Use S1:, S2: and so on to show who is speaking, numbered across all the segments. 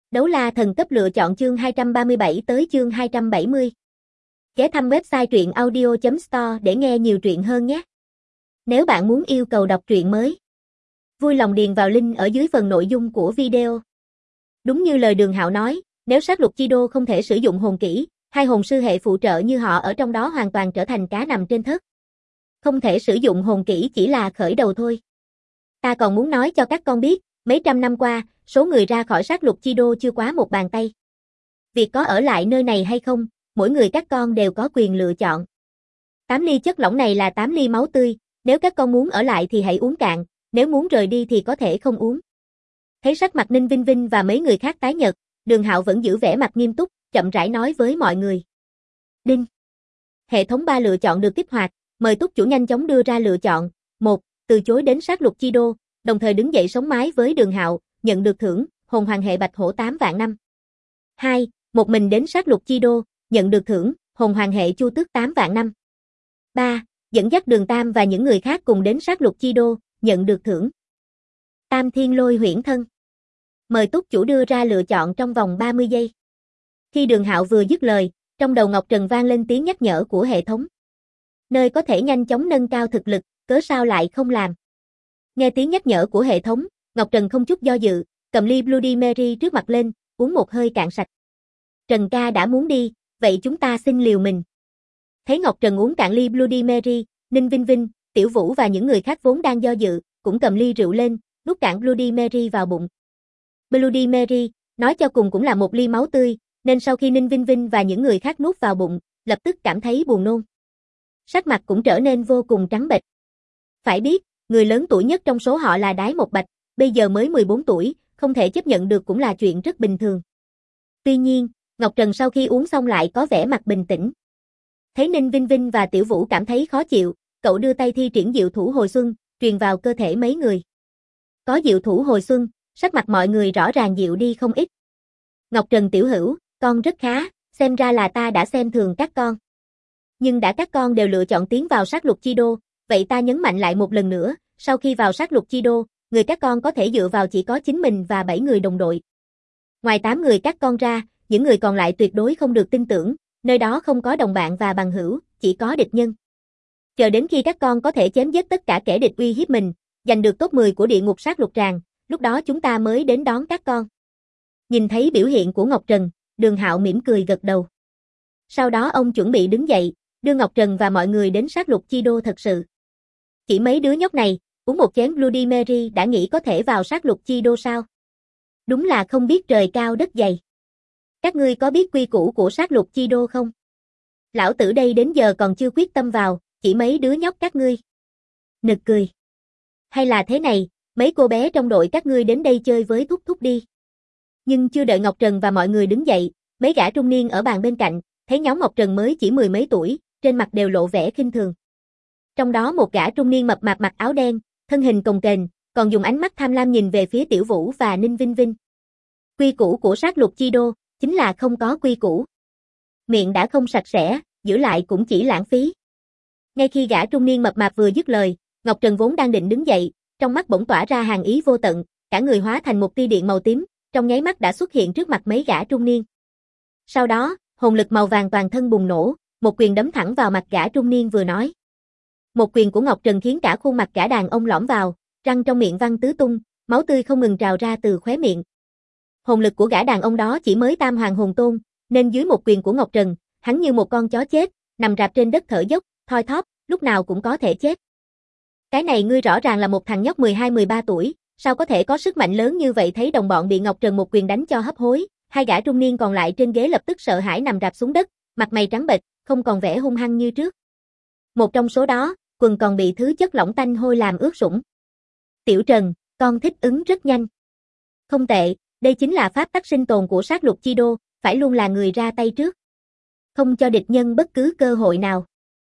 S1: Đấu la thần cấp lựa chọn chương 237 tới chương 270. Ghé thăm website truyện audio.store để nghe nhiều truyện hơn nhé. Nếu bạn muốn yêu cầu đọc truyện mới, vui lòng điền vào link ở dưới phần nội dung của video. Đúng như lời Đường Hạo nói, nếu sát lục chi đô không thể sử dụng hồn kỹ, hai hồn sư hệ phụ trợ như họ ở trong đó hoàn toàn trở thành cá nằm trên thớt. Không thể sử dụng hồn kỹ chỉ là khởi đầu thôi. Ta còn muốn nói cho các con biết, mấy trăm năm qua, số người ra khỏi sát lục chi đô chưa quá một bàn tay. Việc có ở lại nơi này hay không, mỗi người các con đều có quyền lựa chọn. 8 ly chất lỏng này là 8 ly máu tươi, nếu các con muốn ở lại thì hãy uống cạn, nếu muốn rời đi thì có thể không uống. Thấy sắc mặt Ninh Vinh Vinh và mấy người khác tái nhợt, Đường Hạo vẫn giữ vẻ mặt nghiêm túc, chậm rãi nói với mọi người. Đinh. Hệ thống 3 lựa chọn được kích hoạt, mời túc chủ nhanh chóng đưa ra lựa chọn. 1. Từ chối đến sát lục chi đô, đồng thời đứng dậy sống mái với Đường Hạo, nhận được thưởng, hồn hoàng hệ bạch hổ 8 vạn năm. 2. Một mình đến sát lục chi đô, nhận được thưởng, hồn hoàng hệ chu tước 8 vạn năm. 3. Dẫn dắt Đường Tam và những người khác cùng đến sát lục chi đô, nhận được thưởng. Tam thiên lôi huyễn thân. Mời túc chủ đưa ra lựa chọn trong vòng 30 giây. Khi Đường Hạo vừa dứt lời, trong đầu Ngọc Trần vang lên tiếng nhắc nhở của hệ thống. Nơi có thể nhanh chóng nâng cao thực lực, cớ sao lại không làm. Nghe tiếng nhắc nhở của hệ thống, Ngọc Trần không chút do dự, cầm ly Bloody Mary trước mặt lên, uống một hơi cạn sạch. Trần ca đã muốn đi, vậy chúng ta xin liều mình. Thấy Ngọc Trần uống cạn ly Bloody Mary, Ninh Vinh Vinh, Tiểu Vũ và những người khác vốn đang do dự, cũng cầm ly rượu lên, nuốt cạn Bloody Mary vào bụng. Bloody Mary, nói cho cùng cũng là một ly máu tươi, nên sau khi Ninh Vinh Vinh và những người khác nuốt vào bụng, lập tức cảm thấy buồn nôn. Sắc mặt cũng trở nên vô cùng trắng bệch. Phải biết, người lớn tuổi nhất trong số họ là Đái Một Bạch, bây giờ mới 14 tuổi, không thể chấp nhận được cũng là chuyện rất bình thường. Tuy nhiên, Ngọc Trần sau khi uống xong lại có vẻ mặt bình tĩnh. Thấy Ninh Vinh Vinh và Tiểu Vũ cảm thấy khó chịu, cậu đưa tay thi triển diệu thủ hồi xuân, truyền vào cơ thể mấy người. Có diệu thủ hồi xuân, sắc mặt mọi người rõ ràng dịu đi không ít. Ngọc Trần tiểu hữu, con rất khá, xem ra là ta đã xem thường các con. Nhưng đã các con đều lựa chọn tiến vào sát lục chi đô, vậy ta nhấn mạnh lại một lần nữa, sau khi vào sát lục chi đô, người các con có thể dựa vào chỉ có chính mình và 7 người đồng đội. Ngoài 8 người các con ra, những người còn lại tuyệt đối không được tin tưởng, nơi đó không có đồng bạn và bằng hữu, chỉ có địch nhân. Chờ đến khi các con có thể chém giết tất cả kẻ địch uy hiếp mình, giành được top 10 của địa ngục sát lục tràng, lúc đó chúng ta mới đến đón các con. Nhìn thấy biểu hiện của Ngọc Trần, Đường Hạo mỉm cười gật đầu. Sau đó ông chuẩn bị đứng dậy, đưa Ngọc Trần và mọi người đến sát lục chi đô thật sự. Chỉ mấy đứa nhóc này, uống một chén Bloody Mary đã nghĩ có thể vào sát lục chi đô sao? Đúng là không biết trời cao đất dày. Các ngươi có biết quy củ của sát lục chi đô không? Lão tử đây đến giờ còn chưa quyết tâm vào, chỉ mấy đứa nhóc các ngươi. Nực cười. Hay là thế này, mấy cô bé trong đội các ngươi đến đây chơi với Thúc Thúc đi. Nhưng chưa đợi Ngọc Trần và mọi người đứng dậy, mấy gã trung niên ở bàn bên cạnh, thấy nhóm Ngọc Trần mới chỉ 10 mấy tuổi, trên mặt đều lộ vẻ khinh thường. Trong đó một gã trung niên mập mạp mặc áo đen, thân hình cồng kềnh, còn dùng ánh mắt tham lam nhìn về phía Tiểu Vũ và Ninh Vinh Vinh. Quy củ của sát lục chi đô, chính là không có quy củ. Miệng đã không sạch sẽ, giữ lại cũng chỉ lãng phí. Ngay khi gã trung niên mập mạp vừa dứt lời, Ngọc Trần vốn đang định đứng dậy, trong mắt bỗng tỏa ra hàn ý vô tận, cả người hóa thành một tia điện màu tím, trong nháy mắt đã xuất hiện trước mặt mấy gã trung niên. Sau đó, hồn lực màu vàng toàn thân bùng nổ, một quyền đấm thẳng vào mặt gã trung niên vừa nói. Một quyền của Ngọc Trần khiến cả khuôn mặt gã đàn ông lõm vào, răng trong miệng văng tứ tung, máu tươi không ngừng trào ra từ khóe miệng. Hồn lực của gã đàn ông đó chỉ mới tam hoàng hồn tôn, nên dưới một quyền của Ngọc Trần, hắn như một con chó chết, nằm rạp trên đất thở dốc, thoi thóp, lúc nào cũng có thể chết. Cái này ngươi rõ ràng là một thằng nhóc 12-13 tuổi, sao có thể có sức mạnh lớn như vậy? Thấy đồng bọn bị Ngọc Trần một quyền đánh cho hấp hối, hai gã trung niên còn lại trên ghế lập tức sợ hãi nằm rạp xuống đất, mặt mày trắng bệch, không còn vẻ hung hăng như trước. Một trong số đó, quần còn bị thứ chất lỏng tanh hôi làm ướt sũng. Tiểu Trần, con thích ứng rất nhanh. Không tệ, đây chính là pháp tắc sinh tồn của sát lục chi đô, phải luôn là người ra tay trước. Không cho địch nhân bất cứ cơ hội nào.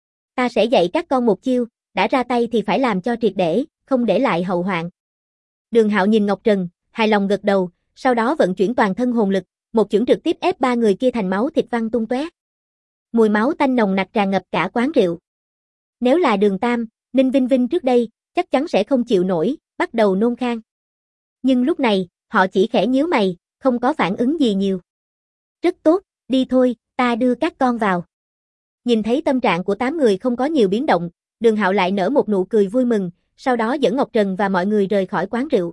S1: Ta sẽ dạy các con một chiêu, đã ra tay thì phải làm cho triệt để, không để lại hậu hoạn. Đường Hạo nhìn Ngọc Trần, hài lòng gật đầu, sau đó vận chuyển toàn thân hồn lực, một chưởng trực tiếp ép ba người kia thành máu thịt văng tung tóe. Mùi máu tanh nồng nặc tràn ngập cả quán rượu. Nếu là Đường Tam, Ninh Vinh Vinh trước đây, chắc chắn sẽ không chịu nổi, bắt đầu nôn khan. Nhưng lúc này, họ chỉ khẽ nhíu mày, không có phản ứng gì nhiều. Rất tốt, đi thôi, ta đưa các con vào. Nhìn thấy tâm trạng của 8 người không có nhiều biến động, Đường Hạo lại nở một nụ cười vui mừng, sau đó dẫn Ngọc Trần và mọi người rời khỏi quán rượu.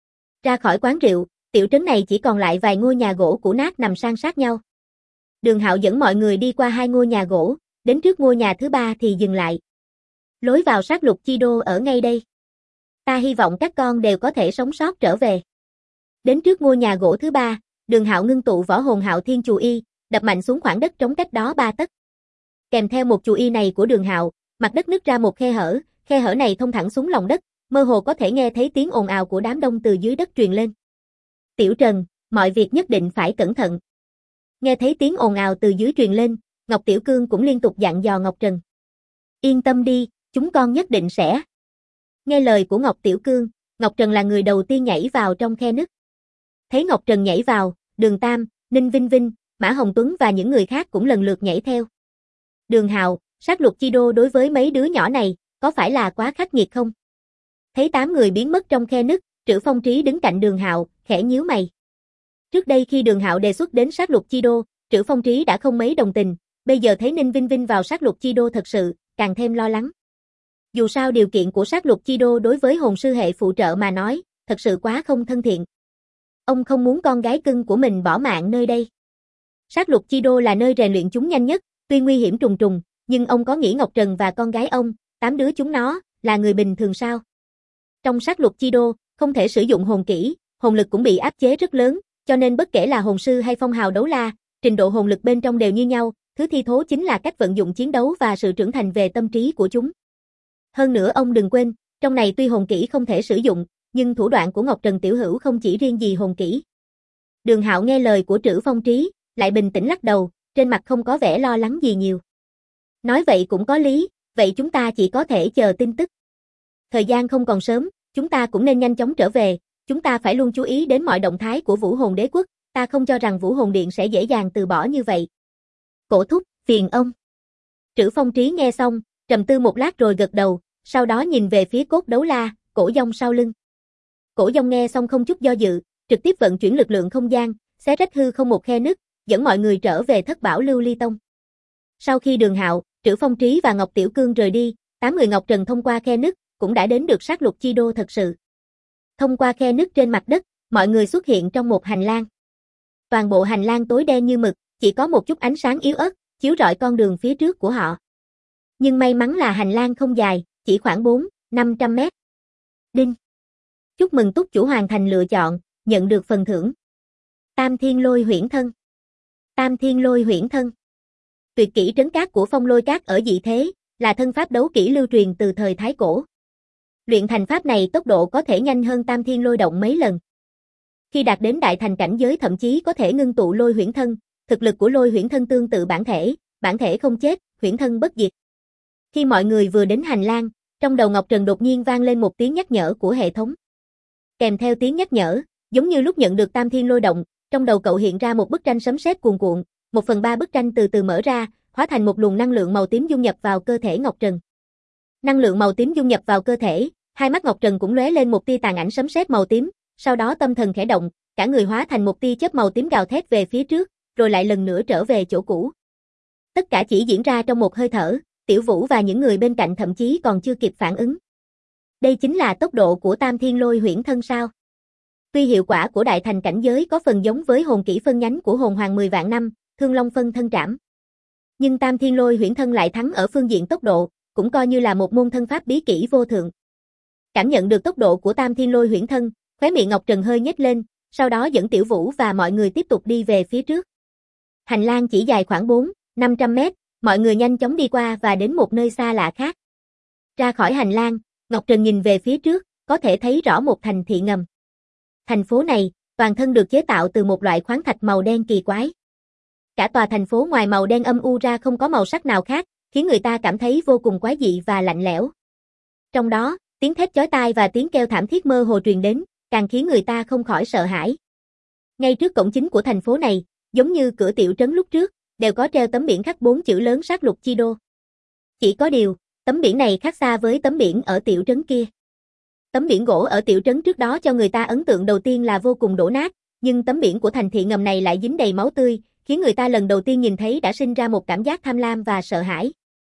S1: Ra khỏi quán rượu, tiểu trấn này chỉ còn lại vài ngôi nhà gỗ cũ nát nằm san sát nhau. Đường Hạo dẫn mọi người đi qua 2 ngôi nhà gỗ, đến trước ngôi nhà thứ 3 thì dừng lại. Lối vào sát lục chi đô ở ngay đây. Ta hy vọng các con đều có thể sống sót trở về. Đến trước ngôi nhà gỗ thứ 3, Đường Hạo ngưng tụ võ hồn Hạo Thiên Chù Y, đập mạnh xuống khoảng đất trống cách đó 3 tấc. Kèm theo một chù y này của Đường Hạo, mặt đất nứt ra một khe hở này thông thẳng xuống lòng đất, mơ hồ có thể nghe thấy tiếng ồn ào của đám đông từ dưới đất truyền lên. Tiểu Trần, mọi việc nhất định phải cẩn thận. Nghe thấy tiếng ồn ào từ dưới truyền lên, Ngọc Tiểu Cương cũng liên tục dặn dò Ngọc Trần. Yên tâm đi, chúng con nhất định sẽ. Nghe lời của Ngọc Tiểu Cương, Ngọc Trần là người đầu tiên nhảy vào trong khe nứt. Thấy Ngọc Trần nhảy vào, Đường Tam, Ninh Vinh Vinh, Mã Hồng Tuấn và những người khác cũng lần lượt nhảy theo. Đường Hạo, sát lục chi đô đối với mấy đứa nhỏ này, có phải là quá khắc nghiệt không? Thấy 8 người biến mất trong khe nứt, Trữ Phong Trí đứng cạnh Đường Hạo, khẽ nhíu mày. Trước đây khi Đường Hạo đề xuất đến sát lục chi đô, Trữ Phong Trí đã không mấy đồng tình, bây giờ thấy Ninh Vinh Vinh vào sát lục chi đô thật sự, càng thêm lo lắng. Dù sao điều kiện của sát lục chi đô đối với hồn sư hệ phụ trợ mà nói, thật sự quá không thân thiện. Ông không muốn con gái cưng của mình bỏ mạng nơi đây. Sát lục chi đô là nơi rèn luyện chúng nhanh nhất, tuy nguy hiểm trùng trùng, nhưng ông có nghĩ Ngọc Trần và con gái ông, 8 đứa chúng nó, là người bình thường sao? Trong sát lục chi đô, không thể sử dụng hồn kỹ, hồn lực cũng bị áp chế rất lớn, cho nên bất kể là hồn sư hay phong hào đấu la, trình độ hồn lực bên trong đều như nhau, thứ thi thố chính là cách vận dụng chiến đấu và sự trưởng thành về tâm trí của chúng. Hơn nữa ông đừng quên, trong này tuy hồn kỹ không thể sử dụng, nhưng thủ đoạn của Ngọc Trần tiểu hữu không chỉ riêng gì hồn kỹ. Đường Hạo nghe lời của Trữ Phong Trí, lại bình tĩnh lắc đầu, trên mặt không có vẻ lo lắng gì nhiều. Nói vậy cũng có lý, vậy chúng ta chỉ có thể chờ tin tức. Thời gian không còn sớm, chúng ta cũng nên nhanh chóng trở về, chúng ta phải luôn chú ý đến mọi động thái của Vũ Hồn Đế Quốc, ta không cho rằng Vũ Hồn Điện sẽ dễ dàng từ bỏ như vậy. Cổ thúc, phiền ông. Trữ Phong Trí nghe xong, trầm tư một lát rồi gật đầu, sau đó nhìn về phía Cốt Đấu La, Cổ Dông sau lưng. Cổ Dông nghe xong không chút do dự, trực tiếp vận chuyển lực lượng không gian, xé rách hư không một khe nứt, dẫn mọi người trở về Thất Bảo Lưu Ly Tông. Sau khi Đường Hạo, Trữ Phong Trí và Ngọc Tiểu Cương rời đi, 8 người Ngọc Trần thông qua khe nứt, cũng đã đến được sát lục chi đô thật sự. Thông qua khe nứt trên mặt đất, mọi người xuất hiện trong một hành lang. Toàn bộ hành lang tối đen như mực, chỉ có một chút ánh sáng yếu ớt, chiếu rọi con đường phía trước của họ. Nhưng may mắn là hành lang không dài, chỉ khoảng 400-500 mét. Đinh! Chúc mừng túc chủ hoàn thành lựa chọn, nhận được phần thưởng. Tam Thiên Lôi Huyễn Thân. Tam Thiên Lôi Huyễn Thân. Tuyệt kỹ trấn cát của Phong Lôi Cát ở dị thế, là thân pháp đấu kỹ lưu truyền từ thời Thái Cổ. Luyện thành pháp này tốc độ có thể nhanh hơn Tam Thiên Lôi Động mấy lần. Khi đạt đến đại thành cảnh giới thậm chí có thể ngưng tụ lôi huyễn thân, thực lực của lôi huyễn thân tương tự bản thể không chết, huyễn thân bất diệt. Khi mọi người vừa đến hành lang, trong đầu Ngọc Trần đột nhiên vang lên một tiếng nhắc nhở của hệ thống. Kèm theo tiếng nhắc nhở, giống như lúc nhận được Tam Thiên Lôi Động, trong đầu cậu hiện ra một bức tranh sấm sét cuồn cuộn, 1/3 bức tranh từ từ mở ra, hóa thành một luồng năng lượng màu tím dung nhập vào cơ thể Ngọc Trần. Năng lượng màu tím dung nhập vào cơ thể, hai mắt Ngọc Trần cũng lóe lên một tia tàn ảnh sấm sét màu tím, sau đó tâm thần khẽ động, cả người hóa thành một tia chớp màu tím gào thét về phía trước, rồi lại lần nữa trở về chỗ cũ. Tất cả chỉ diễn ra trong một hơi thở, Tiểu Vũ và những người bên cạnh thậm chí còn chưa kịp phản ứng. Đây chính là tốc độ của Tam Thiên Lôi Huyễn Thân sao? Tuy hiệu quả của đại thành cảnh giới có phần giống với hồn kỹ phân nhánh của hồn hoàng 10 vạn năm, Thương Long phân thân trảm. Nhưng Tam Thiên Lôi Huyễn Thân lại thắng ở phương diện tốc độ, cũng coi như là một môn thân pháp bí kỹ vô thượng. Cảm nhận được tốc độ của Tam Thiên Lôi Huyễn Thân, khóe miệng Ngọc Trần hơi nhếch lên, sau đó dẫn Tiểu Vũ và mọi người tiếp tục đi về phía trước. Hành lang chỉ dài khoảng 400-500 mét, mọi người nhanh chóng đi qua và đến một nơi xa lạ khác. Ra khỏi hành lang, Ngọc Trần nhìn về phía trước, có thể thấy rõ một thành thị ngầm. Thành phố này, toàn thân được chế tạo từ một loại khoáng thạch màu đen kỳ quái. Cả tòa thành phố ngoài màu đen âm u ra không có màu sắc nào khác, khiến người ta cảm thấy vô cùng quái dị và lạnh lẽo. Trong đó, tiếng thét chói tai và tiếng kêu thảm thiết mơ hồ truyền đến, càng khiến người ta không khỏi sợ hãi. Ngay trước cổng chính của thành phố này, giống như cửa tiểu trấn lúc trước, đều có treo tấm biển khắc 4 chữ lớn sát lục chi đô. Chỉ có điều, tấm biển này khác xa với tấm biển ở tiểu trấn kia. Tấm biển gỗ ở tiểu trấn trước đó cho người ta ấn tượng đầu tiên là vô cùng đổ nát, Nhưng tấm biển của thành thị ngầm này lại dính đầy máu tươi, khiến người ta lần đầu tiên nhìn thấy đã sinh ra một cảm giác tham lam và sợ hãi.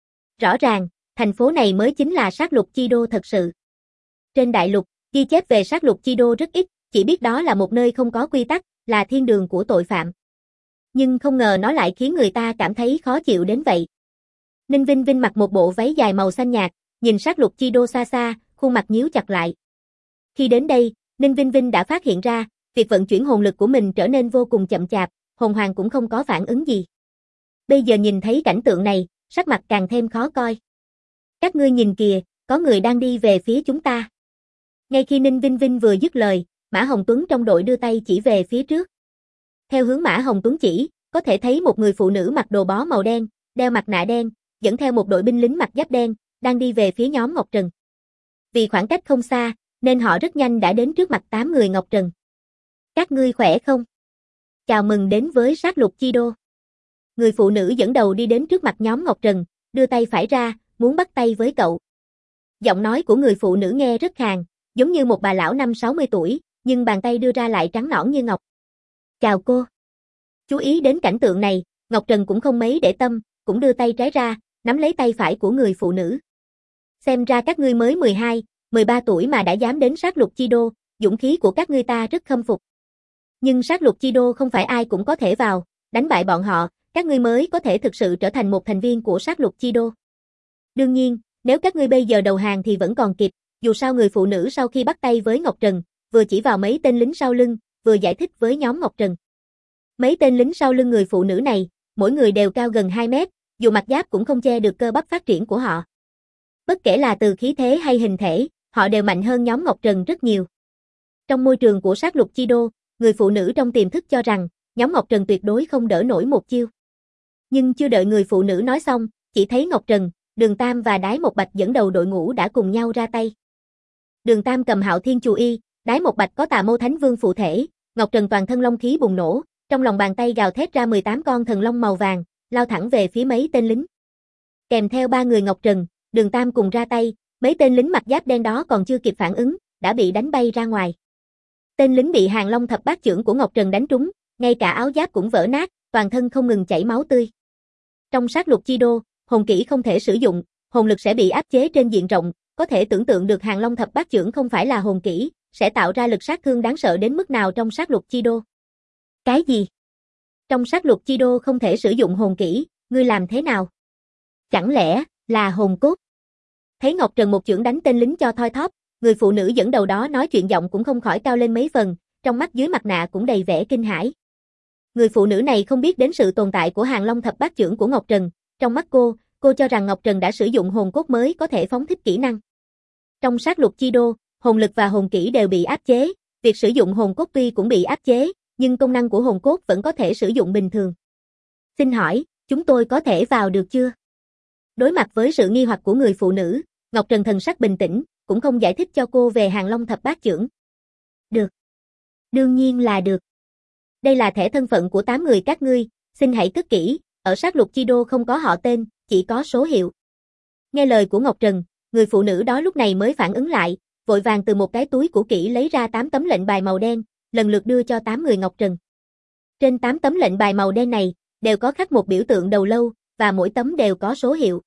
S1: Rõ ràng, thành phố này mới chính là sát lục chi đô thật sự. Trên đại lục, ghi chép về sát lục chi đô rất ít, chỉ biết đó là một nơi không có quy tắc, là thiên đường của tội phạm. Nhưng không ngờ nó lại khiến người ta cảm thấy khó chịu đến vậy. Ninh Vinh Vinh mặc một bộ váy dài màu xanh nhạt, nhìn sát lục chi đô xa xa, khuôn mặt nhíu chặt lại. Khi đến đây, Ninh Vinh Vinh đã phát hiện ra, việc vận chuyển hồn lực của mình trở nên vô cùng chậm chạp, hồn hoàng cũng không có phản ứng gì. Bây giờ nhìn thấy cảnh tượng này, sắc mặt càng thêm khó coi. Các ngươi nhìn kìa, có người đang đi về phía chúng ta. Ngay khi Ninh Vinh Vinh vừa dứt lời, Mã Hồng Tuấn trong đội đưa tay chỉ về phía trước. Theo hướng Mã Hồng Tuấn chỉ, có thể thấy một người phụ nữ mặc đồ bó màu đen, đeo mặt nạ đen, dẫn theo một đội binh lính mặc giáp đen, đang đi về phía nhóm Ngọc Trần. Vì khoảng cách không xa, nên họ rất nhanh đã đến trước mặt 8 người Ngọc Trần. Các ngươi khỏe không? Chào mừng đến với sát lục chi đô. Người phụ nữ dẫn đầu đi đến trước mặt nhóm Ngọc Trần, đưa tay phải ra, muốn bắt tay với cậu. Giọng nói của người phụ nữ nghe rất khàn, giống như một bà lão 50-60 tuổi, nhưng bàn tay đưa ra lại trắng nõn như ngọc. Chào cô. Chú ý đến cảnh tượng này, Ngọc Trần cũng không mấy để tâm, cũng đưa tay trái ra, nắm lấy tay phải của người phụ nữ. Xem ra các ngươi mới 12, 13 tuổi mà đã dám đến sát lục chi đô, dũng khí của các ngươi ta rất khâm phục. Nhưng sát lục chi đô không phải ai cũng có thể vào, đánh bại bọn họ, các ngươi mới có thể thực sự trở thành một thành viên của sát lục chi đô. Đương nhiên, nếu các ngươi bây giờ đầu hàng thì vẫn còn kịp, dù sao người phụ nữ sau khi bắt tay với Ngọc Trần, vừa chỉ vào mấy tên lính sau lưng, vừa giải thích với nhóm Ngọc Trần. Mấy tên lính sau lưng người phụ nữ này, mỗi người đều cao gần 2 mét, dù mặc giáp cũng không che được cơ bắp phát triển của họ. Bất kể là từ khí thế hay hình thể, họ đều mạnh hơn nhóm Ngọc Trần rất nhiều. Trong môi trường của sát lục chi đô, người phụ nữ trong tiềm thức cho rằng, nhóm Ngọc Trần tuyệt đối không đỡ nổi một chiêu. Nhưng chưa đợi người phụ nữ nói xong, chỉ thấy Ngọc Trần, Đường Tam và Đái Một Bạch dẫn đầu đội ngũ đã cùng nhau ra tay. Đường Tam cầm Hạo Thiên Chù Y, Đái Một Bạch có Tà Mâu Thánh Vương phụ thể, Ngọc Trần toàn thân long khí bùng nổ, trong lòng bàn tay gào thét ra 18 con thần long màu vàng, lao thẳng về phía mấy tên lính. Kèm theo 3 người Ngọc Trần, Đường Tam cùng ra tay, mấy tên lính mặc giáp đen đó còn chưa kịp phản ứng, đã bị đánh bay ra ngoài. Tên lính bị Hàng Long thập bát chưởng của Ngọc Trần đánh trúng, ngay cả áo giáp cũng vỡ nát, toàn thân không ngừng chảy máu tươi. Trong sát lục chi đô, hồn kỹ không thể sử dụng, hồn lực sẽ bị áp chế trên diện rộng, có thể tưởng tượng được Hàng Long thập bát chưởng không phải là hồn kỹ, sẽ tạo ra lực sát thương đáng sợ đến mức nào trong sát lục chi đô. Cái gì? Trong sát lục chi đô không thể sử dụng hồn kỹ, ngươi làm thế nào? Chẳng lẽ là hồn cốt? Thấy Ngọc Trần một chưởng đánh tên lính cho thoi thóp, người phụ nữ dẫn đầu đó nói chuyện giọng cũng không khỏi cao lên mấy phần, trong mắt dưới mặt nạ cũng đầy vẻ kinh hãi. Người phụ nữ này không biết đến sự tồn tại của Hàng Long thập bát chưởng của Ngọc Trần, trong mắt cô cho rằng Ngọc Trần đã sử dụng hồn cốt mới có thể phóng thích kỹ năng. Trong sát lục chi đô, hồn lực và hồn kỹ đều bị áp chế, việc sử dụng hồn cốt tuy cũng bị áp chế, nhưng công năng của hồn cốt vẫn có thể sử dụng bình thường. Xin hỏi, chúng tôi có thể vào được chưa? Đối mặt với sự nghi hoặc của người phụ nữ, Ngọc Trần thần sắc bình tĩnh, cũng không giải thích cho cô về Hàng Long thập bát chưởng. Được. Đương nhiên là được. Đây là thẻ thân phận của 8 người các ngươi, xin hãy cất kỹ, ở sát lục chi đô không có họ tên, chỉ có số hiệu. Nghe lời của Ngọc Trần, người phụ nữ đó lúc này mới phản ứng lại, vội vàng từ một cái túi cũ kỹ lấy ra 8 tấm lệnh bài màu đen, lần lượt đưa cho 8 người Ngọc Trần. Trên 8 tấm lệnh bài màu đen này, đều có khắc một biểu tượng đầu lâu, và mỗi tấm đều có số hiệu.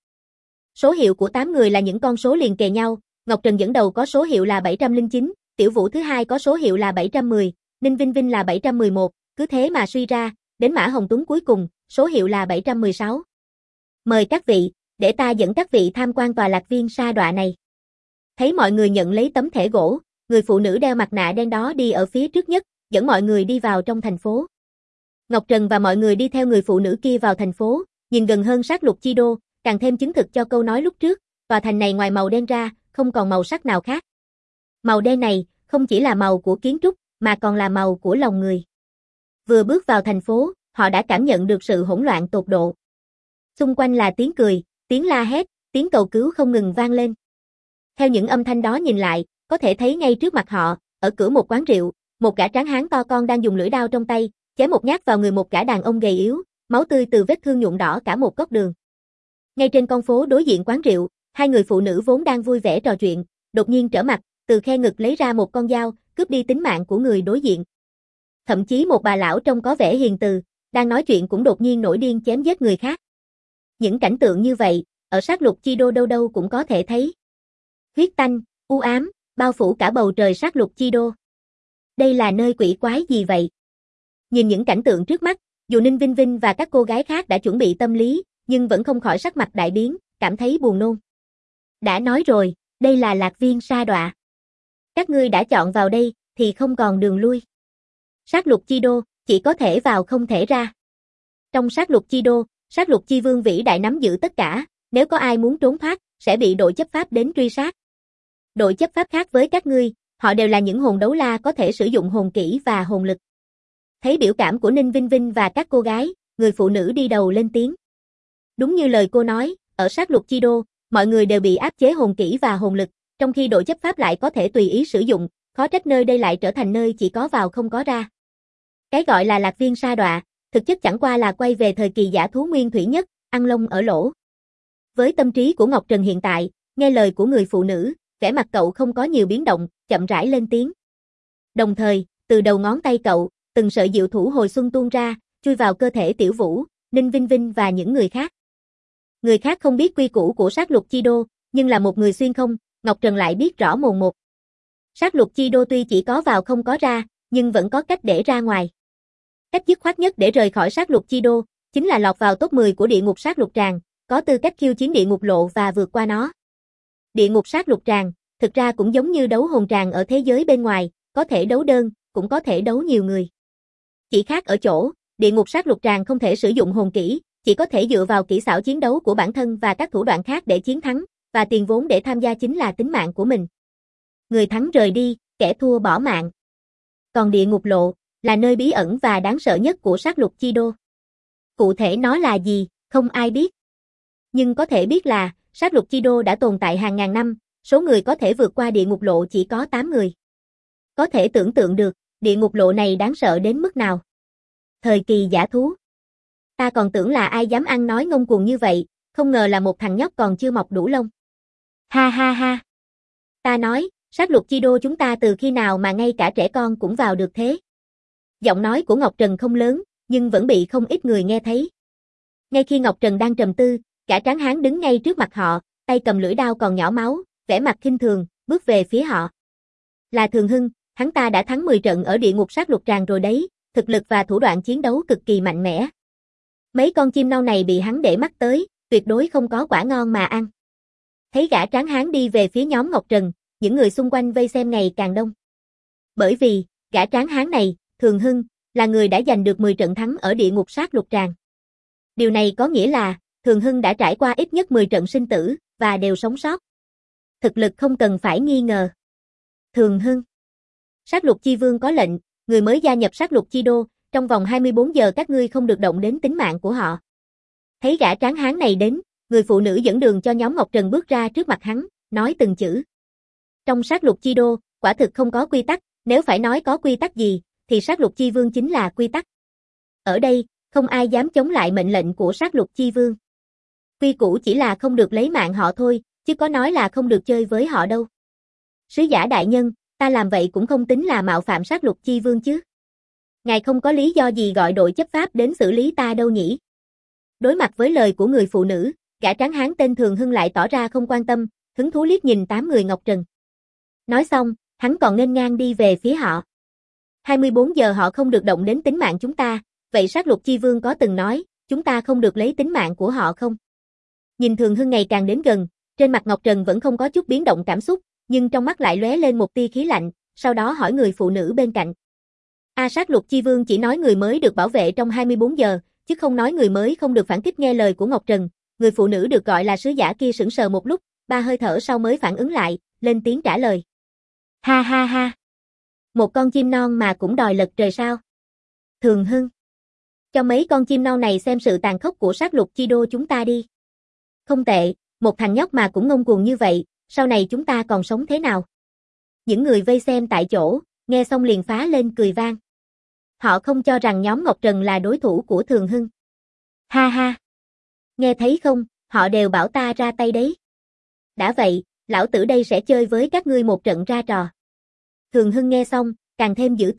S1: Số hiệu của 8 người là những con số liền kề nhau, Ngọc Trần dẫn đầu có số hiệu là 709, Tiểu Vũ thứ hai có số hiệu là 710, Ninh Vinh Vinh là 711, cứ thế mà suy ra, đến Mã Hồng Tuấn cuối cùng, số hiệu là 716. Mời các vị, để ta dẫn các vị tham quan tòa lạc viên sa đọa này. Thấy mọi người nhận lấy tấm thẻ gỗ, người phụ nữ đeo mặt nạ đen đó đi ở phía trước nhất, dẫn mọi người đi vào trong thành phố. Ngọc Trần và mọi người đi theo người phụ nữ kia vào thành phố, nhìn gần hơn sát lục chi đô, càng thêm chứng thực cho câu nói lúc trước, tòa thành này ngoài màu đen ra, không còn màu sắc nào khác. Màu đen này, không chỉ là màu của kiến trúc, mà còn là màu của lòng người. Vừa bước vào thành phố, họ đã cảm nhận được sự hỗn loạn tột độ. Xung quanh là tiếng cười, tiếng la hét, tiếng cầu cứu không ngừng vang lên. Theo những âm thanh đó nhìn lại, có thể thấy ngay trước mặt họ, ở cửa một quán rượu, một gã tráng hán to con đang dùng lưỡi dao trong tay, chém một nhát vào người một gã đàn ông gầy yếu, máu tươi từ vết thương nhuộm đỏ cả một góc đường. Ngay trên con phố đối diện quán rượu, hai người phụ nữ vốn đang vui vẻ trò chuyện, đột nhiên trở mặt, từ khe ngực lấy ra một con dao, cướp đi tính mạng của người đối diện. Thậm chí một bà lão trông có vẻ hiền từ, đang nói chuyện cũng đột nhiên nổi điên chém giết người khác. Những cảnh tượng như vậy, ở sát lục chi đô đâu đâu cũng có thể thấy. Huyết tanh, u ám, bao phủ cả bầu trời sát lục chi đô. Đây là nơi quỷ quái gì vậy? Nhìn những cảnh tượng trước mắt, dù Ninh Vinh Vinh và các cô gái khác đã chuẩn bị tâm lý, nhưng vẫn không khỏi sắc mặt đại biến, cảm thấy buồn nôn. Đã nói rồi, đây là Lạc Viên Sa Đọa. Các ngươi đã chọn vào đây, thì không còn đường lui. Sát lục chi đô, chỉ có thể vào không thể ra. Trong sát lục chi đô, sát lục chi vương vĩ đại nắm giữ tất cả, nếu có ai muốn trốn thoát, sẽ bị đội chấp pháp đến truy sát. Đội chấp pháp khác với các ngươi, họ đều là những hồn đấu la có thể sử dụng hồn kỹ và hồn lực. Thấy biểu cảm của Ninh Vinh Vinh và các cô gái, người phụ nữ đi đầu lên tiếng. Đúng như lời cô nói, ở sát lục chi đô, mọi người đều bị áp chế hồn kỹ và hồn lực, trong khi đội chấp pháp lại có thể tùy ý sử dụng, khó trách nơi đây lại trở thành nơi chỉ có vào không có ra. Cái gọi là Lạc Viên Sa Đọa, thực chất chẳng qua là quay về thời kỳ giả thú nguyên thủy nhất, ăn lông ở lỗ. Với tâm trí của Ngọc Trần hiện tại, nghe lời của người phụ nữ, vẻ mặt cậu không có nhiều biến động, chậm rãi lên tiếng. Đồng thời, từ đầu ngón tay cậu, từng sợi diệu thủ hồi xuân tuôn ra, chui vào cơ thể Tiểu Vũ, Ninh Vinh Vinh và những người khác. Người khác không biết quy củ của sát lục chi đô, nhưng là một người xuyên không, Ngọc Trần lại biết rõ mồn một. Sát lục chi đô tuy chỉ có vào không có ra, nhưng vẫn có cách để ra ngoài. Cách dứt khoát nhất để rời khỏi sát lục chi đô, chính là lọt vào top 10 của địa ngục sát lục tràng, có tư cách khiêu chiến địa ngục lộ và vượt qua nó. Địa ngục sát lục tràng, thực ra cũng giống như đấu hồn tràng ở thế giới bên ngoài, có thể đấu đơn, cũng có thể đấu nhiều người. Chỉ khác ở chỗ, địa ngục sát lục tràng không thể sử dụng hồn kỹ, chỉ có thể dựa vào kỹ xảo chiến đấu của bản thân và các thủ đoạn khác để chiến thắng, và tiền vốn để tham gia chính là tính mạng của mình. Người thắng rời đi, kẻ thua bỏ mạng. Còn địa ngục lộ, là nơi bí ẩn và đáng sợ nhất của sát lục chi đô. Cụ thể nó là gì, không ai biết. Nhưng có thể biết là, sát lục chi đô đã tồn tại hàng ngàn năm, số người có thể vượt qua địa ngục lộ chỉ có 8 người. Có thể tưởng tượng được, địa ngục lộ này đáng sợ đến mức nào. Thời kỳ giả thú. Ta còn tưởng là ai dám ăn nói ngông cuồng như vậy, không ngờ là một thằng nhóc còn chưa mọc đủ lông. Ha ha ha. Ta nói, sát lục chi đô chúng ta từ khi nào mà ngay cả trẻ con cũng vào được thế. Giọng nói của Ngọc Trần không lớn, nhưng vẫn bị không ít người nghe thấy. Ngay khi Ngọc Trần đang trầm tư, cả tráng hán đứng ngay trước mặt họ, tay cầm lưỡi đao còn nhỏ máu, vẻ mặt khinh thường, bước về phía họ. Là Thường Hưng, hắn ta đã thắng 10 trận ở địa ngục sát lục tràng rồi đấy, thực lực và thủ đoạn chiến đấu cực kỳ mạnh mẽ. Mấy con chim nâu này bị hắn để mắt tới, tuyệt đối không có quả ngon mà ăn. Thấy gã tráng hán đi về phía nhóm Ngọc Trần, những người xung quanh vây xem ngày càng đông. Bởi vì, gã tráng hán này, Thường Hưng, là người đã giành được 10 trận thắng ở địa ngục sát lục tràng. Điều này có nghĩa là, Thường Hưng đã trải qua ít nhất 10 trận sinh tử, và đều sống sót. Thực lực không cần phải nghi ngờ. Thường Hưng. Sát lục chi vương có lệnh, người mới gia nhập sát lục chi đô, trong vòng 24 giờ các ngươi không được động đến tính mạng của họ. Thấy gã tráng hán này đến, người phụ nữ dẫn đường cho nhóm Ngọc Trần bước ra trước mặt hắn, nói từng chữ. Trong sát lục chi đô, quả thực không có quy tắc, nếu phải nói có quy tắc gì, thì sát lục chi vương chính là quy tắc. Ở đây, không ai dám chống lại mệnh lệnh của sát lục chi vương. Quy củ chỉ là không được lấy mạng họ thôi, chứ có nói là không được chơi với họ đâu. Sứ giả đại nhân, ta làm vậy cũng không tính là mạo phạm sát lục chi vương chứ. Ngài không có lý do gì gọi đội chấp pháp đến xử lý ta đâu nhỉ? Đối mặt với lời của người phụ nữ, gã tráng hán tên Thường Hưng lại tỏ ra không quan tâm, hứng thú liếc nhìn 8 người Ngọc Trần. Nói xong, hắn còn nghênh ngang đi về phía họ. 24 giờ họ không được động đến tính mạng chúng ta, vậy sát lục chi vương có từng nói, chúng ta không được lấy tính mạng của họ không? Nhìn Thường Hưng ngày càng đến gần, trên mặt Ngọc Trần vẫn không có chút biến động cảm xúc, nhưng trong mắt lại lóe lên một tia khí lạnh, sau đó hỏi người phụ nữ bên cạnh. Sát lục chi vương chỉ nói người mới được bảo vệ trong 24 giờ, chứ không nói người mới không được phản kích nghe lời của Ngọc Trần. Người phụ nữ được gọi là sứ giả kia sững sờ một lúc, 3 hơi thở sau mới phản ứng lại, lên tiếng trả lời. Ha ha ha. Một con chim non mà cũng đòi lật trời sao? Thường Hưng. Cho mấy con chim non này xem sự tàn khốc của sát lục chi đô chúng ta đi. Không tệ, một thằng nhóc mà cũng ngông cuồng như vậy, sau này chúng ta còn sống thế nào? Những người vây xem tại chỗ, nghe xong liền phá lên cười vang. Họ không cho rằng nhóm Ngọc Trần là đối thủ của Thường Hưng. Ha ha. Nghe thấy không, họ đều bảo ta ra tay đấy. Đã vậy, lão tử đây sẽ chơi với các ngươi một trận ra trò. Thường Hưng nghe xong, càng thêm dữ tợn,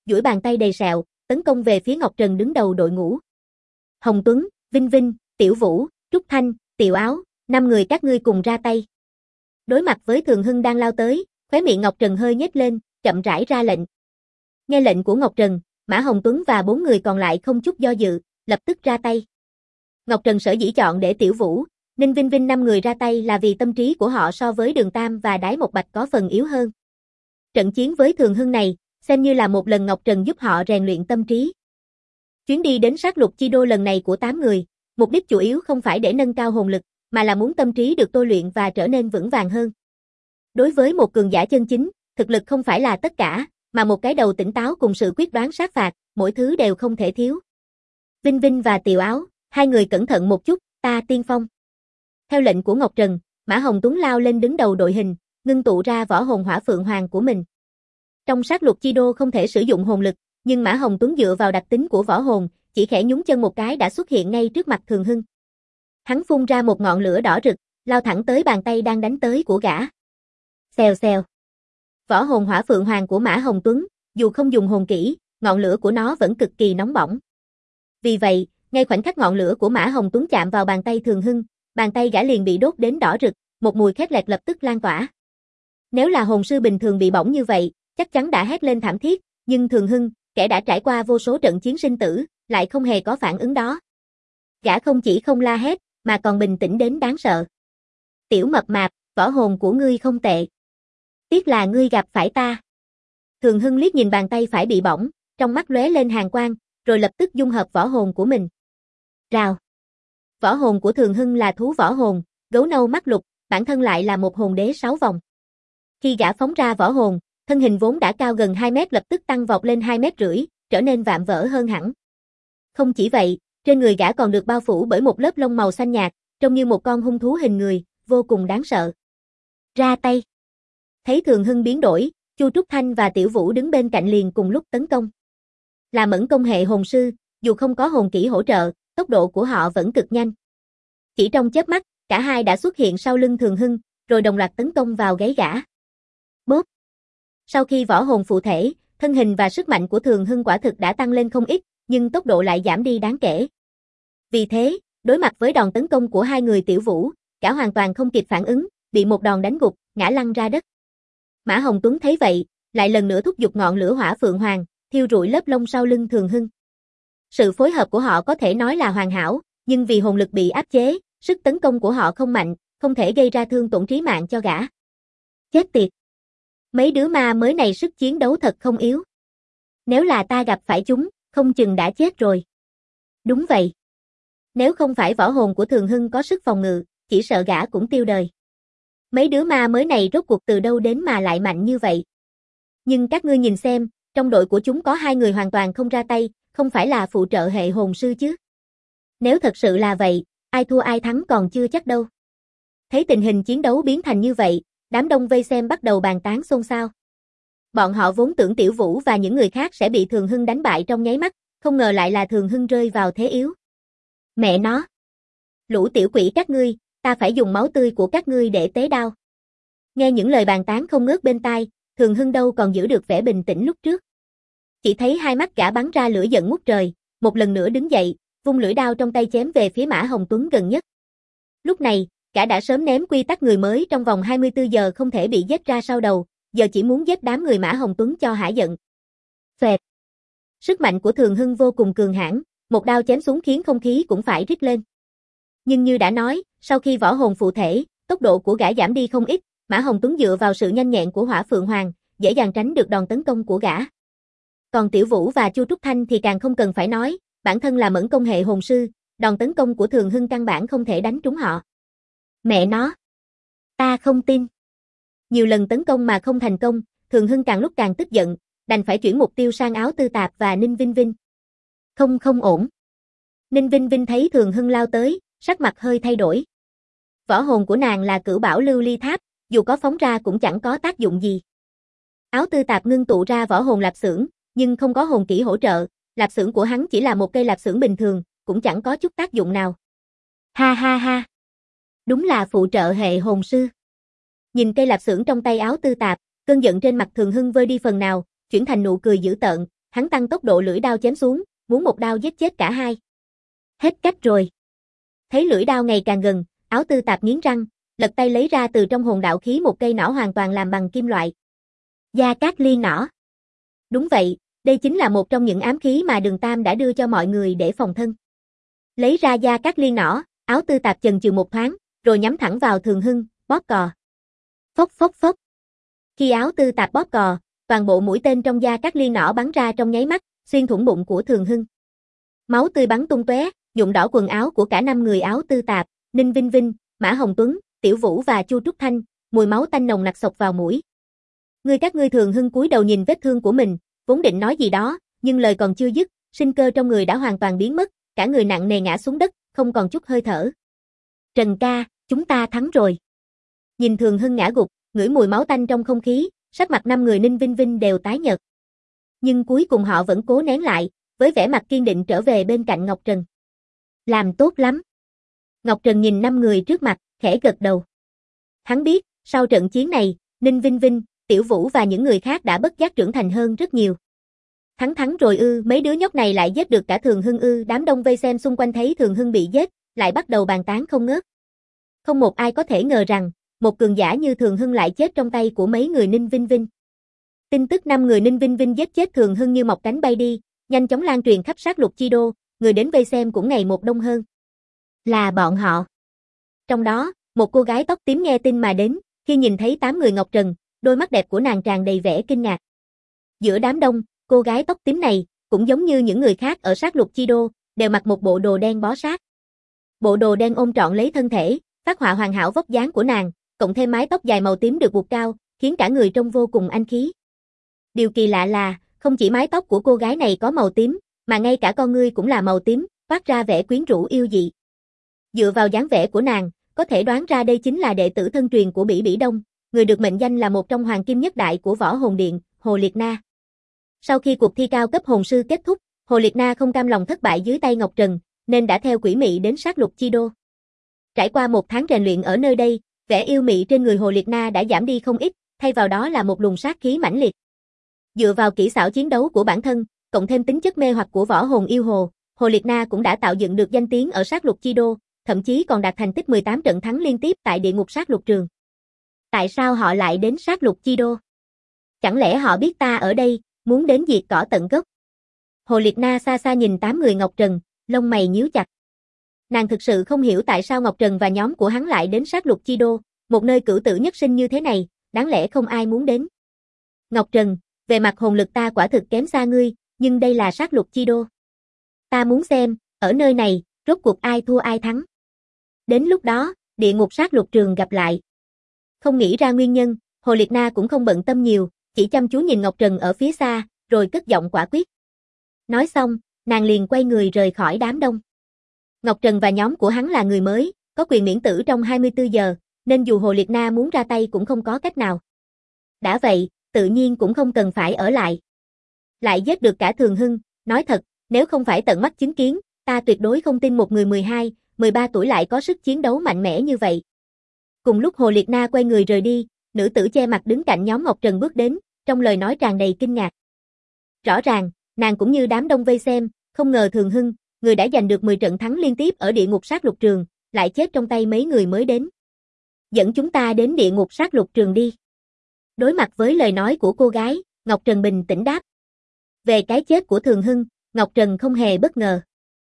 S1: duỗi bàn tay đầy sẹo, tấn công về phía Ngọc Trần đứng đầu đội ngũ. Hồng Tuấn, Vinh Vinh, Tiểu Vũ, Trúc Thanh, Tiểu Áo, 5 người các ngươi cùng ra tay. Đối mặt với Thường Hưng đang lao tới, khóe miệng Ngọc Trần hơi nhếch lên, chậm rãi ra lệnh. Nghe lệnh của Ngọc Trần, Mã Hồng Tuấn và 4 người còn lại không chút do dự, lập tức ra tay. Ngọc Trần sở dĩ chọn để Tiểu Vũ, Ninh Vinh Vinh 5 người ra tay là vì tâm trí của họ so với Đường Tam và Đái Một Bạch có phần yếu hơn. Trận chiến với Thường Hưng này, xem như là một lần Ngọc Trần giúp họ rèn luyện tâm trí. Chuyến đi đến sát lục chi đô lần này của 8 người, mục đích chủ yếu không phải để nâng cao hồn lực, mà là muốn tâm trí được tôi luyện và trở nên vững vàng hơn. Đối với một cường giả chân chính, thực lực không phải là tất cả, mà một cái đầu tỉnh táo cùng sự quyết đoán sát phạt, mỗi thứ đều không thể thiếu. Vinh Vinh và Tiểu Áo, 2 người cẩn thận một chút, ta tiên phong. Theo lệnh của Ngọc Trần, Mã Hồng Tuấn lao lên đứng đầu đội hình, ngưng tụ ra võ hồn Hỏa Phượng Hoàng của mình. Trong sát lục chi đô không thể sử dụng hồn lực, nhưng Mã Hồng Tuấn dựa vào đặc tính của võ hồn, chỉ khẽ nhúng chân một cái đã xuất hiện ngay trước mặt Thường Hưng. Hắn phun ra một ngọn lửa đỏ rực, lao thẳng tới bàn tay đang đánh tới của gã. Xèo xèo. Võ hồn Hỏa Phượng Hoàng của Mã Hồng Tuấn, dù không dùng hồn kỹ, ngọn lửa của nó vẫn cực kỳ nóng bỏng. Vì vậy, ngay khoảnh khắc ngọn lửa của Mã Hồng Tuấn chạm vào bàn tay Thường Hưng, bàn tay gã liền bị đốt đến đỏ rực, một mùi khét lẹt lập tức lan tỏa. Nếu là hồn sư bình thường bị bỏng như vậy, chắc chắn đã hét lên thảm thiết, nhưng Thường Hưng, kẻ đã trải qua vô số trận chiến sinh tử, lại không hề có phản ứng đó. Gã không chỉ không la hét, mà còn bình tĩnh đến đáng sợ. Tiểu mập mạp, võ hồn của ngươi không tệ. Tiếc là ngươi gặp phải ta. Thường Hưng liếc nhìn bàn tay phải bị bỏng, trong mắt lóe lên hàn quang, rồi lập tức dung hợp võ hồn của mình. Rào. Võ hồn của Thường Hưng là thú võ hồn, gấu nâu mắt lục, bản thân lại là một hồn đế 6 vòng. Khi gã phóng ra võ hồn, thân hình vốn đã cao gần 2 mét lập tức tăng vọt lên 2,5 mét, trở nên vạm vỡ hơn hẳn. Không chỉ vậy, trên người gã còn được bao phủ bởi một lớp lông màu xanh nhạt, trông như một con hung thú hình người, vô cùng đáng sợ. Ra tay. Thấy Thường Hưng biến đổi, Chu Trúc Thanh và Tiểu Vũ đứng bên cạnh liền cùng lúc tấn công. Là mẫn công hệ hồn sư, dù không có hồn kỹ hỗ trợ, tốc độ của họ vẫn cực nhanh. Chỉ trong chớp mắt, cả hai đã xuất hiện sau lưng Thường Hưng, rồi đồng loạt tấn công vào gáy gã. Bốp. Sau khi võ hồn phụ thể, thân hình và sức mạnh của Thường Hưng quả thực đã tăng lên không ít, nhưng tốc độ lại giảm đi đáng kể. Vì thế, đối mặt với đòn tấn công của 2 người Tiểu Vũ, cả hoàn toàn không kịp phản ứng, bị một đòn đánh gục, ngã lăn ra đất. Mã Hồng Tuấn thấy vậy, lại lần nữa thúc giục ngọn lửa Hỏa Phượng Hoàng, thiêu rụi lớp lông sau lưng Thường Hưng. Sự phối hợp của họ có thể nói là hoàn hảo, nhưng vì hồn lực bị áp chế, sức tấn công của họ không mạnh, không thể gây ra thương tổn trí mạng cho gã. Chết tiệt! Mấy đứa ma mới này sức chiến đấu thật không yếu. Nếu là ta gặp phải chúng, không chừng đã chết rồi. Đúng vậy. Nếu không phải võ hồn của Thường Hưng có sức phòng ngự, chỉ sợ gã cũng tiêu đời. Mấy đứa ma mới này rốt cuộc từ đâu đến mà lại mạnh như vậy. Nhưng các ngươi nhìn xem, trong đội của chúng có 2 người hoàn toàn không ra tay, không phải là phụ trợ hệ hồn sư chứ. Nếu thật sự là vậy, ai thua ai thắng còn chưa chắc đâu. Thấy tình hình chiến đấu biến thành như vậy, đám đông vây xem bắt đầu bàn tán xôn xao. Bọn họ vốn tưởng Tiểu Vũ và những người khác sẽ bị Thường Hưng đánh bại trong nháy mắt, không ngờ lại là Thường Hưng rơi vào thế yếu. Mẹ nó! Lũ tiểu quỷ các ngươi, ta phải dùng máu tươi của các ngươi để tế đao. Nghe những lời bàn tán không ngớt bên tai, Thường Hưng đâu còn giữ được vẻ bình tĩnh lúc trước. Chỉ thấy hai mắt gã bắn ra lửa giận ngút trời, một lần nữa đứng dậy, vung lưỡi đao trong tay chém về phía Mã Hồng Tuấn gần nhất. Lúc này, gã đã sớm ném quy tắc người mới trong vòng 24 giờ không thể bị giết ra sau đầu, giờ chỉ muốn giết đám người Mã Hồng Tuấn cho hả giận. Phệt. Sức mạnh của Thường Hưng vô cùng cường hãn, một đao chém xuống khiến không khí cũng phải rít lên. Nhưng như đã nói, sau khi võ hồn phụ thể, tốc độ của gã giảm đi không ít, Mã Hồng Tuấn dựa vào sự nhanh nhẹn của Hỏa Phượng Hoàng, dễ dàng tránh được đòn tấn công của gã. Còn Tiểu Vũ và Chu Trúc Thanh thì càng không cần phải nói, bản thân là mẫn công hệ hồn sư, đòn tấn công của Thường Hưng căn bản không thể đánh trúng họ. Mẹ nó! Ta không tin! Nhiều lần tấn công mà không thành công, Thường Hưng càng lúc càng tức giận, đành phải chuyển mục tiêu sang Áo Tư Tạp và Ninh Vinh Vinh. Không ổn. Ninh Vinh Vinh thấy Thường Hưng lao tới, sắc mặt hơi thay đổi. Võ hồn của nàng là Cửu Bảo Lưu Ly Tháp, dù có phóng ra cũng chẳng có tác dụng gì. Áo Tư Tạp ngưng tụ ra võ hồn lạp xưởng, nhưng không có hồn kỹ hỗ trợ, lạp xưởng của hắn chỉ là một cây lạp xưởng bình thường, cũng chẳng có chút tác dụng nào. Ha ha ha. Đúng là phụ trợ hệ hồn sư. Nhìn cây lạp xưởng trong tay Áo Tư Tạp, cơn giận trên mặt Thường Hưng vơi đi phần nào, chuyển thành nụ cười dữ tợn, hắn tăng tốc độ lưỡi đao chém xuống, muốn một đao giết chết cả hai. Hết cách rồi. Thấy lưỡi đao ngày càng gần, Áo Tư Tạp nghiến răng, lật tay lấy ra từ trong hồn đạo khí một cây nỏ hoàn toàn làm bằng kim loại. Gia Cát Liên nỏ. Đúng vậy, đây chính là một trong những ám khí mà Đường Tam đã đưa cho mọi người để phòng thân. Lấy ra Gia Cát Liên nỏ, Áo Tư Tạp chần chừ một thoáng, rồi nhắm thẳng vào Thường Hưng, bóp cò. Phốc phốc phốc. Khi Áo Tư Tạp bóp cò, toàn bộ mũi tên trong Gia Cát Liên nỏ bắn ra trong nháy mắt, xuyên thủng bụng của Thường Hưng. Máu tươi bắn tung tóe, nhuộm đỏ quần áo của cả 5 người Áo Tư Tạp, Ninh Vinh Vinh, Mã Hồng Tuấn, Tiểu Vũ và Chu Trúc Thanh, mùi máu tanh nồng nặc xộc vào mũi. Các ngươi. Thường Hưng cúi đầu nhìn vết thương của mình, vốn định nói gì đó, nhưng lời còn chưa dứt, sinh cơ trong người đã hoàn toàn biến mất, cả người nặng nề ngã xuống đất, không còn chút hơi thở. Trần ca, chúng ta thắng rồi. Nhìn Thường Hưng ngã gục, ngửi mùi máu tanh trong không khí, sắc mặt 5 người Ninh Vinh Vinh đều tái nhợt. Nhưng cuối cùng họ vẫn cố nén lại, với vẻ mặt kiên định trở về bên cạnh Ngọc Trần. Làm tốt lắm. Ngọc Trần nhìn 5 người trước mặt, khẽ gật đầu. Hắn biết, sau trận chiến này, Ninh Vinh Vinh, Tiểu Vũ và những người khác đã bất giác trưởng thành hơn rất nhiều. Thắng rồi ư, mấy đứa nhóc này lại giết được cả Thường Hưng ư, đám đông vây xem xung quanh thấy Thường Hưng bị giết, lại bắt đầu bàn tán không ngớt. Không một ai có thể ngờ rằng, một cường giả như Thường Hưng lại chết trong tay của mấy người Ninh Vinh Vinh. Tin tức 5 người Ninh Vinh Vinh giết chết Thường Hưng như mọc cánh bay đi, nhanh chóng lan truyền khắp sát lục chi đô, người đến vây xem cũng ngày một đông hơn. Là bọn họ. Trong đó, một cô gái tóc tím nghe tin mà đến, khi nhìn thấy 8 người Ngọc Trần, đôi mắt đẹp của nàng tràn đầy vẻ kinh ngạc. Giữa đám đông, cô gái tóc tím này, cũng giống như những người khác ở sát lục chi đô, đều mặc một bộ đồ đen bó sát. Bộ đồ đen ôm trọn lấy thân thể, phác họa hoàn hảo vóc dáng của nàng, cộng thêm mái tóc dài màu tím được buộc cao, khiến cả người trông vô cùng anh khí. Điều kỳ lạ là, không chỉ mái tóc của cô gái này có màu tím, mà ngay cả con ngươi cũng là màu tím, phát ra vẻ quyến rũ yêu dị. Dựa vào dáng vẻ của nàng, có thể đoán ra đây chính là đệ tử thân truyền của Bỉ Bỉ Đông, người được mệnh danh là một trong hoàng kim nhất đại của Võ Hồn Điện, Hồ Liệt Na. Sau khi cuộc thi cao cấp hồn sư kết thúc, Hồ Liệt Na không cam lòng thất bại dưới tay Ngọc Trần, nên đã theo quỷ mị đến sát lục chi đô. Trải qua một tháng rèn luyện ở nơi đây, vẻ yêu mị trên người Hồ Liệt Na đã giảm đi không ít, thay vào đó là một luồng sát khí mãnh liệt. Dựa vào kỹ xảo chiến đấu của bản thân, cộng thêm tính chất mê hoặc của võ hồn yêu hồ, Hồ Liệt Na cũng đã tạo dựng được danh tiếng ở sát lục chi đô, thậm chí còn đạt thành tích 18 trận thắng liên tiếp tại địa ngục sát lục trường. Tại sao họ lại đến sát lục chi đô? Chẳng lẽ họ biết ta ở đây, muốn đến diệt cỏ tận gốc? Hồ Liệt Na xa xa nhìn 8 người Ngọc Trần, lông mày nhíu chặt. Nàng thực sự không hiểu tại sao Ngọc Trần và nhóm của hắn lại đến sát lục chi đô, một nơi cửu tử nhất sinh như thế này, đáng lẽ không ai muốn đến. Ngọc Trần, về mặt hồn lực ta quả thực kém xa ngươi, nhưng đây là sát lục chi đô. Ta muốn xem, ở nơi này, rốt cuộc ai thua ai thắng. Đến lúc đó, địa ngục sát lục trường gặp lại. Không nghĩ ra nguyên nhân, Hồ Liệt Na cũng không bận tâm nhiều, chỉ chăm chú nhìn Ngọc Trần ở phía xa, rồi cất giọng quả quyết. Nói xong, nàng liền quay người rời khỏi đám đông. Ngọc Trần và nhóm của hắn là người mới, có quyền miễn tử trong 24 giờ, nên dù Hồ Liệt Na muốn ra tay cũng không có cách nào. Đã vậy, tự nhiên cũng không cần phải ở lại. Lại giết được cả Thường Hưng, nói thật, nếu không phải tận mắt chứng kiến, ta tuyệt đối không tin một người 12, 13 tuổi lại có sức chiến đấu mạnh mẽ như vậy. Cùng lúc Hồ Liệt Na quay người rời đi, nữ tử che mặt đứng cạnh nhóm Ngọc Trần bước đến, trong lời nói tràn đầy kinh ngạc. Rõ ràng, nàng cũng như đám đông vây xem, không ngờ Thường Hưng, người đã giành được 10 trận thắng liên tiếp ở địa ngục sát lục trường, lại chết trong tay mấy người mới đến. Dẫn chúng ta đến địa ngục sát lục trường đi. Đối mặt với lời nói của cô gái, Ngọc Trần bình tĩnh đáp. Về cái chết của Thường Hưng, Ngọc Trần không hề bất ngờ.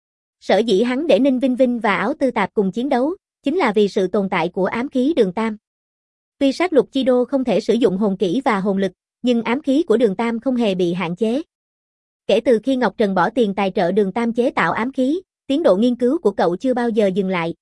S1: Sở dĩ hắn để Ninh Vinh Vinh và Áo Tư Tạp cùng chiến đấu, chính là vì sự tồn tại của ám khí Đường Tam. Tuy sát lục chi đô không thể sử dụng hồn kỹ và hồn lực, nhưng ám khí của Đường Tam không hề bị hạn chế. Kể từ khi Ngọc Trần bỏ tiền tài trợ Đường Tam chế tạo ám khí, tiến độ nghiên cứu của cậu chưa bao giờ dừng lại.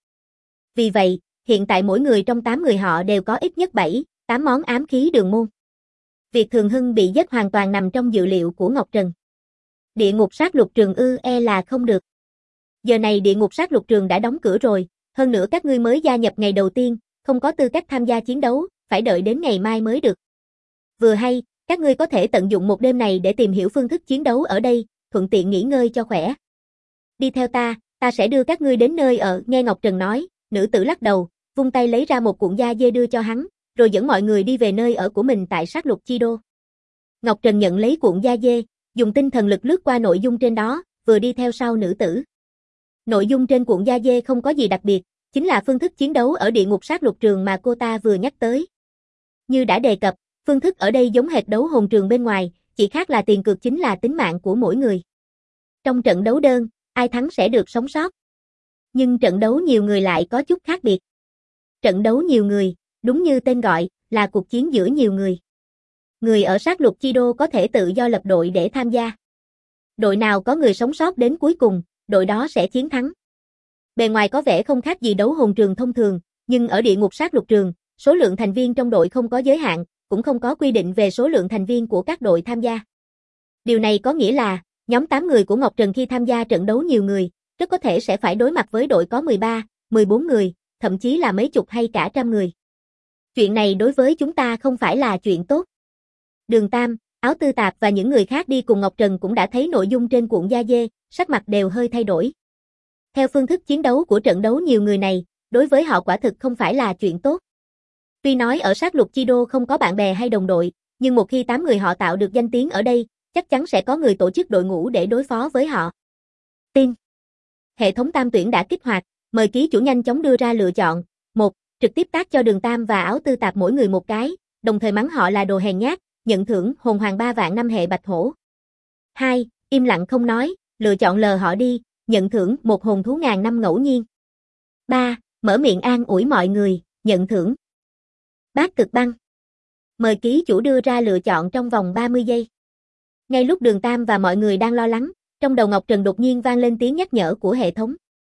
S1: Vì vậy, hiện tại mỗi người trong 8 người họ đều có ít nhất 7, 8 món ám khí đường môn. Việc Thường Hưng bị giết hoàn toàn nằm trong dự liệu của Ngọc Trần. Địa ngục sát lục trường là không được. Giờ này địa ngục sát lục trường đã đóng cửa rồi, hơn nữa các ngươi mới gia nhập ngày đầu tiên, không có tư cách tham gia chiến đấu, phải đợi đến ngày mai mới được. Vừa hay, các ngươi có thể tận dụng một đêm này để tìm hiểu phương thức chiến đấu ở đây, thuận tiện nghỉ ngơi cho khỏe. Đi theo ta sẽ đưa các ngươi đến nơi ở, nghe Ngọc Trần nói, nữ tử lắc đầu, vung tay lấy ra một cuộn da dê đưa cho hắn, rồi dẫn mọi người đi về nơi ở của mình tại sát lục chi đô. Ngọc Trần nhận lấy cuộn da dê, dùng tinh thần lực lướt qua nội dung trên đó, vừa đi theo sau nữ tử. Nội dung trên cuộn da dê không có gì đặc biệt, chính là phương thức chiến đấu ở địa ngục sát lục trường mà cô ta vừa nhắc tới. Như đã đề cập, phương thức ở đây giống hệt đấu hồn trường bên ngoài, chỉ khác là tiền cược chính là tính mạng của mỗi người. Trong trận đấu đơn, ai thắng sẽ được sống sót. Nhưng trận đấu nhiều người lại có chút khác biệt. Trận đấu nhiều người, đúng như tên gọi, là cuộc chiến giữa nhiều người. Người ở sát lục chi đô có thể tự do lập đội để tham gia. Đội nào có người sống sót đến cuối cùng, đội đó sẽ chiến thắng. Bề ngoài có vẻ không khác gì đấu hồn trường thông thường, nhưng ở địa ngục sát lục trường, số lượng thành viên trong đội không có giới hạn, cũng không có quy định về số lượng thành viên của các đội tham gia. Điều này có nghĩa là, nhóm 8 người của Ngọc Trần khi tham gia trận đấu nhiều người, rất có thể sẽ phải đối mặt với đội có 13, 14 người, thậm chí là mấy chục hay cả trăm người. Chuyện này đối với chúng ta không phải là chuyện tốt. Đường Tam, Áo Tư Tạp và những người khác đi cùng Ngọc Trần cũng đã thấy nội dung trên cuộn da dê, sắc mặt đều hơi thay đổi. Theo phương thức chiến đấu của trận đấu nhiều người này, đối với họ quả thực không phải là chuyện tốt. Tuy nói ở sát lục chi đô không có bạn bè hay đồng đội, nhưng một khi 8 người họ tạo được danh tiếng ở đây, chắc chắn sẽ có người tổ chức đội ngũ để đối phó với họ. Tiên. Hệ thống tam tuyển đã kích hoạt, mời ký chủ nhanh chóng đưa ra lựa chọn. 1. Trực tiếp tag cho Đường Tam và Áo Tư Tạp mỗi người một cái, đồng thời mắng họ là đồ hèn nhát, nhận thưởng hồn hoàng 3 vạn năm hệ bạch hổ. 2. Im lặng không nói, lựa chọn lờ họ đi, nhận thưởng một hồn thú ngàn năm ngẫu nhiên. 3. Mở miệng an ủi mọi người, nhận thưởng bát cực băng. Mời ký chủ đưa ra lựa chọn trong vòng 30 giây. Ngay lúc Đường Tam và mọi người đang lo lắng, trong đầu Ngọc Trần đột nhiên vang lên tiếng nhắc nhở của hệ thống.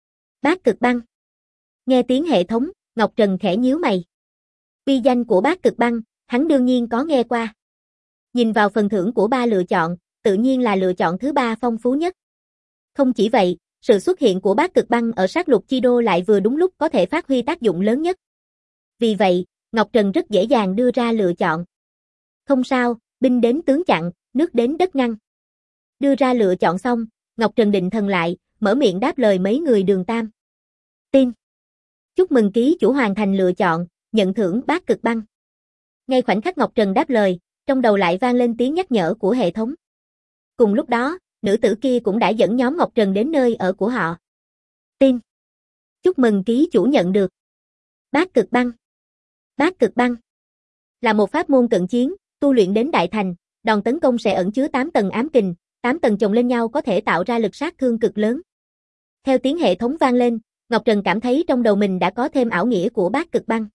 S1: Bát cực băng. Nghe tiếng hệ thống, Ngọc Trần khẽ nhíu mày. Uy danh của bát cực băng, hắn đương nhiên có nghe qua. Nhìn vào phần thưởng của 3 lựa chọn, tự nhiên là lựa chọn thứ 3 phong phú nhất. Không chỉ vậy, sự xuất hiện của bát cực băng ở sát lục chi đô lại vừa đúng lúc có thể phát huy tác dụng lớn nhất. Vì vậy, Ngọc Trần rất dễ dàng đưa ra lựa chọn. Không sao, binh đến tướng chặn, nước đến đất ngăn. Đưa ra lựa chọn xong, Ngọc Trần định thần lại, mở miệng đáp lời mấy người Đường Tam. Tiên. Chúc mừng ký chủ hoàn thành lựa chọn, nhận thưởng bát cực băng. Ngay khoảnh khắc Ngọc Trần đáp lời, trong đầu lại vang lên tiếng nhắc nhở của hệ thống. Cùng lúc đó, nữ tử kia cũng đã dẫn nhóm Ngọc Trần đến nơi ở của họ. Tiên. Chúc mừng ký chủ nhận được bát cực băng. Bát cực băng là một pháp môn cận chiến, tu luyện đến đại thành, đòn tấn công sẽ ẩn chứa 8 tầng ám kình, 8 tầng chồng lên nhau có thể tạo ra lực sát thương cực lớn. Theo tiếng hệ thống vang lên, Ngọc Trần cảm thấy trong đầu mình đã có thêm ảo nghĩa của bát cực băng.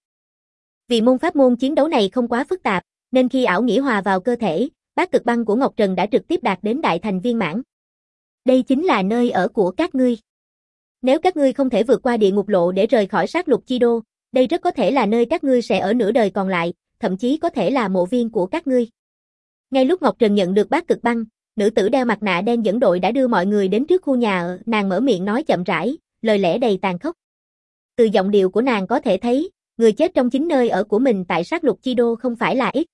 S1: Vì môn pháp môn chiến đấu này không quá phức tạp, nên khi ảo nghĩa hòa vào cơ thể, bát cực băng của Ngọc Trần đã trực tiếp đạt đến đại thành viên mãn. Đây chính là nơi ở của các ngươi. Nếu các ngươi không thể vượt qua địa ngục lộ để rời khỏi sát lục chi đô, đây rất có thể là nơi các ngươi sẽ ở nửa đời còn lại, thậm chí có thể là mộ viên của các ngươi. Ngay lúc Ngọc Trần nhận được bát cực băng, nữ tử đeo mặt nạ đen dẫn đội đã đưa mọi người đến trước khu nhà ở, nàng mở miệng nói chậm rãi, lời lẽ đầy tàn khốc. Từ giọng điệu của nàng có thể thấy, người chết trong chính nơi ở của mình tại sát lục chi đô không phải là ít.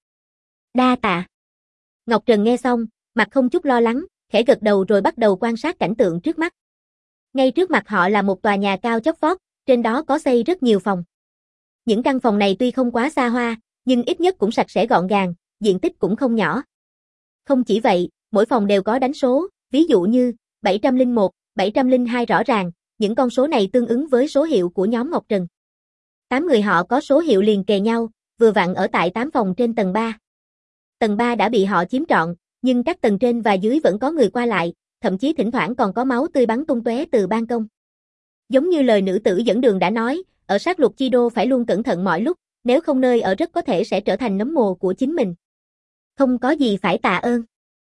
S1: Đa tạ. Ngọc Trần nghe xong, mặt không chút lo lắng, khẽ gật đầu rồi bắt đầu quan sát cảnh tượng trước mắt. Ngay trước mặt họ là một tòa nhà cao chót vót, trên đó có xây rất nhiều phòng. Những căn phòng này tuy không quá xa hoa, nhưng ít nhất cũng sạch sẽ gọn gàng, diện tích cũng không nhỏ. Không chỉ vậy, mỗi phòng đều có đánh số, ví dụ như 701, 702 rõ ràng, những con số này tương ứng với số hiệu của nhóm Ngọc Trần. 8 người họ có số hiệu liền kề nhau, vừa vặn ở tại 8 phòng trên tầng 3. Tầng 3 đã bị họ chiếm trọn, nhưng các tầng trên và dưới vẫn có người qua lại, thậm chí thỉnh thoảng còn có máu tươi bắn tung tóe từ ban công. Giống như lời nữ tử dẫn đường đã nói, ở sát lục chi đô phải luôn cẩn thận mọi lúc, nếu không nơi ở rất có thể sẽ trở thành nấm mồ của chính mình. Không có gì phải tạ ơn.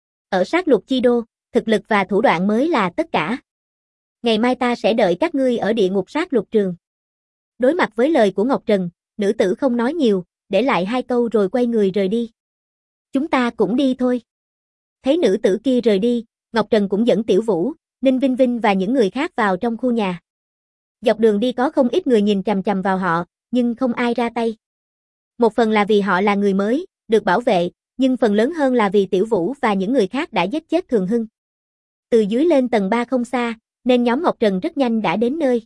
S1: Ở sát lục chi đô, thực lực và thủ đoạn mới là tất cả. Ngày mai ta sẽ đợi các ngươi ở địa ngục sát lục trường. Đối mặt với lời của Ngọc Trần, nữ tử không nói nhiều, để lại 2 câu rồi quay người rời đi. Chúng ta cũng đi thôi. Thấy nữ tử kia rời đi, Ngọc Trần cũng dẫn Tiểu Vũ, Ninh Vinh Vinh và những người khác vào trong khu nhà. Dọc đường đi có không ít người nhìn chằm chằm vào họ, nhưng không ai ra tay. Một phần là vì họ là người mới, được bảo vệ, nhưng phần lớn hơn là vì Tiểu Vũ và những người khác đã giết chết Thường Hưng. Từ dưới lên tầng 3 không xa, nên nhóm Ngọc Trần rất nhanh đã đến nơi.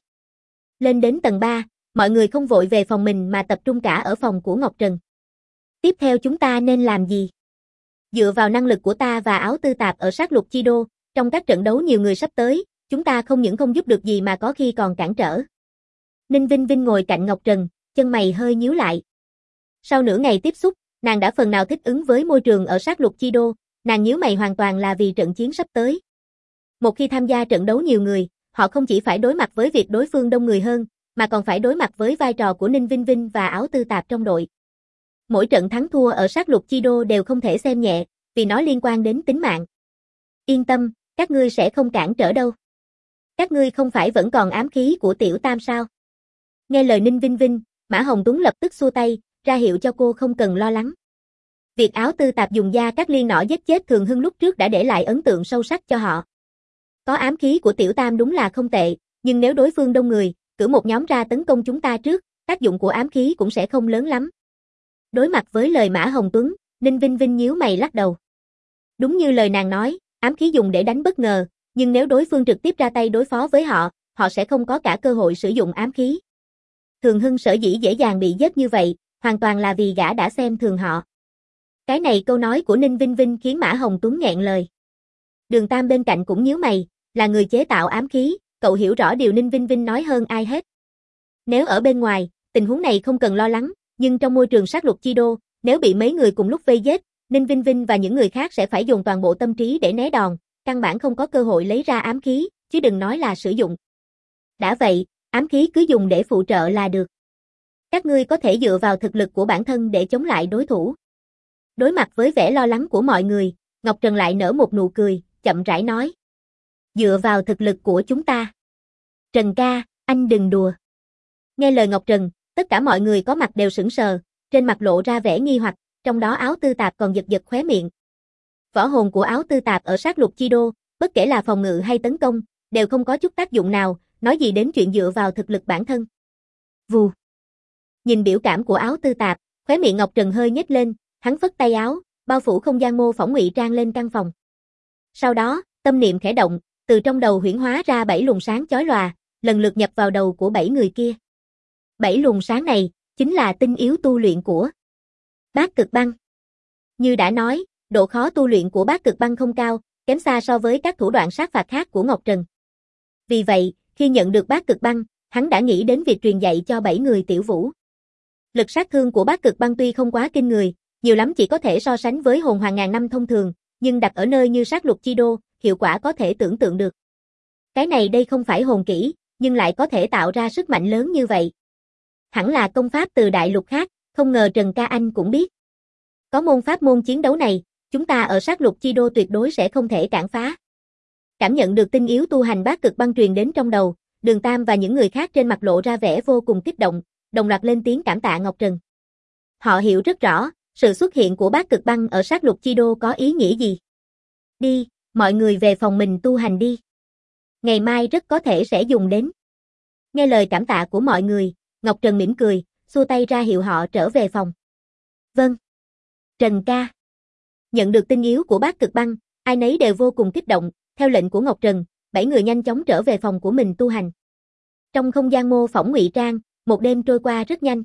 S1: Lên đến tầng 3, mọi người không vội về phòng mình mà tập trung cả ở phòng của Ngọc Trần. Tiếp theo chúng ta nên làm gì? Dựa vào năng lực của ta và áo tư tạp ở sát lục chi đô, trong các trận đấu nhiều người sắp tới, chúng ta không những không giúp được gì mà có khi còn cản trở. Ninh Vinh Vinh ngồi cạnh Ngọc Trần, chân mày hơi nhíu lại. Sau nửa ngày tiếp xúc, nàng đã phần nào thích ứng với môi trường ở sát lục chi đô, nàng nhíu mày hoàn toàn là vì trận chiến sắp tới. Một khi tham gia trận đấu nhiều người, họ không chỉ phải đối mặt với việc đối phương đông người hơn, mà còn phải đối mặt với vai trò của Ninh Vinh Vinh và áo tư tạp trong đội. Mỗi trận thắng thua ở sát lục chi đô đều không thể xem nhẹ, vì nó liên quan đến tính mạng. Yên tâm, các ngươi sẽ không cản trở đâu. Các ngươi không phải vẫn còn ám khí của Tiểu Tam sao? Nghe lời Ninh Vinh Vinh, Mã Hồng Tuấn lập tức xua tay, ra hiệu cho cô không cần lo lắng. Việc áo tư tạp dùng Gia Cát Liên nỏ giết chết Thường Hưng lúc trước đã để lại ấn tượng sâu sắc cho họ. Có ám khí của Tiểu Tam đúng là không tệ, nhưng nếu đối phương đông người, cử một nhóm ra tấn công chúng ta trước, tác dụng của ám khí cũng sẽ không lớn lắm. Đối mặt với lời Mã Hồng Tuấn, Ninh Vinh Vinh nhíu mày lắc đầu. Đúng như lời nàng nói, ám khí dùng để đánh bất ngờ, nhưng nếu đối phương trực tiếp ra tay đối phó với họ, họ sẽ không có cả cơ hội sử dụng ám khí. Thường Hưng sở dĩ dễ dàng bị giết như vậy, hoàn toàn là vì gã đã xem thường họ. Cái này câu nói của Ninh Vinh Vinh khiến Mã Hồng Tuấn nghẹn lời. Đường Tam bên cạnh cũng nhíu mày, là người chế tạo ám khí, cậu hiểu rõ điều Ninh Vinh Vinh nói hơn ai hết. Nếu ở bên ngoài, tình huống này không cần lo lắng, nhưng trong môi trường sát lục chi đô, nếu bị mấy người cùng lúc vây giết, Ninh Vinh Vinh và những người khác sẽ phải dồn toàn bộ tâm trí để né đòn, căn bản không có cơ hội lấy ra ám khí, chứ đừng nói là sử dụng. Đã vậy, ám khí cứ dùng để phụ trợ là được. Các ngươi có thể dựa vào thực lực của bản thân để chống lại đối thủ. Đối mặt với vẻ lo lắng của mọi người, Ngọc Trần lại nở một nụ cười, chậm rãi nói. Dựa vào thực lực của chúng ta. Trần ca, anh đừng đùa. Nghe lời Ngọc Trần, tất cả mọi người có mặt đều sững sờ, trên mặt lộ ra vẻ nghi hoặc, trong đó áo tư tạp còn giật giật khóe miệng. Võ hồn của áo tư tạp ở sát lục chi đô, bất kể là phòng ngự hay tấn công, đều không có chút tác dụng nào, nói gì đến chuyện dựa vào thực lực bản thân. Vù. Nhìn biểu cảm của áo tư tạp, khóe miệng Ngọc Trần hơi nhếch lên, hắn phất tay áo, bao phủ không gian mô phỏng ngụy trang lên căn phòng. Sau đó, tâm niệm khẽ động, từ trong đầu huyễn hóa ra 7 luồng sáng chói lòa, lần lượt nhập vào đầu của 7 người kia. 7 luồng sáng này chính là tinh yếu tu luyện của Bát Cực Băng. Như đã nói, độ khó tu luyện của Bát Cực Băng không cao, kém xa so với các thủ đoạn sát phạt khác của Ngọc Trần. Vì vậy, khi nhận được Bát Cực Băng, hắn đã nghĩ đến việc truyền dạy cho 7 người tiểu vũ. Lực sát thương của Bát Cực Băng tuy không quá kinh người, nhiều lắm chỉ có thể so sánh với hồn hoàng ngàn năm thông thường, nhưng đặt ở nơi như sát lục chi đô, hiệu quả có thể tưởng tượng được. Cái này đây không phải hồn kỹ, nhưng lại có thể tạo ra sức mạnh lớn như vậy. Hẳn là công pháp từ đại lục khác, không ngờ Trần ca anh cũng biết. Có môn pháp môn chiến đấu này, chúng ta ở sát lục chi đô tuyệt đối sẽ không thể cản phá. Cảm nhận được tinh yếu tu hành Bát Cực Băng truyền đến trong đầu, Đường Tam và những người khác trên mặt lộ ra vẻ vô cùng kích động, đồng loạt lên tiếng cảm tạ Ngọc Trần. Họ hiểu rất rõ, sự xuất hiện của Bát Cực Băng ở sát lục chi đô có ý nghĩa gì. Đi, mọi người về phòng mình tu hành đi. Ngày mai rất có thể sẽ dùng đến. Nghe lời cảm tạ của mọi người, Ngọc Trần mỉm cười, xua tay ra hiệu họ trở về phòng. Vâng. Trần ca. Nhận được tin yếu của Bát Cực Băng, ai nấy đều vô cùng kích động, theo lệnh của Ngọc Trần, 7 người nhanh chóng trở về phòng của mình tu hành. Trong không gian mô phỏng ngụy trang, một đêm trôi qua rất nhanh.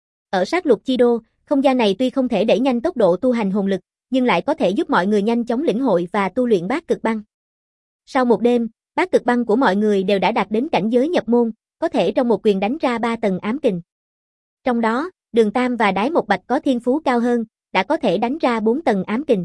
S1: Ở sát lục chi đô, không gian này tuy không thể đẩy nhanh tốc độ tu hành hồn lực, nhưng lại có thể giúp mọi người nhanh chóng lĩnh hội và tu luyện Bát Cực Băng. Sau một đêm, Bát Cực Băng của mọi người đều đã đạt đến cảnh giới nhập môn, có thể trong một quyền đánh ra 3 tầng ám kình. Trong đó, Đường Tam và Đái Một Bạch có thiên phú cao hơn, đã có thể đánh ra 4 tầng ám kình.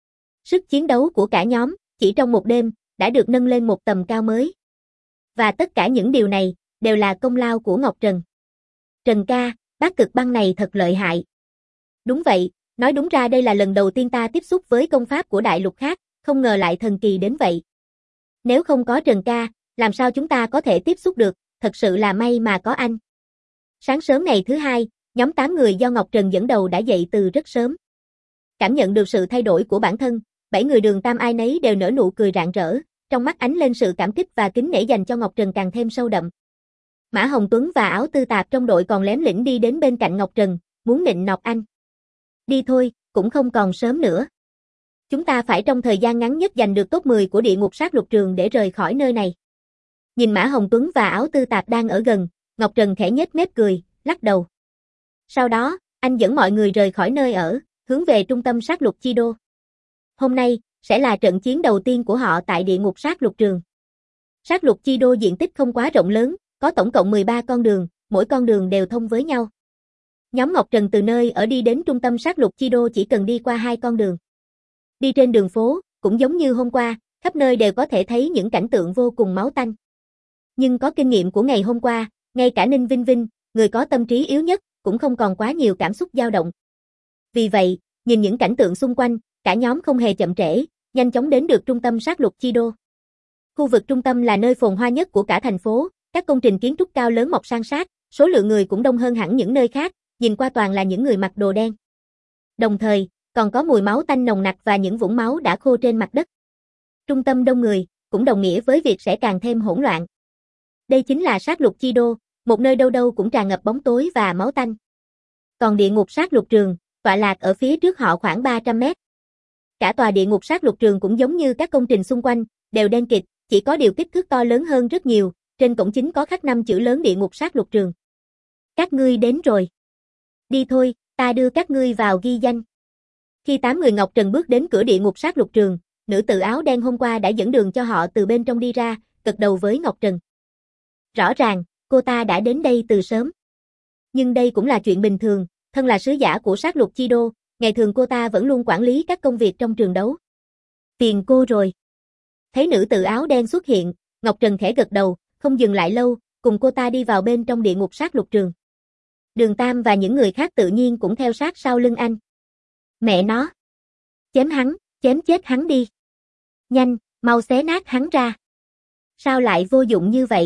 S1: Sức chiến đấu của cả nhóm, chỉ trong một đêm, đã được nâng lên một tầm cao mới. Và tất cả những điều này, đều là công lao của Ngọc Trần. Trần ca, Bát Cực Băng này thật lợi hại. Đúng vậy, nói đúng ra đây là lần đầu tiên ta tiếp xúc với công pháp của đại lục khác, không ngờ lại thần kỳ đến vậy. Nếu không có Trần ca, làm sao chúng ta có thể tiếp xúc được, thật sự là may mà có anh. Sáng sớm ngày thứ hai, nhóm 8 người do Ngọc Trần dẫn đầu đã dậy từ rất sớm. Cảm nhận được sự thay đổi của bản thân, 7 người Đường Tam ai nấy đều nở nụ cười rạng rỡ, trong mắt ánh lên sự cảm kích và kính nể dành cho Ngọc Trần càng thêm sâu đậm. Mã Hồng Tuấn và áo tư tạp trong đội còn lém lĩnh đi đến bên cạnh Ngọc Trần, muốn nịnh nọt anh. Đi thôi, cũng không còn sớm nữa. Chúng ta phải trong thời gian ngắn nhất giành được top 10 của địa ngục sát lục trường để rời khỏi nơi này. Nhìn Mã Hồng Tuấn và áo tư tạp đang ở gần, Ngọc Trần khẽ nhếch mép cười, lắc đầu. Sau đó, anh dẫn mọi người rời khỏi nơi ở, hướng về trung tâm sát lục chi đô. Hôm nay, sẽ là trận chiến đầu tiên của họ tại địa ngục sát lục trường. Sát lục chi đô diện tích không quá rộng lớn, có tổng cộng 13 con đường, mỗi con đường đều thông với nhau. Nhóm Ngọc Trần từ nơi ở đi đến trung tâm sát lục chi đô chỉ cần đi qua 2 con đường. Đi trên đường phố, cũng giống như hôm qua, khắp nơi đều có thể thấy những cảnh tượng vô cùng máu tanh. Nhưng có kinh nghiệm của ngày hôm qua, ngay cả Ninh Vinh Vinh, người có tâm trí yếu nhất, cũng không còn quá nhiều cảm xúc dao động. Vì vậy, nhìn những cảnh tượng xung quanh, cả nhóm không hề chậm trễ, nhanh chóng đến được trung tâm sát lục chi đô. Khu vực trung tâm là nơi phồn hoa nhất của cả thành phố, các công trình kiến trúc cao lớn mọc san sát, số lượng người cũng đông hơn hẳn những nơi khác, nhìn qua toàn là những người mặc đồ đen. Đồng thời, còn có mùi máu tanh nồng nặc và những vũng máu đã khô trên mặt đất. Trung tâm đông người, cũng đồng nghĩa với việc sẽ càng thêm hỗn loạn. Đây chính là sát lục chi đô, một nơi đâu đâu cũng tràn ngập bóng tối và máu tanh. Còn địa ngục sát lục trường, tọa lạc ở phía trước họ khoảng 300 mét. Cả tòa địa ngục sát lục trường cũng giống như các công trình xung quanh, đều đen kịt, chỉ có điều kích thước to lớn hơn rất nhiều, trên cổng chính có khắc 5 chữ lớn địa ngục sát lục trường. Các ngươi đến rồi. Đi thôi, ta đưa các ngươi vào ghi danh. Khi 8 người Ngọc Trần bước đến cửa địa ngục sát lục trường, nữ tử áo đen hôm qua đã dẫn đường cho họ từ bên trong đi ra, gật đầu với Ngọc Trần. Rõ ràng, cô ta đã đến đây từ sớm. Nhưng đây cũng là chuyện bình thường, thân là sứ giả của sát lục chi đô, ngày thường cô ta vẫn luôn quản lý các công việc trong trường đấu. Phiền cô rồi. Thấy nữ tử áo đen xuất hiện, Ngọc Trần khẽ gật đầu, không dừng lại lâu, cùng cô ta đi vào bên trong địa ngục sát lục trường. Đường Tam và những người khác tự nhiên cũng theo sát sau lưng anh. Mẹ nó. Chém hắn, chém chết hắn đi. Nhanh, mau xé nát hắn ra. Sao lại vô dụng như vậy?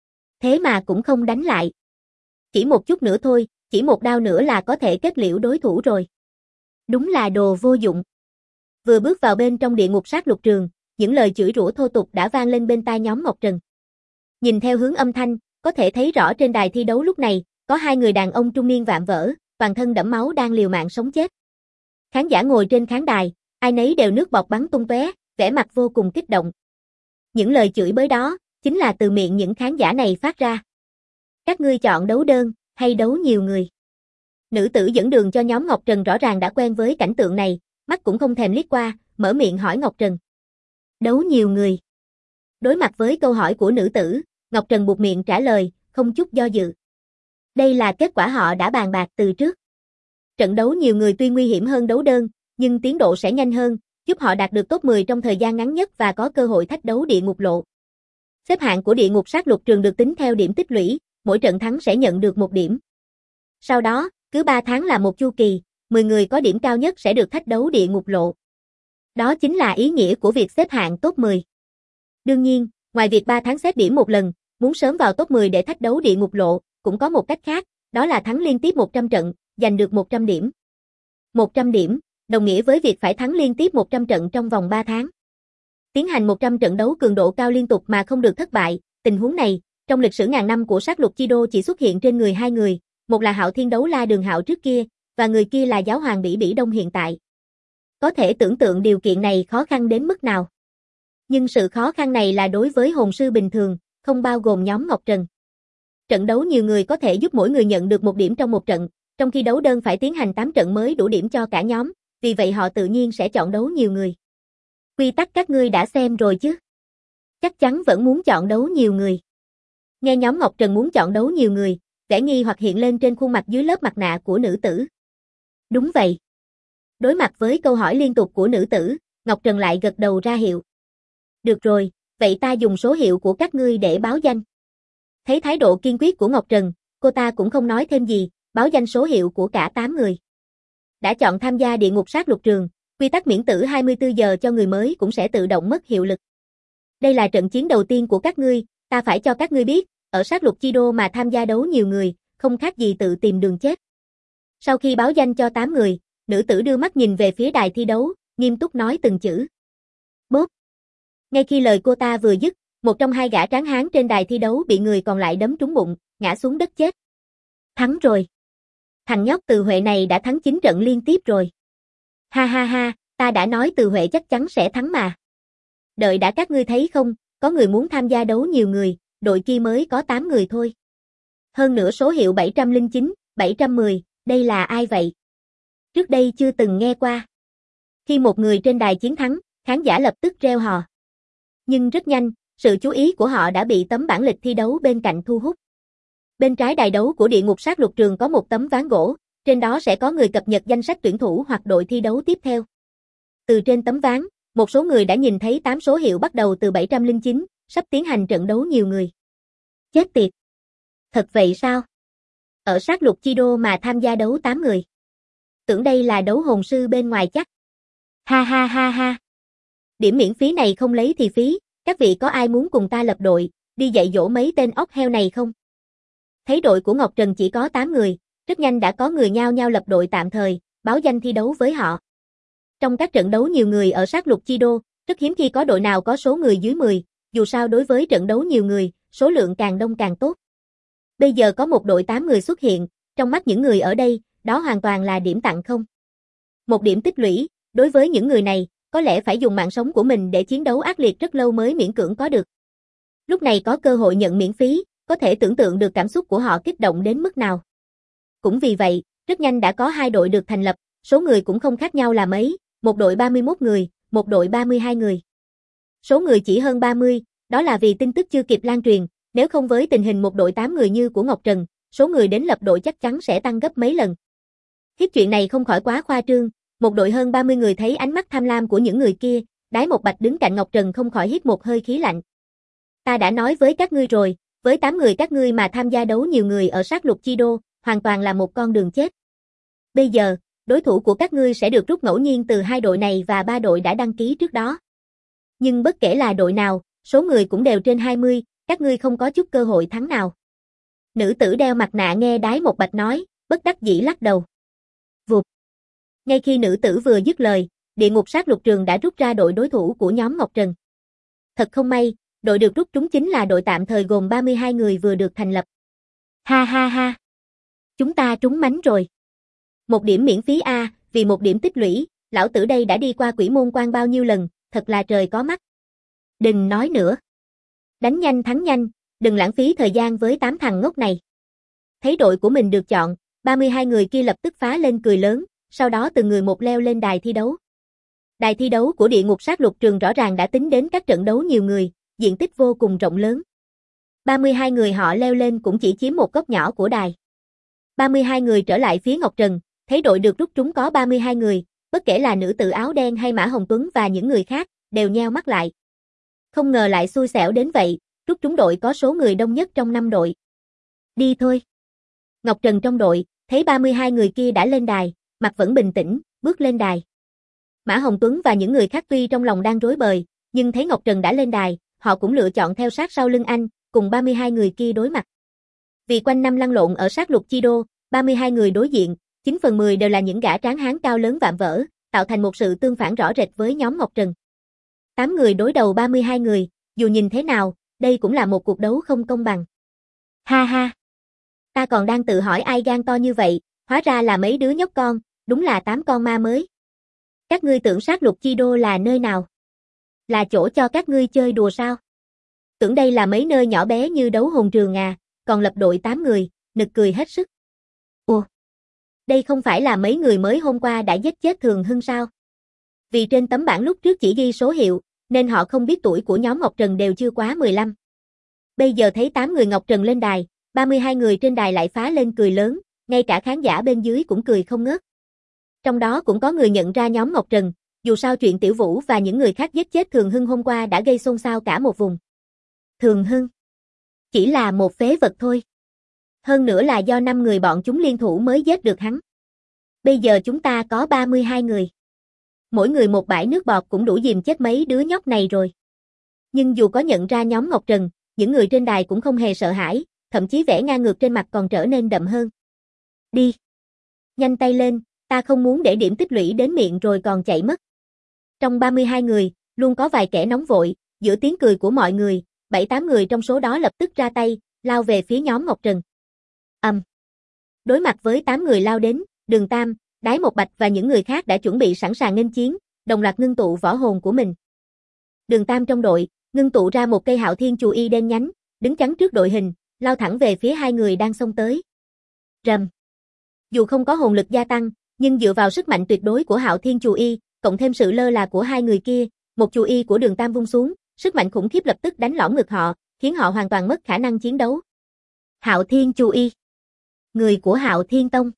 S1: Thế mà cũng không đánh lại. Chỉ một chút nữa thôi, chỉ một đao nữa là có thể kết liễu đối thủ rồi. Đúng là đồ vô dụng. Vừa bước vào bên trong địa ngục sát lục trường, những lời chửi rủa thô tục đã vang lên bên tai nhóm Ngọc Trần. Nhìn theo hướng âm thanh, có thể thấy rõ trên đài thi đấu lúc này, có 2 người đàn ông trung niên vạm vỡ, toàn thân đẫm máu đang liều mạng sống chết. Khán giả ngồi trên khán đài, ai nấy đều nước bọt bắn tung tóe, vẻ mặt vô cùng kích động. Những lời chửi bới đó, chính là từ miệng những khán giả này phát ra. Các ngươi chọn đấu đơn, hay đấu nhiều người? Nữ tử dẫn đường cho nhóm Ngọc Trần rõ ràng đã quen với cảnh tượng này, mắt cũng không thèm liếc qua, mở miệng hỏi Ngọc Trần. Đấu nhiều người. Đối mặt với câu hỏi của nữ tử, Ngọc Trần buột miệng trả lời, không chút do dự. Đây là kết quả họ đã bàn bạc từ trước. Trận đấu nhiều người tuy nguy hiểm hơn đấu đơn, nhưng tiến độ sẽ nhanh hơn, giúp họ đạt được top 10 trong thời gian ngắn nhất và có cơ hội thách đấu địa ngục lộ. Xếp hạng của địa ngục sát lục trường được tính theo điểm tích lũy, mỗi trận thắng sẽ nhận được 1 điểm. Sau đó, cứ 3 tháng là một chu kỳ, 10 người có điểm cao nhất sẽ được thách đấu địa ngục lộ. Đó chính là ý nghĩa của việc xếp hạng top 10. Đương nhiên, ngoài việc 3 tháng xếp điểm một lần, muốn sớm vào top 10 để thách đấu địa ngục lộ, cũng có một cách khác, đó là thắng liên tiếp 100 trận, giành được 100 điểm. 100 điểm, đồng nghĩa với việc phải thắng liên tiếp 100 trận trong vòng 3 tháng. Tiến hành 100 trận đấu cường độ cao liên tục mà không được thất bại, tình huống này, trong lịch sử ngàn năm của sát lục chi đô chỉ xuất hiện trên người 2 người, một là Hạo Thiên Đấu La Đường Hạo trước kia, và người kia là Giáo Hoàng Bỉ Bỉ Đông hiện tại. Có thể tưởng tượng điều kiện này khó khăn đến mức nào. Nhưng sự khó khăn này là đối với hồn sư bình thường, không bao gồm nhóm Ngọc Trần. Trận đấu nhiều người có thể giúp mỗi người nhận được 1 điểm trong một trận, trong khi đấu đơn phải tiến hành 8 trận mới đủ điểm cho cả nhóm, vì vậy họ tự nhiên sẽ chọn đấu nhiều người. Quy tắc các ngươi đã xem rồi chứ? Chắc chắn vẫn muốn chọn đấu nhiều người. Nghe nhóm Ngọc Trần muốn chọn đấu nhiều người, vẻ nghi hoặc hiện lên trên khuôn mặt dưới lớp mặt nạ của nữ tử. Đúng vậy. Đối mặt với câu hỏi liên tục của nữ tử, Ngọc Trần lại gật đầu ra hiệu. Được rồi, vậy ta dùng số hiệu của các ngươi để báo danh. Thấy thái độ kiên quyết của Ngọc Trần, cô ta cũng không nói thêm gì, báo danh số hiệu của cả 8 người. Đã chọn tham gia địa ngục sát lục trường, quy tắc miễn tử 24 giờ cho người mới cũng sẽ tự động mất hiệu lực. Đây là trận chiến đầu tiên của các ngươi, ta phải cho các ngươi biết, ở sát lục chi đô mà tham gia đấu nhiều người, không khác gì tự tìm đường chết. Sau khi báo danh cho 8 người, nữ tử đưa mắt nhìn về phía đài thi đấu, nghiêm túc nói từng chữ. Bốp. Ngay khi lời cô ta vừa dứt, một trong 2 gã tráng hán trên đài thi đấu bị người còn lại đấm trúng bụng, ngã xuống đất chết. Thắng rồi. Thằng nhóc Từ Huệ này đã thắng 9 trận liên tiếp rồi. Ha ha ha, ta đã nói Từ Huệ chắc chắn sẽ thắng mà. Đợi đã, các ngươi thấy không, có người muốn tham gia đấu nhiều người, đội kia mới có 8 người thôi. Hơn nữa số hiệu 709, 710, đây là ai vậy? Trước đây chưa từng nghe qua. Khi một người trên đài chiến thắng, khán giả lập tức reo hò. Nhưng rất nhanh, sự chú ý của họ đã bị tấm bảng lịch thi đấu bên cạnh thu hút. Bên trái đài đấu của địa ngục sát lục trường có một tấm ván gỗ, trên đó sẽ có người cập nhật danh sách tuyển thủ hoặc đội thi đấu tiếp theo. Từ trên tấm ván, một số người đã nhìn thấy 8 số hiệu bắt đầu từ 709, sắp tiến hành trận đấu nhiều người. Chết tiệt! Thật vậy sao? Ở sát lục chi đô mà tham gia đấu 8 người. Tưởng đây là đấu hồn sư bên ngoài chắc. Ha ha ha ha. Điểm miễn phí này không lấy thì phí, các vị có ai muốn cùng ta lập đội, đi dạy dỗ mấy tên ốc heo này không? Thấy đội của Ngọc Trần chỉ có 8 người, rất nhanh đã có người nhao nhao lập đội tạm thời, báo danh thi đấu với họ. Trong các trận đấu nhiều người ở sát lục chi đô, rất hiếm khi có đội nào có số người dưới 10, dù sao đối với trận đấu nhiều người, số lượng càng đông càng tốt. Bây giờ có một đội 8 người xuất hiện, trong mắt những người ở đây, đó hoàn toàn là điểm tặng không. Một điểm tích lũy, đối với những người này, có lẽ phải dùng mạng sống của mình để chiến đấu ác liệt rất lâu mới miễn cưỡng có được. Lúc này có cơ hội nhận miễn phí, có thể tưởng tượng được cảm xúc của họ kích động đến mức nào. Cũng vì vậy, rất nhanh đã có 2 đội được thành lập, số người cũng không khác nhau là mấy, một đội 31 người, một đội 32 người. Số người chỉ hơn 30, đó là vì tin tức chưa kịp lan truyền, nếu không với tình hình một đội 8 người như của Ngọc Trần, số người đến lập đội chắc chắn sẽ tăng gấp mấy lần. Hiếp chuyện này không khỏi quá khoa trương, một đội hơn 30 người thấy ánh mắt tham lam của những người kia, Đái Một Bạch đứng cạnh Ngọc Trần không khỏi hít một hơi khí lạnh. Ta đã nói với các ngươi rồi, với 8 người các ngươi mà tham gia đấu nhiều người ở sát lục chi đô, hoàn toàn là một con đường chết. Bây giờ, đối thủ của các ngươi sẽ được rút ngẫu nhiên từ 2 đội này và 3 đội đã đăng ký trước đó. Nhưng bất kể là đội nào, số người cũng đều trên 20, các ngươi không có chút cơ hội thắng nào. Nữ tử đeo mặt nạ nghe Đái Một Bạch nói, bất đắc dĩ lắc đầu. Vụt. Ngay khi nữ tử vừa dứt lời, địa ngục sát lục trường đã rút ra đội đối thủ của nhóm Ngọc Trần. Thật không may, đội được rút trúng chính là đội tạm thời gồm 32 người vừa được thành lập. Ha ha ha. Chúng ta trúng mánh rồi. Một điểm miễn phí a, vì một điểm tích lũy, lão tử đây đã đi qua quỷ môn quan bao nhiêu lần, thật là trời có mắt. Đừng nói nữa. Đánh nhanh thắng nhanh, đừng lãng phí thời gian với 8 thằng ngốc này. Thấy đội của mình được chọn, 32 người kia lập tức phá lên cười lớn, sau đó từng người một leo lên đài thi đấu. Đài thi đấu của địa ngục sát lục trường rõ ràng đã tính đến các trận đấu nhiều người, diện tích vô cùng rộng lớn. 32 người họ leo lên cũng chỉ chiếm một góc nhỏ của đài. 32 người trở lại phía Ngọc Trần, thấy đội được rút trúng có 32 người, bất kể là nữ tử áo đen hay Mã Hồng Tuấn và những người khác, đều nheo mắt lại. Không ngờ lại xui xẻo đến vậy, rút trúng đội có số người đông nhất trong 5 đội. Đi thôi. Ngọc Trần trong đội, thấy 32 người kia đã lên đài, mặt vẫn bình tĩnh, bước lên đài. Mã Hồng Tuấn và những người khác tuy trong lòng đang rối bời, nhưng thấy Ngọc Trần đã lên đài, họ cũng lựa chọn theo sát sau lưng anh, cùng 32 người kia đối mặt. Vì quanh năm lăn lộn ở sát lục chi đô, 32 người đối diện, 9/10 đều là những gã tráng hán cao lớn vạm vỡ, tạo thành một sự tương phản rõ rệt với nhóm Ngọc Trần. 8 người đối đầu 32 người, dù nhìn thế nào, đây cũng là một cuộc đấu không công bằng. Ha ha! Ta còn đang tự hỏi ai gan to như vậy, hóa ra là mấy đứa nhóc con, đúng là 8 con ma mới. Các ngươi tưởng sát lục chi đô là nơi nào? Là chỗ cho các ngươi chơi đùa sao? Tưởng đây là mấy nơi nhỏ bé như đấu hồn trường à, còn lập đội 8 người, nực cười hết sức. Ủa? Đây không phải là mấy người mới hôm qua đã giết chết Thường Hưng sao? Vì trên tấm bảng lúc trước chỉ ghi số hiệu, nên họ không biết tuổi của nhóm Ngọc Trần đều chưa quá 15. Bây giờ thấy 8 người Ngọc Trần lên đài, 32 người trên đài lại phá lên cười lớn, ngay cả khán giả bên dưới cũng cười không ngớt. Trong đó cũng có người nhận ra nhóm Ngọc Trần, dù sao chuyện Tiểu Vũ và những người khác giết chết Thường Hưng hôm qua đã gây xôn xao cả một vùng. Thường Hưng chỉ là một phế vật thôi. Hơn nữa là do 5 người bọn chúng liên thủ mới giết được hắn. Bây giờ chúng ta có 32 người. Mỗi người một bãi nước bọt cũng đủ dìm chết mấy đứa nhóc này rồi. Nhưng dù có nhận ra nhóm Ngọc Trần, những người trên đài cũng không hề sợ hãi, thậm chí vẻ ngang ngược trên mặt còn trở nên đậm hơn. Đi! Nhanh tay lên, ta không muốn để điểm tích lũy đến miệng rồi còn chạy mất. Trong 32 người, luôn có vài kẻ nóng vội, giữa tiếng cười của mọi người, 7-8 người trong số đó lập tức ra tay, lao về phía nhóm Ngọc Trần. Đối mặt với 8 người lao đến, Đường Tam, Đái Một Bạch và những người khác đã chuẩn bị sẵn sàng nghênh chiến, đồng loạt ngưng tụ võ hồn của mình. Đường Tam trong đội, ngưng tụ ra một cây Hạo Thiên Chù Y đen nhánh, đứng chắn trước đội hình, lao thẳng về phía 2 người đang xông tới. Rầm. Dù không có hồn lực gia tăng, nhưng dựa vào sức mạnh tuyệt đối của Hạo Thiên Chù Y, cộng thêm sự lơ là của hai người kia, một chú y của Đường Tam vung xuống, sức mạnh khủng khiếp lập tức đánh lõm ngực họ, khiến họ hoàn toàn mất khả năng chiến đấu. Hạo Thiên chú y. Người của Hạo Thiên Tông.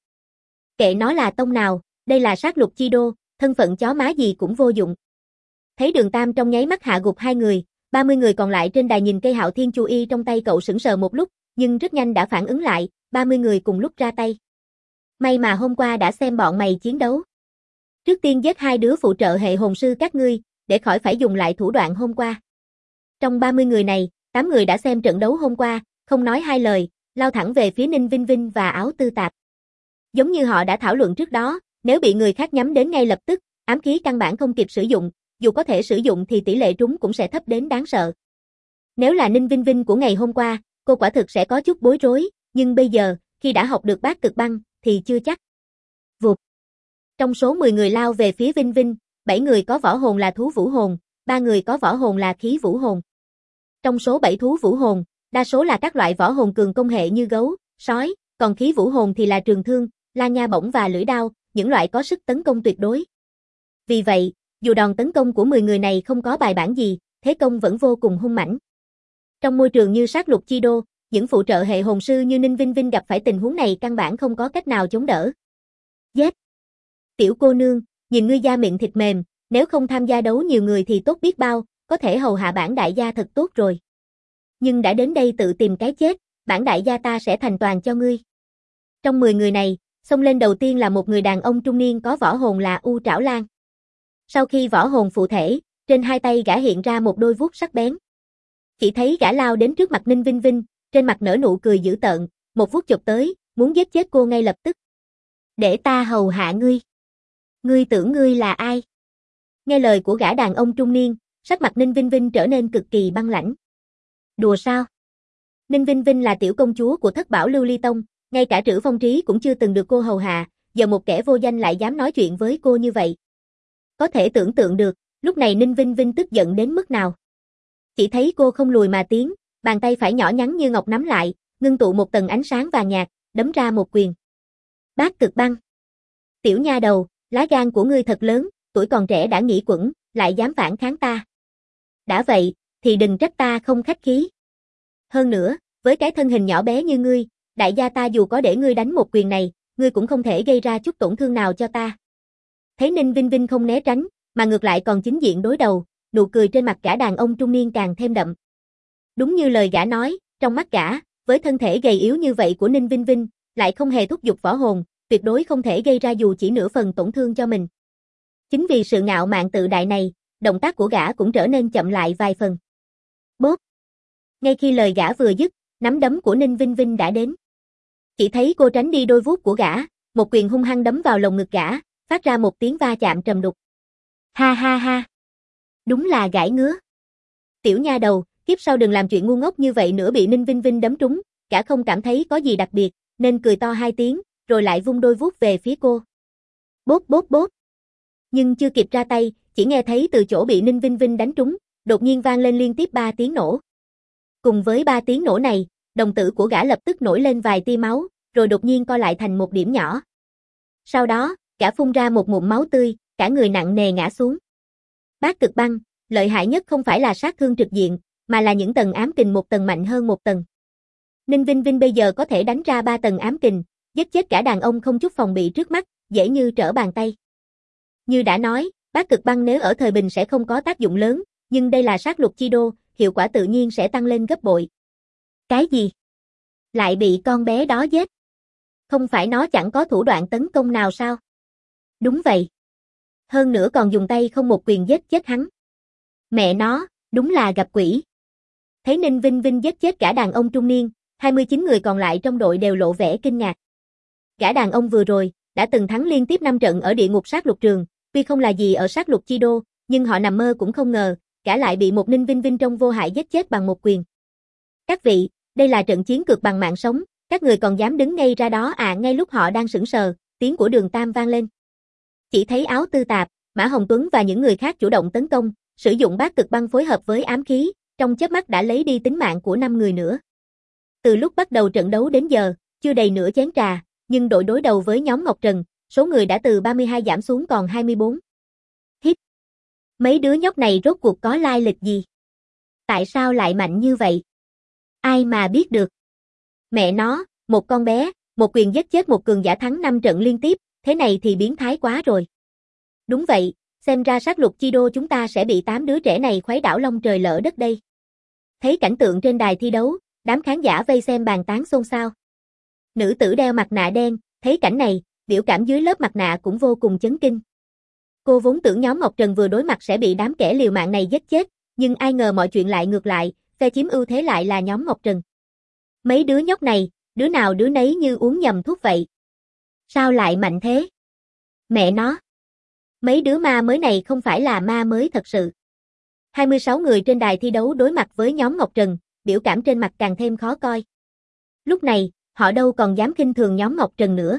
S1: Kệ nó là tông nào, đây là sát lục chi đô, thân phận chó má gì cũng vô dụng. Thấy Đường Tam trong nháy mắt hạ gục hai người, 30 người còn lại trên đài nhìn cây Hạo Thiên chú y trong tay cậu sững sờ một lúc, nhưng rất nhanh đã phản ứng lại, 30 người cùng lúc ra tay. May mà hôm qua đã xem bọn mày chiến đấu. Trước tiên giết hai đứa phụ trợ hệ hồn sư các ngươi, để khỏi phải dùng lại thủ đoạn hôm qua. Trong 30 người này, 8 người đã xem trận đấu hôm qua, không nói hai lời, lao thẳng về phía Ninh Vinh Vinh và Áo Tư Tạp. Giống như họ đã thảo luận trước đó, nếu bị người khác nhắm đến ngay lập tức, ám khí căn bản không kịp sử dụng, dù có thể sử dụng thì tỷ lệ trúng cũng sẽ thấp đến đáng sợ. Nếu là Ninh Vinh Vinh của ngày hôm qua, cô quả thực sẽ có chút bối rối, nhưng bây giờ, khi đã học được bát cực băng, thì chưa chắc. Vụt. Trong số 10 người lao về phía Vinh Vinh, 7 người có võ hồn là thú vũ hồn, 3 người có võ hồn là khí vũ hồn. Trong số 7 thú vũ hồn, đa số là các loại võ hồn cường công hệ như gấu, sói, còn khí vũ hồn thì là trường thương, la nha bổng và lưỡi đao, những loại có sức tấn công tuyệt đối. Vì vậy, dù đòn tấn công của 10 người này không có bài bản gì, thế công vẫn vô cùng hung mãnh. Trong môi trường như sát lục chi đô, những phụ trợ hệ hồn sư như Ninh Vinh Vinh gặp phải tình huống này căn bản không có cách nào chống đỡ. Giết! Tiểu cô nương, nhìn ngươi da miệng thịt mềm, nếu không tham gia đấu nhiều người thì tốt biết bao, có thể hầu hạ bản đại gia thật tốt rồi. Nhưng đã đến đây tự tìm cái chết, bản đại gia ta sẽ thành toàn cho ngươi. Trong 10 người này, xông lên đầu tiên là một người đàn ông trung niên có võ hồn là U Trảo Lan. Sau khi võ hồn phụ thể, trên hai tay gã hiện ra một đôi vuốt sắc bén. Chỉ thấy gã lao đến trước mặt Ninh Vinh Vinh, trên mặt nở nụ cười dữ tợn, một vuốt chụp tới, muốn giết chết cô ngay lập tức. Để ta hầu hạ ngươi. Ngươi tưởng ngươi là ai? Nghe lời của gã đàn ông trung niên, sắc mặt Ninh Vinh Vinh trở nên cực kỳ băng lãnh. Đùa sao? Ninh Vinh Vinh là tiểu công chúa của Thất Bảo Lưu Ly Tông, ngay cả Trữ Phong Trí cũng chưa từng được cô hầu hạ, giờ một kẻ vô danh lại dám nói chuyện với cô như vậy. Có thể tưởng tượng được, lúc này Ninh Vinh Vinh tức giận đến mức nào. Chỉ thấy cô không lùi mà tiến, bàn tay phải nhỏ nhắn như ngọc nắm lại, ngưng tụ một tầng ánh sáng vàng nhạt, đấm ra một quyền. Bát cực băng. Tiểu nha đầu, lá gan của ngươi thật lớn, tuổi còn trẻ đã nghĩ quẩn, lại dám phản kháng ta. Đã vậy, thì đừng trách ta không khách khí. Hơn nữa, với cái thân hình nhỏ bé như ngươi, đại gia ta dù có để ngươi đánh một quyền này, ngươi cũng không thể gây ra chút tổn thương nào cho ta. Thấy Ninh Vinh Vinh không né tránh, mà ngược lại còn chính diện đối đầu, nụ cười trên mặt gã đàn ông trung niên càng thêm đậm. Đúng như lời gã nói, trong mắt gã, với thân thể gầy yếu như vậy của Ninh Vinh Vinh, lại không hề thúc giục võ hồn, tuyệt đối không thể gây ra dù chỉ nửa phần tổn thương cho mình. Chính vì sự ngạo mạn tự đại này, động tác của gã cũng trở nên chậm lại vài phần. Bốp! Ngay khi lời gã vừa dứt, nắm đấm của Ninh Vinh Vinh đã đến. Chỉ thấy cô tránh đi đôi vuốt của gã, một quyền hung hăng đấm vào lồng ngực gã, phát ra một tiếng va chạm trầm đục. Ha ha ha! Đúng là gãi ngứa. Tiểu nha đầu, kiếp sau đừng làm chuyện ngu ngốc như vậy nữa. Bị Ninh Vinh Vinh đấm trúng, gã không cảm thấy có gì đặc biệt, nên cười to hai tiếng, rồi lại vung đôi vuốt về phía cô. Bốp bốp bốp. Nhưng chưa kịp ra tay, chỉ nghe thấy từ chỗ bị Ninh Vinh Vinh đánh trúng, đột nhiên vang lên liên tiếp 3 tiếng nổ. Cùng với 3 tiếng nổ này, đồng tử của gã lập tức nổi lên vài tia máu, rồi đột nhiên co lại thành một điểm nhỏ. Sau đó, gã phun ra một ngụm máu tươi, cả người nặng nề ngã xuống. Bát cực băng, lợi hại nhất không phải là sát thương trực diện, mà là những tầng ám kình một tầng mạnh hơn một tầng. Ninh Vinh Vinh bây giờ có thể đánh ra 3 tầng ám kình, giết chết cả đàn ông không chút phòng bị trước mắt, dễ như trở bàn tay. Như đã nói, bát cực băng nếu ở thời bình sẽ không có tác dụng lớn, nhưng đây là sát lục chi đô, hiệu quả tự nhiên sẽ tăng lên gấp bội. Cái gì? Lại bị con bé đó giết? Không phải nó chẳng có thủ đoạn tấn công nào sao? Đúng vậy. Hơn nữa còn dùng tay không một quyền giết chết hắn. Mẹ nó, đúng là gặp quỷ. Thấy Ninh Vinh Vinh giết chết cả đàn ông trung niên, 29 người còn lại trong đội đều lộ vẻ kinh ngạc. Gã đàn ông vừa rồi, đã từng thắng liên tiếp 5 trận ở địa ngục sát lục trường, tuy không là gì ở sát lục chi đô, nhưng họ nằm mơ cũng không ngờ, gã lại bị một Ninh Vinh Vinh trong vô hại giết chết bằng một quyền. Các vị, đây là trận chiến cược bằng mạng sống, các người còn dám đứng ngay ra đó à? Ngay lúc họ đang sững sờ, tiếng của Đường Tam vang lên. Chỉ thấy Áo Tư Tạp, Mã Hồng Tuấn và những người khác chủ động tấn công, sử dụng bát cực băng phối hợp với ám khí, trong chớp mắt đã lấy đi tính mạng của 5 người nữa. Từ lúc bắt đầu trận đấu đến giờ, chưa đầy nửa chén trà, nhưng đội đối đầu với nhóm Ngọc Trần, số người đã từ 32 giảm xuống còn 24. Mấy đứa nhóc này rốt cuộc có lai lịch gì? Tại sao lại mạnh như vậy? Ai mà biết được? Mẹ nó, một con bé, một quyền giết chết một cường giả thắng 5 trận liên tiếp, thế này thì biến thái quá rồi. Đúng vậy, xem ra sát lục chi đô chúng ta sẽ bị 8 đứa trẻ này khuấy đảo long trời lỡ đất đây. Thấy cảnh tượng trên đài thi đấu, đám khán giả vây xem bàn tán xôn xao. Nữ tử đeo mặt nạ đen, thấy cảnh này, biểu cảm dưới lớp mặt nạ cũng vô cùng chấn kinh. Cô vốn tưởng nhóm Ngọc Trần vừa đối mặt sẽ bị đám kẻ liều mạng này giết chết, nhưng ai ngờ mọi chuyện lại ngược lại, phe chiếm ưu thế lại là nhóm Ngọc Trần. Mấy đứa nhóc này, đứa nào đứa nấy như uống nhầm thuốc vậy. Sao lại mạnh thế? Mẹ nó! Mấy đứa ma mới này không phải là ma mới thật sự. 26 người trên đài thi đấu đối mặt với nhóm Ngọc Trần, biểu cảm trên mặt càng thêm khó coi. Lúc này, họ đâu còn dám khinh thường nhóm Ngọc Trần nữa.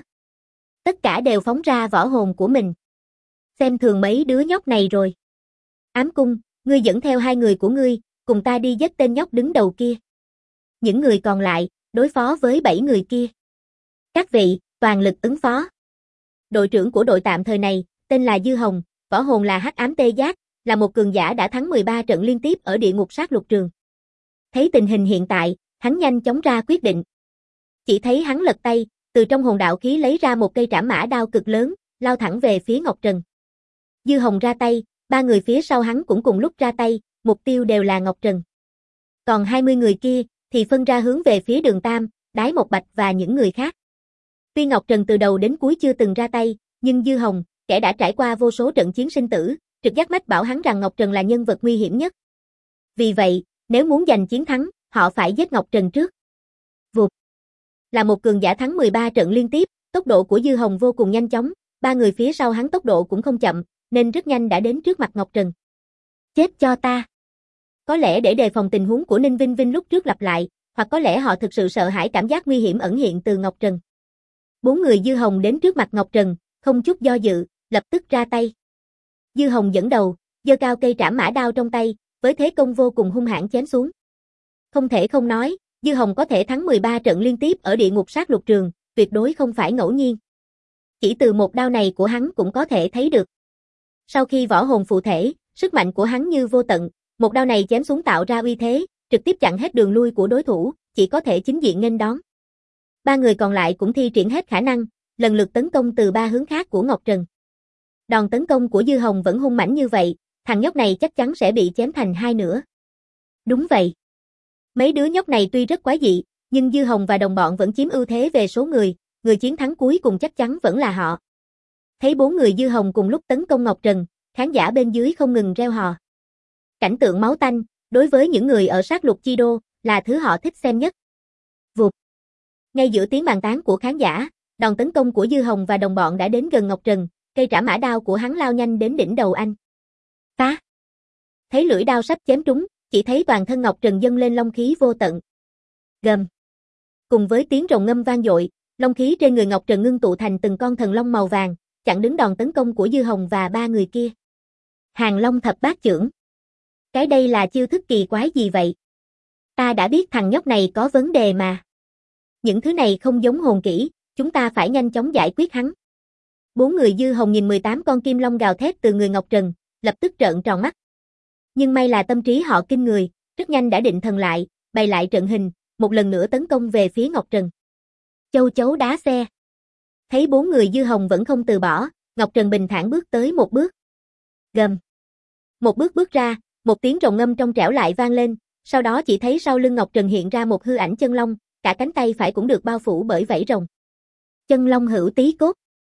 S1: Tất cả đều phóng ra võ hồn của mình. Xem thường mấy đứa nhóc này rồi. Ám Cung, ngươi dẫn theo 2 người của ngươi, cùng ta đi giết tên nhóc đứng đầu kia. Những người còn lại, đối phó với 7 người kia. Các vị, toàn lực ứng phó. Đội trưởng của đội tạm thời này, tên là Dư Hồng, võ hồn là Hắc Ám Tê Giác, là một cường giả đã thắng 13 trận liên tiếp ở địa ngục sát lục trường. Thấy tình hình hiện tại, hắn nhanh chóng ra quyết định. Chỉ thấy hắn lật tay, từ trong hồn đạo khí lấy ra một cây trảm mã đao cực lớn, lao thẳng về phía Ngọc Trần. Dư Hồng ra tay, 3 người phía sau hắn cũng cùng lúc ra tay, mục tiêu đều là Ngọc Trần. Còn 20 người kia, thì phân ra hướng về phía Đường Tam, Đái Một Bạch và những người khác. Tuy Ngọc Trần từ đầu đến cuối chưa từng ra tay, nhưng Dư Hồng, kẻ đã trải qua vô số trận chiến sinh tử, trực giác mách bảo hắn rằng Ngọc Trần là nhân vật nguy hiểm nhất. Vì vậy, nếu muốn giành chiến thắng, họ phải giết Ngọc Trần trước. Vụt. Là một cường giả thắng 13 trận liên tiếp, tốc độ của Dư Hồng vô cùng nhanh chóng, 3 người phía sau hắn tốc độ cũng không chậm, nên rất nhanh đã đến trước mặt Ngọc Trần. Chết cho ta! Có lẽ để đề phòng tình huống của Ninh Vinh Vinh lúc trước lặp lại, hoặc có lẽ họ thực sự sợ hãi cảm giác nguy hiểm ẩn hiện từ Ngọc Trần. 4 người Dư Hồng đến trước mặt Ngọc Trần, không chút do dự, lập tức ra tay. Dư Hồng dẫn đầu, giơ cao cây trảm mã đao trong tay, với thế công vô cùng hung hãn chém xuống. Không thể không nói, Dư Hồng có thể thắng 13 trận liên tiếp ở địa ngục sát lục trường, tuyệt đối không phải ngẫu nhiên. Chỉ từ một đao này của hắn cũng có thể thấy được. Sau khi võ hồn phụ thể, sức mạnh của hắn như vô tận, một đao này chém xuống tạo ra uy thế, trực tiếp chặn hết đường lui của đối thủ, chỉ có thể chính diện nghênh đón. 3 người còn lại cũng thi triển hết khả năng, lần lượt tấn công từ 3 hướng khác của Ngọc Trần. Đòn tấn công của Dư Hồng vẫn hung mãnh như vậy, thằng nhóc này chắc chắn sẽ bị chém thành 2 nửa. Đúng vậy. Mấy đứa nhóc này tuy rất quái dị, nhưng Dư Hồng và đồng bọn vẫn chiếm ưu thế về số người chiến thắng cuối cùng chắc chắn vẫn là họ. Thấy 4 người Dư Hồng cùng lúc tấn công Ngọc Trần, khán giả bên dưới không ngừng reo hò. Cảnh tượng máu tanh, đối với những người ở sát lục chi đô, là thứ họ thích xem nhất. Vụt. Ngay giữa tiếng bàn tán của khán giả, đòn tấn công của Dư Hồng và đồng bọn đã đến gần Ngọc Trần, cây trảm mã đao của hắn lao nhanh đến đỉnh đầu anh. Phá! Thấy lưỡi đao sắp chém trúng, chỉ thấy toàn thân Ngọc Trần dâng lên long khí vô tận. Gầm! Cùng với tiếng rồng ngâm vang dội, long khí trên người Ngọc Trần ngưng tụ thành từng con thần long màu vàng, chặn đứng đòn tấn công của Dư Hồng và 3 người kia. Hàng Long Thập Bát Chưởng. Cái đây là chiêu thức kỳ quái gì vậy? Ta đã biết thằng nhóc này có vấn đề mà. Những thứ này không giống hồn kỹ, chúng ta phải nhanh chóng giải quyết hắn. 4 người Dư Hồng nhìn 18 con kim long gào thét từ người Ngọc Trần, lập tức trợn tròn mắt. Nhưng may là tâm trí họ kinh người, rất nhanh đã định thần lại, bày lại trận hình, một lần nữa tấn công về phía Ngọc Trần. Châu chấu đá xe. Thấy 4 người Dư Hồng vẫn không từ bỏ, Ngọc Trần bình thản bước tới một bước. Gầm. Một bước bước ra, một tiếng rồng ngâm trong trẻo lại vang lên, sau đó chỉ thấy sau lưng Ngọc Trần hiện ra một hư ảnh chân long, cả cánh tay phải cũng được bao phủ bởi vảy rồng. Chân long hữu tí cốt.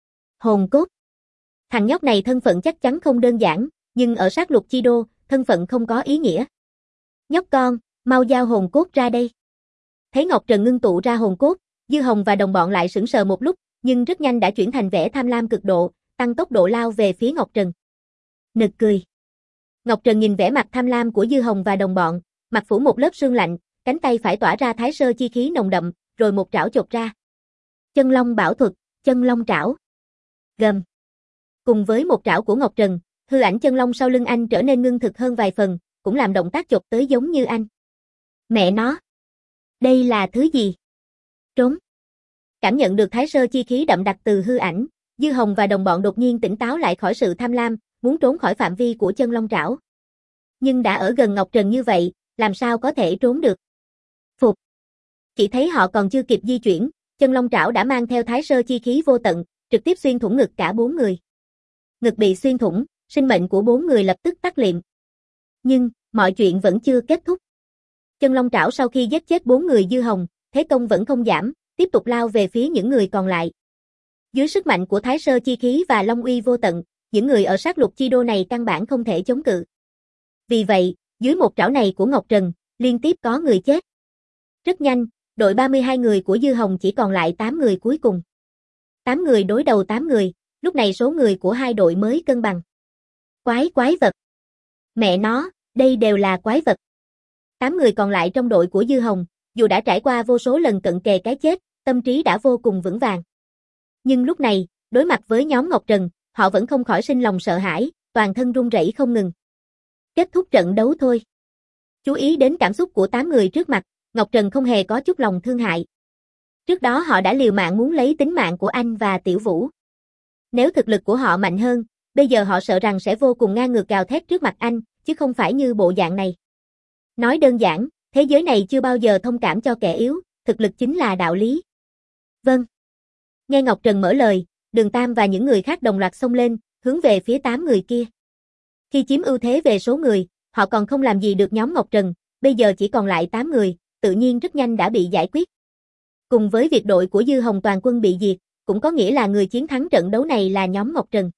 S1: Hồn cốt. Thằng nhóc này thân phận chắc chắn không đơn giản, nhưng ở sát lục chi đô, thân phận không có ý nghĩa. Nhóc con, mau giao hồn cốt ra đây. Thấy Ngọc Trần ngưng tụ ra hồn cốt, Dư Hồng và đồng bọn lại sững sờ một lúc, nhưng rất nhanh đã chuyển thành vẻ tham lam cực độ, tăng tốc độ lao về phía Ngọc Trần. Nực cười. Ngọc Trần nhìn vẻ mặt tham lam của Dư Hồng và đồng bọn, mặt phủ một lớp sương lạnh, cánh tay phải tỏa ra thái sơ chi khí nồng đậm, rồi một trảo chộp ra. Chân long bảo thuật, chân long trảo. Gầm. Cùng với một trảo của Ngọc Trần, hư ảnh chân long sau lưng anh trở nên ngưng thực hơn vài phần, cũng làm động tác chộp tới giống như anh. Mẹ nó! Đây là thứ gì? Trốn! Cảm nhận được thái sơ chi khí đậm đặc từ hư ảnh, Dư Hồng và đồng bọn đột nhiên tỉnh táo lại khỏi sự tham lam, muốn trốn khỏi phạm vi của chân long trảo. Nhưng đã ở gần Ngọc Trần như vậy, làm sao có thể trốn được. Phục. Chỉ thấy họ còn chưa kịp di chuyển, chân long trảo đã mang theo thái sơ chi khí vô tận, trực tiếp xuyên thủng ngực cả 4 người. Ngực bị xuyên thủng, sinh mệnh của 4 người lập tức tắt liệm. Nhưng, mọi chuyện vẫn chưa kết thúc. Chân long trảo sau khi giết chết 4 người Dư Hồng, thế công vẫn không giảm, tiếp tục lao về phía những người còn lại. Dưới sức mạnh của thái sơ chi khí và long uy vô tận, những người ở sát lục chi đô này căn bản không thể chống cự. Vì vậy, dưới một trảo này của Ngọc Trần, liên tiếp có người chết. Rất nhanh, đội 32 người của Dư Hồng chỉ còn lại 8 người cuối cùng. 8 người đối đầu 8 người, lúc này số người của hai đội mới cân bằng. Quái vật. Mẹ nó, đây đều là quái vật. 8 người còn lại trong đội của Dư Hồng, dù đã trải qua vô số lần cận kề cái chết, tâm trí đã vô cùng vững vàng. Nhưng lúc này, đối mặt với nhóm Ngọc Trần, họ vẫn không khỏi sinh lòng sợ hãi, toàn thân run rẩy không ngừng. Kết thúc trận đấu thôi. Chú ý đến cảm xúc của 8 người trước mặt, Ngọc Trần không hề có chút lòng thương hại. Trước đó họ đã liều mạng muốn lấy tính mạng của anh và Tiểu Vũ. Nếu thực lực của họ mạnh hơn, bây giờ họ sợ rằng sẽ vô cùng ngang ngược gào thét trước mặt anh, chứ không phải như bộ dạng này. Nói đơn giản, thế giới này chưa bao giờ thông cảm cho kẻ yếu, thực lực chính là đạo lý. Vâng. Nghe Ngọc Trần mở lời, Đường Tam và những người khác đồng loạt xông lên, hướng về phía 8 người kia. Khi chiếm ưu thế về số người, họ còn không làm gì được nhóm Ngọc Trần, bây giờ chỉ còn lại 8 người, tự nhiên rất nhanh đã bị giải quyết. Cùng với việc đội của Dư Hồng toàn quân bị diệt, cũng có nghĩa là người chiến thắng trận đấu này là nhóm Ngọc Trần.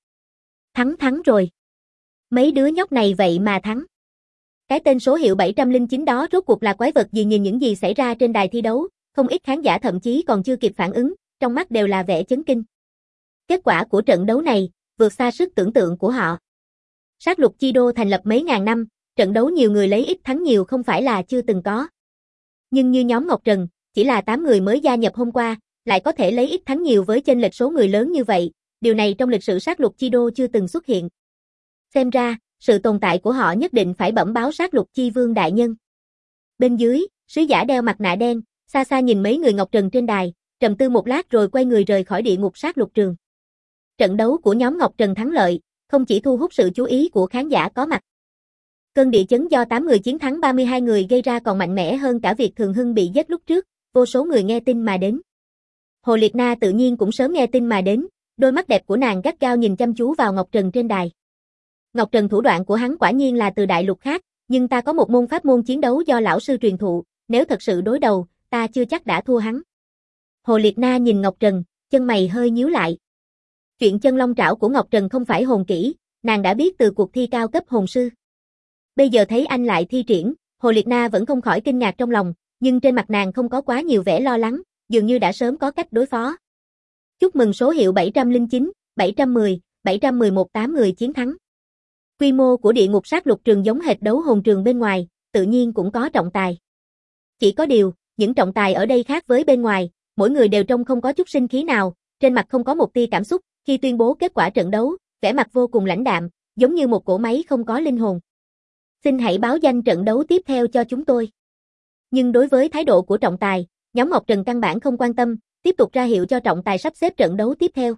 S1: Thắng rồi. Mấy đứa nhóc này vậy mà thắng. Cái tên số hiệu 709 đó rốt cuộc là quái vật gì? Nhìn những gì xảy ra trên đài thi đấu, không ít khán giả thậm chí còn chưa kịp phản ứng, trong mắt đều là vẻ chấn kinh. Kết quả của trận đấu này, vượt xa sức tưởng tượng của họ. Sát lục chi đô thành lập mấy ngàn năm, trận đấu nhiều người lấy ít thắng nhiều không phải là chưa từng có. Nhưng như nhóm Ngọc Trần, chỉ là 8 người mới gia nhập hôm qua, lại có thể lấy ít thắng nhiều với chênh lệch số người lớn như vậy, điều này trong lịch sử sát lục chi đô chưa từng xuất hiện. Xem ra, sự tồn tại của họ nhất định phải bẩm báo sát lục chi vương đại nhân. Bên dưới, sứ giả đeo mặt nạ đen, xa xa nhìn mấy người Ngọc Trần trên đài, trầm tư một lát rồi quay người rời khỏi địa ngục sát lục trường. Trận đấu của nhóm Ngọc Trần thắng lợi, không chỉ thu hút sự chú ý của khán giả có mặt. Cơn địa chấn do 8 người chiến thắng 32 người gây ra còn mạnh mẽ hơn cả việc Thường Hưng bị giết lúc trước, vô số người nghe tin mà đến. Hồ Liệt Na tự nhiên cũng sớm nghe tin mà đến, đôi mắt đẹp của nàng gắt gao nhìn chăm chú vào Ngọc Trần trên đài. Ngọc Trần thủ đoạn của hắn quả nhiên là từ đại lục khác, nhưng ta có một môn pháp môn chiến đấu do lão sư truyền thụ, nếu thật sự đối đầu, ta chưa chắc đã thua hắn. Hồ Liệt Na nhìn Ngọc Trần, chân mày hơi nhíu lại. Chuyện chân long trảo của Ngọc Trần không phải hồn kỹ, nàng đã biết từ cuộc thi cao cấp hồn sư. Bây giờ thấy anh lại thi triển, Hồ Liệt Na vẫn không khỏi kinh ngạc trong lòng, nhưng trên mặt nàng không có quá nhiều vẻ lo lắng, dường như đã sớm có cách đối phó. Chúc mừng số hiệu 709, 710, 711 8 người chiến thắng. Quy mô của địa ngục sát lục trường giống hệt đấu hồn trường bên ngoài, tự nhiên cũng có trọng tài. Chỉ có điều, những trọng tài ở đây khác với bên ngoài, mỗi người đều trông không có chút sinh khí nào, trên mặt không có một tia cảm xúc, khi tuyên bố kết quả trận đấu, vẻ mặt vô cùng lãnh đạm, giống như một cỗ máy không có linh hồn. Xin hãy báo danh trận đấu tiếp theo cho chúng tôi. Nhưng đối với thái độ của trọng tài, nhóm Ngọc Trần căn bản không quan tâm, tiếp tục ra hiệu cho trọng tài sắp xếp trận đấu tiếp theo.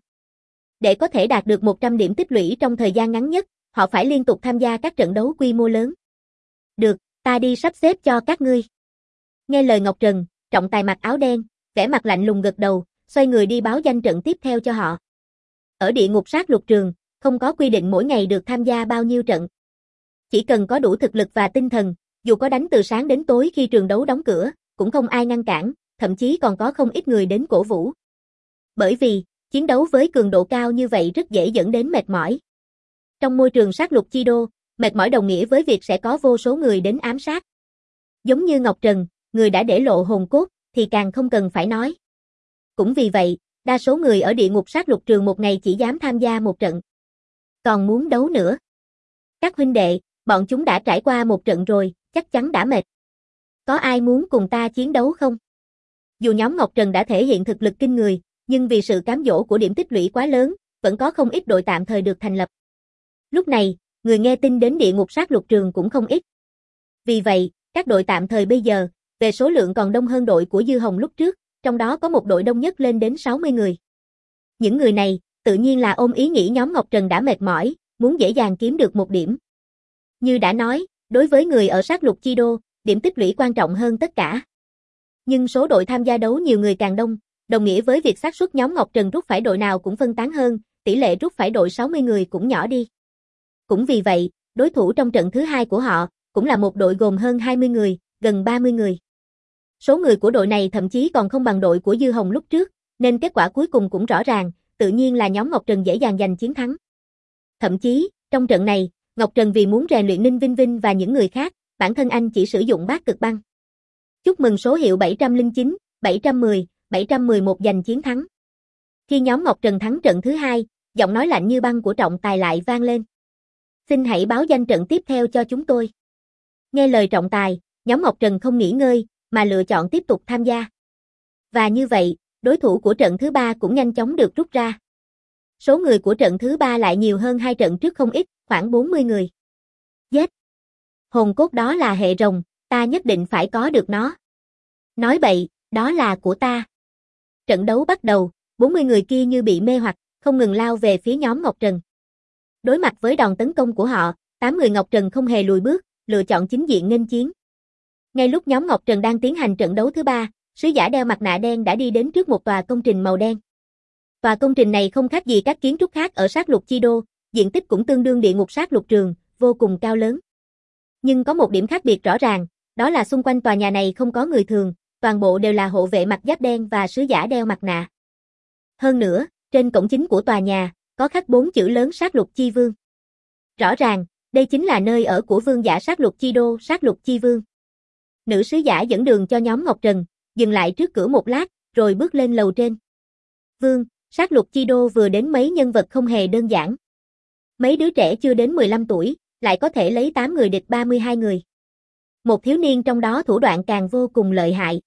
S1: Để có thể đạt được 100 điểm tích lũy trong thời gian ngắn nhất, họ phải liên tục tham gia các trận đấu quy mô lớn. Được, ta đi sắp xếp cho các ngươi. Nghe lời Ngọc Trần, trọng tài mặc áo đen, vẻ mặt lạnh lùng gật đầu, xoay người đi báo danh trận tiếp theo cho họ. Ở địa ngục sát lục trường, không có quy định mỗi ngày được tham gia bao nhiêu trận. Chỉ cần có đủ thực lực và tinh thần, dù có đánh từ sáng đến tối khi trường đấu đóng cửa, cũng không ai ngăn cản, thậm chí còn có không ít người đến cổ vũ. Bởi vì, chiến đấu với cường độ cao như vậy rất dễ dẫn đến mệt mỏi. Trong môi trường sát lục chi đô, mệt mỏi đồng nghĩa với việc sẽ có vô số người đến ám sát. Giống như Ngọc Trần, người đã để lộ hồn cốt, thì càng không cần phải nói. Cũng vì vậy, đa số người ở địa ngục sát lục trường một ngày chỉ dám tham gia một trận. Còn muốn đấu nữa. Các huynh đệ, bọn chúng đã trải qua một trận rồi, chắc chắn đã mệt. Có ai muốn cùng ta chiến đấu không? Dù nhóm Ngọc Trần đã thể hiện thực lực kinh người, nhưng vì sự cám dỗ của điểm tích lũy quá lớn, vẫn có không ít đội tạm thời được thành lập. Lúc này, người nghe tin đến địa ngục sát lục trường cũng không ít. Vì vậy, các đội tạm thời bây giờ, về số lượng còn đông hơn đội của Dư Hồng lúc trước, trong đó có một đội đông nhất lên đến 60 người. Những người này, tự nhiên là ôm ý nghĩ nhóm Ngọc Trần đã mệt mỏi, muốn dễ dàng kiếm được một điểm. Như đã nói, đối với người ở sát lục chi đô, điểm tích lũy quan trọng hơn tất cả. Nhưng số đội tham gia đấu nhiều người càng đông, đồng nghĩa với việc xác suất nhóm Ngọc Trần rút phải đội nào cũng phân tán hơn, tỷ lệ rút phải đội 60 người cũng nhỏ đi. Cũng vì vậy, đối thủ trong trận thứ hai của họ, cũng là một đội gồm hơn 20 người, gần 30 người. Số người của đội này thậm chí còn không bằng đội của Dư Hồng lúc trước, nên kết quả cuối cùng cũng rõ ràng, tự nhiên là nhóm Ngọc Trần dễ dàng giành chiến thắng. Thậm chí, trong trận này, Ngọc Trần vì muốn rèn luyện Ninh Vinh Vinh và những người khác, bản thân anh chỉ sử dụng bát cực băng. Chúc mừng số hiệu 709, 710, 711 giành chiến thắng. Khi nhóm Ngọc Trần thắng trận thứ hai, giọng nói lạnh như băng của trọng tài lại vang lên. Xin hãy báo danh trận tiếp theo cho chúng tôi. Nghe lời trọng tài, nhóm Ngọc Trần không nghỉ ngơi, mà lựa chọn tiếp tục tham gia. Và như vậy, đối thủ của trận thứ ba cũng nhanh chóng được rút ra. Số người của trận thứ ba lại nhiều hơn hai trận trước không ít, khoảng 40 người. Giết! Hồn cốt đó là hệ rồng, ta nhất định phải có được nó. Nói bậy, đó là của ta. Trận đấu bắt đầu, 40 người kia như bị mê hoặc, không ngừng lao về phía nhóm Ngọc Trần. Đối mặt với đòn tấn công của họ, 8 người Ngọc Trần không hề lùi bước, lựa chọn chính diện nghênh chiến. Ngay lúc nhóm Ngọc Trần đang tiến hành trận đấu thứ ba, sứ giả đeo mặt nạ đen đã đi đến trước một tòa công trình màu đen. Tòa công trình này không khác gì các kiến trúc khác ở sát lục chi đô, diện tích cũng tương đương địa ngục sát lục trường, vô cùng cao lớn. Nhưng có một điểm khác biệt rõ ràng, đó là xung quanh tòa nhà này không có người thường, toàn bộ đều là hộ vệ mặc giáp đen và sứ giả đeo mặt nạ. Hơn nữa, trên cổng chính của tòa nhà, có khắc 4 chữ lớn sát lục chi vương. Rõ ràng, đây chính là nơi ở của vương giả sát lục chi đô, sát lục chi vương. Nữ sứ giả dẫn đường cho nhóm Ngọc Trần, dừng lại trước cửa một lát, rồi bước lên lầu trên. Vương, sát lục chi đô vừa đến mấy nhân vật không hề đơn giản. Mấy đứa trẻ chưa đến 15 tuổi, lại có thể lấy 8 người địch 32 người. Một thiếu niên trong đó thủ đoạn càng vô cùng lợi hại.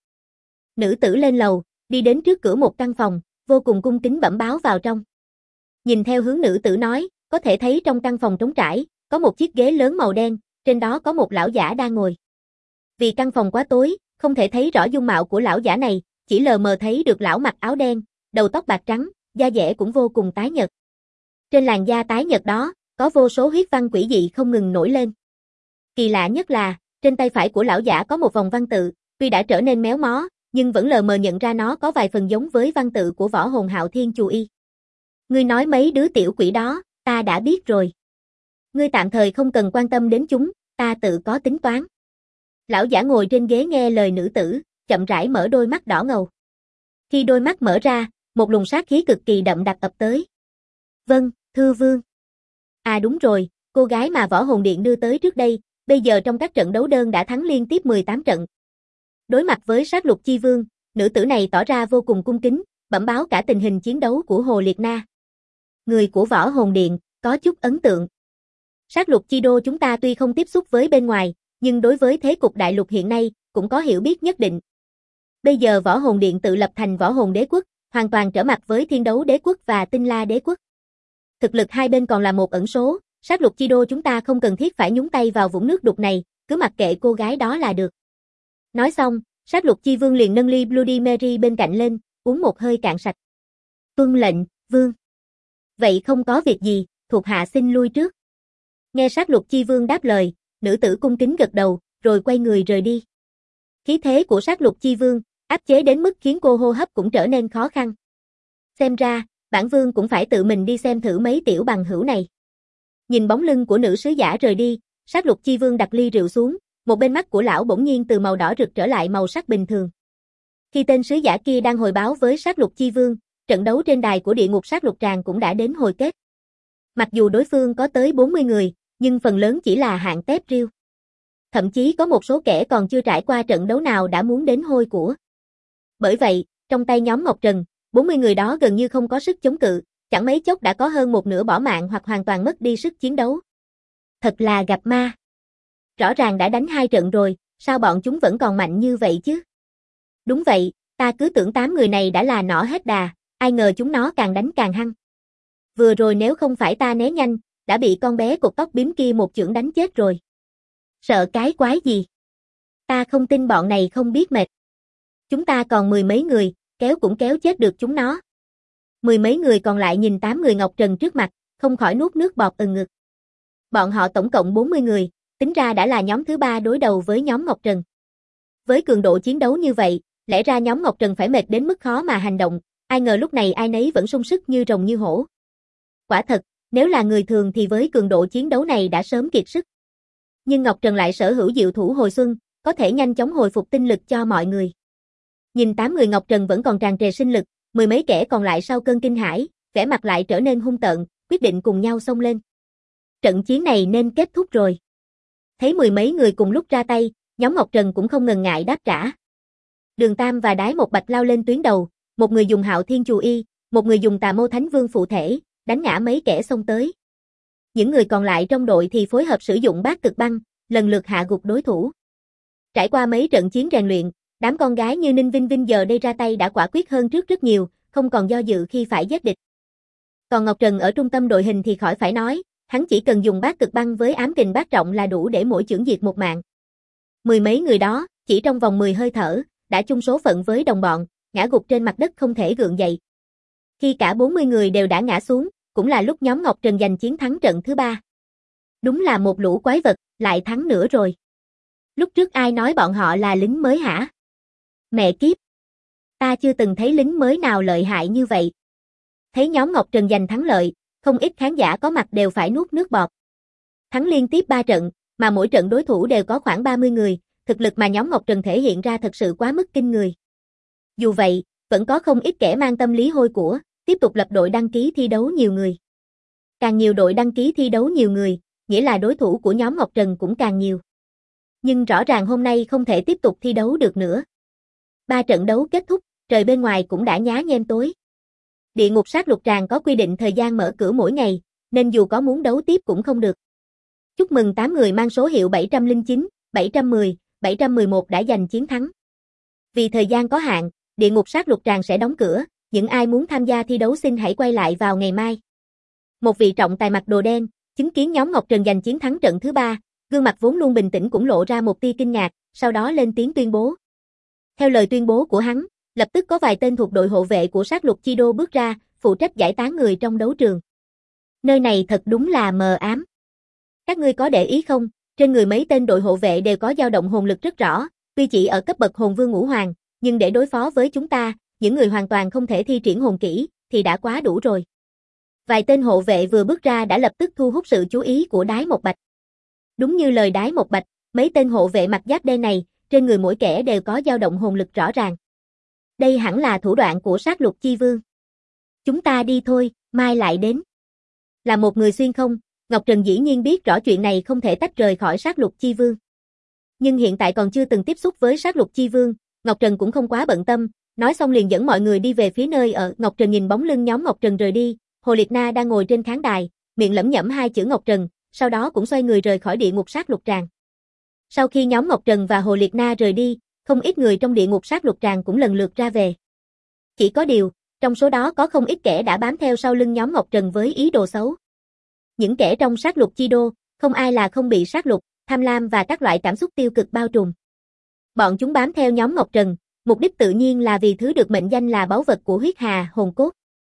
S1: Nữ tử lên lầu, đi đến trước cửa một căn phòng, vô cùng cung kính bẩm báo vào trong. Nhìn theo hướng nữ tử nói, có thể thấy trong căn phòng trống trải, có một chiếc ghế lớn màu đen, trên đó có một lão giả đang ngồi. Vì căn phòng quá tối, không thể thấy rõ dung mạo của lão giả này, chỉ lờ mờ thấy được lão mặc áo đen, đầu tóc bạc trắng, da dẻ cũng vô cùng tái nhợt. Trên làn da tái nhợt đó, có vô số huyết văn quỷ dị không ngừng nổi lên. Kỳ lạ nhất là, trên tay phải của lão giả có một vòng văn tự, tuy đã trở nên méo mó, nhưng vẫn lờ mờ nhận ra nó có vài phần giống với văn tự của Võ Hồn Hạo Thiên Chù Y. Ngươi nói mấy đứa tiểu quỷ đó, ta đã biết rồi. Ngươi tạm thời không cần quan tâm đến chúng, ta tự có tính toán. Lão giả ngồi trên ghế nghe lời nữ tử, chậm rãi mở đôi mắt đỏ ngầu. Khi đôi mắt mở ra, một luồng sát khí cực kỳ đậm đặc ập tới. Vâng, thưa vương. À đúng rồi, cô gái mà Võ Hồn Điện đưa tới trước đây, bây giờ trong các trận đấu đơn đã thắng liên tiếp 18 trận. Đối mặt với sát lục chi vương, nữ tử này tỏ ra vô cùng cung kính, bẩm báo cả tình hình chiến đấu của Hồ Liệt Na. Người của Võ Hồn Điện, có chút ấn tượng. Sát lục chi đô chúng ta tuy không tiếp xúc với bên ngoài, nhưng đối với thế cục đại lục hiện nay, cũng có hiểu biết nhất định. Bây giờ Võ Hồn Điện tự lập thành Võ Hồn Đế Quốc, hoàn toàn trở mặt với Thiên Đấu Đế Quốc và Tinh La Đế Quốc. Thực lực hai bên còn là một ẩn số, sát lục chi đô chúng ta không cần thiết phải nhúng tay vào vũng nước đục này, cứ mặc kệ cô gái đó là được. Nói xong, sát lục chi vương liền nâng ly Bloody Mary bên cạnh lên, uống một hơi cạn sạch. Tuân lệnh, vương. Vậy không có việc gì, thuộc hạ xin lui trước. Nghe sát lục chi vương đáp lời, nữ tử cung kính gật đầu, rồi quay người rời đi. Khí thế của sát lục chi vương, áp chế đến mức khiến cô hô hấp cũng trở nên khó khăn. Xem ra, bản vương cũng phải tự mình đi xem thử mấy tiểu bằng hữu này. Nhìn bóng lưng của nữ sứ giả rời đi, sát lục chi vương đặt ly rượu xuống, một bên mắt của lão bỗng nhiên từ màu đỏ rực trở lại màu sắc bình thường. Khi tên sứ giả kia đang hồi báo với sát lục chi vương, trận đấu trên đài của địa ngục sát lục tràng cũng đã đến hồi kết. Mặc dù đối phương có tới 40 người, nhưng phần lớn chỉ là hạng tép riêu. Thậm chí có một số kẻ còn chưa trải qua trận đấu nào đã muốn đến hôi của. Bởi vậy, trong tay nhóm Ngọc Trần, 40 người đó gần như không có sức chống cự, chẳng mấy chốc đã có hơn một nửa bỏ mạng hoặc hoàn toàn mất đi sức chiến đấu. Thật là gặp ma. Rõ ràng đã đánh 2 trận rồi, sao bọn chúng vẫn còn mạnh như vậy chứ? Đúng vậy, ta cứ tưởng 8 người này đã là nỏ hết đà, ai ngờ chúng nó càng đánh càng hăng. Vừa rồi nếu không phải ta né nhanh, đã bị con bé cột tóc bím kia một chưởng đánh chết rồi. Sợ cái quái gì? Ta không tin bọn này không biết mệt. Chúng ta còn 10 mấy người, kéo cũng kéo chết được chúng nó. 10 mấy người còn lại nhìn 8 người Ngọc Trần trước mặt, không khỏi nuốt nước bọt ngực. Bọn họ tổng cộng 40 người, tính ra đã là nhóm thứ 3 đối đầu với nhóm Ngọc Trần. Với cường độ chiến đấu như vậy, lẽ ra nhóm Ngọc Trần phải mệt đến mức khó mà hành động, ai ngờ lúc này ai nấy vẫn sung sức như rồng như hổ. Quả thật, nếu là người thường thì với cường độ chiến đấu này đã sớm kiệt sức. Nhưng Ngọc Trần lại sở hữu diệu thủ hồi xuân, có thể nhanh chóng hồi phục tinh lực cho mọi người. Nhìn 8 người Ngọc Trần vẫn còn tràn trề sinh lực, mười mấy kẻ còn lại sau cơn kinh hãi, vẻ mặt lại trở nên hung tợn, quyết định cùng nhau xông lên. Trận chiến này nên kết thúc rồi. Thấy mười mấy người cùng lúc ra tay, nhóm Ngọc Trần cũng không ngần ngại đáp trả. Đường Tam và Đái Một Bạch lao lên tuyến đầu, một người dùng Hạo Thiên Chù Y, một người dùng Tà Mâu Thánh Vương phụ thể, đánh ngã mấy kẻ xông tới. Những người còn lại trong đội thì phối hợp sử dụng Bát Cực Băng, lần lượt hạ gục đối thủ. Trải qua mấy trận chiến rèn luyện, đám con gái như Ninh Vinh Vinh giờ đây ra tay đã quả quyết hơn trước rất nhiều, không còn do dự khi phải giết địch. Còn Ngọc Trần ở trung tâm đội hình thì khỏi phải nói, hắn chỉ cần dùng Bát Cực Băng với ám kình bát trọng là đủ để mỗi chưởng diệt một mạng. Mười mấy người đó, chỉ trong vòng 10 hơi thở, đã chung số phận với đồng bọn, ngã gục trên mặt đất không thể gượng dậy. Khi cả 40 người đều đã ngã xuống, cũng là lúc nhóm Ngọc Trần giành chiến thắng trận thứ 3. Đúng là một lũ quái vật, lại thắng nữa rồi. Lúc trước ai nói bọn họ là lính mới hả? Mẹ kiếp! Ta chưa từng thấy lính mới nào lợi hại như vậy. Thấy nhóm Ngọc Trần giành thắng lợi, không ít khán giả có mặt đều phải nuốt nước bọt. Thắng liên tiếp 3 trận, mà mỗi trận đối thủ đều có khoảng 30 người, thực lực mà nhóm Ngọc Trần thể hiện ra thật sự quá mức kinh người. Dù vậy, vẫn có không ít kẻ mang tâm lý hôi của, tiếp tục lập đội đăng ký thi đấu nhiều người. Càng nhiều đội đăng ký thi đấu nhiều người, nghĩa là đối thủ của nhóm Ngọc Trần cũng càng nhiều. Nhưng rõ ràng hôm nay không thể tiếp tục thi đấu được nữa. 3 trận đấu kết thúc, trời bên ngoài cũng đã nhá nhem tối. Địa ngục sát lục tràng có quy định thời gian mở cửa mỗi ngày, nên dù có muốn đấu tiếp cũng không được. Chúc mừng 8 người mang số hiệu 709, 710, 711 đã giành chiến thắng. Vì thời gian có hạn, địa ngục sát lục tràng sẽ đóng cửa, những ai muốn tham gia thi đấu xin hãy quay lại vào ngày mai. Một vị trọng tài mặc đồ đen, chứng kiến nhóm Ngọc Trần giành chiến thắng trận thứ 3, gương mặt vốn luôn bình tĩnh cũng lộ ra một tia kinh ngạc, sau đó lên tiếng tuyên bố. Theo lời tuyên bố của hắn, lập tức có vài tên thuộc đội hộ vệ của sát lục chi đô bước ra, phụ trách giải tán người trong đấu trường. Nơi này thật đúng là mờ ám. Các ngươi có để ý không, trên người mấy tên đội hộ vệ đều có dao động hồn lực rất rõ, tuy chỉ ở cấp bậc hồn vương ngũ hoàng, nhưng để đối phó với chúng ta, những người hoàn toàn không thể thi triển hồn kỹ, thì đã quá đủ rồi. Vài tên hộ vệ vừa bước ra đã lập tức thu hút sự chú ý của Đái Một Bạch. Đúng như lời Đái Một Bạch, mấy tên hộ vệ mặc giáp đen này, trên người mỗi kẻ đều có dao động hồn lực rõ ràng. Đây hẳn là thủ đoạn của sát lục chi vương. Chúng ta đi thôi, mai lại đến. Là một người xuyên không, Ngọc Trần dĩ nhiên biết rõ chuyện này không thể tách rời khỏi sát lục chi vương. Nhưng hiện tại còn chưa từng tiếp xúc với sát lục chi vương, Ngọc Trần cũng không quá bận tâm, nói xong liền dẫn mọi người đi về phía nơi ở. Ngọc Trần nhìn bóng lưng nhóm Ngọc Trần rời đi, Hồ Liệt Na đang ngồi trên khán đài, miệng lẩm nhẩm hai chữ Ngọc Trần, sau đó cũng xoay người rời khỏi địa ngục sát lục tràng. Sau khi nhóm Ngọc Trần và Hồ Liệt Na rời đi, không ít người trong địa ngục sát lục tràng cũng lần lượt ra về. Chỉ có điều, trong số đó có không ít kẻ đã bám theo sau lưng nhóm Ngọc Trần với ý đồ xấu. Những kẻ trong sát lục chi đô, không ai là không bị sát lục, tham lam và các loại cảm xúc tiêu cực bao trùm. Bọn chúng bám theo nhóm Ngọc Trần, mục đích tự nhiên là vì thứ được mệnh danh là báu vật của huyết hà, hồn cốt.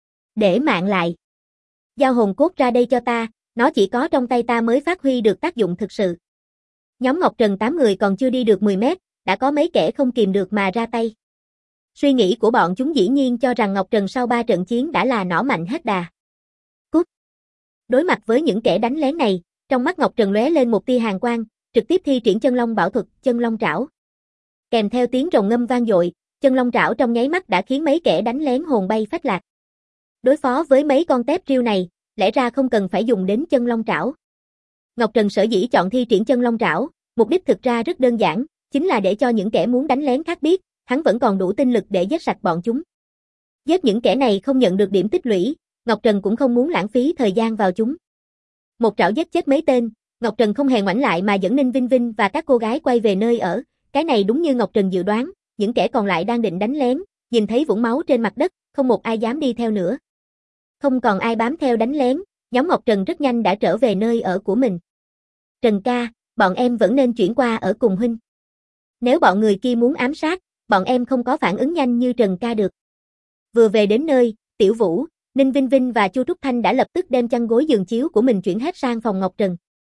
S1: Để mạng lại. Giao hồn cốt ra đây cho ta, nó chỉ có trong tay ta mới phát huy được tác dụng thực sự. Nhóm Ngọc Trần 8 người còn chưa đi được 10 mét, đã có mấy kẻ không kìm được mà ra tay. Suy nghĩ của bọn chúng dĩ nhiên cho rằng Ngọc Trần sau 3 trận chiến đã là nỏ mạnh hết đà. Cút. Đối mặt với những kẻ đánh lén này, trong mắt Ngọc Trần lóe lên một tia hàn quang, trực tiếp thi triển chân long bảo thuật, chân long trảo. Kèm theo tiếng rồng ngâm vang dội, chân long trảo trong nháy mắt đã khiến mấy kẻ đánh lén hồn bay phách lạc. Đối phó với mấy con tép riêu này, lẽ ra không cần phải dùng đến chân long trảo. Ngọc Trần sở dĩ chọn thi triển chân long trảo, mục đích thực ra rất đơn giản, chính là để cho những kẻ muốn đánh lén khác biết, hắn vẫn còn đủ tinh lực để giết sạch bọn chúng. Giết những kẻ này không nhận được điểm tích lũy, Ngọc Trần cũng không muốn lãng phí thời gian vào chúng. Một trảo giết chết mấy tên, Ngọc Trần không hề ngoảnh lại mà dẫn Ninh Vinh Vinh và các cô gái quay về nơi ở, cái này đúng như Ngọc Trần dự đoán, những kẻ còn lại đang định đánh lén, nhìn thấy vũng máu trên mặt đất, không một ai dám đi theo nữa. Không còn ai bám theo đánh lén, nhóm Ngọc Trần rất nhanh đã trở về nơi ở của mình. Trần ca, bọn em vẫn nên chuyển qua ở cùng huynh. Nếu bọn người kia muốn ám sát, bọn em không có phản ứng nhanh như Trần ca được. Vừa về đến nơi, Tiểu Vũ, Ninh Vinh Vinh và Chu Trúc Thanh đã lập tức đem chăn gối giường chiếu của mình chuyển hết sang phòng Ngọc Trần.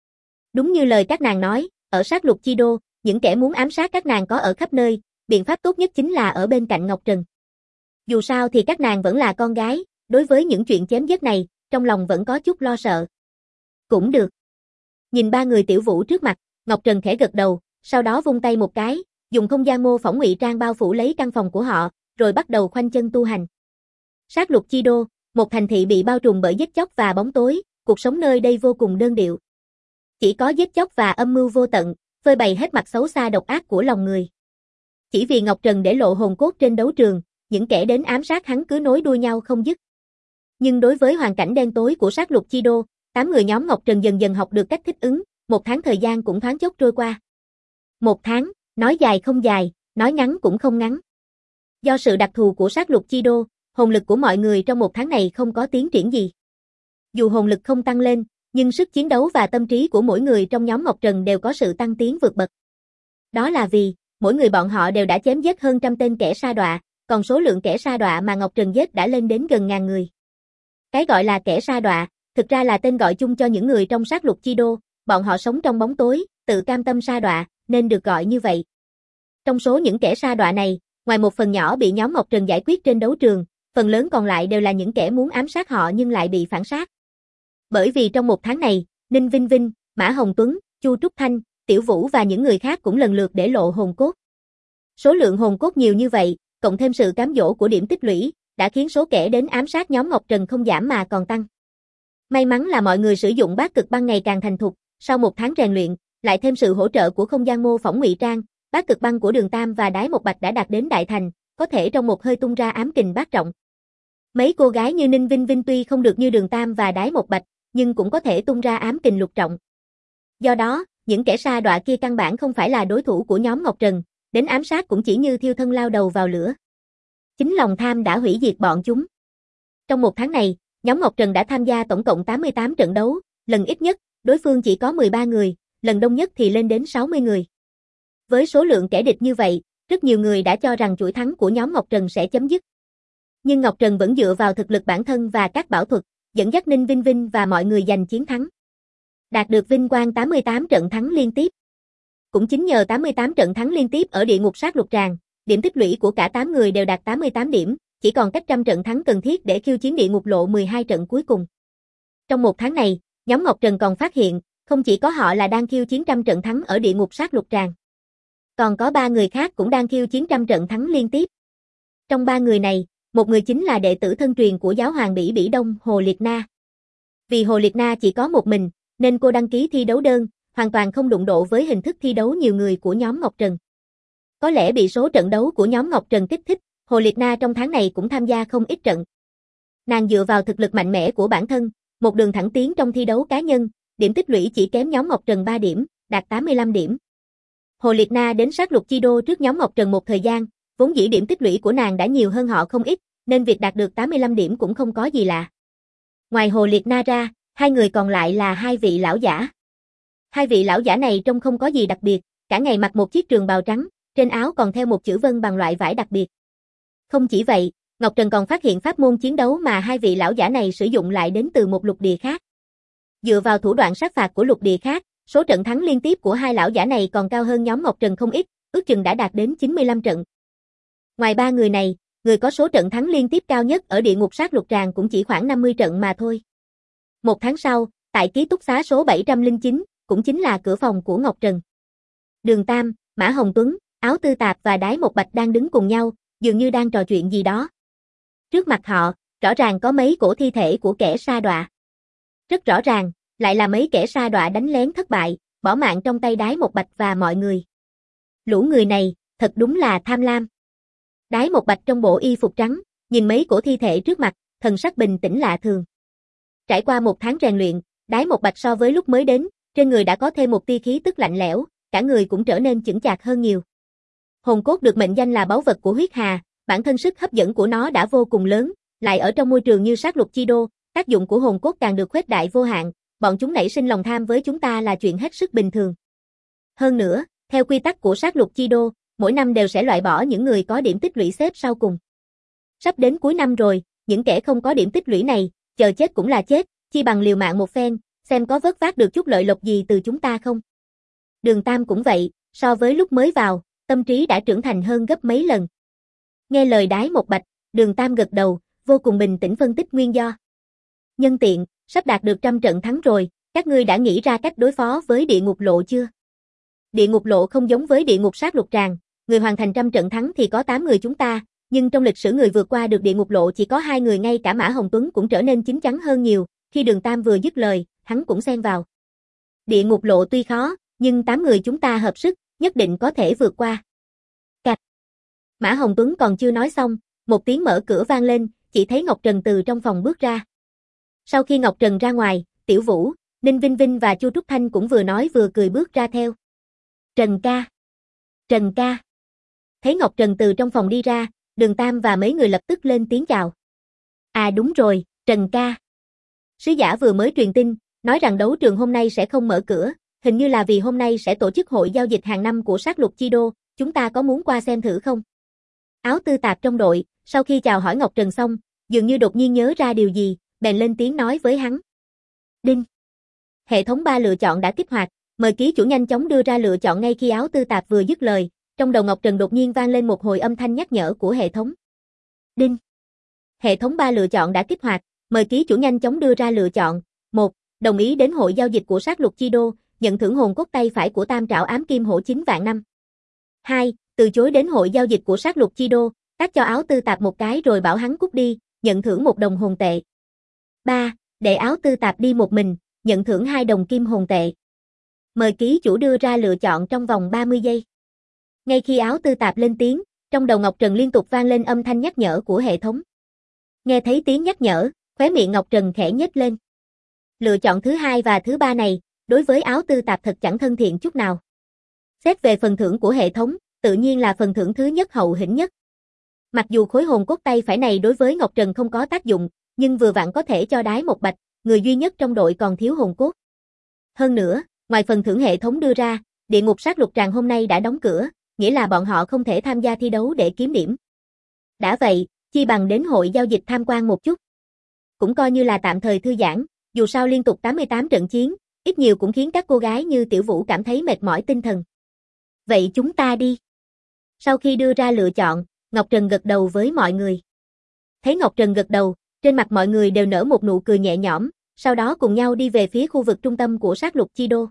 S1: Đúng như lời các nàng nói, ở sát lục chi đô, những kẻ muốn ám sát các nàng có ở khắp nơi, biện pháp tốt nhất chính là ở bên cạnh Ngọc Trần. Dù sao thì các nàng vẫn là con gái, đối với những chuyện chém giết này, trong lòng vẫn có chút lo sợ. Cũng được. Nhìn ba người tiểu vũ trước mặt, Ngọc Trần khẽ gật đầu, sau đó vung tay một cái, dùng không gian mô phỏng ngụy trang bao phủ lấy căn phòng của họ, rồi bắt đầu khoanh chân tu hành. Sát lục chi đô, một thành thị bị bao trùm bởi giết chóc và bóng tối, cuộc sống nơi đây vô cùng đơn điệu. Chỉ có giết chóc và âm mưu vô tận, phơi bày hết mặt xấu xa độc ác của lòng người. Chỉ vì Ngọc Trần để lộ hồn cốt trên đấu trường, những kẻ đến ám sát hắn cứ nối đuôi nhau không dứt. Nhưng đối với hoàn cảnh đen tối của sát lục chi đô, 8 người nhóm Ngọc Trần dần dần học được cách thích ứng, 1 tháng thời gian cũng thoáng chốc trôi qua. 1 tháng, nói dài không dài, nói ngắn cũng không ngắn. Do sự đặc thù của sát lục chi đô, hồn lực của mọi người trong 1 tháng này không có tiến triển gì. Dù hồn lực không tăng lên, nhưng sức chiến đấu và tâm trí của mỗi người trong nhóm Ngọc Trần đều có sự tăng tiến vượt bậc. Đó là vì, mỗi người bọn họ đều đã chém giết hơn 100 tên kẻ sa đọa, còn số lượng kẻ sa đọa mà Ngọc Trần giết đã lên đến gần 1000 người. Cái gọi là kẻ sa đọa, thực ra là tên gọi chung cho những người trong sát lục chi đô, bọn họ sống trong bóng tối, tự cam tâm sa đọa, nên được gọi như vậy. Trong số những kẻ sa đọa này, ngoài một phần nhỏ bị nhóm Ngọc Trần giải quyết trên đấu trường, phần lớn còn lại đều là những kẻ muốn ám sát họ nhưng lại bị phản sát. Bởi vì trong 1 tháng này, Ninh Vinh Vinh, Mã Hồng Tuấn, Chu Trúc Thanh, Tiểu Vũ và những người khác cũng lần lượt để lộ hồn cốt. Số lượng hồn cốt nhiều như vậy, cộng thêm sự cám dỗ của điểm tích lũy, đã khiến số kẻ đến ám sát nhóm Ngọc Trần không giảm mà còn tăng. May mắn là mọi người sử dụng bát cực băng ngày càng thành thục, sau 1 tháng rèn luyện, lại thêm sự hỗ trợ của không gian mô phỏng ngụy trang, bát cực băng của Đường Tam và Đái Một Bạch đã đạt đến đại thành, có thể trong một hơi tung ra ám kình bát trọng. Mấy cô gái như Ninh Vinh Vinh tuy không được như Đường Tam và Đái Một Bạch, nhưng cũng có thể tung ra ám kình lục trọng. Do đó, những kẻ sa đọa kia căn bản không phải là đối thủ của nhóm Ngọc Trần, đến ám sát cũng chỉ như thiêu thân lao đầu vào lửa. Chính lòng tham đã hủy diệt bọn chúng. Trong 1 tháng này, nhóm Ngọc Trần đã tham gia tổng cộng 88 trận đấu, lần ít nhất, đối phương chỉ có 13 người, lần đông nhất thì lên đến 60 người. Với số lượng kẻ địch như vậy, rất nhiều người đã cho rằng chuỗi thắng của nhóm Ngọc Trần sẽ chấm dứt. Nhưng Ngọc Trần vẫn dựa vào thực lực bản thân và các bảo thuật, dẫn dắt Ninh Vinh Vinh và mọi người giành chiến thắng. Đạt được vinh quang 88 trận thắng liên tiếp. Cũng chính nhờ 88 trận thắng liên tiếp ở địa ngục sát lục tràng, điểm tích lũy của cả 8 người đều đạt 88 điểm, chỉ còn cách 100 trận thắng cần thiết để khiêu chiến địa ngục lộ 12 trận cuối cùng. Trong 1 tháng này, nhóm Ngọc Trần còn phát hiện, không chỉ có họ là đang khiêu chiến 100 trận thắng ở địa ngục sát lục tràng. Còn có 3 người khác cũng đang khiêu chiến 100 trận thắng liên tiếp. Trong 3 người này, một người chính là đệ tử thân truyền của giáo hoàng Bỉ Bỉ Đông, Hồ Liệt Na. Vì Hồ Liệt Na chỉ có một mình, nên cô đăng ký thi đấu đơn, hoàn toàn không đụng độ với hình thức thi đấu nhiều người của nhóm Ngọc Trần. Có lẽ bị số trận đấu của nhóm Ngọc Trần kích thích, Hồ Liệt Na trong tháng này cũng tham gia không ít trận. Nàng dựa vào thực lực mạnh mẽ của bản thân, một đường thẳng tiến trong thi đấu cá nhân, điểm tích lũy chỉ kém nhóm Ngọc Trần 3 điểm, đạt 85 điểm. Hồ Liệt Na đến sát lục chi đô trước nhóm Ngọc Trần một thời gian, vốn dĩ điểm tích lũy của nàng đã nhiều hơn họ không ít, nên việc đạt được 85 điểm cũng không có gì lạ. Ngoài Hồ Liệt Na ra, 2 người còn lại là 2 vị lão giả. 2 vị lão giả này trông không có gì đặc biệt, cả ngày mặc một chiếc trường bào trắng, trên áo còn theo một chữ vân bằng loại vải đặc biệt. Không chỉ vậy, Ngọc Trần còn phát hiện pháp môn chiến đấu mà 2 vị lão giả này sử dụng lại đến từ một lục địa khác. Dựa vào thủ đoạn sát phạt của lục địa khác, số trận thắng liên tiếp của 2 lão giả này còn cao hơn nhóm Ngọc Trần không ít, ước chừng đã đạt đến 95 trận. Ngoài 3 người này, người có số trận thắng liên tiếp cao nhất ở địa ngục sát lục tràng cũng chỉ khoảng 50 trận mà thôi. 1 tháng sau, tại ký túc xá số 709, cũng chính là cửa phòng của Ngọc Trần. Đường Tam, Mã Hồng Tuấn, Áo Tư Tạp và Đái Một Bạch đang đứng cùng nhau, dường như đang trò chuyện gì đó. Trước mặt họ, rõ ràng có mấy cổ thi thể của kẻ sa đọa. Rất rõ ràng, lại là mấy kẻ sa đọa đánh lén thất bại, bỏ mạng trong tay Đái Một Bạch và mọi người. Lũ người này, thật đúng là tham lam. Đái Một Bạch trong bộ y phục trắng, nhìn mấy cổ thi thể trước mặt, thần sắc bình tĩnh lạ thường. Trải qua 1 tháng rèn luyện, Đái Một Bạch so với lúc mới đến, trên người đã có thêm một tia khí tức lạnh lẽo, cả người cũng trở nên chững chạc hơn nhiều. Hồn cốt được mệnh danh là báu vật của huyết hà, bản thân sức hấp dẫn của nó đã vô cùng lớn, lại ở trong môi trường như sát lục chi đô, tác dụng của hồn cốt càng được khuếch đại vô hạn, bọn chúng nảy sinh lòng tham với chúng ta là chuyện hết sức bình thường. Hơn nữa, theo quy tắc của sát lục chi đô, mỗi năm đều sẽ loại bỏ những người có điểm tích lũy xếp sau cùng. Sắp đến cuối năm rồi, những kẻ không có điểm tích lũy này, chờ chết cũng là chết, chi bằng liều mạng một phen, xem có vớt vát được chút lợi lộc gì từ chúng ta không. Đường Tam cũng vậy, so với lúc mới vào, tâm trí đã trưởng thành hơn gấp mấy lần. Nghe lời Đái Một Bạch, Đường Tam gật đầu, vô cùng bình tĩnh phân tích nguyên do. Nhân tiện, sắp đạt được 100 trận thắng rồi, các ngươi đã nghĩ ra cách đối phó với địa ngục lộ chưa? Địa ngục lộ không giống với địa ngục sát lục tràng, người hoàn thành 100 trận thắng thì có 8 người chúng ta, nhưng trong lịch sử người vượt qua được địa ngục lộ chỉ có 2 người, ngay cả Mã Hồng Tuấn cũng trở nên chín chắn hơn nhiều. Khi Đường Tam vừa dứt lời, hắn cũng xen vào. Địa ngục lộ tuy khó, nhưng 8 người chúng ta hợp sức, nhất định có thể vượt qua. Cạch. Mã Hồng Tuấn còn chưa nói xong, một tiếng mở cửa vang lên, chỉ thấy Ngọc Trần từ trong phòng bước ra. Sau khi Ngọc Trần ra ngoài, Tiểu Vũ, Ninh Vinh Vinh và Chu Trúc Thanh cũng vừa nói vừa cười bước ra theo. Trần ca! Trần ca! Thấy Ngọc Trần từ trong phòng đi ra, Đường Tam và mấy người lập tức lên tiếng chào. À đúng rồi, Trần ca! Sứ giả vừa mới truyền tin, nói rằng đấu trường hôm nay sẽ không mở cửa, hình như là vì hôm nay sẽ tổ chức hội giao dịch hàng năm của sát lục chi đô, chúng ta có muốn qua xem thử không? Áo tư tạp trong đội, sau khi chào hỏi Ngọc Trần xong, dường như đột nhiên nhớ ra điều gì, bèn lên tiếng nói với hắn. Đinh! Hệ thống 3 lựa chọn đã kích hoạt, mời ký chủ nhanh chóng đưa ra lựa chọn. Ngay khi Áo tư tạp vừa dứt lời, trong đầu Ngọc Trần đột nhiên vang lên một hồi âm thanh nhắc nhở của hệ thống. Đinh! Hệ thống 3 lựa chọn đã kích hoạt, mời ký chủ nhanh chóng đưa ra lựa chọn. 1. Đồng ý đến hội giao dịch của sát lục chi đô, nhận thưởng hồn cốt tay phải của Tam Trảo Ám Kim Hổ 9 vạn năm. 2. Từ chối đến hội giao dịch của sát lục chi đô, tát cho Áo tư tạp một cái rồi bảo hắn cút đi, nhận thưởng 1 đồng hồn tệ. 3. Để Áo tư tạp đi một mình, nhận thưởng 2 đồng kim hồn tệ. Mời ký chủ đưa ra lựa chọn trong vòng 30 giây. Ngay khi Áo tư tạp lên tiếng, trong đầu Ngọc Trần liên tục vang lên âm thanh nhắc nhở của hệ thống. Nghe thấy tiếng nhắc nhở, khóe miệng Ngọc Trần khẽ nhếch lên. Lựa chọn thứ 2 và thứ 3 này, đối với Áo tư tạp thật chẳng thân thiện chút nào. Xét về phần thưởng của hệ thống, tự nhiên là phần thưởng thứ nhất hậu hĩnh nhất. Mặc dù khối hồn cốt tay phải này đối với Ngọc Trần không có tác dụng, nhưng vừa vặn có thể cho Đái Một Bạch, người duy nhất trong đội còn thiếu hồn cốt. Hơn nữa, ngoài phần thưởng hệ thống đưa ra, địa ngục sát lục tràng hôm nay đã đóng cửa, nghĩa là bọn họ không thể tham gia thi đấu để kiếm điểm. Đã vậy, chi bằng đến hội giao dịch tham quan một chút. Cũng coi như là tạm thời thư giãn, dù sao liên tục 88 trận chiến, ít nhiều cũng khiến các cô gái như Tiểu Vũ cảm thấy mệt mỏi tinh thần. Vậy chúng ta đi. Sau khi đưa ra lựa chọn, Ngọc Trần gật đầu với mọi người. Thấy Ngọc Trần gật đầu, trên mặt mọi người đều nở một nụ cười nhẹ nhõm, sau đó cùng nhau đi về phía khu vực trung tâm của sát lục chi đô.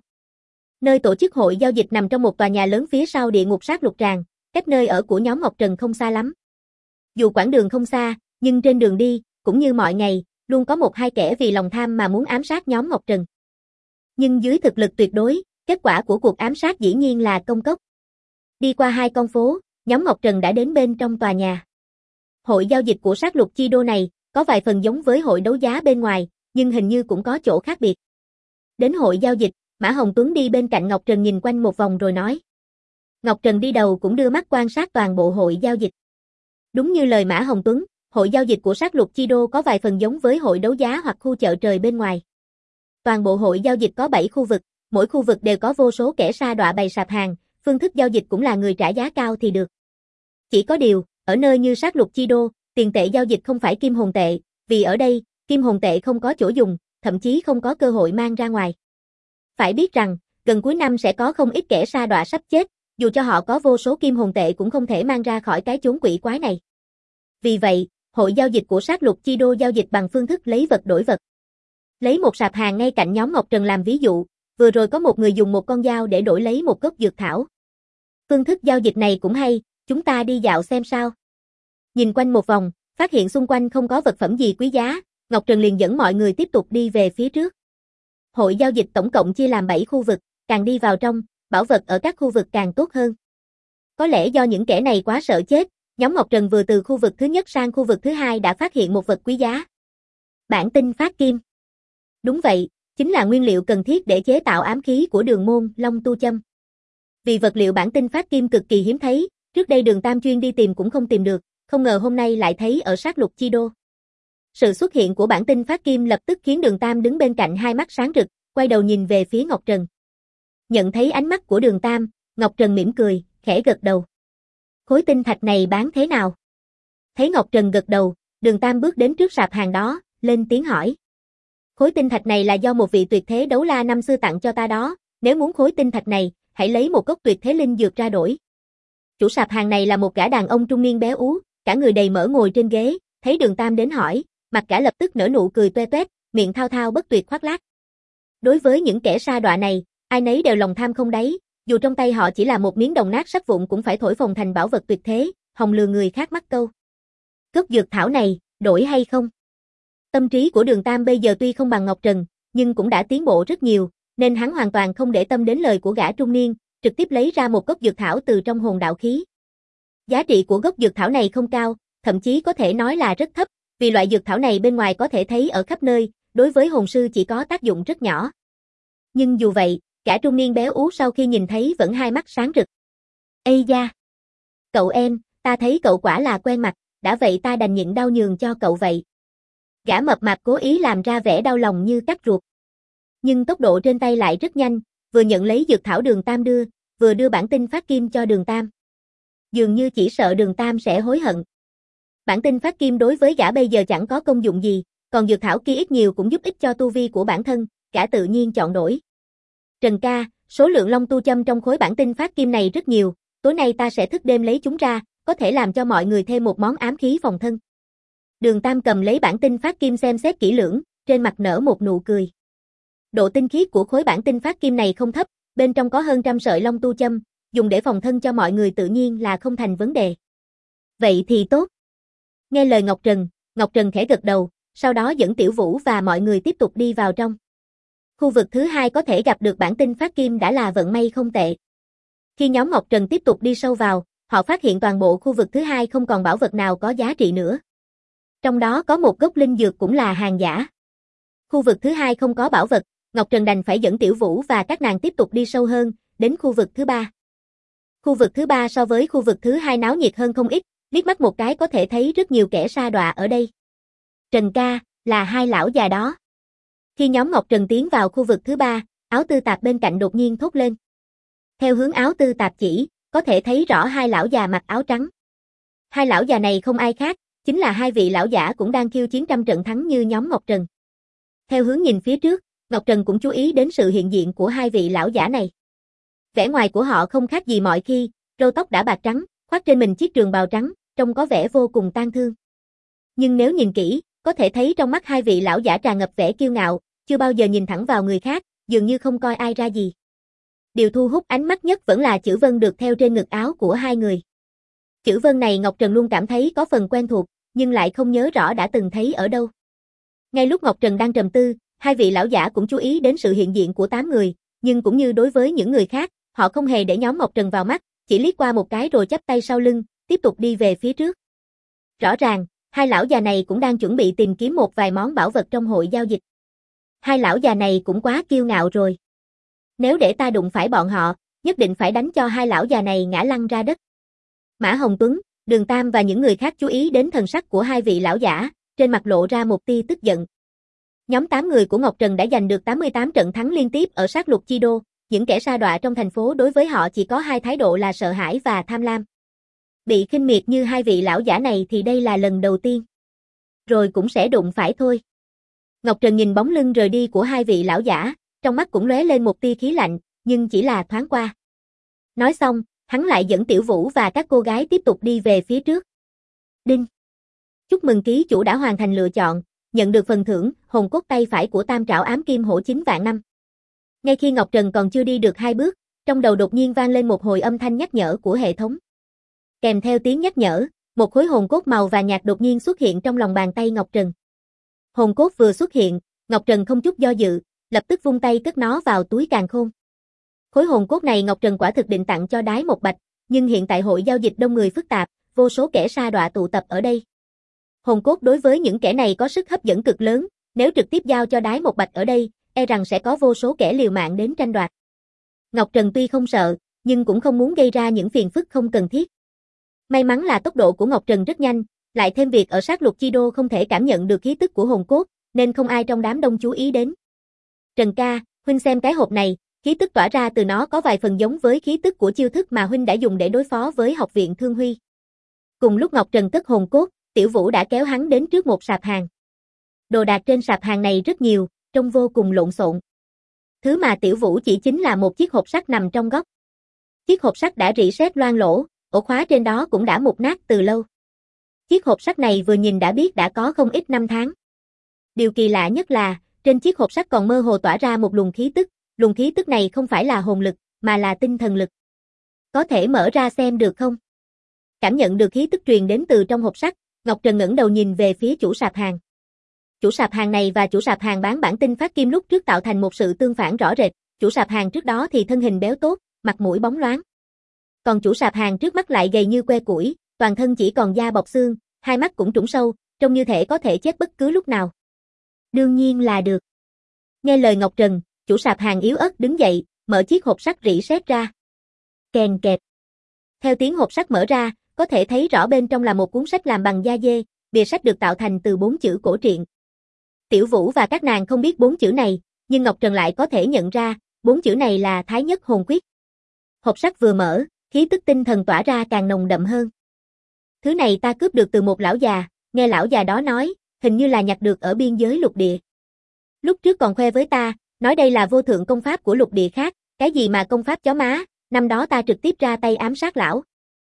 S1: Nơi tổ chức hội giao dịch nằm trong một tòa nhà lớn phía sau địa ngục sát lục tràng, cách nơi ở của nhóm Ngọc Trần không xa lắm. Dù quãng đường không xa, nhưng trên đường đi, cũng như mọi ngày, luôn có 1-2 kẻ vì lòng tham mà muốn ám sát nhóm Ngọc Trần. Nhưng dưới thực lực tuyệt đối, kết quả của cuộc ám sát dĩ nhiên là công cốc. Đi qua 2 con phố, nhóm Ngọc Trần đã đến bên trong tòa nhà. Hội giao dịch của sát lục chi đô này, có vài phần giống với hội đấu giá bên ngoài, nhưng hình như cũng có chỗ khác biệt. Đến hội giao dịch, Mã Hồng Tuấn đi bên cạnh Ngọc Trần nhìn quanh một vòng rồi nói. Ngọc Trần đi đầu cũng đưa mắt quan sát toàn bộ hội giao dịch. Đúng như lời Mã Hồng Tuấn, hội giao dịch của sát lục chi đô có vài phần giống với hội đấu giá hoặc khu chợ trời bên ngoài. Toàn bộ hội giao dịch có 7 khu vực, mỗi khu vực đều có vô số kẻ sa đọa bày sạp hàng, phương thức giao dịch cũng là người trả giá cao thì được. Chỉ có điều, ở nơi như sát lục chi đô, tiền tệ giao dịch không phải kim hồn tệ, vì ở đây, kim hồn tệ không có chỗ dùng, thậm chí không có cơ hội mang ra ngoài. Phải biết rằng, gần cuối năm sẽ có không ít kẻ sa đọa sắp chết, dù cho họ có vô số kim hồn tệ cũng không thể mang ra khỏi cái chốn quỷ quái này. Vì vậy, hội giao dịch của sát lục chi đô giao dịch bằng phương thức lấy vật đổi vật. Lấy một sạp hàng ngay cạnh nhóm Ngọc Trần làm ví dụ, vừa rồi có một người dùng một con dao để đổi lấy một gốc dược thảo. Phương thức giao dịch này cũng hay, chúng ta đi dạo xem sao. Nhìn quanh một vòng, phát hiện xung quanh không có vật phẩm gì quý giá, Ngọc Trần liền dẫn mọi người tiếp tục đi về phía trước. Hội giao dịch tổng cộng chia làm 7 khu vực, càng đi vào trong, bảo vật ở các khu vực càng tốt hơn. Có lẽ do những kẻ này quá sợ chết, nhóm Ngọc Trần vừa từ khu vực thứ nhất sang khu vực thứ 2 đã phát hiện một vật quý giá. Bản tinh phát kim. Đúng vậy, chính là nguyên liệu cần thiết để chế tạo ám khí của Đường môn Long Tu Châm. Vì vật liệu bản tinh phát kim cực kỳ hiếm thấy, trước đây Đường Tam chuyên đi tìm cũng không tìm được, không ngờ hôm nay lại thấy ở sát lục chi đô. Sự xuất hiện của bản tinh phát kim lập tức khiến Đường Tam đứng bên cạnh hai mắt sáng rực, quay đầu nhìn về phía Ngọc Trần. Nhận thấy ánh mắt của Đường Tam, Ngọc Trần mỉm cười, khẽ gật đầu. Khối tinh thạch này bán thế nào? Thấy Ngọc Trần gật đầu, Đường Tam bước đến trước sạp hàng đó, lên tiếng hỏi. Khối tinh thạch này là do một vị tuyệt thế đấu la năm xưa tặng cho ta đó, nếu muốn khối tinh thạch này, hãy lấy một cốc tuyệt thế linh dược ra đổi. Chủ sạp hàng này là một gã đàn ông trung niên béo ú, cả người đầy mỡ ngồi trên ghế, thấy Đường Tam đến hỏi, mặt gã lập tức nở nụ cười toe toét, miệng thao thao bất tuyệt khoác lác. Đối với những kẻ sa đọa này, ai nấy đều lòng tham không đáy, dù trong tay họ chỉ là một miếng đồng nát sắt vụn cũng phải thổi phồng thành bảo vật tuyệt thế, hòng lừa người khác mắc câu. Cốc dược thảo này, đổi hay không? Tâm trí của Đường Tam bây giờ tuy không bằng Ngọc Trần, nhưng cũng đã tiến bộ rất nhiều, nên hắn hoàn toàn không để tâm đến lời của gã trung niên, trực tiếp lấy ra một gốc dược thảo từ trong hồn đạo khí. Giá trị của gốc dược thảo này không cao, thậm chí có thể nói là rất thấp, vì loại dược thảo này bên ngoài có thể thấy ở khắp nơi, đối với hồn sư chỉ có tác dụng rất nhỏ. Nhưng dù vậy, gã trung niên béo ú sau khi nhìn thấy vẫn hai mắt sáng rực. Ây da! Cậu em, ta thấy cậu quả là quen mặt, đã vậy ta đành nhịn đau nhường cho cậu vậy. Gã mập mạp cố ý làm ra vẻ đau lòng như cắt ruột. Nhưng tốc độ trên tay lại rất nhanh, vừa nhận lấy dược thảo Đường Tam đưa, vừa đưa bản tinh phát kim cho Đường Tam. Dường như chỉ sợ Đường Tam sẽ hối hận. Bản tinh phát kim đối với gã bây giờ chẳng có công dụng gì, còn dược thảo kia ít nhiều cũng giúp ích cho tu vi của bản thân, gã tự nhiên chọn đổi. Trần ca, số lượng long tu châm trong khối bản tinh phát kim này rất nhiều, tối nay ta sẽ thức đêm lấy chúng ra, có thể làm cho mọi người thêm một món ám khí phòng thân. Đường Tam cầm lấy bản tinh phát kim xem xét kỹ lưỡng, trên mặt nở một nụ cười. Độ tinh khiết của khối bản tinh phát kim này không thấp, bên trong có hơn 100 sợi long tu châm, dùng để phòng thân cho mọi người tự nhiên là không thành vấn đề. Vậy thì tốt. Nghe lời Ngọc Trần khẽ gật đầu, sau đó dẫn Tiểu Vũ và mọi người tiếp tục đi vào trong. Khu vực thứ hai có thể gặp được bản tinh phát kim đã là vận may không tệ. Khi nhóm Ngọc Trần tiếp tục đi sâu vào, họ phát hiện toàn bộ khu vực thứ hai không còn bảo vật nào có giá trị nữa. Trong đó có một gốc linh dược cũng là hàng giả. Khu vực thứ hai không có bảo vật, Ngọc Trần đành phải dẫn Tiểu Vũ và các nàng tiếp tục đi sâu hơn, đến khu vực thứ ba. Khu vực thứ ba so với khu vực thứ hai náo nhiệt hơn không ít, liếc mắt một cái có thể thấy rất nhiều kẻ sa đọa ở đây. Trần ca, là hai lão già đó. Khi nhóm Ngọc Trần tiến vào khu vực thứ ba, Áo Tư Tạp bên cạnh đột nhiên thốt lên. Theo hướng Áo Tư Tạp chỉ, có thể thấy rõ hai lão già mặc áo trắng. Hai lão già này không ai khác, chính là hai vị lão giả cũng đang khiêu chiến trăm trận thắng như nhóm Ngọc Trần. Theo hướng nhìn phía trước, Ngọc Trần cũng chú ý đến sự hiện diện của hai vị lão giả này. Vẻ ngoài của họ không khác gì mọi khi, râu tóc đã bạc trắng, khoác trên mình chiếc trường bào trắng, trông có vẻ vô cùng tang thương. Nhưng nếu nhìn kỹ, có thể thấy trong mắt hai vị lão giả tràn ngập vẻ kiêu ngạo, chưa bao giờ nhìn thẳng vào người khác, dường như không coi ai ra gì. Điều thu hút ánh mắt nhất vẫn là chữ vân được theo trên ngực áo của hai người. Chữ vân này Ngọc Trần luôn cảm thấy có phần quen thuộc, nhưng lại không nhớ rõ đã từng thấy ở đâu. Ngay lúc Ngọc Trần đang trầm tư, hai vị lão giả cũng chú ý đến sự hiện diện của 8 người, nhưng cũng như đối với những người khác, họ không hề để nhóm Ngọc Trần vào mắt, chỉ liếc qua một cái rồi chắp tay sau lưng, tiếp tục đi về phía trước. Rõ ràng, hai lão già này cũng đang chuẩn bị tìm kiếm một vài món bảo vật trong hội giao dịch. Hai lão già này cũng quá kiêu ngạo rồi. Nếu để ta đụng phải bọn họ, nhất định phải đánh cho hai lão già này ngã lăn ra đất. Mã Hồng Tuấn, Đường Tam và những người khác chú ý đến thần sắc của hai vị lão giả, trên mặt lộ ra một tia tức giận. Nhóm 8 người của Ngọc Trần đã giành được 88 trận thắng liên tiếp ở sát lục chi đô, những kẻ sa đọa trong thành phố đối với họ chỉ có hai thái độ là sợ hãi và tham lam. Bị khinh miệt như hai vị lão giả này thì đây là lần đầu tiên. Rồi cũng sẽ đụng phải thôi. Ngọc Trần nhìn bóng lưng rời đi của hai vị lão giả, trong mắt cũng lóe lên một tia khí lạnh, nhưng chỉ là thoáng qua. Nói xong, hắn lại dẫn Tiểu Vũ và các cô gái tiếp tục đi về phía trước. Đinh! Chúc mừng ký chủ đã hoàn thành lựa chọn, nhận được phần thưởng, hồn cốt tay phải của Tam Trảo Ám Kim Hổ 9 vạn năm. Ngay khi Ngọc Trần còn chưa đi được 2 bước, trong đầu đột nhiên vang lên một hồi âm thanh nhắc nhở của hệ thống. Kèm theo tiếng nhắc nhở, một khối hồn cốt màu vàng nhạt đột nhiên xuất hiện trong lòng bàn tay Ngọc Trần. Hồn cốt vừa xuất hiện, Ngọc Trần không chút do dự, lập tức vung tay cất nó vào túi càn khôn. Khối hồn cốt này Ngọc Trần quả thực định tặng cho Đái Một Bạch, nhưng hiện tại hội giao dịch đông người phức tạp, vô số kẻ sa đọa tụ tập ở đây. Hồn cốt đối với những kẻ này có sức hấp dẫn cực lớn, nếu trực tiếp giao cho Đái Một Bạch ở đây, e rằng sẽ có vô số kẻ liều mạng đến tranh đoạt. Ngọc Trần tuy không sợ, nhưng cũng không muốn gây ra những phiền phức không cần thiết. May mắn là tốc độ của Ngọc Trần rất nhanh, lại thêm việc ở sát lục chi đô không thể cảm nhận được khí tức của hồn cốt, nên không ai trong đám đông chú ý đến. Trần ca, huynh xem cái hộp này, khí tức tỏa ra từ nó có vài phần giống với khí tức của chiêu thức mà huynh đã dùng để đối phó với học viện Thương Huy. Cùng lúc Ngọc Trần cất hồn cốt, Tiểu Vũ đã kéo hắn đến trước một sạp hàng. Đồ đạc trên sạp hàng này rất nhiều, trông vô cùng lộn xộn. Thứ mà Tiểu Vũ chỉ chính là một chiếc hộp sắt nằm trong góc. Chiếc hộp sắt đã rỉ sét loang lỗ, ổ khóa trên đó cũng đã mục nát từ lâu. Chiếc hộp sắt này vừa nhìn đã biết đã có không ít năm tháng. Điều kỳ lạ nhất là, trên chiếc hộp sắt còn mơ hồ tỏa ra một luồng khí tức này không phải là hồn lực, mà là tinh thần lực. Có thể mở ra xem được không? Cảm nhận được khí tức truyền đến từ trong hộp sắt, Ngọc Trần ngẩng đầu nhìn về phía chủ sạp hàng. Chủ sạp hàng này và chủ sạp hàng bán bản tinh phát kim lúc trước tạo thành một sự tương phản rõ rệt, chủ sạp hàng trước đó thì thân hình béo tốt, mặt mũi bóng loáng. Còn chủ sạp hàng trước mắt lại gầy như que củi, toàn thân chỉ còn da bọc xương, hai mắt cũng trũng sâu, trông như thể có thể chết bất cứ lúc nào. Đương nhiên là được. Nghe lời Ngọc Trần, chủ sạp hàng yếu ớt đứng dậy, mở chiếc hộp sắt rỉ sét ra. Kèn kẹt. Theo tiếng hộp sắt mở ra, có thể thấy rõ bên trong là một cuốn sách làm bằng da dê, bìa sách được tạo thành từ 4 chữ cổ truyện. Tiểu Vũ và các nàng không biết 4 chữ này, nhưng Ngọc Trần lại có thể nhận ra, 4 chữ này là Thái Nhất Hồn Quyết. Hộp sắt vừa mở, khí tức tinh thần tỏa ra càng nồng đậm hơn. Thứ này ta cướp được từ một lão già, nghe lão già đó nói, hình như là nhặt được ở biên giới lục địa. Lúc trước còn khoe với ta, nói đây là vô thượng công pháp của lục địa khác, cái gì mà công pháp chó má, năm đó ta trực tiếp ra tay ám sát lão.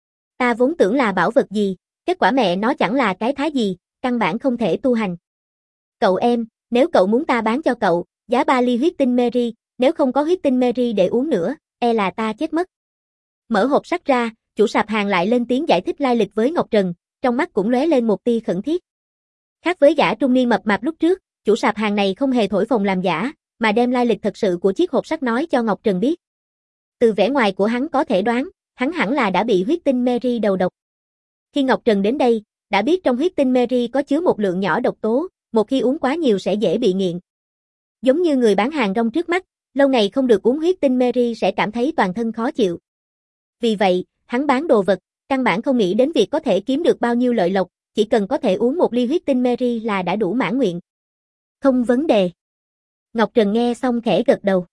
S1: Ta vốn tưởng là bảo vật gì, kết quả mẹ nó chẳng là cái thái gì, căn bản không thể tu hành. Cậu em, nếu cậu muốn ta bán cho cậu, giá 3 ly huyết tinh Mary, nếu không có huyết tinh Mary để uống nữa, e là ta chết mất. Mở hộp sắt ra, chủ sạp hàng lại lên tiếng giải thích lai lịch với Ngọc Trần, trong mắt cũng lóe lên một tia khẩn thiết. Khác với gã trung niên mập mạp lúc trước, chủ sạp hàng này không hề thổi phồng làm giả, mà đem lai lịch thật sự của chiếc hộp sắt nói cho Ngọc Trần biết. Từ vẻ ngoài của hắn có thể đoán, hắn hẳn là đã bị huyết tinh Mary đầu độc. Khi Ngọc Trần đến đây, đã biết trong huyết tinh Mary có chứa một lượng nhỏ độc tố, một khi uống quá nhiều sẽ dễ bị nghiện. Giống như người bán hàng rong trước mắt, lâu ngày không được uống huyết tinh Mary sẽ cảm thấy toàn thân khó chịu. Vì vậy, hắn bán đồ vật, căn bản không nghĩ đến việc có thể kiếm được bao nhiêu lợi lộc, chỉ cần có thể uống một ly huyết tinh Mary là đã đủ mãn nguyện. Không vấn đề. Ngọc Trần nghe xong khẽ gật đầu.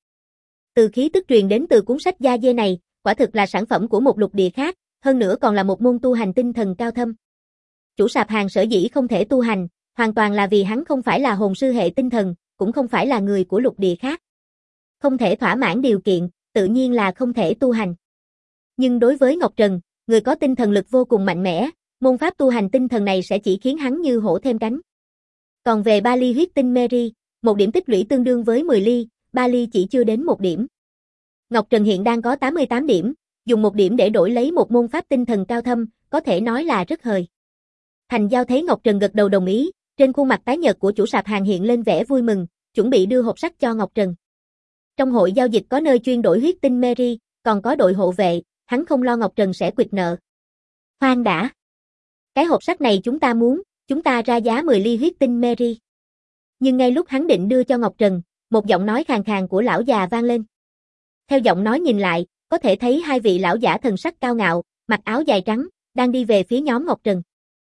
S1: Từ khí tức truyền đến từ cuốn sách da dê này, quả thực là sản phẩm của một lục địa khác, hơn nữa còn là một môn tu hành tinh thần cao thâm. Chủ sạp hàng sở dĩ không thể tu hành, hoàn toàn là vì hắn không phải là hồn sư hệ tinh thần, cũng không phải là người của lục địa khác. Không thể thỏa mãn điều kiện, tự nhiên là không thể tu hành. Nhưng đối với Ngọc Trần, người có tinh thần lực vô cùng mạnh mẽ, môn pháp tu hành tinh thần này sẽ chỉ khiến hắn như hổ thêm cánh. Còn về 3 ly huyết tinh Mary, một điểm tích lũy tương đương với 10 ly, 3 ly chỉ chưa đến 1 điểm. Ngọc Trần hiện đang có 88 điểm, dùng 1 điểm để đổi lấy một môn pháp tinh thần cao thâm, có thể nói là rất hời. Thành Giao thấy Ngọc Trần gật đầu đồng ý, trên khuôn mặt tái nhợt của chủ sạp hàng hiện lên vẻ vui mừng, chuẩn bị đưa hộp sắt cho Ngọc Trần. Trong hội giao dịch có nơi chuyên đổi huyết tinh Mary, còn có đội hộ vệ, hắn không lo Ngọc Trần sẽ quỵt nợ. Khoan đã. Cái hộp sắt này chúng ta muốn, chúng ta ra giá 10 ly huyết tinh Mary. Nhưng ngay lúc hắn định đưa cho Ngọc Trần, một giọng nói khàn khàn của lão già vang lên. Theo giọng nói nhìn lại, có thể thấy hai vị lão giả thần sắc cao ngạo, mặc áo dài trắng, đang đi về phía nhóm Ngọc Trần.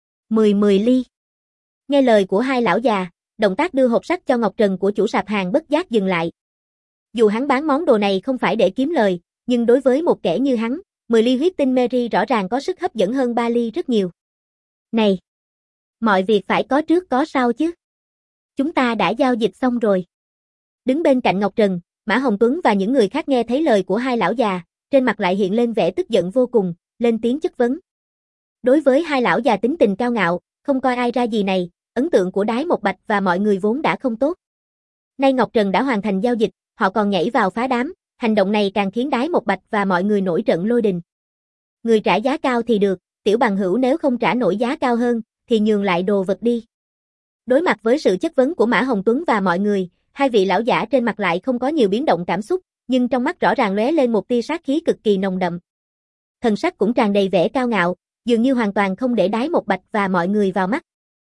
S1: 10 ly. Nghe lời của hai lão già, động tác đưa hộp sắt cho Ngọc Trần của chủ sạp hàng bất giác dừng lại. Dù hắn bán món đồ này không phải để kiếm lời, nhưng đối với một kẻ như hắn, 10 ly huyết tinh Mary rõ ràng có sức hấp dẫn hơn 3 ly rất nhiều. Này! Mọi việc phải có trước có sau chứ. Chúng ta đã giao dịch xong rồi. Đứng bên cạnh Ngọc Trần, Mã Hồng Tuấn và những người khác nghe thấy lời của hai lão già, trên mặt lại hiện lên vẻ tức giận vô cùng, lên tiếng chất vấn. Đối với hai lão già tính tình cao ngạo, không coi ai ra gì này, ấn tượng của Đái Một Bạch và mọi người vốn đã không tốt. Nay Ngọc Trần đã hoàn thành giao dịch, họ còn nhảy vào phá đám, hành động này càng khiến Đái Một Bạch và mọi người nổi trận lôi đình. Người trả giá cao thì được, tiểu bằng hữu nếu không trả nổi giá cao hơn, thì nhường lại đồ vật đi. Đối mặt với sự chất vấn của Mã Hồng Tuấn và mọi người, hai vị lão giả trên mặt lại không có nhiều biến động cảm xúc, nhưng trong mắt rõ ràng lóe lên một tia sát khí cực kỳ nồng đậm. Thần sắc cũng tràn đầy vẻ cao ngạo, dường như hoàn toàn không để Đái Một Bạch và mọi người vào mắt.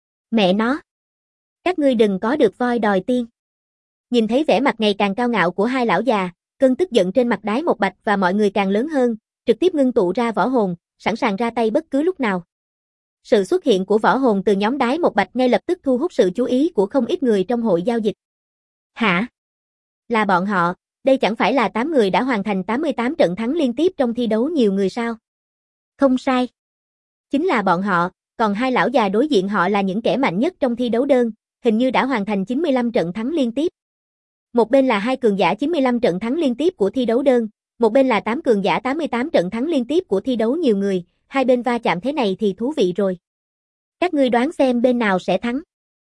S1: Mẹ nó! Các ngươi đừng có được voi đòi tiên. Nhìn thấy vẻ mặt ngày càng cao ngạo của hai lão già, cơn tức giận trên mặt Đái Một Bạch và mọi người càng lớn hơn, trực tiếp ngưng tụ ra võ hồn, sẵn sàng ra tay bất cứ lúc nào. Sự xuất hiện của võ hồn từ nhóm Đái Một Bạch ngay lập tức thu hút sự chú ý của không ít người trong hội giao dịch. Hả? Là bọn họ, đây chẳng phải là 8 người đã hoàn thành 88 trận thắng liên tiếp trong thi đấu nhiều người sao? Không sai. Chính là bọn họ, còn hai lão già đối diện họ là những kẻ mạnh nhất trong thi đấu đơn, hình như đã hoàn thành 95 trận thắng liên tiếp. Một bên là hai cường giả 95 trận thắng liên tiếp của thi đấu đơn, một bên là 8 cường giả 88 trận thắng liên tiếp của thi đấu nhiều người, hai bên va chạm thế này thì thú vị rồi. Các ngươi đoán xem bên nào sẽ thắng?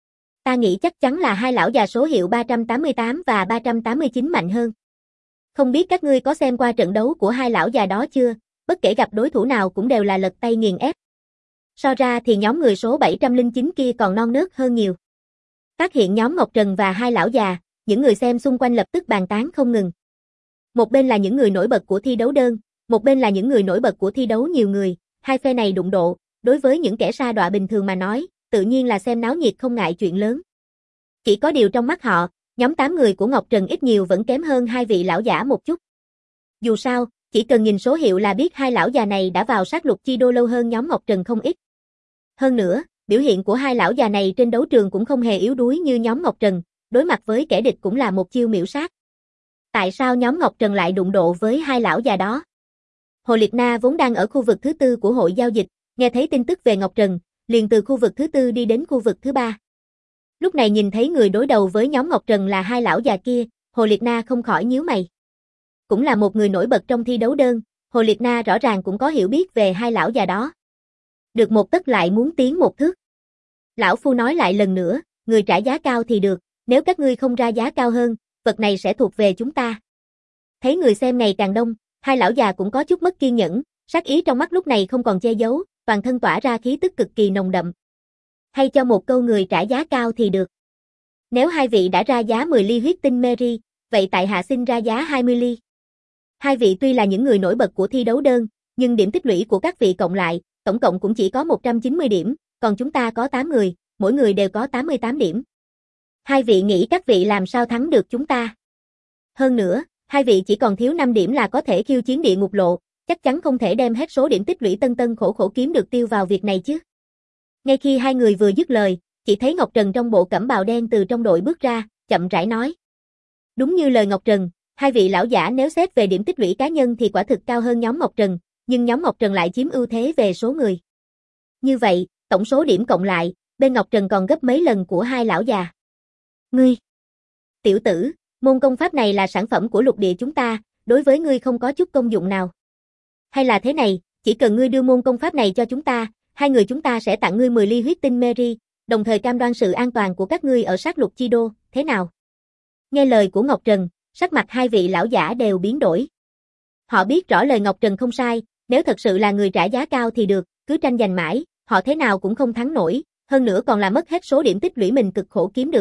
S1: Ta nghĩ chắc chắn là hai lão già số hiệu 388 và 389 mạnh hơn. Không biết các ngươi có xem qua trận đấu của hai lão già đó chưa, bất kể gặp đối thủ nào cũng đều là lật tay nghiền ép. So ra thì nhóm người số 709 kia còn non nớt hơn nhiều. Phát hiện nhóm Ngọc Trần và hai lão già, những người xem xung quanh lập tức bàn tán không ngừng. Một bên là những người nổi bật của thi đấu đơn, một bên là những người nổi bật của thi đấu nhiều người, hai phe này đụng độ, đối với những kẻ sa đọa bình thường mà nói, tự nhiên là xem náo nhiệt không ngại chuyện lớn. Chỉ có điều trong mắt họ, nhóm 8 người của Ngọc Trần ít nhiều vẫn kém hơn hai vị lão giả một chút. Dù sao, chỉ cần nhìn số hiệu là biết hai lão già này đã vào sát lục chi đô lâu hơn nhóm Ngọc Trần không ít. Hơn nữa, biểu hiện của hai lão già này trên đấu trường cũng không hề yếu đuối như nhóm Ngọc Trần, đối mặt với kẻ địch cũng là một chiêu miểu sát. Tại sao nhóm Ngọc Trần lại đụng độ với hai lão già đó? Hồ Liệt Na vốn đang ở khu vực thứ tư của hội giao dịch, nghe thấy tin tức về Ngọc Trần, liền từ khu vực thứ tư đi đến khu vực thứ ba. Lúc này nhìn thấy người đối đầu với nhóm Ngọc Trần là hai lão già kia, Hồ Liệt Na không khỏi nhíu mày. Cũng là một người nổi bật trong thi đấu đơn, Hồ Liệt Na rõ ràng cũng có hiểu biết về hai lão già đó. Được một tấc lại muốn tiến một thước. Lão Phu nói lại lần nữa, người trả giá cao thì được, nếu các ngươi không ra giá cao hơn, vật này sẽ thuộc về chúng ta. Thấy người xem ngày càng đông, hai lão già cũng có chút mất kiên nhẫn, sát ý trong mắt lúc này không còn che giấu, toàn thân tỏa ra khí tức cực kỳ nồng đậm. Hay cho một câu người trả giá cao thì được. Nếu hai vị đã ra giá 10 ly huyết tinh Mary, vậy tại hạ xin ra giá 20 ly. Hai vị tuy là những người nổi bật của thi đấu đơn, nhưng điểm tích lũy của các vị cộng lại, tổng cộng cũng chỉ có 190 điểm, còn chúng ta có 8 người, mỗi người đều có 88 điểm. Hai vị nghĩ các vị làm sao thắng được chúng ta? Hơn nữa, hai vị chỉ còn thiếu 5 điểm là có thể khiêu chiến địa ngục lộ, chắc chắn không thể đem hết số điểm tích lũy tân tân khổ khổ kiếm được tiêu vào việc này chứ. Ngay khi hai người vừa dứt lời, chỉ thấy Ngọc Trần trong bộ cẩm bào đen từ trong đội bước ra, chậm rãi nói. Đúng như lời Ngọc Trần, hai vị lão giả nếu xét về điểm tích lũy cá nhân thì quả thực cao hơn nhóm Ngọc Trần, nhưng nhóm Ngọc Trần lại chiếm ưu thế về số người. Như vậy, tổng số điểm cộng lại, bên Ngọc Trần còn gấp mấy lần của hai lão già. Ngươi! Tiểu tử, môn công pháp này là sản phẩm của lục địa chúng ta, đối với ngươi không có chút công dụng nào. Hay là thế này, chỉ cần ngươi đưa môn công pháp này cho chúng ta, hai người chúng ta sẽ tặng ngươi 10 ly huyết tinh Mary, đồng thời cam đoan sự an toàn của các ngươi ở sát lục chi đô, thế nào? Nghe lời của Ngọc Trần, sắc mặt hai vị lão giả đều biến đổi. Họ biết rõ lời Ngọc Trần không sai, nếu thật sự là người trả giá cao thì được, cứ tranh giành mãi, họ thế nào cũng không thắng nổi, hơn nữa còn là mất hết số điểm tích lũy mình cực khổ kiếm được.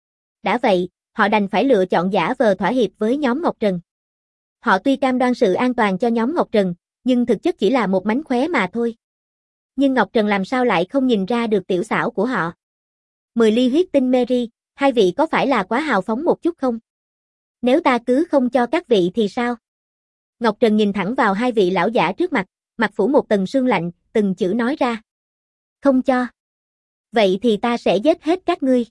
S1: Đã vậy, họ đành phải lựa chọn giả vờ thỏa hiệp với nhóm Ngọc Trần. Họ tuy cam đoan sự an toàn cho nhóm Ngọc Trần, nhưng thực chất chỉ là một mánh khóe mà thôi. Nhưng Ngọc Trần làm sao lại không nhìn ra được tiểu xảo của họ? 10 ly huyết tinh Mary, hai vị có phải là quá hào phóng một chút không? Nếu ta cứ không cho các vị thì sao? Ngọc Trần nhìn thẳng vào hai vị lão giả trước mặt, mặt phủ một tầng sương lạnh, từng chữ nói ra. Không cho. Vậy thì ta sẽ giết hết các ngươi.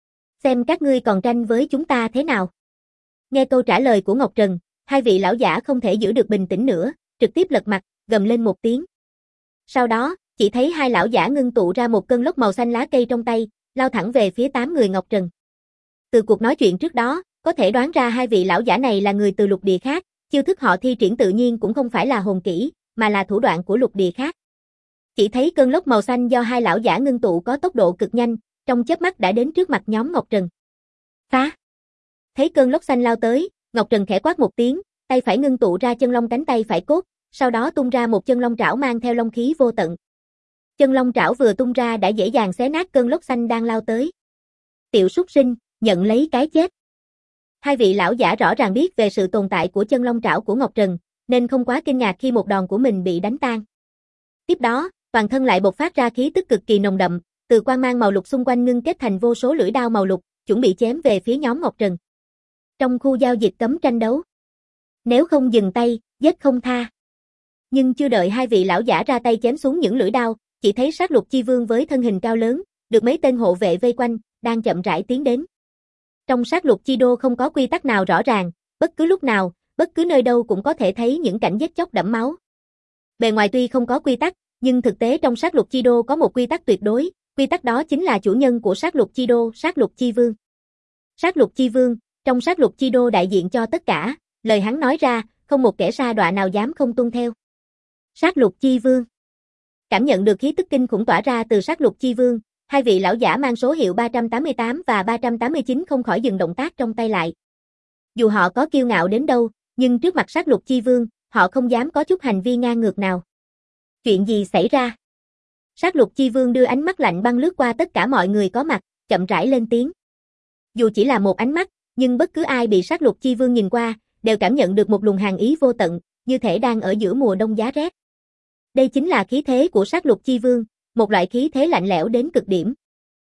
S1: Xem các ngươi còn tranh với chúng ta thế nào. Nghe câu trả lời của Ngọc Trần, hai vị lão giả không thể giữ được bình tĩnh nữa, trực tiếp lật mặt, gầm lên một tiếng. Sau đó, chỉ thấy hai lão giả ngưng tụ ra một cơn lốc màu xanh lá cây trong tay, lao thẳng về phía 8 người Ngọc Trần. Từ cuộc nói chuyện trước đó, có thể đoán ra hai vị lão giả này là người từ lục địa khác, chiêu thức họ thi triển tự nhiên cũng không phải là hồn kỹ, mà là thủ đoạn của lục địa khác. Chỉ thấy cơn lốc màu xanh do hai lão giả ngưng tụ có tốc độ cực nhanh, trong chớp mắt đã đến trước mặt nhóm Ngọc Trần. Phá! Thấy cơn lốc xanh lao tới, Ngọc Trần khẽ quát một tiếng, tay phải ngưng tụ ra chân long cánh tay phải cốt, sau đó tung ra một chân long trảo mang theo long khí vô tận. Chân long trảo vừa tung ra đã dễ dàng xé nát cơn lốc xanh đang lao tới. Tiểu súc sinh, nhận lấy cái chết. Hai vị lão giả rõ ràng biết về sự tồn tại của chân long trảo của Ngọc Trần, nên không quá kinh ngạc khi một đòn của mình bị đánh tan. Tiếp đó, toàn thân lại bộc phát ra khí tức cực kỳ nồng đậm, từ quang mang màu lục xung quanh ngưng kết thành vô số lưỡi đao màu lục, chuẩn bị chém về phía nhóm Ngọc Trần. Trong khu giao dịch cấm tranh đấu, nếu không dừng tay, giết không tha. Nhưng chưa đợi hai vị lão giả ra tay chém xuống những lưỡi đao, chỉ thấy sát lục chi vương với thân hình cao lớn, được mấy tên hộ vệ vây quanh, đang chậm rãi tiến đến. Trong sát lục chi đô không có quy tắc nào rõ ràng, bất cứ lúc nào, bất cứ nơi đâu cũng có thể thấy những cảnh giết chóc đẫm máu. Bề ngoài tuy không có quy tắc, nhưng thực tế trong sát lục chi đô có một quy tắc tuyệt đối, quy tắc đó chính là chủ nhân của sát lục chi đô, sát lục chi vương. Sát lục chi vương, Trong sát lục chi đô đại diện cho tất cả, lời hắn nói ra, không một kẻ sa đọa nào dám không tuân theo. Sát lục chi vương. Cảm nhận được khí tức kinh khủng tỏa ra từ sát lục chi vương, hai vị lão giả mang số hiệu 388 và 389 không khỏi dừng động tác trong tay lại. Dù họ có kiêu ngạo đến đâu, nhưng trước mặt sát lục chi vương, họ không dám có chút hành vi ngang ngược nào. Chuyện gì xảy ra? Sát lục chi vương đưa ánh mắt lạnh băng lướt qua tất cả mọi người có mặt, chậm rãi lên tiếng. Dù chỉ là một ánh mắt, nhưng bất cứ ai bị sát lục chi vương nhìn qua, đều cảm nhận được một luồng hàn ý vô tận, như thể đang ở giữa mùa đông giá rét. Đây chính là khí thế của sát lục chi vương, một loại khí thế lạnh lẽo đến cực điểm.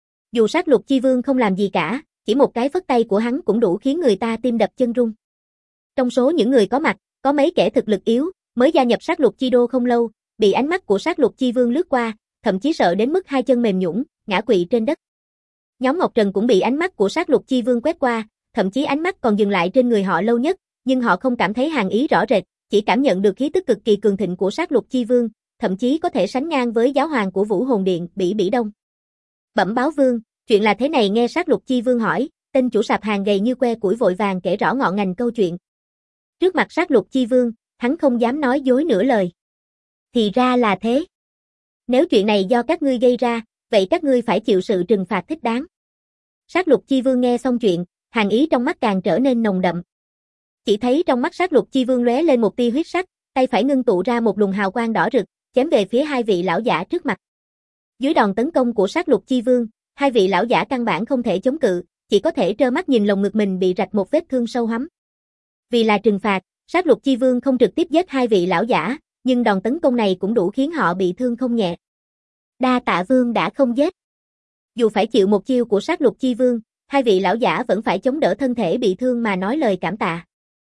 S1: Dù sát lục chi vương không làm gì cả, chỉ một cái phất tay của hắn cũng đủ khiến người ta tim đập chân run. Trong số những người có mặt, có mấy kẻ thực lực yếu, mới gia nhập sát lục chi đô không lâu, bị ánh mắt của sát lục chi vương lướt qua, thậm chí sợ đến mức hai chân mềm nhũn, ngã quỵ trên đất. Nhóm Ngọc Trần cũng bị ánh mắt của sát lục chi vương quét qua, thậm chí ánh mắt còn dừng lại trên người họ lâu nhất, nhưng họ không cảm thấy hàn ý rõ rệt, chỉ cảm nhận được khí tức cực kỳ cường thịnh của sát lục chi vương, thậm chí có thể sánh ngang với giáo hoàng của Vũ Hồn Điện, Bỉ Bỉ Đông. Bẩm báo vương, chuyện là thế này, nghe sát lục chi vương hỏi, tên chủ sạp hàng gầy như que củi vội vàng kể rõ ngọn ngành câu chuyện. Trước mặt sát lục chi vương, hắn không dám nói dối nửa lời. Thì ra là thế. Nếu chuyện này do các ngươi gây ra, vậy các ngươi phải chịu sự trừng phạt thích đáng. Sát lục chi vương nghe xong chuyện, hàn ý trong mắt càng trở nên nồng đậm. Chỉ thấy trong mắt sát lục chi vương lóe lên một tia huyết sắc, tay phải ngưng tụ ra một luồng hào quang đỏ rực, chém về phía hai vị lão giả trước mặt. Dưới đòn tấn công của sát lục chi vương, hai vị lão giả căn bản không thể chống cự, chỉ có thể trơ mắt nhìn lồng ngực mình bị rạch một vết thương sâu hắm. Vì là trừng phạt, sát lục chi vương không trực tiếp giết hai vị lão giả, nhưng đòn tấn công này cũng đủ khiến họ bị thương không nhẹ. Đa tạ vương đã không giết. Dù phải chịu một chiêu của sát lục chi vương, hai vị lão giả vẫn phải chống đỡ thân thể bị thương mà nói lời cảm tạ.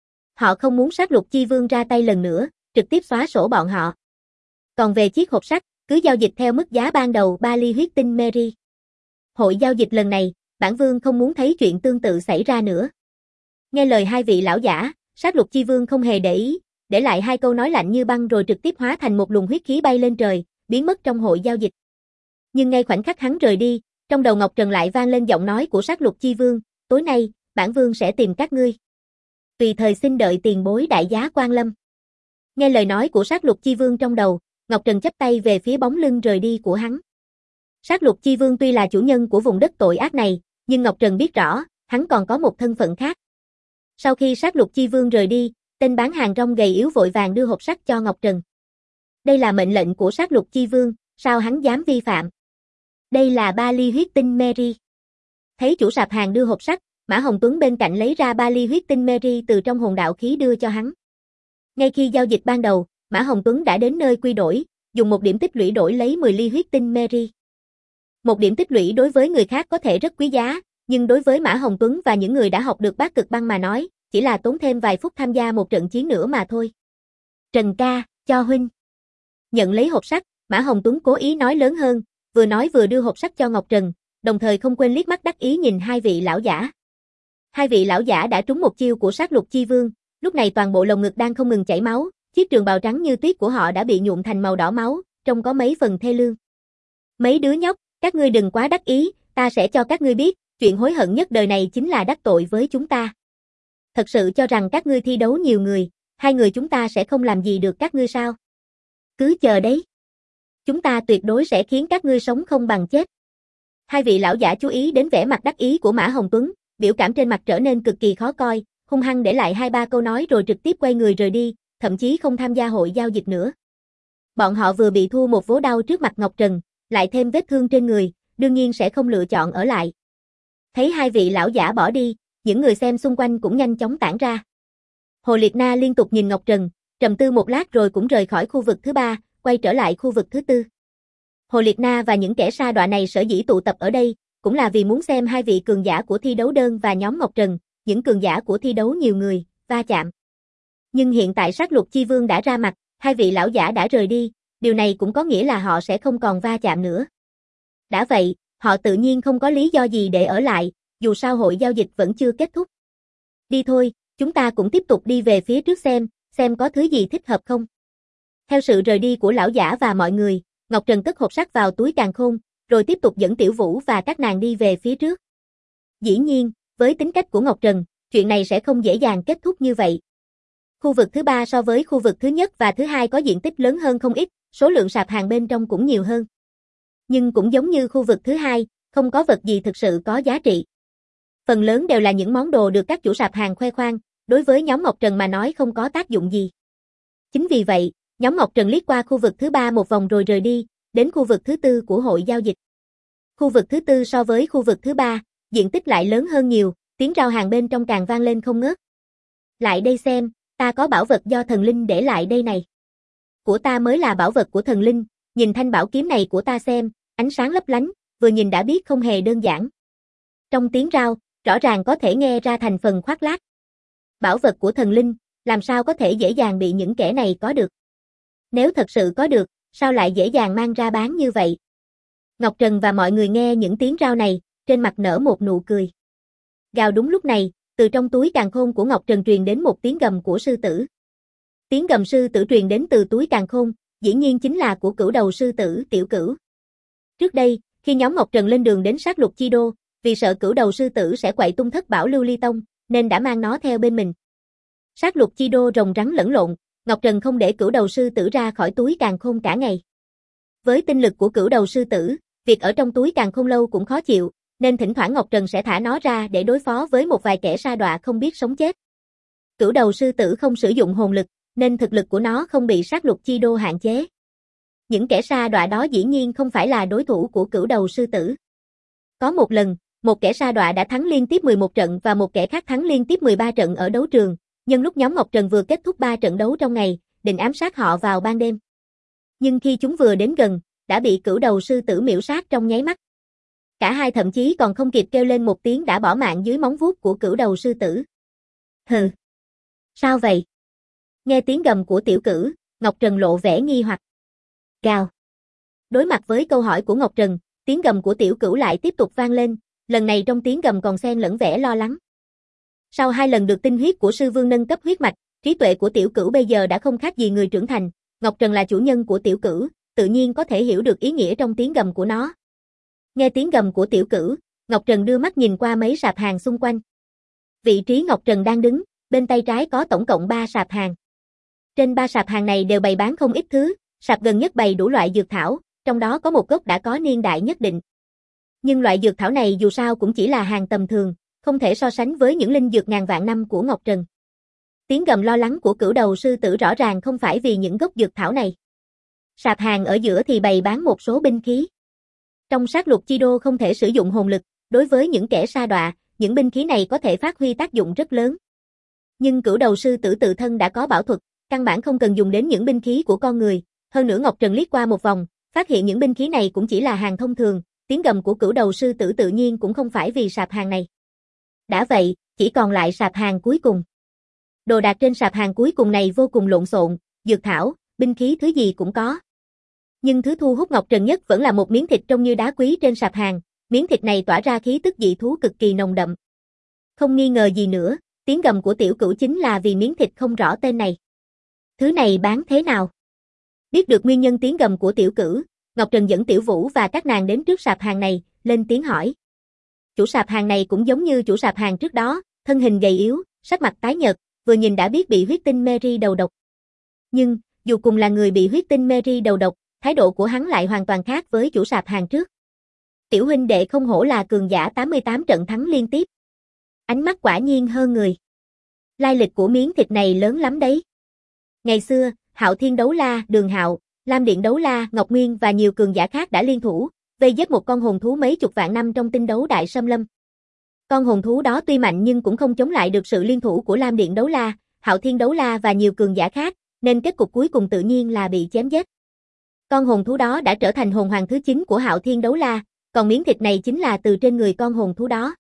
S1: Họ không muốn sát lục chi vương ra tay lần nữa, trực tiếp xóa sổ bọn họ. Còn về chiếc hộp sắt, cứ giao dịch theo mức giá ban đầu 3 ly huyết tinh Mary. Hội giao dịch lần này, bản vương không muốn thấy chuyện tương tự xảy ra nữa. Nghe lời hai vị lão giả, sát lục chi vương không hề để ý, để lại hai câu nói lạnh như băng rồi trực tiếp hóa thành một luồng huyết khí bay lên trời, biến mất trong hội giao dịch. Nhưng ngay khoảnh khắc hắn rời đi, trong đầu Ngọc Trần lại vang lên giọng nói của sát lục chi vương, tối nay, bản vương sẽ tìm các ngươi. Tùy thời xin đợi tiền bối đại giá quan lâm. Nghe lời nói của sát lục chi vương trong đầu, Ngọc Trần chắp tay về phía bóng lưng rời đi của hắn. Sát lục chi vương tuy là chủ nhân của vùng đất tội ác này, nhưng Ngọc Trần biết rõ, hắn còn có một thân phận khác. Sau khi sát lục chi vương rời đi, tên bán hàng rong gầy yếu vội vàng đưa hộp sắt cho Ngọc Trần. Đây là mệnh lệnh của sát lục chi vương, sao hắn dám vi phạm? Đây là 3 ly huyết tinh Mary. Thấy chủ sạp hàng đưa hộp sắt, Mã Hồng Tuấn bên cạnh lấy ra 3 ly huyết tinh Mary từ trong hồn đạo khí đưa cho hắn. Ngay khi giao dịch ban đầu, Mã Hồng Tuấn đã đến nơi quy đổi, dùng một điểm tích lũy đổi lấy 10 ly huyết tinh Mary. Một điểm tích lũy đối với người khác có thể rất quý giá, nhưng đối với Mã Hồng Tuấn và những người đã học được bát cực băng mà nói, chỉ là tốn thêm vài phút tham gia một trận chiến nữa mà thôi. Trần ca, cho huynh. Nhận lấy hộp sắt, Mã Hồng Tuấn cố ý nói lớn hơn, vừa nói vừa đưa hộp sắt cho Ngọc Trần, đồng thời không quên liếc mắt đắc ý nhìn hai vị lão giả. Hai vị lão giả đã trúng một chiêu của sát lục chi vương, lúc này toàn bộ lồng ngực đang không ngừng chảy máu, chiếc trường bào trắng như tuyết của họ đã bị nhuộm thành màu đỏ máu, trông có mấy phần thê lương. Mấy đứa nhóc, các ngươi đừng quá đắc ý, ta sẽ cho các ngươi biết, chuyện hối hận nhất đời này chính là đắc tội với chúng ta. Thật sự cho rằng các ngươi thi đấu nhiều người, hai người chúng ta sẽ không làm gì được các ngươi sao? Cứ chờ đấy. Chúng ta tuyệt đối sẽ khiến các ngươi sống không bằng chết. Hai vị lão giả chú ý đến vẻ mặt đắc ý của Mã Hồng Tuấn, biểu cảm trên mặt trở nên cực kỳ khó coi, hung hăng để lại 2-3 câu nói rồi trực tiếp quay người rời đi, thậm chí không tham gia hội giao dịch nữa. Bọn họ vừa bị thua một vố đau trước mặt Ngọc Trần, lại thêm vết thương trên người, đương nhiên sẽ không lựa chọn ở lại. Thấy hai vị lão giả bỏ đi, những người xem xung quanh cũng nhanh chóng tản ra. Hồ Liệt Na liên tục nhìn Ngọc Trần, trầm tư một lát rồi cũng rời khỏi khu vực thứ 3, quay trở lại khu vực thứ 4. Hồ Liệt Na và những kẻ sa đọa này sở dĩ tụ tập ở đây, cũng là vì muốn xem hai vị cường giả của thi đấu đơn và nhóm Ngọc Trần, những cường giả của thi đấu nhiều người, va chạm. Nhưng hiện tại sát lục chi vương đã ra mặt, hai vị lão giả đã rời đi, điều này cũng có nghĩa là họ sẽ không còn va chạm nữa. Đã vậy, họ tự nhiên không có lý do gì để ở lại, dù sao hội giao dịch vẫn chưa kết thúc. Đi thôi, chúng ta cũng tiếp tục đi về phía trước xem có thứ gì thích hợp không. Theo sự rời đi của lão giả và mọi người, Ngọc Trần cất hộp sắt vào túi càn khôn, rồi tiếp tục dẫn Tiểu Vũ và các nàng đi về phía trước. Dĩ nhiên, với tính cách của Ngọc Trần, chuyện này sẽ không dễ dàng kết thúc như vậy. Khu vực thứ ba so với khu vực thứ nhất và thứ hai có diện tích lớn hơn không ít, số lượng sạp hàng bên trong cũng nhiều hơn. Nhưng cũng giống như khu vực thứ hai, không có vật gì thực sự có giá trị. Phần lớn đều là những món đồ được các chủ sạp hàng khoe khoang, đối với nhóm Ngọc Trần mà nói không có tác dụng gì. Chính vì vậy, nhóm Ngọc Trần liếc qua khu vực thứ ba một vòng rồi rời đi, đến khu vực thứ tư của hội giao dịch. Khu vực thứ tư so với khu vực thứ ba, diện tích lại lớn hơn nhiều, tiếng rao hàng bên trong càng vang lên không ngớt. Lại đây xem, ta có bảo vật do thần linh để lại đây này. Của ta mới là bảo vật của thần linh, nhìn thanh bảo kiếm này của ta xem, ánh sáng lấp lánh, vừa nhìn đã biết không hề đơn giản. Trong tiếng rao, rõ ràng có thể nghe ra thành phần khoác lác. Bảo vật của thần linh, làm sao có thể dễ dàng bị những kẻ này có được? Nếu thật sự có được, sao lại dễ dàng mang ra bán như vậy? Ngọc Trần và mọi người nghe những tiếng rao này, trên mặt nở một nụ cười. Gào đúng lúc này, từ trong túi càn khôn của Ngọc Trần truyền đến một tiếng gầm của sư tử. Tiếng gầm sư tử truyền đến từ túi càn khôn, dĩ nhiên chính là của cửu đầu sư tử Tiểu Cửu. Trước đây, khi nhóm Ngọc Trần lên đường đến sát lục chi đô, vì sợ cửu đầu sư tử sẽ quậy tung thất bảo lưu ly tông, nên đã mang nó theo bên mình. Sát lục chi đô rồng rắn lẫn lộn, Ngọc Trần không để cửu đầu sư tử ra khỏi túi càn khôn cả ngày. Với tinh lực của cửu đầu sư tử, việc ở trong túi càn khôn lâu cũng khó chịu, nên thỉnh thoảng Ngọc Trần sẽ thả nó ra để đối phó với một vài kẻ sa đọa không biết sống chết. Cửu đầu sư tử không sử dụng hồn lực, nên thực lực của nó không bị sát lục chi đô hạn chế. Những kẻ sa đọa đó dĩ nhiên không phải là đối thủ của cửu đầu sư tử. Có một lần, một kẻ sa đọa đã thắng liên tiếp 11 trận và một kẻ khác thắng liên tiếp 13 trận ở đấu trường, nhân lúc nhóm Ngọc Trần vừa kết thúc 3 trận đấu trong ngày, định ám sát họ vào ban đêm. Nhưng khi chúng vừa đến gần, đã bị cửu đầu sư tử miểu sát trong nháy mắt. Cả hai thậm chí còn không kịp kêu lên một tiếng đã bỏ mạng dưới móng vuốt của cửu đầu sư tử. Hừ. Sao vậy? Nghe tiếng gầm của Tiểu Cửu, Ngọc Trần lộ vẻ nghi hoặc. Gào. Đối mặt với câu hỏi của Ngọc Trần, tiếng gầm của Tiểu Cửu lại tiếp tục vang lên, lần này trong tiếng gầm còn xen lẫn vẻ lo lắng. Sau 2 lần được tinh huyết của sư vương nâng cấp huyết mạch, trí tuệ của Tiểu Cửu bây giờ đã không khác gì người trưởng thành, Ngọc Trần là chủ nhân của Tiểu Cửu, tự nhiên có thể hiểu được ý nghĩa trong tiếng gầm của nó. Nghe tiếng gầm của Tiểu Cửu, Ngọc Trần đưa mắt nhìn qua mấy sạp hàng xung quanh. Vị trí Ngọc Trần đang đứng, bên tay trái có tổng cộng 3 sạp hàng. Trên 3 sạp hàng này đều bày bán không ít thứ, sạp gần nhất bày đủ loại dược thảo, trong đó có một gốc đã có niên đại nhất định. Nhưng loại dược thảo này dù sao cũng chỉ là hàng tầm thường, không thể so sánh với những linh dược ngàn vạn năm của Ngọc Trần. Tiếng gầm lo lắng của cửu đầu sư tử rõ ràng không phải vì những gốc dược thảo này. Sạp hàng ở giữa thì bày bán một số binh khí. Trong sát lục chi đô không thể sử dụng hồn lực, đối với những kẻ sa đọa, những binh khí này có thể phát huy tác dụng rất lớn. Nhưng cửu đầu sư tử tự thân đã có bảo thuật, căn bản không cần dùng đến những binh khí của con người, hơn nữa Ngọc Trần liếc qua một vòng, phát hiện những binh khí này cũng chỉ là hàng thông thường, tiếng gầm của cửu đầu sư tử tự nhiên cũng không phải vì sạp hàng này. Đã vậy, chỉ còn lại sạp hàng cuối cùng. Đồ đạc trên sạp hàng cuối cùng này vô cùng lộn xộn, dược thảo, binh khí thứ gì cũng có. Nhưng thứ thu hút Ngọc Trần nhất vẫn là một miếng thịt trông như đá quý trên sạp hàng, miếng thịt này tỏa ra khí tức dị thú cực kỳ nồng đậm. Không nghi ngờ gì nữa, tiếng gầm của Tiểu Cửu chính là vì miếng thịt không rõ tên này. Thứ này bán thế nào? Biết được nguyên nhân tiếng gầm của Tiểu Cửu, Ngọc Trần dẫn Tiểu Vũ và các nàng đến trước sạp hàng này, lên tiếng hỏi. Chủ sạp hàng này cũng giống như chủ sạp hàng trước đó, thân hình gầy yếu, sắc mặt tái nhợt, vừa nhìn đã biết bị huyết tinh Mary đầu độc. Nhưng, dù cùng là người bị huyết tinh Mary đầu độc, thái độ của hắn lại hoàn toàn khác với chủ sạp hàng trước. Tiểu huynh đệ không hổ là cường giả 88 trận thắng liên tiếp. Ánh mắt quả nhiên hơn người. Lai lịch của miếng thịt này lớn lắm đấy. Ngày xưa, Hạo Thiên Đấu La, Đường Hạo, Lam Điện Đấu La, Ngọc Nguyên và nhiều cường giả khác đã liên thủ, vây giết một con hồn thú mấy chục vạn năm trong tinh đấu đại xâm lâm. Con hồn thú đó tuy mạnh nhưng cũng không chống lại được sự liên thủ của Lam Điện Đấu La, Hạo Thiên Đấu La và nhiều cường giả khác, nên kết cục cuối cùng tự nhiên là bị chém giết. Con hồn thú đó đã trở thành hồn hoàng thứ 9 của Hạo Thiên Đấu La, còn miếng thịt này chính là từ trên người con hồn thú đó.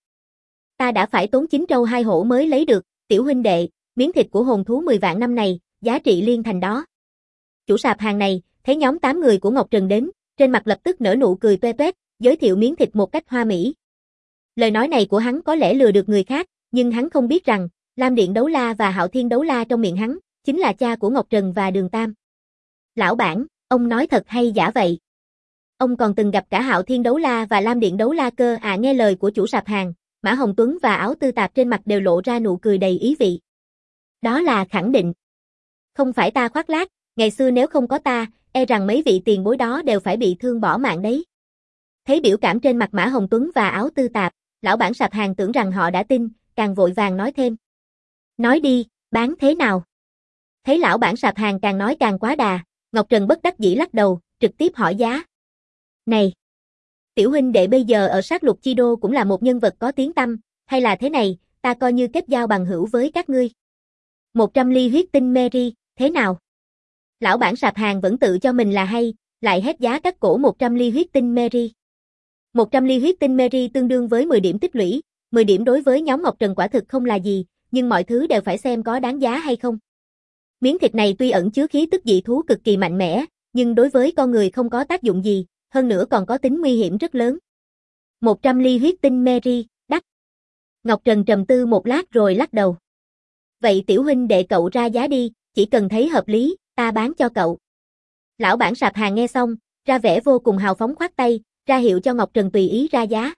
S1: Ta đã phải tốn 9 trâu 2 hổ mới lấy được, tiểu huynh đệ, miếng thịt của hồn thú 10 vạn năm này, giá trị liên thành đó. Chủ sạp hàng này, thấy nhóm 8 người của Ngọc Trần đến, trên mặt lập tức nở nụ cười toe toét, giới thiệu miếng thịt một cách hoa mỹ. Lời nói này của hắn có lẽ lừa được người khác, nhưng hắn không biết rằng, Lam Điện Đấu La và Hạo Thiên Đấu La trong miệng hắn, chính là cha của Ngọc Trần và Đường Tam. Lão bản, ông nói thật hay giả vậy? Ông còn từng gặp cả Hạo Thiên Đấu La và Lam Điện Đấu La cơ à? Nghe lời của chủ sạp hàng, Mã Hồng Tuấn và Áo Tư Tạp trên mặt đều lộ ra nụ cười đầy ý vị. Đó là khẳng định. Không phải ta khoác lác, ngày xưa nếu không có ta, e rằng mấy vị tiền bối đó đều phải bị thương bỏ mạng đấy. Thấy biểu cảm trên mặt Mã Hồng Tuấn và Áo Tư Tạp, lão bản sạp hàng tưởng rằng họ đã tin, càng vội vàng nói thêm. Nói đi, bán thế nào? Thấy lão bản sạp hàng càng nói càng quá đà, Ngọc Trần bất đắc dĩ lắc đầu, trực tiếp hỏi giá. Này! Tiểu huynh đệ bây giờ ở sát lục chi đô cũng là một nhân vật có tiếng tăm, hay là thế này, ta coi như kết giao bằng hữu với các ngươi. 100 ly huyết tinh Mary, thế nào? Lão bản sạp hàng vẫn tự cho mình là hay, lại hét giá cắt cổ 100 ly huyết tinh Mary. 100 ly huyết tinh Mary tương đương với 10 điểm tích lũy, 10 điểm đối với nhóm Ngọc Trần quả thực không là gì, nhưng mọi thứ đều phải xem có đáng giá hay không. Miếng thịt này tuy ẩn chứa khí tức dị thú cực kỳ mạnh mẽ, nhưng đối với con người không có tác dụng gì, hơn nữa còn có tính nguy hiểm rất lớn. 100 ly huyết tinh Mary, đắt. Ngọc Trần trầm tư một lát rồi lắc đầu. Vậy tiểu huynh đệ cậu ra giá đi, chỉ cần thấy hợp lý, ta bán cho cậu. Lão bản sạp hàng nghe xong, ra vẻ vô cùng hào phóng khoát tay, ra hiệu cho Ngọc Trần tùy ý ra giá.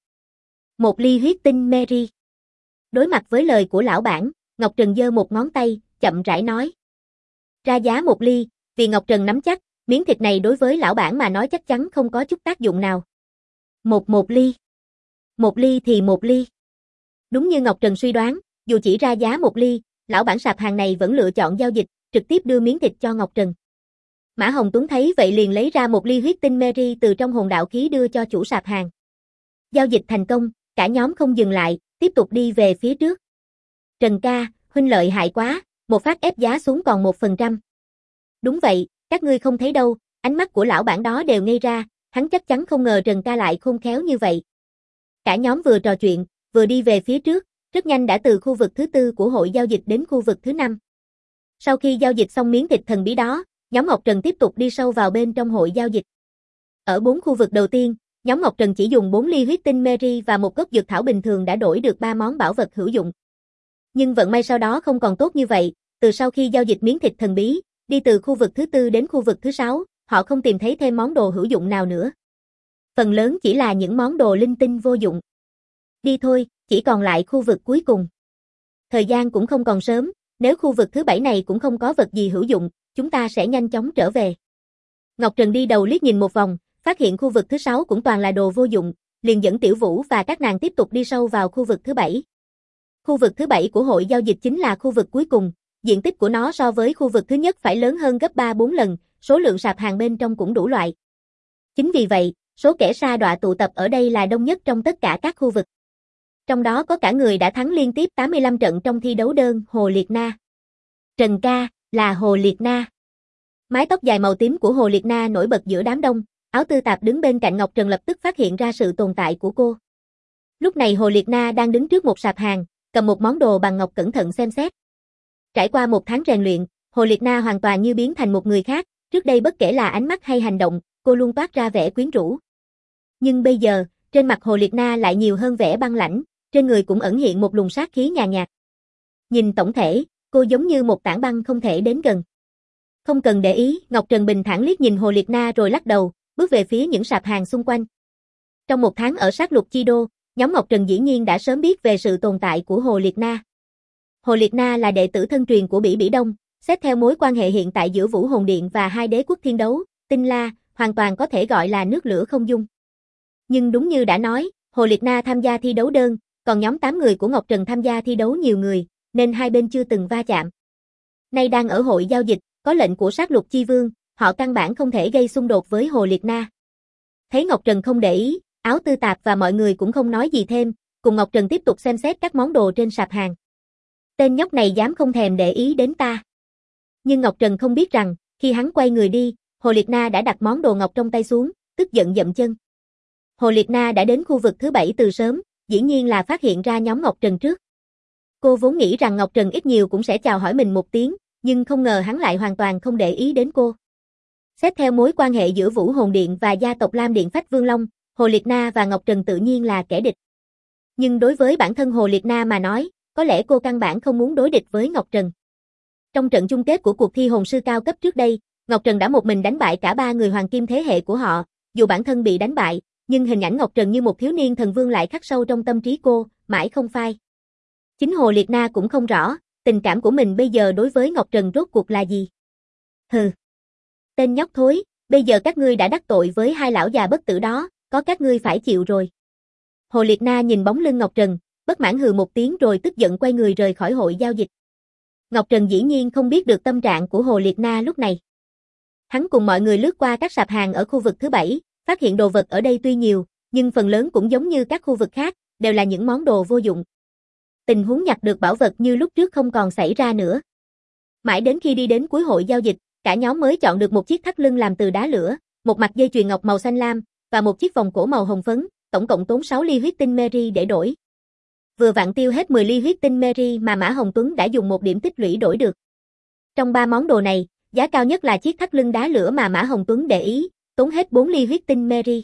S1: 1 ly huyết tinh Mary. Đối mặt với lời của lão bản, Ngọc Trần giơ một ngón tay, chậm rãi nói. Ra giá 1 ly, vì Ngọc Trần nắm chắc, miếng thịt này đối với lão bản mà nói chắc chắn không có chút tác dụng nào. Một ly. 1 ly thì 1 ly. Đúng như Ngọc Trần suy đoán, dù chỉ ra giá 1 ly, lão bản sạp hàng này vẫn lựa chọn giao dịch, trực tiếp đưa miếng thịt cho Ngọc Trần. Mã Hồng Tuấn thấy vậy liền lấy ra 1 ly huyết tinh Mary từ trong hồn đạo khí đưa cho chủ sạp hàng. Giao dịch thành công, cả nhóm không dừng lại, tiếp tục đi về phía trước. Trần ca, huynh lợi hại quá, một phát ép giá xuống còn 1%. Đúng vậy, các ngươi không thấy đâu, ánh mắt của lão bản đó đều ngây ra, hắn chắc chắn không ngờ Trần ca lại khôn khéo như vậy. Cả nhóm vừa trò chuyện, vừa đi về phía trước, rất nhanh đã từ khu vực thứ 4 của hội giao dịch đến khu vực thứ 5. Sau khi giao dịch xong miếng thịt thần bí đó, nhóm Ngọc Trần tiếp tục đi sâu vào bên trong hội giao dịch. Ở 4 khu vực đầu tiên, nhóm Ngọc Trần chỉ dùng 4 ly huyết tinh Mary và một gốc dược thảo bình thường đã đổi được 3 món bảo vật hữu dụng. Nhưng vận may sau đó không còn tốt như vậy, từ sau khi giao dịch miếng thịt thần bí, đi từ khu vực thứ 4 đến khu vực thứ 6, họ không tìm thấy thêm món đồ hữu dụng nào nữa. Phần lớn chỉ là những món đồ linh tinh vô dụng. Đi thôi, chỉ còn lại khu vực cuối cùng. Thời gian cũng không còn sớm, nếu khu vực thứ 7 này cũng không có vật gì hữu dụng, chúng ta sẽ nhanh chóng trở về. Ngọc Trần đi đầu liếc nhìn một vòng, phát hiện khu vực thứ 6 cũng toàn là đồ vô dụng, liền dẫn Tiểu Vũ và các nàng tiếp tục đi sâu vào khu vực thứ 7. Khu vực thứ 7 của hội giao dịch chính là khu vực cuối cùng, diện tích của nó so với khu vực thứ nhất phải lớn hơn gấp 3-4 lần, số lượng sạp hàng bên trong cũng đủ loại. Chính vì vậy, số kẻ sa đọa tụ tập ở đây là đông nhất trong tất cả các khu vực. Trong đó có cả người đã thắng liên tiếp 85 trận trong thi đấu đơn Hồ Liệt Na. Trần ca, là Hồ Liệt Na. Mái tóc dài màu tím của Hồ Liệt Na nổi bật giữa đám đông, Áo Tư Tạp đứng bên cạnh Ngọc Trần lập tức phát hiện ra sự tồn tại của cô. Lúc này Hồ Liệt Na đang đứng trước một sạp hàng, cầm một món đồ bằng ngọc cẩn thận xem xét. Trải qua một tháng rèn luyện, Hồ Liệt Na hoàn toàn như biến thành một người khác, trước đây bất kể là ánh mắt hay hành động, cô luôn toát ra vẻ quyến rũ. Nhưng bây giờ, trên mặt Hồ Liệt Na lại nhiều hơn vẻ băng lãnh, trên người cũng ẩn hiện một luồng sát khí nhàn nhạt. Nhìn tổng thể, cô giống như một tảng băng không thể đến gần. Không cần để ý, Ngọc Trần bình thản liếc nhìn Hồ Liệt Na rồi lắc đầu, bước về phía những sạp hàng xung quanh. Trong một tháng ở sát lục chi đô, nhóm Ngọc Trần dĩ nhiên đã sớm biết về sự tồn tại của Hồ Liệt Na. Hồ Liệt Na là đệ tử thân truyền của Bỉ Bỉ Đông, xét theo mối quan hệ hiện tại giữa Vũ Hồn Điện và hai đế quốc thiên đấu, Tinh La, hoàn toàn có thể gọi là nước lửa không dung. Nhưng đúng như đã nói, Hồ Liệt Na tham gia thi đấu đơn, còn nhóm 8 người của Ngọc Trần tham gia thi đấu nhiều người, nên hai bên chưa từng va chạm. Nay đang ở hội giao dịch, có lệnh của sát lục chi vương, họ căn bản không thể gây xung đột với Hồ Liệt Na. Thấy Ngọc Trần không để ý, Áo Tư Tạp và mọi người cũng không nói gì thêm, cùng Ngọc Trần tiếp tục xem xét các món đồ trên sạp hàng. Tên nhóc này dám không thèm để ý đến ta. Nhưng Ngọc Trần không biết rằng, khi hắn quay người đi, Hồ Liệt Na đã đặt món đồ ngọc trong tay xuống, tức giận dậm chân. Hồ Liệt Na đã đến khu vực thứ 7 từ sớm, dĩ nhiên là phát hiện ra nhóm Ngọc Trần trước. Cô vốn nghĩ rằng Ngọc Trần ít nhiều cũng sẽ chào hỏi mình một tiếng, nhưng không ngờ hắn lại hoàn toàn không để ý đến cô. Xét theo mối quan hệ giữa Vũ Hồn Điện và gia tộc Lam Điện Phách Vương Long, Hồ Liệt Na và Ngọc Trần tự nhiên là kẻ địch. Nhưng đối với bản thân Hồ Liệt Na mà nói, có lẽ cô căn bản không muốn đối địch với Ngọc Trần. Trong trận chung kết của cuộc thi hồn sư cao cấp trước đây, Ngọc Trần đã một mình đánh bại cả 3 người hoàng kim thế hệ của họ, dù bản thân bị đánh bại, nhưng hình ảnh Ngọc Trần như một thiếu niên thần vương lại khắc sâu trong tâm trí cô, mãi không phai. Chính Hồ Liệt Na cũng không rõ, tình cảm của mình bây giờ đối với Ngọc Trần rốt cuộc là gì. Hừ. Tên nhóc thối, bây giờ các ngươi đã đắc tội với hai lão già bất tử đó, có các ngươi phải chịu rồi. Hồ Liệt Na nhìn bóng lưng Ngọc Trần, bất mãn hừ một tiếng rồi tức giận quay người rời khỏi hội giao dịch. Ngọc Trần dĩ nhiên không biết được tâm trạng của Hồ Liệt Na lúc này. Hắn cùng mọi người lướt qua các sạp hàng ở khu vực thứ 7, phát hiện đồ vật ở đây tuy nhiều, nhưng phần lớn cũng giống như các khu vực khác, đều là những món đồ vô dụng. Tình huống nhặt được bảo vật như lúc trước không còn xảy ra nữa. Mãi đến khi đi đến cuối hội giao dịch, cả nhóm mới chọn được một chiếc thắt lưng làm từ đá lửa, một mặt dây chuyền ngọc màu xanh lam, và một chiếc vòng cổ màu hồng phấn, tổng cộng tốn 6 ly huyết tinh Mary để đổi. Vừa vặn tiêu hết 10 ly huyết tinh Mary mà Mã Hồng Tuấn đã dùng một điểm tích lũy đổi được. Trong 3 món đồ này, giá cao nhất là chiếc thắt lưng đá lửa mà Mã Hồng Tuấn để ý, tốn hết 4 ly huyết tinh Mary.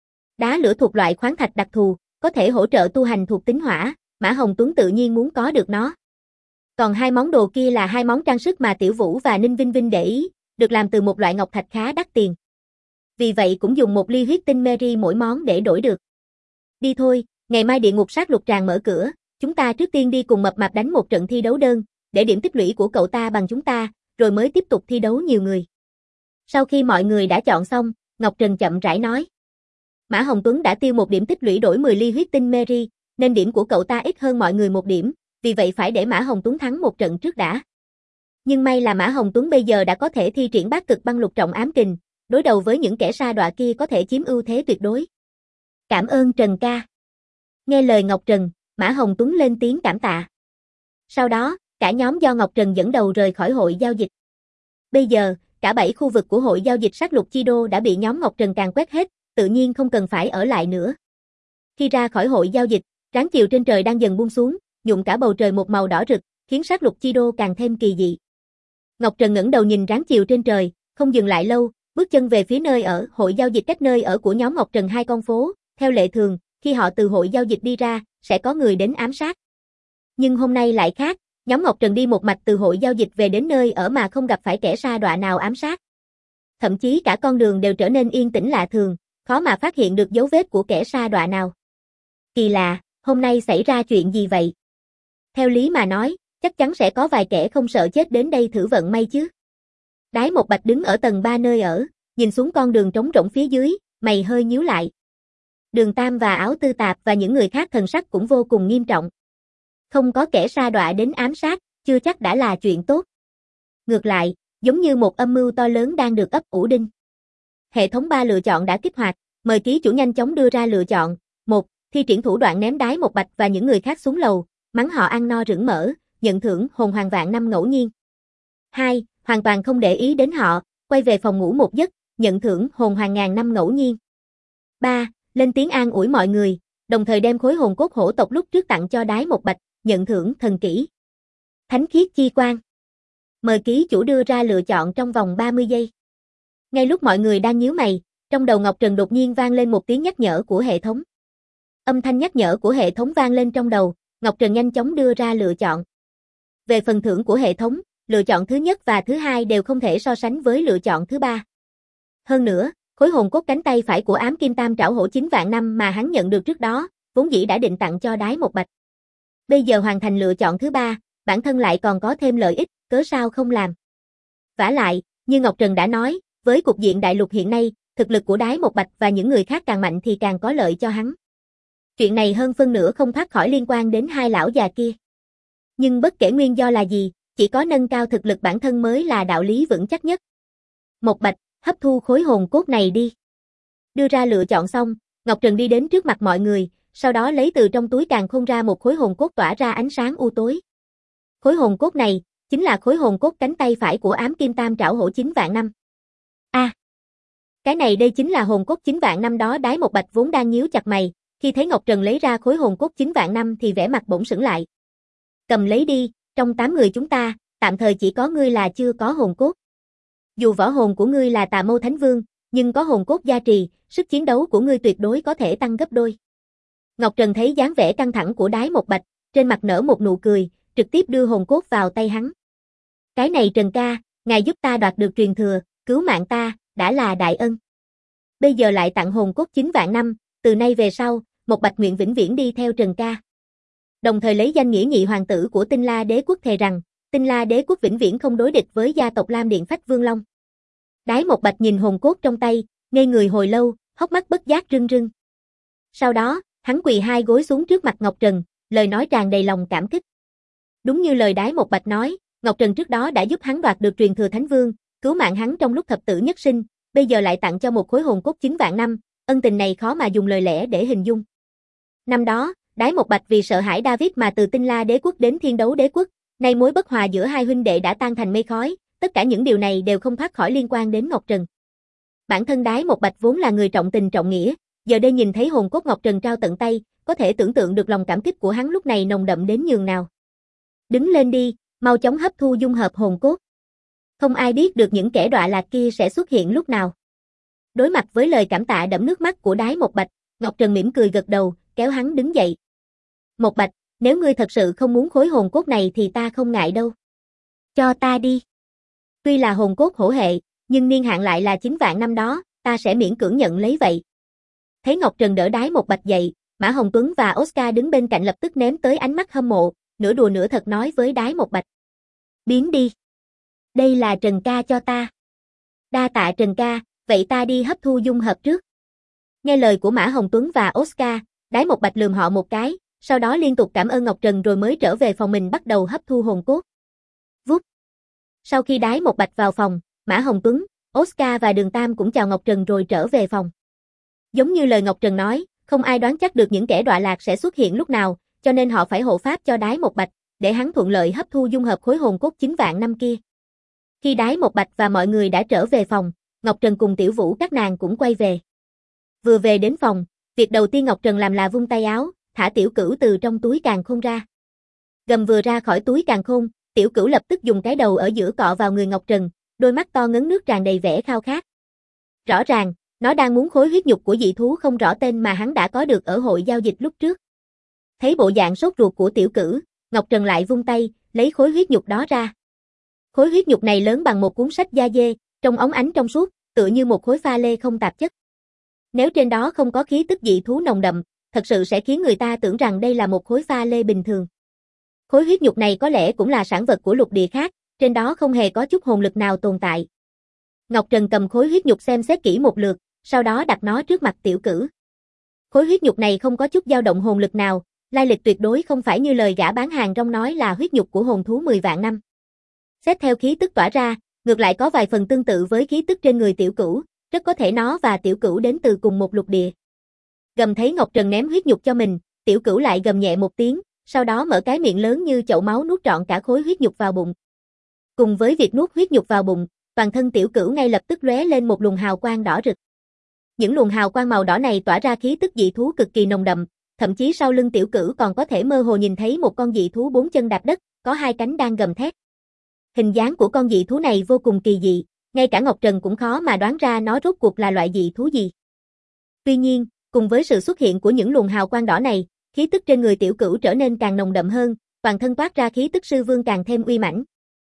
S1: Đá lửa thuộc loại khoáng thạch đặc thù, có thể hỗ trợ tu hành thuộc tính hỏa, Mã Hồng Tuấn tự nhiên muốn có được nó. Còn 2 món đồ kia là 2 món trang sức mà Tiểu Vũ và Ninh Vinh Vinh để ý, được làm từ một loại ngọc thạch khá đắt tiền. Vì vậy cũng dùng 1 ly huyết tinh Mary mỗi món để đổi được. Đi thôi, ngày mai địa ngục sát lục tràng mở cửa, chúng ta trước tiên đi cùng Mập Mạp đánh một trận thi đấu đơn, để điểm tích lũy của cậu ta bằng chúng ta, rồi mới tiếp tục thi đấu nhiều người. Sau khi mọi người đã chọn xong, Ngọc Trần chậm rãi nói. Mã Hồng Tuấn đã tiêu một điểm tích lũy đổi 10 ly huyết tinh Mary, nên điểm của cậu ta ít hơn mọi người một điểm, vì vậy phải để Mã Hồng Tuấn thắng một trận trước đã. Nhưng may là Mã Hồng Tuấn bây giờ đã có thể thi triển bát cực băng lục trọng ám kình, đối đầu với những kẻ sa đọa kia có thể chiếm ưu thế tuyệt đối. Cảm ơn Trần ca. Nghe lời Ngọc Trần, Mã Hồng Tuấn lên tiếng cảm tạ. Sau đó, cả nhóm do Ngọc Trần dẫn đầu rời khỏi hội giao dịch. Bây giờ, cả 7 khu vực của hội giao dịch sát lục chi đô đã bị nhóm Ngọc Trần càn quét hết, tự nhiên không cần phải ở lại nữa. Khi ra khỏi hội giao dịch, ráng chiều trên trời đang dần buông xuống, nhuộm cả bầu trời một màu đỏ rực, khiến sát lục chi đô càng thêm kỳ dị. Ngọc Trần ngẩng đầu nhìn ráng chiều trên trời, không dừng lại lâu, bước chân về phía nơi ở hội giao dịch cách nơi ở của nhóm Ngọc Trần 2 con phố, theo lệ thường, khi họ từ hội giao dịch đi ra, sẽ có người đến ám sát. Nhưng hôm nay lại khác, nhóm Ngọc Trần đi một mạch từ hội giao dịch về đến nơi ở mà không gặp phải kẻ sa đọa nào ám sát. Thậm chí cả con đường đều trở nên yên tĩnh lạ thường, khó mà phát hiện được dấu vết của kẻ sa đọa nào. Kỳ lạ, hôm nay xảy ra chuyện gì vậy? Theo lý mà nói, chắc chắn sẽ có vài kẻ không sợ chết đến đây thử vận may chứ. Đái Một Bạch đứng ở tầng 3 nơi ở, nhìn xuống con đường trống rỗng phía dưới, mày hơi nhíu lại. Đường Tam và Áo Tư Tạp và những người khác thần sắc cũng vô cùng nghiêm trọng. Không có kẻ sa đọa đến ám sát, chưa chắc đã là chuyện tốt. Ngược lại, giống như một âm mưu to lớn đang được ấp ủ đinh. Hệ thống 3 lựa chọn đã kích hoạt, mời ký chủ nhanh chóng đưa ra lựa chọn. 1. Thi triển thủ đoạn ném Đái Một Bạch và những người khác xuống lầu, mắng họ ăn no rửng mỡ, nhận thưởng hồn hoàng vạn năm ngẫu nhiên. 2. Hoàn toàn không để ý đến họ, quay về phòng ngủ một giấc, nhận thưởng hồn hoàng ngàn năm ngẫu nhiên. 3. Lên tiếng an ủi mọi người, đồng thời đem khối hồn cốt hổ tộc lúc trước tặng cho Đái Một Bạch, nhận thưởng thần kỹ Thánh khiết chi quang. Mời ký chủ đưa ra lựa chọn trong vòng 30 giây. Ngay lúc mọi người đang nhíu mày, trong đầu Ngọc Trần đột nhiên vang lên một tiếng nhắc nhở của hệ thống. Âm thanh nhắc nhở của hệ thống vang lên trong đầu, Ngọc Trần nhanh chóng đưa ra lựa chọn. Về phần thưởng của hệ thống, lựa chọn thứ nhất và thứ hai đều không thể so sánh với lựa chọn thứ ba. Hơn nữa, khối hồn cốt cánh tay phải của ám kim tam trảo hổ 9 vạn năm mà hắn nhận được trước đó, vốn dĩ đã định tặng cho Đái Một Bạch. Bây giờ hoàn thành lựa chọn thứ ba, bản thân lại còn có thêm lợi ích, cớ sao không làm. Vả lại, như Ngọc Trần đã nói, với cục diện đại lục hiện nay, thực lực của Đái Một Bạch và những người khác càng mạnh thì càng có lợi cho hắn. Chuyện này hơn phân nửa không thoát khỏi liên quan đến hai lão già kia. Nhưng bất kể nguyên do là gì, chỉ có nâng cao thực lực bản thân mới là đạo lý vững chắc nhất. Một Bạch, hấp thu khối hồn cốt này đi. Đưa ra lựa chọn xong, Ngọc Trần đi đến trước mặt mọi người, sau đó lấy từ trong túi càn khôn ra một khối hồn cốt tỏa ra ánh sáng u tối. Khối hồn cốt này, chính là khối hồn cốt cánh tay phải của ám kim tam trảo hổ 9 vạn năm. Cái này đây chính là hồn cốt 9 vạn năm đó. Đái Một Bạch vốn đang nhíu chặt mày, khi thấy Ngọc Trần lấy ra khối hồn cốt 9 vạn năm thì vẻ mặt bỗng sững lại. Cầm lấy đi, trong 8 người chúng ta, tạm thời chỉ có ngươi là chưa có hồn cốt. Dù võ hồn của ngươi là Tà Mâu Thánh Vương, nhưng có hồn cốt gia trì, sức chiến đấu của ngươi tuyệt đối có thể tăng gấp đôi. Ngọc Trần thấy dáng vẻ căng thẳng của Đái Một Bạch, trên mặt nở một nụ cười, trực tiếp đưa hồn cốt vào tay hắn. Cái này Trần ca, ngài giúp ta đoạt được truyền thừa, cứu mạng ta, đã là đại ân. Bây giờ lại tặng hồn cốt 9 vạn năm, từ nay về sau, Một Bạch nguyện vĩnh viễn đi theo Trần ca. Đồng thời lấy danh nghĩa nhị hoàng tử của Tinh La Đế quốc thề rằng, Tinh La Đế quốc vĩnh viễn không đối địch với gia tộc Lam Điện Phách Vương Long. Đái Một Bạch nhìn hồn cốt trong tay, ngây người hồi lâu, hốc mắt bất giác rưng rưng. Sau đó, hắn quỳ hai gối xuống trước mặt Ngọc Trần, lời nói tràn đầy lòng cảm kích. Đúng như lời Đái Một Bạch nói, Ngọc Trần trước đó đã giúp hắn đoạt được truyền thừa Thánh Vương, cứu mạng hắn trong lúc thập tử nhất sinh, bây giờ lại tặng cho một khối hồn cốt 9 vạn năm, ân tình này khó mà dùng lời lẽ để hình dung. Năm đó, Đái Một Bạch vì sợ hãi David mà từ Tinh La Đế quốc đến Thiên Đấu Đế quốc, nay mối bất hòa giữa hai huynh đệ đã tan thành mây khói, tất cả những điều này đều không thoát khỏi liên quan đến Ngọc Trần. Bản thân Đái Một Bạch vốn là người trọng tình trọng nghĩa, giờ đây nhìn thấy hồn cốt Ngọc Trần trao tận tay, có thể tưởng tượng được lòng cảm kích của hắn lúc này nồng đậm đến nhường nào. Đứng lên đi, mau chóng hấp thu dung hợp hồn cốt. Không ai biết được những kẻ đọa lạc kia sẽ xuất hiện lúc nào. Đối mặt với lời cảm tạ đẫm nước mắt của Đái Một Bạch, Ngọc Trần mỉm cười gật đầu, kéo hắn đứng dậy. Một Bạch, nếu ngươi thật sự không muốn khối hồn cốt này thì ta không ngại đâu. Cho ta đi. Tuy là hồn cốt hổ hệ, nhưng niên hạn lại là 9 vạn năm đó, ta sẽ miễn cưỡng nhận lấy vậy. Thấy Ngọc Trần đỡ Đái Một Bạch dậy, Mã Hồng Tuấn và Oscar đứng bên cạnh lập tức ném tới ánh mắt hâm mộ, nửa đùa nửa thật nói với Đái Một Bạch. Biến đi. Đây là Trần ca cho ta. Đa tạ Trần ca, vậy ta đi hấp thu dung hợp trước. Nghe lời của Mã Hồng Tuấn và Oscar, Đái Một Bạch lườm họ một cái, sau đó liên tục cảm ơn Ngọc Trần rồi mới trở về phòng mình bắt đầu hấp thu hồn cốt. Vút. Sau khi Đái Một Bạch vào phòng, Mã Hồng Tuấn, Oscar và Đường Tam cũng chào Ngọc Trần rồi trở về phòng. Giống như lời Ngọc Trần nói, không ai đoán chắc được những kẻ đọa lạc sẽ xuất hiện lúc nào, cho nên họ phải hộ pháp cho Đái Một Bạch, để hắn thuận lợi hấp thu dung hợp khối hồn cốt 9 vạn năm kia. Khi Đái Một Bạch và mọi người đã trở về phòng, Ngọc Trần cùng Tiểu Vũ các nàng cũng quay về. Vừa về đến phòng, việc đầu tiên Ngọc Trần làm là vung tay áo, thả Tiểu Cửu từ trong túi càn khôn ra. Gầm vừa ra khỏi túi càn khôn, Tiểu Cửu lập tức dùng cái đầu ở giữa cọ vào người Ngọc Trần, đôi mắt to ngấn nước tràn đầy vẻ khao khát. Rõ ràng, nó đang muốn khối huyết nhục của dị thú không rõ tên mà hắn đã có được ở hội giao dịch lúc trước. Thấy bộ dạng sốt ruột của Tiểu Cửu, Ngọc Trần lại vung tay, lấy khối huyết nhục đó ra. Khối huyết nhục này lớn bằng một cuốn sách da dê, trông óng ánh trong suốt, tựa như một khối pha lê không tạp chất. Nếu trên đó không có khí tức dị thú nồng đậm, thật sự sẽ khiến người ta tưởng rằng đây là một khối pha lê bình thường. Khối huyết nhục này có lẽ cũng là sản vật của lục địa khác, trên đó không hề có chút hồn lực nào tồn tại. Ngọc Trần cầm khối huyết nhục xem xét kỹ một lượt, sau đó đặt nó trước mặt Tiểu Cửu. Khối huyết nhục này không có chút dao động hồn lực nào, lai lịch tuyệt đối không phải như lời gã bán hàng rong nói là huyết nhục của hồn thú 10 vạn năm. Xét theo khí tức tỏa ra, ngược lại có vài phần tương tự với khí tức trên người Tiểu Cửu, rất có thể nó và Tiểu Cửu đến từ cùng một lục địa. Gầm thấy Ngọc Trần ném huyết nhục cho mình, Tiểu Cửu lại gầm nhẹ một tiếng, sau đó mở cái miệng lớn như chậu máu nuốt trọn cả khối huyết nhục vào bụng. Cùng với việc nuốt huyết nhục vào bụng, toàn thân Tiểu Cửu ngay lập tức lóe lên một luồng hào quang đỏ rực. Những luồng hào quang màu đỏ này tỏa ra khí tức dị thú cực kỳ nồng đậm, thậm chí sau lưng Tiểu Cửu còn có thể mơ hồ nhìn thấy một con dị thú 4 chân đạp đất, có 2 cánh đang gầm thét. Hình dáng của con dị thú này vô cùng kỳ dị, ngay cả Ngọc Trần cũng khó mà đoán ra nó rốt cuộc là loại dị thú gì. Tuy nhiên, cùng với sự xuất hiện của những luồng hào quang đỏ này, khí tức trên người Tiểu Cửu trở nên càng nồng đậm hơn, toàn thân toát ra khí tức sư vương càng thêm uy mãnh.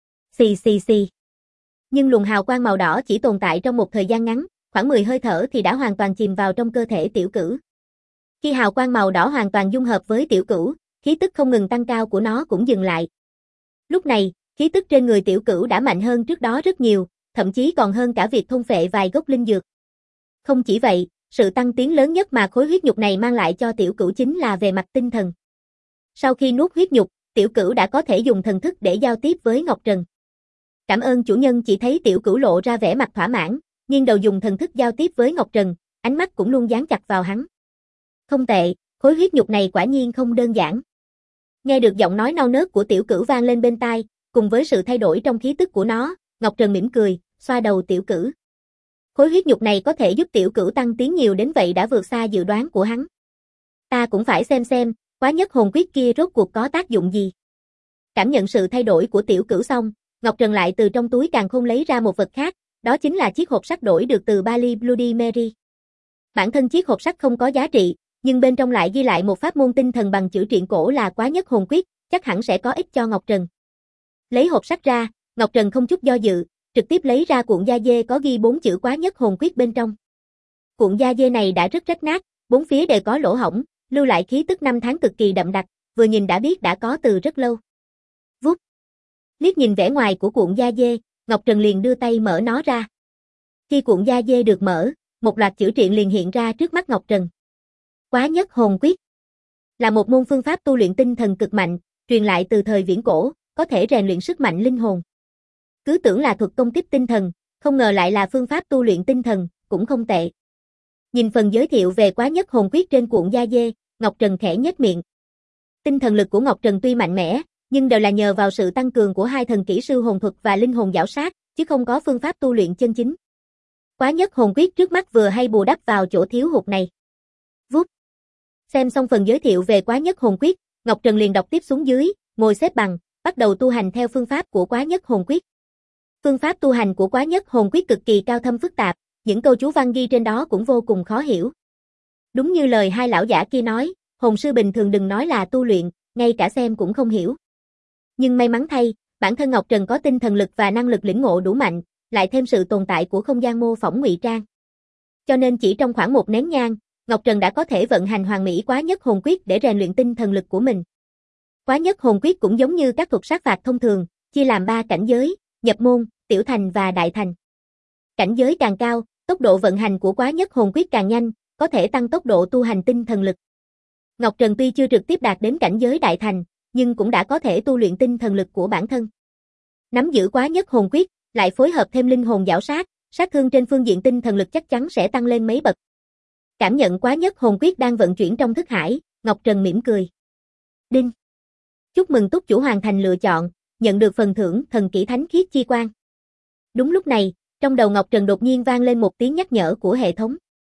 S1: Xì xì xì. Nhưng luồng hào quang màu đỏ chỉ tồn tại trong một thời gian ngắn, khoảng 10 hơi thở thì đã hoàn toàn chìm vào trong cơ thể Tiểu Cửu. Khi hào quang màu đỏ hoàn toàn dung hợp với Tiểu Cửu, khí tức không ngừng tăng cao của nó cũng dừng lại. Lúc này, khí tức trên người Tiểu Cửu đã mạnh hơn trước đó rất nhiều, thậm chí còn hơn cả việc thôn phệ vài gốc linh dược. Không chỉ vậy, sự tăng tiến lớn nhất mà khối huyết nhục này mang lại cho Tiểu Cửu chính là về mặt tinh thần. Sau khi nuốt huyết nhục, Tiểu Cửu đã có thể dùng thần thức để giao tiếp với Ngọc Trần. Cảm ơn chủ nhân. Chỉ thấy Tiểu Cửu lộ ra vẻ mặt thỏa mãn, nghiêng đầu dùng thần thức giao tiếp với Ngọc Trần, ánh mắt cũng luôn dán chặt vào hắn. Không tệ, khối huyết nhục này quả nhiên không đơn giản. Nghe được giọng nói nao nớt của Tiểu Cửu vang lên bên tai, cùng với sự thay đổi trong khí tức của nó, Ngọc Trần mỉm cười, xoa đầu Tiểu Cửu. Khối huyết nhục này có thể giúp Tiểu Cửu tăng tiến nhiều đến vậy đã vượt xa dự đoán của hắn. Ta cũng phải xem, quá nhất hồn quyết kia rốt cuộc có tác dụng gì. Cảm nhận sự thay đổi của Tiểu Cửu xong, Ngọc Trần lại từ trong túi càn khôn lấy ra một vật khác, đó chính là chiếc hộp sắt đổi được từ Bali Bloody Mary. Bản thân chiếc hộp sắt không có giá trị, nhưng bên trong lại ghi lại một pháp môn tinh thần bằng chữ truyện cổ là quá nhất hồn quyết, chắc hẳn sẽ có ích cho Ngọc Trần. Lấy hộp sắt ra, Ngọc Trần không chút do dự, trực tiếp lấy ra cuộn da dê có ghi 4 chữ quá nhất hồn quyết bên trong. Cuộn da dê này đã rất rách nát, bốn phía đều có lỗ hổng, lưu lại khí tức năm tháng cực kỳ đậm đặc, vừa nhìn đã biết đã có từ rất lâu. Vút. Liếc nhìn vẻ ngoài của cuộn da dê, Ngọc Trần liền đưa tay mở nó ra. Khi cuộn da dê được mở, một loạt chữ triện liền hiện ra trước mắt Ngọc Trần. Quá nhất hồn quyết là một môn phương pháp tu luyện tinh thần cực mạnh, truyền lại từ thời viễn cổ, có thể rèn luyện sức mạnh linh hồn. Cứ tưởng là thuật công kích tinh thần, không ngờ lại là phương pháp tu luyện tinh thần, cũng không tệ. Nhìn phần giới thiệu về quá nhất hồn quyết trên cuộn da dê, Ngọc Trần khẽ nhếch miệng. Tinh thần lực của Ngọc Trần tuy mạnh mẽ, nhưng đều là nhờ vào sự tăng cường của hai thần kỹ sư hồn thuật và linh hồn giảo sát, chứ không có phương pháp tu luyện chân chính. Quá nhất hồn quyết trước mắt vừa hay bù đắp vào chỗ thiếu hụt này. Vút. Xem xong phần giới thiệu về quá nhất hồn quyết, Ngọc Trần liền đọc tiếp xuống dưới, ngồi xếp bằng, bắt đầu tu hành theo phương pháp của quá nhất hồn quyết. Phương pháp tu hành của quá nhất hồn quyết cực kỳ cao thâm phức tạp, những câu chú văn ghi trên đó cũng vô cùng khó hiểu. Đúng như lời hai lão giả kia nói, hồn sư bình thường đừng nói là tu luyện, ngay cả xem cũng không hiểu. Nhưng may mắn thay, bản thân Ngọc Trần có tinh thần lực và năng lực lĩnh ngộ đủ mạnh, lại thêm sự tồn tại của không gian mô phỏng ngụy trang. Cho nên chỉ trong khoảng một nén nhang, Ngọc Trần đã có thể vận hành hoàn mỹ quá nhất hồn quyết để rèn luyện tinh thần lực của mình. Quá nhất hồn quyết cũng giống như các thuật sát phạt thông thường, chia làm 3 cảnh giới, nhập môn, tiểu thành và đại thành. Cảnh giới càng cao, tốc độ vận hành của quá nhất hồn quyết càng nhanh, có thể tăng tốc độ tu hành tinh thần lực. Ngọc Trần tuy chưa trực tiếp đạt đến cảnh giới đại thành, nhưng cũng đã có thể tu luyện tinh thần lực của bản thân. Nắm giữ quá nhất hồn quyết, lại phối hợp thêm linh hồn giảo sát, sát thương trên phương diện tinh thần lực chắc chắn sẽ tăng lên mấy bậc. Cảm nhận quá nhất hồn quyết đang vận chuyển trong thức hải, Ngọc Trần mỉm cười. Đinh. Chúc mừng túc chủ hoàn thành lựa chọn, nhận được phần thưởng thần kỹ thánh khiết chi quang. Đúng lúc này, trong đầu Ngọc Trần đột nhiên vang lên một tiếng nhắc nhở của hệ thống.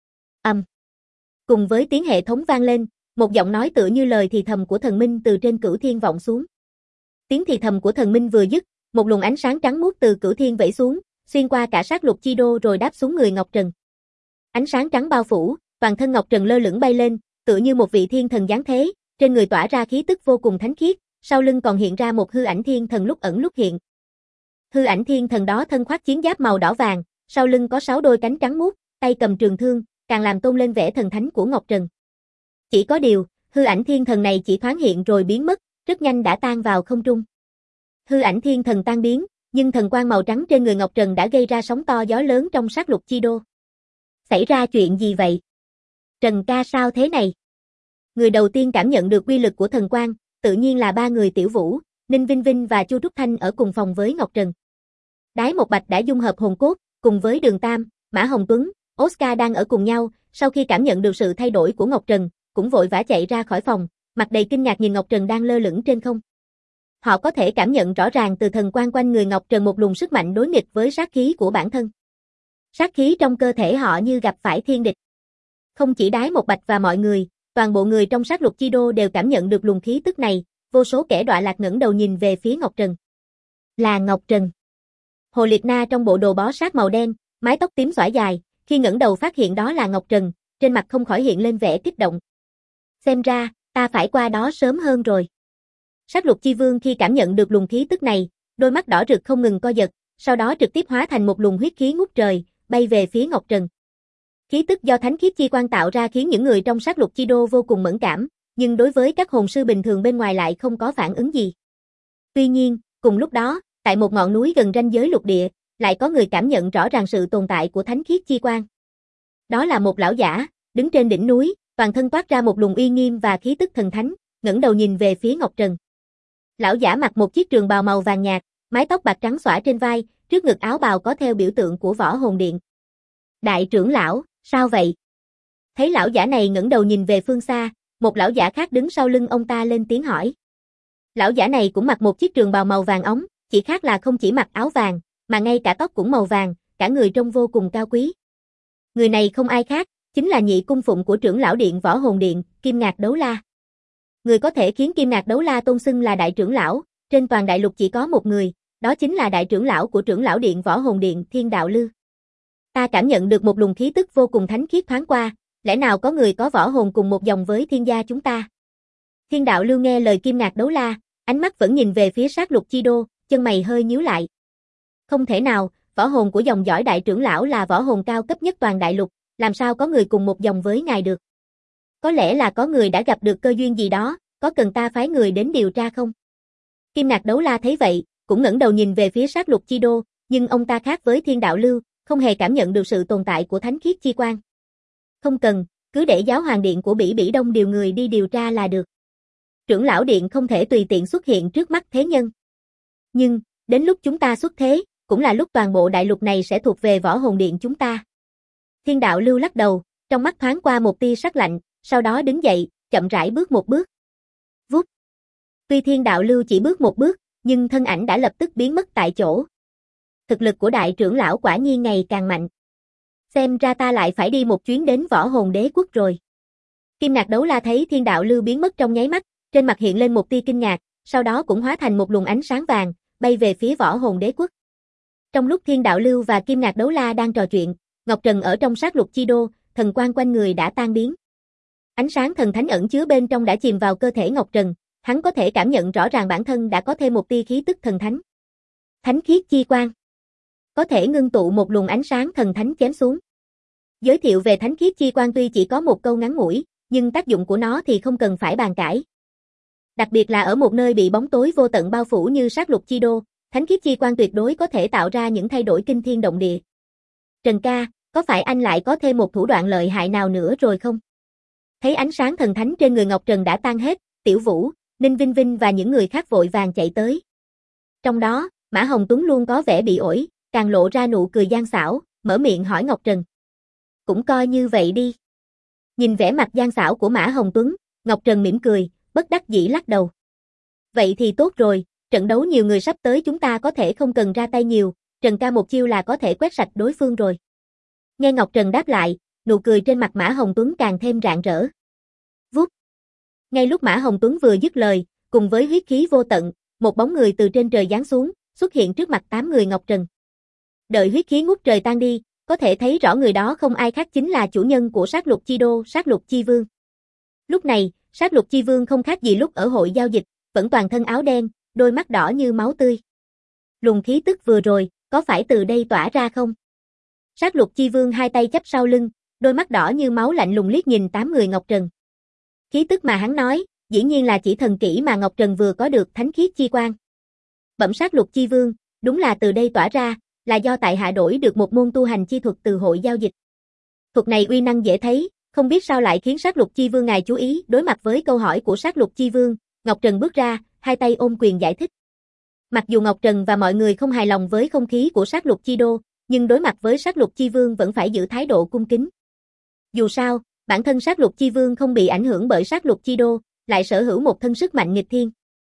S1: Cùng với tiếng hệ thống vang lên, một giọng nói tựa như lời thì thầm của thần minh từ trên cửu thiên vọng xuống. Tiếng thì thầm của thần minh vừa dứt, một luồng ánh sáng trắng muốt từ cửu thiên vẩy xuống, xuyên qua cả sát lục chi đô rồi đáp xuống người Ngọc Trần. Ánh sáng trắng bao phủ, toàn thân Ngọc Trần lơ lửng bay lên, tựa như một vị thiên thần giáng thế, trên người tỏa ra khí tức vô cùng thánh khiết, sau lưng còn hiện ra một hư ảnh thiên thần lúc ẩn lúc hiện. Hư ảnh thiên thần đó thân khoác chiến giáp màu đỏ vàng, sau lưng có 6 đôi cánh trắng muốt, tay cầm trường thương, càng làm tôn lên vẻ thần thánh của Ngọc Trần. Chỉ có điều, hư ảnh thiên thần này chỉ thoáng hiện rồi biến mất, rất nhanh đã tan vào không trung. Hư ảnh thiên thần tan biến, nhưng thần quang màu trắng trên người Ngọc Trần đã gây ra sóng to gió lớn trong sát lục chi đô. Xảy ra chuyện gì vậy? Trần ca sao thế này? Người đầu tiên cảm nhận được uy lực của thần quang, tự nhiên là 3 người Tiểu Vũ, Ninh Vinh Vinh và Chu Trúc Thanh ở cùng phòng với Ngọc Trần. Đái Một Bạch đã dung hợp hồn cốt, cùng với Đường Tam, Mã Hồng Tuấn, Oscar đang ở cùng nhau, sau khi cảm nhận được sự thay đổi của Ngọc Trần, cũng vội vã chạy ra khỏi phòng, mặt đầy kinh ngạc nhìn Ngọc Trần đang lơ lửng trên không. Họ có thể cảm nhận rõ ràng từ thần quang quanh người Ngọc Trần một luồng sức mạnh đối nghịch với sát khí của bản thân. Sát khí trong cơ thể họ như gặp phải thiên địch. Không chỉ Đái Một Bạch và mọi người, toàn bộ người trong sát lục chi đô đều cảm nhận được luồng khí tức này, vô số kẻ đọa lạc ngẩng đầu nhìn về phía Ngọc Trần. Là Ngọc Trần. Hồ Liệt Na trong bộ đồ bó sát màu đen, mái tóc tím xõa dài, khi ngẩng đầu phát hiện đó là Ngọc Trần, trên mặt không khỏi hiện lên vẻ kích động. Xem ra, ta phải qua đó sớm hơn rồi. Sát lục chi vương khi cảm nhận được luồng khí tức này, đôi mắt đỏ rực không ngừng co giật, sau đó trực tiếp hóa thành một luồng huyết khí ngút trời, bay về phía Ngọc Trần. Khí tức do thánh khiết chi quang tạo ra khiến những người trong sát lục chi đô vô cùng mẫn cảm, nhưng đối với các hồn sư bình thường bên ngoài lại không có phản ứng gì. Tuy nhiên, cùng lúc đó, tại một ngọn núi gần ranh giới lục địa, lại có người cảm nhận rõ ràng sự tồn tại của thánh khiết chi quang. Đó là một lão giả, đứng trên đỉnh núi, toàn thân toát ra một luồng uy nghiêm và khí tức thần thánh, ngẩng đầu nhìn về phía Ngọc Trần. Lão giả mặc một chiếc trường bào màu vàng nhạt, mái tóc bạc trắng xõa trên vai, trước ngực áo bào có theo biểu tượng của Võ Hồn Điện. Đại trưởng lão, sao vậy? Thấy lão giả này ngẩng đầu nhìn về phương xa, một lão giả khác đứng sau lưng ông ta lên tiếng hỏi. Lão giả này cũng mặc một chiếc trường bào màu vàng óng, chỉ khác là không chỉ mặc áo vàng, mà ngay cả tóc cũng màu vàng, cả người trông vô cùng cao quý. Người này không ai khác, chính là nhị cung phụng của trưởng lão điện Võ Hồn Điện, Kim Ngạc Đấu La. Người có thể khiến Kim Ngạc Đấu La tôn xưng là đại trưởng lão, trên toàn đại lục chỉ có một người, đó chính là đại trưởng lão của trưởng lão điện Võ Hồn Điện, Thiên Đạo Lưu. Ta cảm nhận được một luồng khí tức vô cùng thánh khiết thoáng qua, lẽ nào có người có võ hồn cùng một dòng với thiên gia chúng ta? Thiên Đạo Lưu nghe lời Kim Ngạc Đấu La, ánh mắt vẫn nhìn về phía sát lục chi đô, chân mày hơi nhíu lại. Không thể nào, võ hồn của dòng dõi đại trưởng lão là võ hồn cao cấp nhất toàn đại lục, làm sao có người cùng một dòng với ngài được? Có lẽ là có người đã gặp được cơ duyên gì đó, có cần ta phái người đến điều tra không? Kim Ngạc Đấu La thấy vậy, cũng ngẩng đầu nhìn về phía Sát Lục Chi Đô, nhưng ông ta khác với Thiên Đạo Lưu, không hề cảm nhận được sự tồn tại của thánh khiết chi quang. Không cần, cứ để giáo hoàng điện của Bỉ Bỉ Đông điều người đi điều tra là được. Trưởng lão điện không thể tùy tiện xuất hiện trước mắt thế nhân. Nhưng, đến lúc chúng ta xuất thế, cũng là lúc toàn bộ đại lục này sẽ thuộc về Võ Hồn Điện chúng ta. Thiên Đạo Lưu lắc đầu, trong mắt thoáng qua một tia sắc lạnh, sau đó đứng dậy, chậm rãi bước một bước. Vút. Tuy Thiên Đạo Lưu chỉ bước một bước, nhưng thân ảnh đã lập tức biến mất tại chỗ. Thực lực của đại trưởng lão quả nhiên ngày càng mạnh. Xem ra ta lại phải đi một chuyến đến Võ Hồn Đế Quốc rồi. Kim Ngạc Đấu La thấy Thiên Đạo Lưu biến mất trong nháy mắt, trên mặt hiện lên một tia kinh ngạc, sau đó cũng hóa thành một luồng ánh sáng vàng, bay về phía Võ Hồn Đế Quốc. Trong lúc Thiên Đạo Lưu và Kim Ngạc Đấu La đang trò chuyện, Ngọc Trần ở trong Sát Lục Chi Đô, thần quang quanh người đã tan biến. Ánh sáng thần thánh ẩn chứa bên trong đã chìm vào cơ thể Ngọc Trần, hắn có thể cảm nhận rõ ràng bản thân đã có thêm một tia khí tức thần thánh. Thánh khiết chi quang. Có thể ngưng tụ một luồng ánh sáng thần thánh chém xuống. Giới thiệu về thánh khiết chi quang tuy chỉ có một câu ngắn ngủi, nhưng tác dụng của nó thì không cần phải bàn cãi. Đặc biệt là ở một nơi bị bóng tối vô tận bao phủ như Sát Lục Chi Đô, thánh khiết chi quang tuyệt đối có thể tạo ra những thay đổi kinh thiên động địa. Trần ca, có phải anh lại có thêm một thủ đoạn lợi hại nào nữa rồi không? Thấy ánh sáng thần thánh trên người Ngọc Trần đã tan hết, Tiểu Vũ, Ninh Vinh Vinh và những người khác vội vàng chạy tới. Trong đó, Mã Hồng Tuấn luôn có vẻ bị ổi, càng lộ ra nụ cười gian xảo, mở miệng hỏi Ngọc Trần. Cũng coi như vậy đi. Nhìn vẻ mặt gian xảo của Mã Hồng Tuấn, Ngọc Trần mỉm cười, bất đắc dĩ lắc đầu. Vậy thì tốt rồi, trận đấu nhiều người sắp tới chúng ta có thể không cần ra tay nhiều, Trần ca một chiêu là có thể quét sạch đối phương rồi. Nghe Ngọc Trần đáp lại, nụ cười trên mặt Mã Hồng Tuấn càng thêm rạng rỡ. Vút. Ngay lúc Mã Hồng Tuấn vừa dứt lời, cùng với huyết khí vô tận, một bóng người từ trên trời giáng xuống, xuất hiện trước mặt 8 người Ngọc Trần. Đợi huyết khí ngút trời tan đi, có thể thấy rõ người đó không ai khác chính là chủ nhân của Sát Lục Chi Đô, Sát Lục Chi Vương. Lúc này, Sát Lục Chi Vương không khác gì lúc ở hội giao dịch, vẫn toàn thân áo đen, đôi mắt đỏ như máu tươi. Luồng khí tức vừa rồi, có phải từ đây tỏa ra không? Sát Lục Chi Vương hai tay chắp sau lưng, đôi mắt đỏ như máu lạnh lùng liếc nhìn 8 người Ngọc Trần. Khí tức mà hắn nói, dĩ nhiên là chỉ thần kỹ mà Ngọc Trần vừa có được thánh khiết chi quang. Bẩm Sát Lục Chi Vương, đúng là từ đây tỏa ra, là do tại hạ đổi được một môn tu hành chi thuật từ hội giao dịch. Thuật này uy năng dễ thấy, không biết sao lại khiến Sát Lục Chi Vương ngài chú ý. Đối mặt với câu hỏi của Sát Lục Chi Vương, Ngọc Trần bước ra, hai tay ôm quyền giải thích. Mặc dù Ngọc Trần và mọi người không hài lòng với không khí của Sát Lục Chi Đô, nhưng đối mặt với Sát Lục Chi Vương vẫn phải giữ thái độ cung kính. Dù sao, bản thân Sát Lục Chi Vương không bị ảnh hưởng bởi Sát Lục Chi Đô, lại sở hữu một thân sức mạnh nghịch thiên.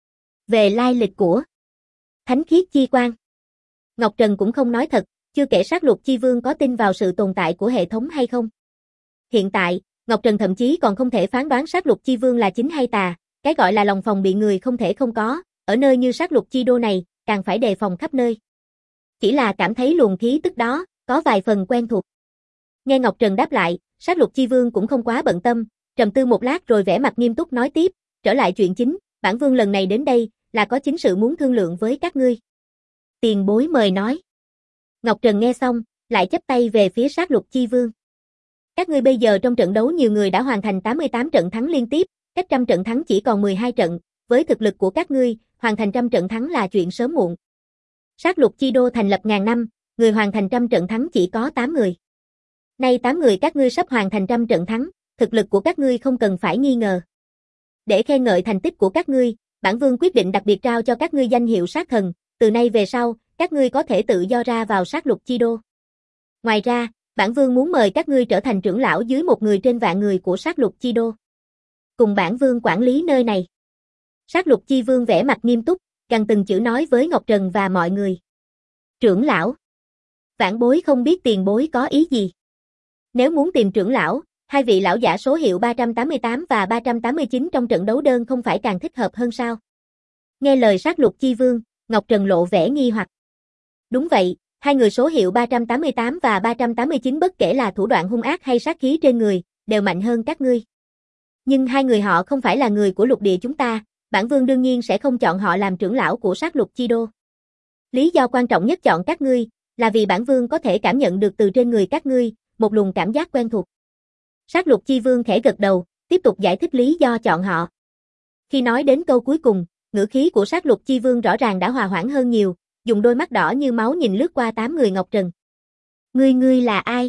S1: Về lai lịch của thánh khiết chi quang, Ngọc Trần cũng không nói thật, chưa kể Sát Lục Chi Vương có tin vào sự tồn tại của hệ thống hay không. Hiện tại, Ngọc Trần thậm chí còn không thể phán đoán Sát Lục Chi Vương là chính hay tà, cái gọi là lòng phòng bị người không thể không có, ở nơi như Sát Lục Chi Đô này, càng phải đề phòng khắp nơi. Chỉ là cảm thấy luồng khí tức đó, có vài phần quen thuộc. Nghe Ngọc Trần đáp lại, Sát Lục Chi Vương cũng không quá bận tâm, trầm tư một lát rồi vẻ mặt nghiêm túc nói tiếp, trở lại chuyện chính, bản vương lần này đến đây, là có chính sự muốn thương lượng với các ngươi. Tiền bối mời nói. Ngọc Trần nghe xong, lại chắp tay về phía Sát Lục Chi Vương. Các ngươi bây giờ trong trận đấu nhiều người đã hoàn thành 88 trận thắng liên tiếp, cách 100 trận thắng chỉ còn 12 trận, với thực lực của các ngươi, hoàn thành 100 trận thắng là chuyện sớm muộn. Sát Lục Chi Đô thành lập ngàn năm, người hoàn thành 100 trận thắng chỉ có 8 người. Nay 8 người các ngươi sắp hoàn thành 100 trận thắng, thực lực của các ngươi không cần phải nghi ngờ. Để khen ngợi thành tích của các ngươi, bản vương quyết định đặc biệt trao cho các ngươi danh hiệu sát thần, từ nay về sau, các ngươi có thể tự do ra vào Sát Lục Chi Đô. Ngoài ra, bản vương muốn mời các ngươi trở thành trưởng lão dưới một người trên vạn người của Sát Lục Chi Đô. Cùng bản vương quản lý nơi này. Sát Lục Chi Vương vẻ mặt nghiêm túc, gằn từng chữ nói với Ngọc Trần và mọi người. Trưởng lão. Vãn bối không biết tiền bối có ý gì. Nếu muốn tìm trưởng lão, hai vị lão giả số hiệu 388 và 389 trong trận đấu đơn không phải càng thích hợp hơn sao? Nghe lời Sát Lục Chi Vương, Ngọc Trần lộ vẻ nghi hoặc. Đúng vậy, hai người số hiệu 388 và 389 bất kể là thủ đoạn hung ác hay sát khí trên người, đều mạnh hơn các ngươi. Nhưng hai người họ không phải là người của lục địa chúng ta, bản vương đương nhiên sẽ không chọn họ làm trưởng lão của Sát Lục Chi Đô. Lý do quan trọng nhất chọn các ngươi, là vì bản vương có thể cảm nhận được từ trên người các ngươi, một luồng cảm giác quen thuộc. Sát Lục Chi Vương khẽ gật đầu, tiếp tục giải thích lý do chọn họ. Khi nói đến câu cuối cùng, ngữ khí của Sát Lục Chi Vương rõ ràng đã hòa hoãn hơn nhiều, dùng đôi mắt đỏ như máu nhìn lướt qua 8 người Ngọc Trần. Ngươi là ai?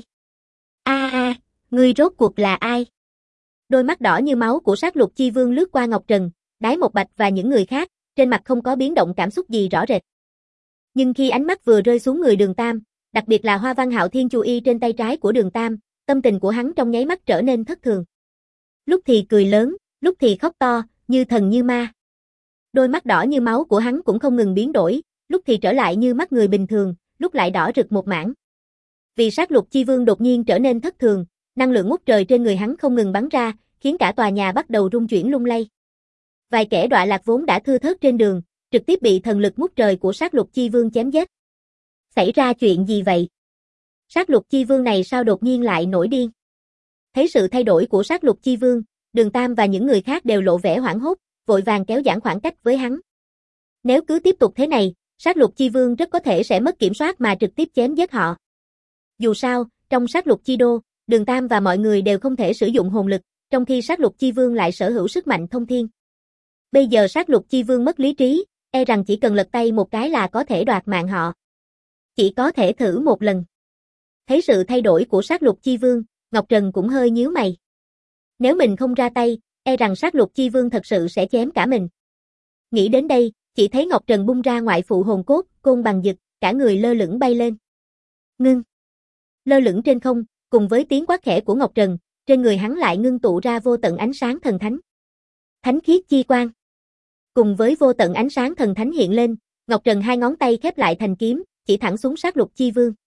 S1: Ngươi rốt cuộc là ai? Đôi mắt đỏ như máu của Sát Lục Chi Vương lướt qua Ngọc Trần, Đái Một Bạch và những người khác, trên mặt không có biến động cảm xúc gì rõ rệt. Nhưng khi ánh mắt vừa rơi xuống người Đường Tam, đặc biệt là hoa văn Hạo Thiên Chu Y trên tay trái của Đường Tam, tâm tình của hắn trong nháy mắt trở nên thất thường. Lúc thì cười lớn, lúc thì khóc to, như thần như ma. Đôi mắt đỏ như máu của hắn cũng không ngừng biến đổi, lúc thì trở lại như mắt người bình thường, lúc lại đỏ rực một mảng. Vì Sát Lục Chi Vương đột nhiên trở nên thất thường, năng lượng ngút trời trên người hắn không ngừng bắn ra, khiến cả tòa nhà bắt đầu rung chuyển lung lay. Vài kẻ đọa lạc vốn đã thưa thớt trên đường, trực tiếp bị thần lực ngút trời của Sát Lục Chi Vương chém giết. Xảy ra chuyện gì vậy? Sát Lục Chi Vương này sao đột nhiên lại nổi điên? Thấy sự thay đổi của Sát Lục Chi Vương, Đường Tam và những người khác đều lộ vẻ hoảng hốt, vội vàng kéo giãn khoảng cách với hắn. Nếu cứ tiếp tục thế này, Sát Lục Chi Vương rất có thể sẽ mất kiểm soát mà trực tiếp chém giết họ. Dù sao, trong Sát Lục Chi Đô, Đường Tam và mọi người đều không thể sử dụng hồn lực, trong khi Sát Lục Chi Vương lại sở hữu sức mạnh thông thiên. Bây giờ Sát Lục Chi Vương mất lý trí, e rằng chỉ cần lật tay một cái là có thể đoạt mạng họ. Chỉ có thể thử một lần. Thấy sự thay đổi của Sát Lục Chi Vương, Ngọc Trần cũng hơi nhíu mày. Nếu mình không ra tay, e rằng Sát Lục Chi Vương thật sự sẽ chém cả mình. Nghĩ đến đây, chỉ thấy Ngọc Trần bung ra ngoại phụ hồn cốt, côn bằng dực, cả người lơ lửng bay lên. Ngưng. Lơ lửng trên không, cùng với tiếng quát khẽ của Ngọc Trần, trên người hắn lại ngưng tụ ra vô tận ánh sáng thần thánh. Thánh khiết chi quang. Cùng với vô tận ánh sáng thần thánh hiện lên, Ngọc Trần hai ngón tay khép lại thành kiếm, chỉ thẳng xuống Sát Lục Chi Vương.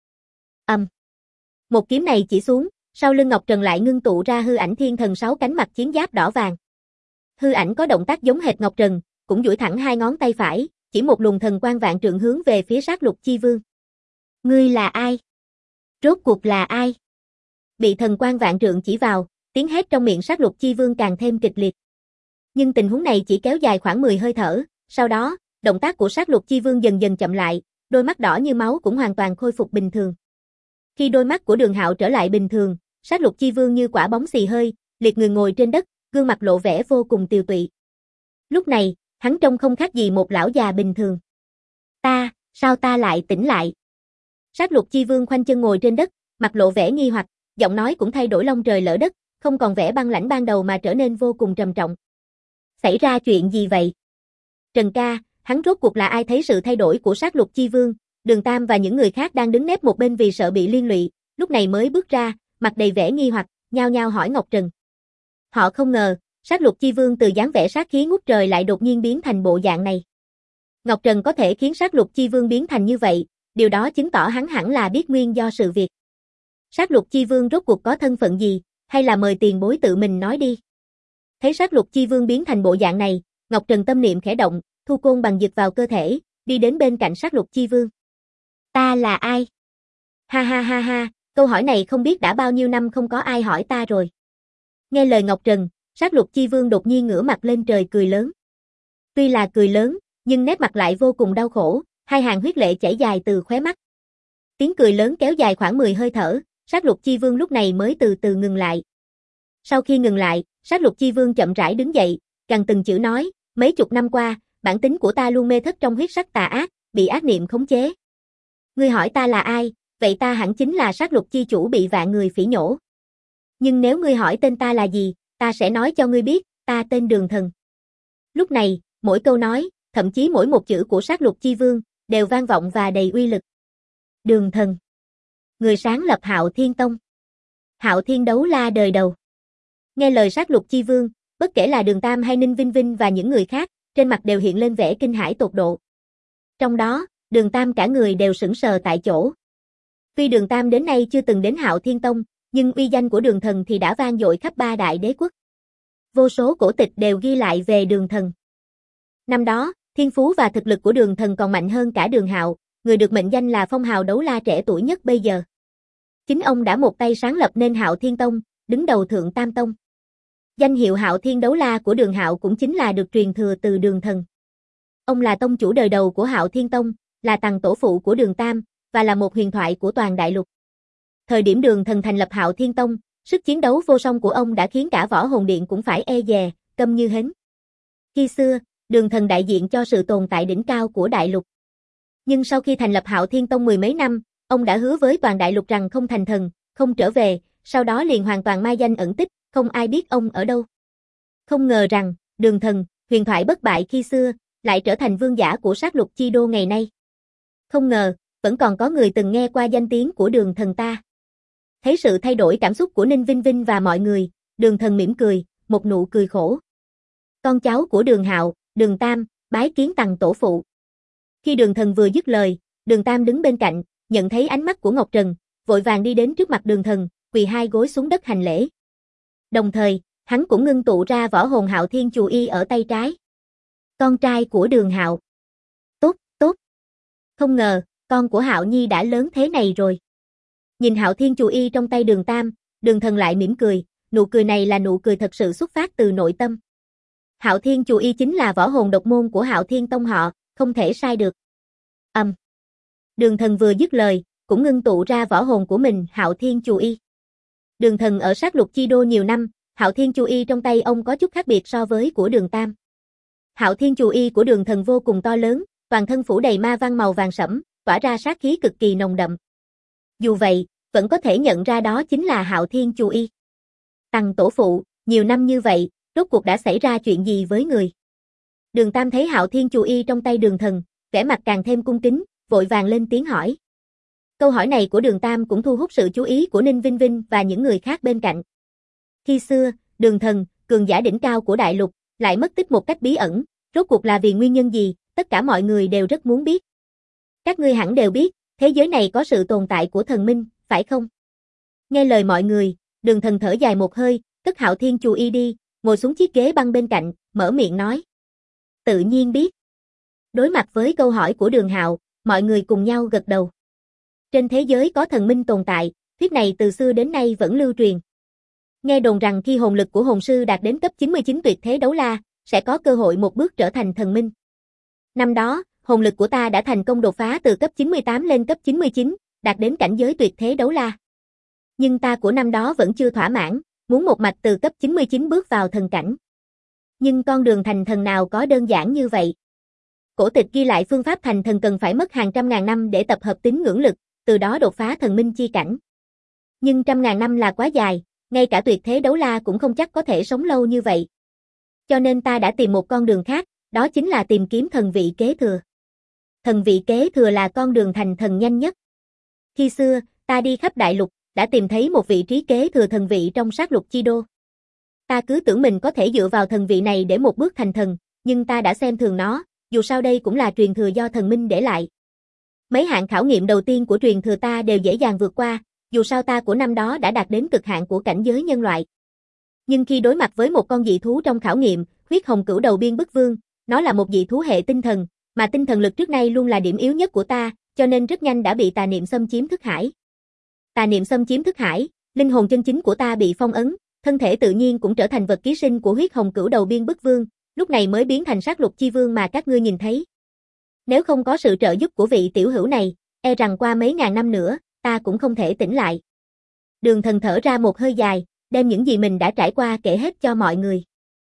S1: Một kiếm này chỉ xuống, sau lưng Ngọc Trần lại ngưng tụ ra hư ảnh thiên thần 6 cánh mặc chiến giáp đỏ vàng. Hư ảnh có động tác giống hệt Ngọc Trần, cũng duỗi thẳng hai ngón tay phải, chỉ một luồng thần quang vạn trượng hướng về phía Sát Lục Chi Vương. Ngươi là ai? Rốt cuộc là ai? Bị thần quang vạn trượng chỉ vào, tiếng hét trong miệng Sát Lục Chi Vương càng thêm kịch liệt. Nhưng tình huống này chỉ kéo dài khoảng 10 hơi thở, sau đó, động tác của Sát Lục Chi Vương dần dần chậm lại, đôi mắt đỏ như máu cũng hoàn toàn khôi phục bình thường. Khi đôi mắt của Đường Hạo trở lại bình thường, Sát Lục Chi Vương như quả bóng xì hơi, liệt người ngồi trên đất, gương mặt lộ vẻ vô cùng tiều tụy. Lúc này, hắn trông không khác gì một lão già bình thường. Sao ta lại tỉnh lại? Sát Lục Chi Vương khoanh chân ngồi trên đất, mặt lộ vẻ nghi hoặc, giọng nói cũng thay đổi long trời lỡ đất, không còn vẻ băng lãnh ban đầu mà trở nên vô cùng trầm trọng. Xảy ra chuyện gì vậy? Trần ca, hắn rốt cuộc là ai? Thấy sự thay đổi của Sát Lục Chi Vương, Đường Tam và những người khác đang đứng nép một bên vì sợ bị liên lụy, lúc này mới bước ra, mặt đầy vẻ nghi hoặc, nhao nhao hỏi Ngọc Trần. Họ không ngờ, Sát Lục Chi Vương từ dáng vẻ sát khí ngút trời lại đột nhiên biến thành bộ dạng này. Ngọc Trần có thể khiến Sát Lục Chi Vương biến thành như vậy, điều đó chứng tỏ hắn hẳn là biết nguyên do sự việc. Sát Lục Chi Vương rốt cuộc có thân phận gì, hay là mời tiền bối tự mình nói đi. Thấy Sát Lục Chi Vương biến thành bộ dạng này, Ngọc Trần tâm niệm khẽ động, thu côn bằng dực vào cơ thể, đi đến bên cạnh Sát Lục Chi Vương. Ta là ai? Ha, câu hỏi này không biết đã bao nhiêu năm không có ai hỏi ta rồi. Nghe lời Ngọc Trần, Sát Lục Chi Vương đột nhiên ngửa mặt lên trời cười lớn. Tuy là cười lớn, nhưng nét mặt lại vô cùng đau khổ, hai hàng huyết lệ chảy dài từ khóe mắt. Tiếng cười lớn kéo dài khoảng 10 hơi thở, Sát Lục Chi Vương lúc này mới từ từ ngừng lại. Sau khi ngừng lại, Sát Lục Chi Vương chậm rãi đứng dậy, gằn từng chữ nói, mấy chục năm qua, bản tính của ta luôn mê thất trong huyết sắc tà ác, bị ác niệm khống chế. Ngươi hỏi ta là ai, vậy ta hẳn chính là Sát Lục Chi chủ bị vạn người phỉ nhổ. Nhưng nếu ngươi hỏi tên ta là gì, ta sẽ nói cho ngươi biết, ta tên Đường Thần. Lúc này, mỗi câu nói, thậm chí mỗi một chữ của Sát Lục Chi Vương, đều vang vọng và đầy uy lực. Đường Thần. Người sáng lập Hạo Thiên Tông. Hạo Thiên đấu la đời đầu. Nghe lời Sát Lục Chi Vương, bất kể là Đường Tam hay Ninh Vinh Vinh và những người khác, trên mặt đều hiện lên vẻ kinh hãi tột độ. Trong đó, Đường Tam cả người đều sững sờ tại chỗ. Tuy Đường Tam đến nay chưa từng đến Hạo Thiên Tông, nhưng uy danh của Đường Thần thì đã vang dội khắp ba đại đế quốc. Vô số cổ tịch đều ghi lại về Đường Thần. Năm đó, thiên phú và thực lực của Đường Thần còn mạnh hơn cả Đường Hạo, người được mệnh danh là phong hào đấu la trẻ tuổi nhất bây giờ. Chính ông đã một tay sáng lập nên Hạo Thiên Tông, đứng đầu Thượng Tam Tông. Danh hiệu Hạo Thiên đấu la của Đường Hạo cũng chính là được truyền thừa từ Đường Thần. Ông là tông chủ đời đầu của Hạo Thiên Tông, là tầng tổ phụ của Đường Tam, và là một huyền thoại của toàn đại lục. Thời điểm Đường Thần thành lập Hạo Thiên Tông, sức chiến đấu vô song của ông đã khiến cả Võ Hồn Điện cũng phải e dè, câm như hến. Khi xưa, Đường Thần đại diện cho sự tồn tại đỉnh cao của đại lục. Nhưng sau khi thành lập Hạo Thiên Tông mười mấy năm, ông đã hứa với toàn đại lục rằng không thành thần, không trở về, sau đó liền hoàn toàn mai danh ẩn tích, không ai biết ông ở đâu. Không ngờ rằng, Đường Thần, huyền thoại bất bại khi xưa, lại trở thành vương giả của sát lục chi đô ngày nay. Không ngờ, vẫn còn có người từng nghe qua danh tiếng của Đường Thần ta. Thấy sự thay đổi cảm xúc của Ninh Vinh Vinh và mọi người, Đường Thần mỉm cười, một nụ cười khổ. Con cháu của Đường Hạo, Đường Tam, bái kiến Tằng tổ phụ. Khi Đường Thần vừa dứt lời, Đường Tam đứng bên cạnh, nhận thấy ánh mắt của Ngọc Trần, vội vàng đi đến trước mặt Đường Thần, quỳ hai gối xuống đất hành lễ. Đồng thời, hắn cũng ngưng tụ ra võ hồn Hạo Thiên Chù Y ở tay trái. Con trai của Đường Hạo. Tốt, tốt. Không ngờ, con của Hạo Nhi đã lớn thế này rồi. Nhìn Hạo Thiên Chù Y trong tay Đường Tam, Đường Thần lại mỉm cười, nụ cười này là nụ cười thật sự xuất phát từ nội tâm. Hạo Thiên Chù Y chính là võ hồn độc môn của Hạo Thiên Tông họ, không thể sai được. Đường Thần vừa dứt lời, cũng ngưng tụ ra võ hồn của mình, Hạo Thiên Chù Y. Đường Thần ở sát lục chi đô nhiều năm, Hạo Thiên Chù Y trong tay ông có chút khác biệt so với của Đường Tam. Hạo Thiên Chù Y của Đường Thần vô cùng to lớn, toàn thân phủ đầy ma văn màu vàng sẫm, tỏa ra sát khí cực kỳ nồng đậm. Dù vậy, vẫn có thể nhận ra đó chính là Hạo Thiên Chù Y. Tằng tổ phụ, nhiều năm như vậy, rốt cuộc đã xảy ra chuyện gì với người? Đường Tam thấy Hạo Thiên Chù Y trong tay Đường Thần, vẻ mặt càng thêm cung kính, vội vàng lên tiếng hỏi. Câu hỏi này của Đường Tam cũng thu hút sự chú ý của Ninh Vinh Vinh và những người khác bên cạnh. Khi xưa, Đường Thần, cường giả đỉnh cao của đại lục, lại mất tích một cách bí ẩn, rốt cuộc là vì nguyên nhân gì, tất cả mọi người đều rất muốn biết. Các ngươi hẳn đều biết, thế giới này có sự tồn tại của thần minh, phải không? Nghe lời mọi người, Đường Thần thở dài một hơi, cất Hạo Thiên Chù Y đi, ngồi xuống chiếc ghế băng bên cạnh, mở miệng nói. Tự nhiên biết. Đối mặt với câu hỏi của Đường Hạo, mọi người cùng nhau gật đầu. Trên thế giới có thần minh tồn tại, thuyết này từ xưa đến nay vẫn lưu truyền. Nghe đồn rằng khi hồn lực của hồn sư đạt đến cấp 99 tuyệt thế đấu la, sẽ có cơ hội một bước trở thành thần minh. Năm đó, hồn lực của ta đã thành công đột phá từ cấp 98 lên cấp 99, đạt đến cảnh giới tuyệt thế đấu la. Nhưng ta của năm đó vẫn chưa thỏa mãn, muốn một mạch từ cấp 99 bước vào thần cảnh. Nhưng con đường thành thần nào có đơn giản như vậy? Cổ tịch ghi lại phương pháp thành thần cần phải mất hàng trăm ngàn năm để tập hợp tín ngưỡng lực, từ đó đột phá thần minh chi cảnh. Nhưng trăm ngàn năm là quá dài, ngay cả tuyệt thế đấu la cũng không chắc có thể sống lâu như vậy. Cho nên ta đã tìm một con đường khác, đó chính là tìm kiếm thần vị kế thừa. Thần vị kế thừa là con đường thành thần nhanh nhất. Khi xưa, ta đi khắp đại lục, đã tìm thấy một vị trí kế thừa thần vị trong sát lục chi đô. Ta cứ tưởng mình có thể dựa vào thần vị này để một bước thành thần, nhưng ta đã xem thường nó, dù sao đây cũng là truyền thừa do thần minh để lại. Mấy hạng khảo nghiệm đầu tiên của truyền thừa ta đều dễ dàng vượt qua, dù sao ta của năm đó đã đạt đến cực hạn của cảnh giới nhân loại. Nhưng khi đối mặt với một con dị thú trong khảo nghiệm, huyết hồng cửu đầu biên bức vương, nó là một dị thú hệ tinh thần, mà tinh thần lực trước nay luôn là điểm yếu nhất của ta, cho nên rất nhanh đã bị tà niệm xâm chiếm thức hải. Tà niệm xâm chiếm thức hải, linh hồn chân chính của ta bị phong ấn, thân thể tự nhiên cũng trở thành vật ký sinh của huyết hồng cửu đầu biên bức vương, lúc này mới biến thành sát lục chi vương mà các ngươi nhìn thấy. Nếu không có sự trợ giúp của vị tiểu hữu này, e rằng qua mấy ngàn năm nữa, ta cũng không thể tỉnh lại. Đường Thần thở ra một hơi dài, đem những gì mình đã trải qua kể hết cho mọi người.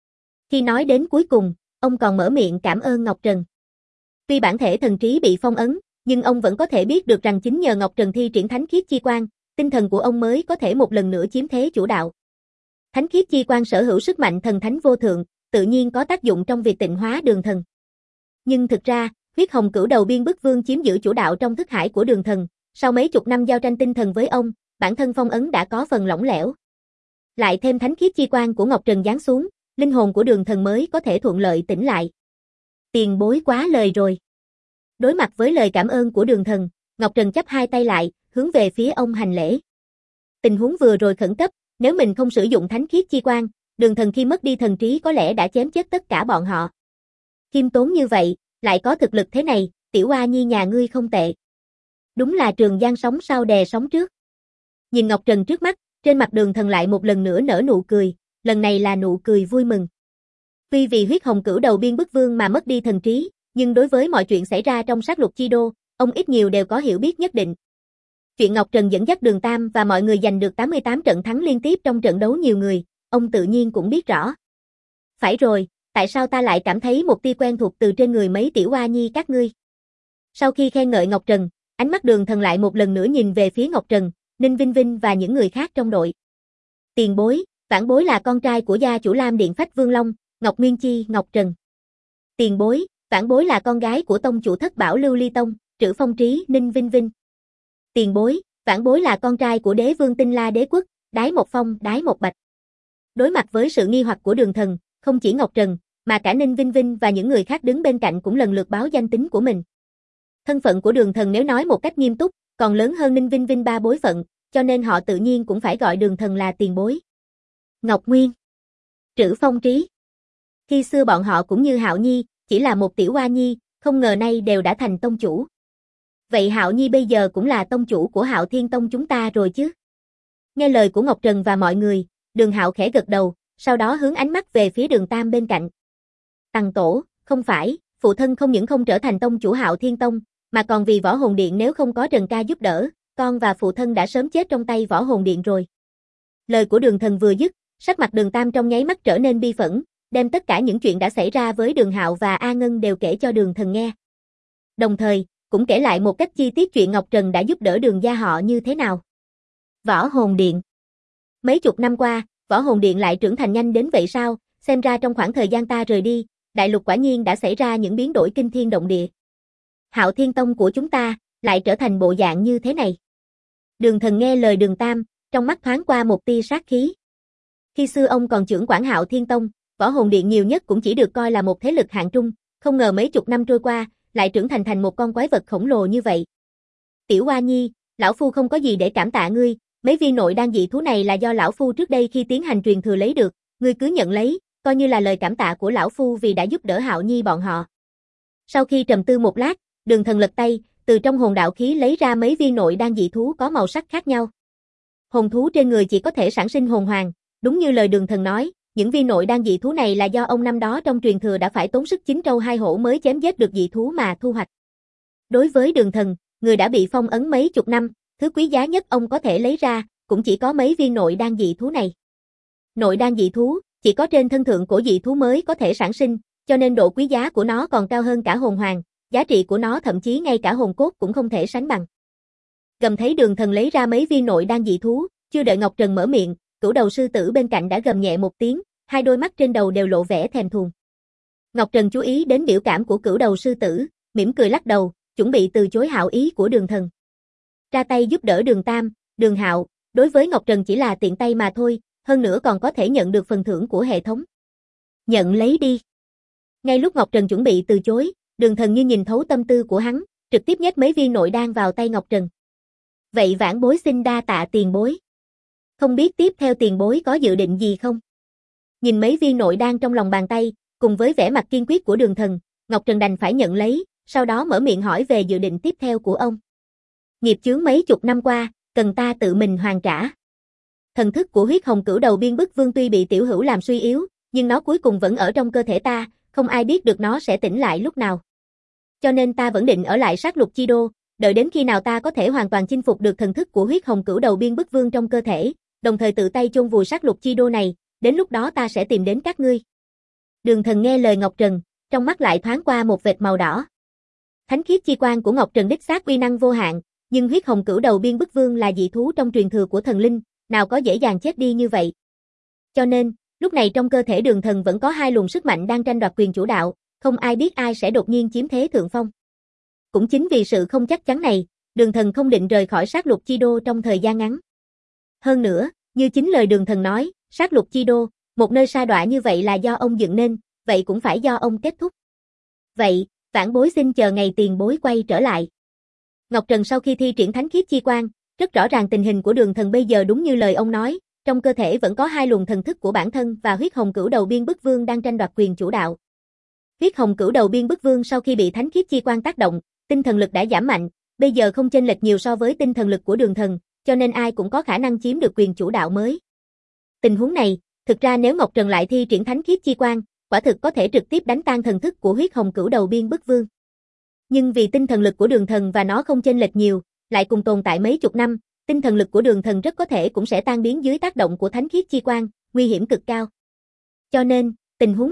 S1: Khi nói đến cuối cùng, ông còn mở miệng cảm ơn Ngọc Trần. Tuy bản thể thần trí bị phong ấn, nhưng ông vẫn có thể biết được rằng chính nhờ Ngọc Trần thi triển thánh khiết chi quang, tinh thần của ông mới có thể một lần nữa chiếm thế chủ đạo. Thánh khiết chi quang sở hữu sức mạnh thần thánh vô thượng, tự nhiên có tác dụng trong việc tịnh hóa Đường Thần. Nhưng thực ra, huyết hồng cửu đầu biên bức vương chiếm giữ chủ đạo trong thức hải của Đường Thần, sau mấy chục năm giao tranh tinh thần với ông, bản thân phong ấn đã có phần lỏng lẻo. Lại thêm thánh khiết chi quang của Ngọc Trần giáng xuống, linh hồn của Đường Thần mới có thể thuận lợi tỉnh lại. Tiền bối quá lời rồi. Đối mặt với lời cảm ơn của Đường Thần, Ngọc Trần chắp hai tay lại, hướng về phía ông hành lễ. Tình huống vừa rồi khẩn cấp, nếu mình không sử dụng thánh khiết chi quang, Đường Thần khi mất đi thần trí có lẽ đã chém chết tất cả bọn họ. Khiêm tốn như vậy, lại có thực lực thế này, tiểu oa nhi nhà ngươi không tệ. Đúng là trường giang sóng sau đè sóng trước. Nhìn Ngọc Trần trước mắt, trên mặt Đường Thần lại một lần nữa nở nụ cười, lần này là nụ cười vui mừng. Tuy vì huyết hồng cửu đầu biên bức vương mà mất đi thần trí, nhưng đối với mọi chuyện xảy ra trong sát lục chi đô, ông ít nhiều đều có hiểu biết nhất định. Chuyện Ngọc Trần dẫn dắt Đường Tam và mọi người giành được 88 trận thắng liên tiếp trong trận đấu nhiều người, ông tự nhiên cũng biết rõ. Phải rồi, Tại sao ta lại cảm thấy một tia quen thuộc từ trên người mấy tiểu oa nhi các ngươi? Sau khi khen ngợi Ngọc Trần, ánh mắt Đường Thần lại một lần nữa nhìn về phía Ngọc Trần, Ninh Vinh Vinh và những người khác trong đội. Tiền bối, vãn bối là con trai của gia chủ Lam Điện Phách Vương Long, Ngọc Nguyên Chi, Ngọc Trần. Tiền bối, vãn bối là con gái của tông chủ Thất Bảo Lưu Ly Tông, Trữ Phong Trí, Ninh Vinh Vinh. Tiền bối, vãn bối là con trai của đế vương Tinh La Đế Quốc, Đái Một Phong, Đái Một Bạch. Đối mặt với sự nghi hoặc của Đường Thần, không chỉ Ngọc Trần, mà cả Ninh Vinh Vinh và những người khác đứng bên cạnh cũng lần lượt báo danh tính của mình. Thân phận của Đường Thần nếu nói một cách nghiêm túc, còn lớn hơn Ninh Vinh Vinh 3 bối phận, cho nên họ tự nhiên cũng phải gọi Đường Thần là tiền bối. Ngọc Nguyên, Trữ Phong Trí. Khi xưa bọn họ cũng như Hạo Nhi, chỉ là một tiểu oa nhi, không ngờ nay đều đã thành tông chủ. Vậy Hạo Nhi bây giờ cũng là tông chủ của Hạo Thiên Tông chúng ta rồi chứ? Nghe lời của Ngọc Trần và mọi người, Đường Hạo khẽ gật đầu, sau đó hướng ánh mắt về phía Đường Tam bên cạnh. Tằng tổ, không phải, phụ thân không những không trở thành tông chủ Hạo Thiên Tông, mà còn vì Võ Hồn Điện nếu không có Trần ca giúp đỡ, con và phụ thân đã sớm chết trong tay Võ Hồn Điện rồi. Lời của Đường Thần vừa dứt, sắc mặt Đường Tam trong nháy mắt trở nên bi phẫn, đem tất cả những chuyện đã xảy ra với Đường Hạo và A Ngân đều kể cho Đường Thần nghe. Đồng thời, cũng kể lại một cách chi tiết chuyện Ngọc Trần đã giúp đỡ Đường gia họ như thế nào. Võ Hồn Điện. Mấy chục năm qua, Võ Hồn Điện lại trưởng thành nhanh đến vậy sao? Xem ra trong khoảng thời gian ta rời đi, đại lục quả nhiên đã xảy ra những biến đổi kinh thiên động địa. Hạo Thiên Tông của chúng ta lại trở thành bộ dạng như thế này. Đường Thần nghe lời Đường Tam, trong mắt thoáng qua một tia sát khí. Khi xưa ông còn trưởng quản Hạo Thiên Tông, Võ Hồn Điện nhiều nhất cũng chỉ được coi là một thế lực hạng trung, không ngờ mấy chục năm trôi qua, lại trưởng thành một con quái vật khổng lồ như vậy. Tiểu Oa Nhi, lão phu không có gì để cảm tạ ngươi, mấy viên nội đan dị thú này là do lão phu trước đây khi tiến hành truyền thừa lấy được, ngươi cứ nhận lấy, coi như là lời cảm tạ của lão phu vì đã giúp đỡ Hạo Nhi bọn họ. Sau khi trầm tư một lát, Đường Thần lật tay, từ trong hồn đạo khí lấy ra mấy viên nội đan dị thú có màu sắc khác nhau. Hồn thú trên người chỉ có thể sản sinh hồn hoàng, đúng như lời Đường Thần nói, những viên nội đan dị thú này là do ông năm đó trong truyền thừa đã phải tốn sức 9 trâu 2 hổ mới chém giết được dị thú mà thu hoạch. Đối với Đường Thần, người đã bị phong ấn mấy chục năm, thứ quý giá nhất ông có thể lấy ra, cũng chỉ có mấy viên nội đan dị thú này. Nội đan dị thú, chỉ có trên thân thượng cổ dị thú mới có thể sản sinh, cho nên độ quý giá của nó còn cao hơn cả hồn hoàng, giá trị của nó thậm chí ngay cả hồn cốt cũng không thể sánh bằng. Gầm thấy Đường Thần lấy ra mấy viên nội đan dị thú, chưa đợi Ngọc Trần mở miệng, Cửu Đầu sư tử bên cạnh đã gầm nhẹ một tiếng, hai đôi mắt trên đầu đều lộ vẻ thèm thuồng. Ngọc Trần chú ý đến biểu cảm của Cửu Đầu sư tử, mỉm cười lắc đầu, chuẩn bị từ chối hảo ý của Đường Thần. Ra tay giúp đỡ Đường Tam, Đường Hạo, đối với Ngọc Trần chỉ là tiện tay mà thôi, hơn nữa còn có thể nhận được phần thưởng của hệ thống. Nhận lấy đi. Ngay lúc Ngọc Trần chuẩn bị từ chối, Đường Thần như nhìn thấu tâm tư của hắn, trực tiếp nhét mấy viên nội đan vào tay Ngọc Trần. Vậy vãn bối xin đa tạ tiền bối. Không biết tiếp theo tiền bối có dự định gì không? Nhìn mấy viên nội đan trong lòng bàn tay, cùng với vẻ mặt kiên quyết của Đường Thần, Ngọc Trần đành phải nhận lấy, sau đó mở miệng hỏi về dự định tiếp theo của ông. Nghiệp chướng mấy chục năm qua, cần ta tự mình hoàn trả. Thần thức của huyết hồng cửu đầu biên bức vương tuy bị tiểu hữu làm suy yếu, nhưng nó cuối cùng vẫn ở trong cơ thể ta, không ai biết được nó sẽ tỉnh lại lúc nào. Cho nên ta vẫn định ở lại sát lục chi đô, đợi đến khi nào ta có thể hoàn toàn chinh phục được thần thức của huyết hồng cửu đầu biên bức vương trong cơ thể, đồng thời tự tay chôn vùi sát lục chi đô này, đến lúc đó ta sẽ tìm đến các ngươi. Đường Thần nghe lời Ngọc Trần, trong mắt lại thoáng qua một vệt màu đỏ. Thánh khiết chi quang của Ngọc Trần đích xác uy năng vô hạn, nhưng huyết hồng cửu đầu biên bức vương là dị thú trong truyền thừa của thần linh, nào có dễ dàng chết đi như vậy. Cho nên, lúc này trong cơ thể Đường Thần vẫn có hai luồng sức mạnh đang tranh đoạt quyền chủ đạo, không ai biết ai sẽ đột nhiên chiếm thế thượng phong. Cũng chính vì sự không chắc chắn này, Đường Thần không định rời khỏi sát lục chi đô trong thời gian ngắn. Hơn nữa, như chính lời Đường Thần nói, sát lục chi đô, một nơi sa đọa như vậy là do ông dựng nên, vậy cũng phải do ông kết thúc. Vậy, vãn bối xin chờ ngày tiền bối quay trở lại. Ngọc Trần sau khi thi triển thánh khiết chi quang, rất rõ ràng tình hình của Đường Thần bây giờ đúng như lời ông nói, trong cơ thể vẫn có hai luồng thần thức của bản thân và huyết hồng cửu đầu biên bức vương đang tranh đoạt quyền chủ đạo. Huyết hồng cửu đầu biên bức vương sau khi bị thánh khiết chi quang tác động, tinh thần lực đã giảm mạnh, bây giờ không chênh lệch nhiều so với tinh thần lực của Đường Thần, cho nên ai cũng có khả năng chiếm được quyền chủ đạo mới. Tình huống này, thực ra nếu Ngọc Trần lại thi triển thánh khiết chi quang, quả thực có thể trực tiếp đánh tan thần thức của huyết hồng cửu đầu biên bức vương. Nhưng vì tinh thần lực của Đường Thần và nó không chênh lệch nhiều, lại cùng tồn tại mấy chục năm, tinh thần lực của Đường Thần rất có thể cũng sẽ tan biến dưới tác động của thánh khiết chi quang, nguy hiểm cực cao. Cho nên, tình huống này,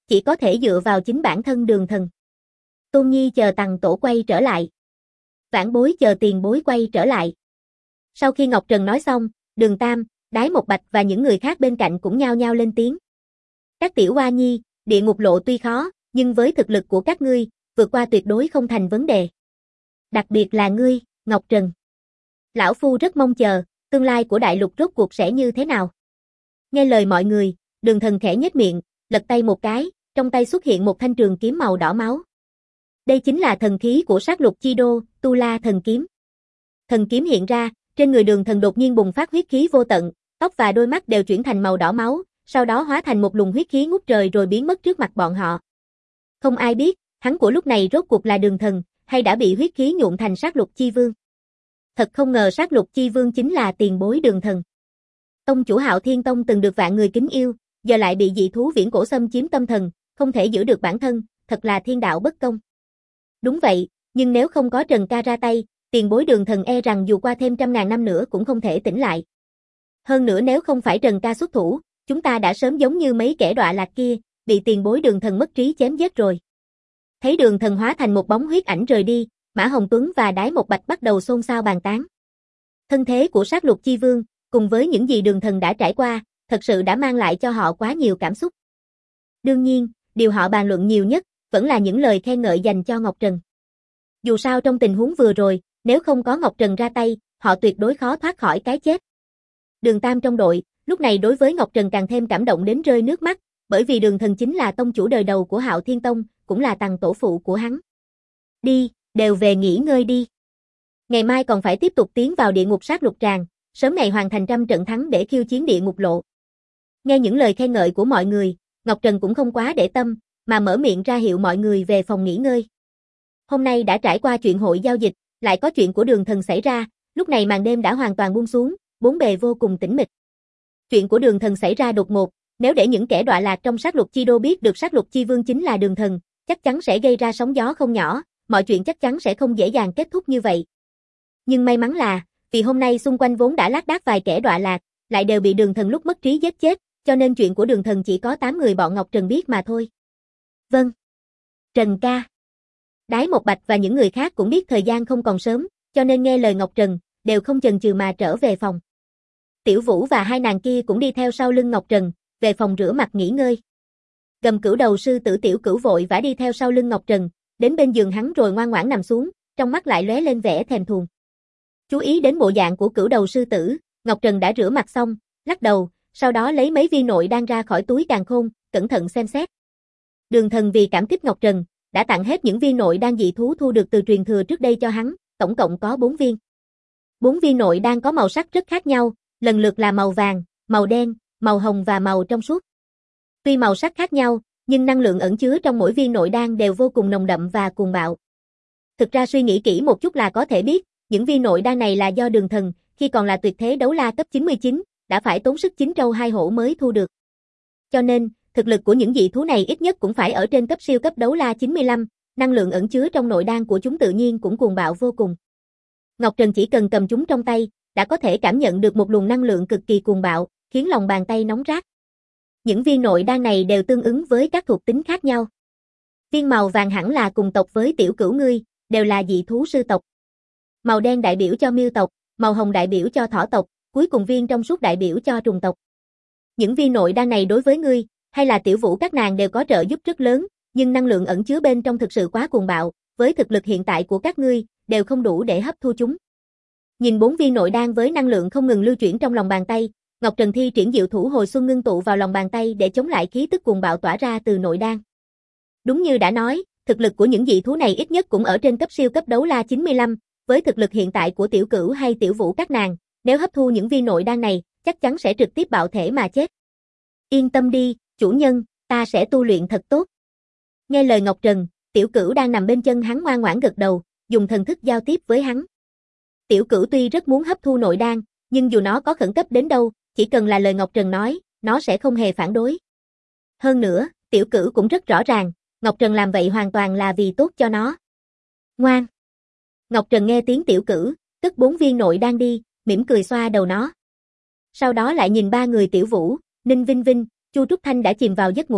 S1: chỉ có thể dựa vào chính bản thân Đường Thần. Tôn Nhi chờ Tằng Tổ quay trở lại. Vãn Bối chờ Tiền Bối quay trở lại. Sau khi Ngọc Trần nói xong, Đường Tam, Đái Một Bạch và những người khác bên cạnh cũng nhao nhao lên tiếng. Các tiểu hoa nhi, địa ngục lộ tuy khó, nhưng với thực lực của các ngươi, vượt qua tuyệt đối không thành vấn đề. Đặc biệt là ngươi, Ngọc Trần. Lão Phu rất mong chờ, tương lai của đại lục rốt cuộc sẽ như thế nào. Nghe lời mọi người, Đường Thần khẽ nhếch miệng, lật tay một cái, trong tay xuất hiện một thanh trường kiếm màu đỏ máu. Đây chính là thần khí của sát lục chi đô, Tu La thần kiếm. Thần kiếm hiện ra, trên người Đường Thần đột nhiên bùng phát huyết khí vô tận, tóc và đôi mắt đều chuyển thành màu đỏ máu, sau đó hóa thành một luồng huyết khí ngút trời rồi biến mất trước mặt bọn họ. Không ai biết, hắn của lúc này rốt cuộc là Đường Thần, hay đã bị huyết khí nhuộm thành sát lục chi vương. Thật không ngờ sát lục chi vương chính là tiền bối Đường Thần. Tông chủ Hạo Thiên Tông từng được vạn người kính yêu, giờ lại bị dị thú viễn cổ xâm chiếm tâm thần, không thể giữ được bản thân, thật là thiên đạo bất công. Đúng vậy, nhưng nếu không có Trần ca ra tay, tiền bối Đường Thần e rằng dù qua thêm 100.000 năm nữa cũng không thể tỉnh lại. Hơn nữa nếu không phải Trần ca xuất thủ, chúng ta đã sớm giống như mấy kẻ đọa lạc kia, bị tiền bối Đường Thần mất trí chém giết rồi. Thấy Đường Thần hóa thành một bóng huyết ảnh rời đi, Mã Hồng Tuấn và Đái Một Bạch bắt đầu xôn xao bàn tán. Thân thế của sát lục chi vương, cùng với những gì Đường Thần đã trải qua, thật sự đã mang lại cho họ quá nhiều cảm xúc. Đương nhiên, điều họ bàn luận nhiều nhất, vẫn là những lời khen ngợi dành cho Ngọc Trần. Dù sao trong tình huống vừa rồi, nếu không có Ngọc Trần ra tay, họ tuyệt đối khó thoát khỏi cái chết. Đường Tam trong đội, lúc này đối với Ngọc Trần càng thêm cảm động đến rơi nước mắt, bởi vì Đường Thần chính là tông chủ đời đầu của Hạo Thiên Tông, cũng là tằng tổ phụ của hắn. Đi, đều về nghỉ ngơi đi. Ngày mai còn phải tiếp tục tiến vào địa ngục sát lục tràng, sớm ngày hoàn thành 100 trận thắng để khiêu chiến địa ngục lộ. Nghe những lời khen ngợi của mọi người, Ngọc Trần cũng không quá để tâm, mà mở miệng ra hiệu mọi người về phòng nghỉ ngơi. Hôm nay đã trải qua chuyện hội giao dịch, lại có chuyện của Đường Thần xảy ra, lúc này màn đêm đã hoàn toàn buông xuống, bốn bề vô cùng tĩnh mịch. Chuyện của Đường Thần xảy ra đột ngột, nếu để những kẻ đọa lạc trong sát lục chi đô biết được sát lục chi vương chính là Đường Thần, chắc chắn sẽ gây ra sóng gió không nhỏ, mọi chuyện chắc chắn sẽ không dễ dàng kết thúc như vậy. Nhưng may mắn là, vì hôm nay xung quanh vốn đã lác đác vài kẻ đọa lạc, lại đều bị Đường Thần lúc mất trí giết chết, cho nên chuyện của Đường Thần chỉ có 8 người bọn Ngọc Trần biết mà thôi. Vâng. Trần ca. Đái Một Bạch và những người khác cũng biết thời gian không còn sớm, cho nên nghe lời Ngọc Trần, đều không chần chừ mà trở về phòng. Tiểu Vũ và hai nàng kia cũng đi theo sau lưng Ngọc Trần, về phòng rửa mặt nghỉ ngơi. Gầm Cửu đầu sư tử Tiểu Cửu vội vã đi theo sau lưng Ngọc Trần, đến bên giường hắn rồi ngoan ngoãn nằm xuống, trong mắt lại lóe lên vẻ thèm thuồng. Chú ý đến bộ dạng của Cửu đầu sư tử, Ngọc Trần đã rửa mặt xong, lắc đầu, sau đó lấy mấy viên nội đan ra khỏi túi càn khôn, cẩn thận xem xét. Đường Thần vì cảm kích Ngọc Trần, đã tặng hết những viên nội đan dị thú thu được từ truyền thừa trước đây cho hắn, tổng cộng có 4 viên. 4 viên nội đan có màu sắc rất khác nhau, lần lượt là màu vàng, màu đen, màu hồng và màu trong suốt. Tuy màu sắc khác nhau, nhưng năng lượng ẩn chứa trong mỗi viên nội đan đều vô cùng nồng đậm và cuồng bạo. Thực ra suy nghĩ kỹ một chút là có thể biết, những viên nội đan này là do Đường Thần, khi còn là tuyệt thế đấu la cấp 99, đã phải tốn sức 9 trâu 2 hổ mới thu được. Cho nên, thực lực của những dị thú này ít nhất cũng phải ở trên cấp siêu cấp đấu la 95, năng lượng ẩn chứa trong nội đan của chúng tự nhiên cũng cuồng bạo vô cùng. Ngọc Trần chỉ cần cầm chúng trong tay, đã có thể cảm nhận được một luồng năng lượng cực kỳ cuồng bạo, khiến lòng bàn tay nóng rát. Những viên nội đan này đều tương ứng với các thuộc tính khác nhau. Viên màu vàng hẳn là cùng tộc với Tiểu Cửu ngươi, đều là dị thú sư tộc. Màu đen đại biểu cho miêu tộc, màu hồng đại biểu cho thỏ tộc, cuối cùng viên trong suốt đại biểu cho trùng tộc. Những viên nội đan này đối với ngươi, hay là Tiểu Vũ các nàng đều có trợ giúp rất lớn, nhưng năng lượng ẩn chứa bên trong thực sự quá cuồng bạo, với thực lực hiện tại của các ngươi, đều không đủ để hấp thu chúng. Nhìn 4 viên nội đan với năng lượng không ngừng lưu chuyển trong lòng bàn tay, Ngọc Trần thi triển diệu thủ hồi xuân ngưng tụ vào lòng bàn tay để chống lại khí tức cuồng bạo tỏa ra từ nội đan. Đúng như đã nói, thực lực của những dị thú này ít nhất cũng ở trên cấp siêu cấp đấu la 95, với thực lực hiện tại của Tiểu Cửu hay Tiểu Vũ các nàng, nếu hấp thu những viên nội đan này, chắc chắn sẽ trực tiếp bạo thể mà chết. Yên tâm đi, chủ nhân, ta sẽ tu luyện thật tốt. Nghe lời Ngọc Trần, Tiểu Cửu đang nằm bên chân hắn ngoan ngoãn gật đầu, dùng thần thức giao tiếp với hắn. Tiểu Cửu tuy rất muốn hấp thu nội đan, nhưng dù nó có khẩn cấp đến đâu, chỉ cần là lời Ngọc Trần nói, nó sẽ không hề phản đối. Hơn nữa, Tiểu Cửu cũng rất rõ ràng, Ngọc Trần làm vậy hoàn toàn là vì tốt cho nó. Ngoan. Ngọc Trần nghe tiếng Tiểu Cửu, cất 4 viên nội đan đi, mỉm cười xoa đầu nó. Sau đó lại nhìn ba người Tiểu Vũ, Ninh Vinh Vinh, Chu Trúc Thanh đã chìm vào giấc ngủ,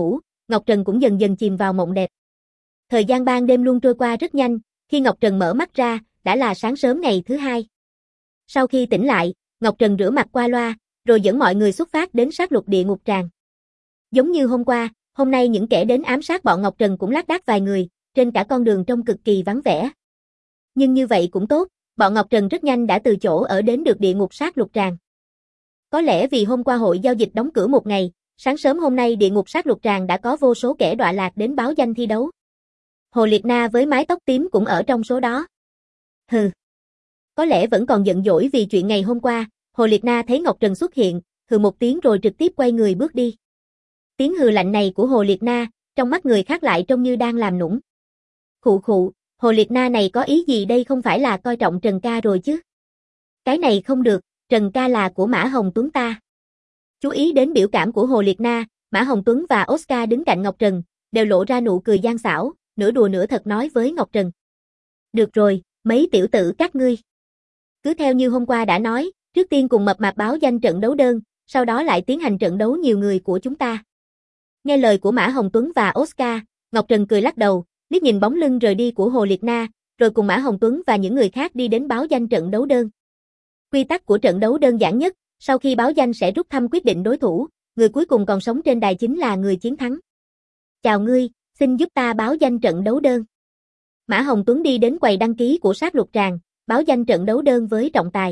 S1: Ngọc Trần cũng dần dần chìm vào mộng đẹp. Thời gian ban đêm luôn trôi qua rất nhanh, khi Ngọc Trần mở mắt ra, đã là sáng sớm ngày thứ hai. Sau khi tỉnh lại, Ngọc Trần rửa mặt qua loa, rồi dẫn mọi người xuất phát đến sát lục địa ngục tràng. Giống như hôm qua, hôm nay những kẻ đến ám sát bọn Ngọc Trần cũng lác đác vài người, trên cả con đường trông cực kỳ vắng vẻ. Nhưng như vậy cũng tốt, bọn Ngọc Trần rất nhanh đã từ chỗ ở đến được địa ngục sát lục tràng. Có lẽ vì hôm qua hội giao dịch đóng cửa một ngày, sáng sớm hôm nay địa ngục sát lục tràng đã có vô số kẻ đọa lạc đến báo danh thi đấu. Hồ Liệt Na với mái tóc tím cũng ở trong số đó. Hừ. Có lẽ vẫn còn giận dỗi vì chuyện ngày hôm qua, Hồ Liệt Na thấy Ngọc Trần xuất hiện, hừ một tiếng rồi trực tiếp quay người bước đi. Tiếng hừ lạnh này của Hồ Liệt Na, trong mắt người khác lại trông như đang làm nũng. Khụ khụ, Hồ Liệt Na này có ý gì đây, không phải là coi trọng Trần ca rồi chứ? Cái này không được, Trần ca là của Mã Hồng Tuấn ta. Chú ý đến biểu cảm của Hồ Liệt Na, Mã Hồng Tuấn và Oscar đứng cạnh Ngọc Trần, đều lộ ra nụ cười gian xảo, nửa đùa nửa thật nói với Ngọc Trần. Được rồi, mấy tiểu tử các ngươi. Cứ theo như hôm qua đã nói, trước tiên cùng mập mạp báo danh trận đấu đơn, sau đó lại tiến hành trận đấu nhiều người của chúng ta. Nghe lời của Mã Hồng Tuấn và Oscar, Ngọc Trần cười lắc đầu, liếc nhìn bóng lưng rời đi của Hồ Liệt Na, rồi cùng Mã Hồng Tuấn và những người khác đi đến báo danh trận đấu đơn. Quy tắc của trận đấu đơn giản nhất, sau khi báo danh sẽ rút thăm quyết định đối thủ, người cuối cùng còn sống trên đài chính là người chiến thắng. Chào ngươi, xin giúp ta báo danh trận đấu đơn. Mã Hồng Tuấn đi đến quầy đăng ký của sát lục tràng, báo danh trận đấu đơn với trọng tài.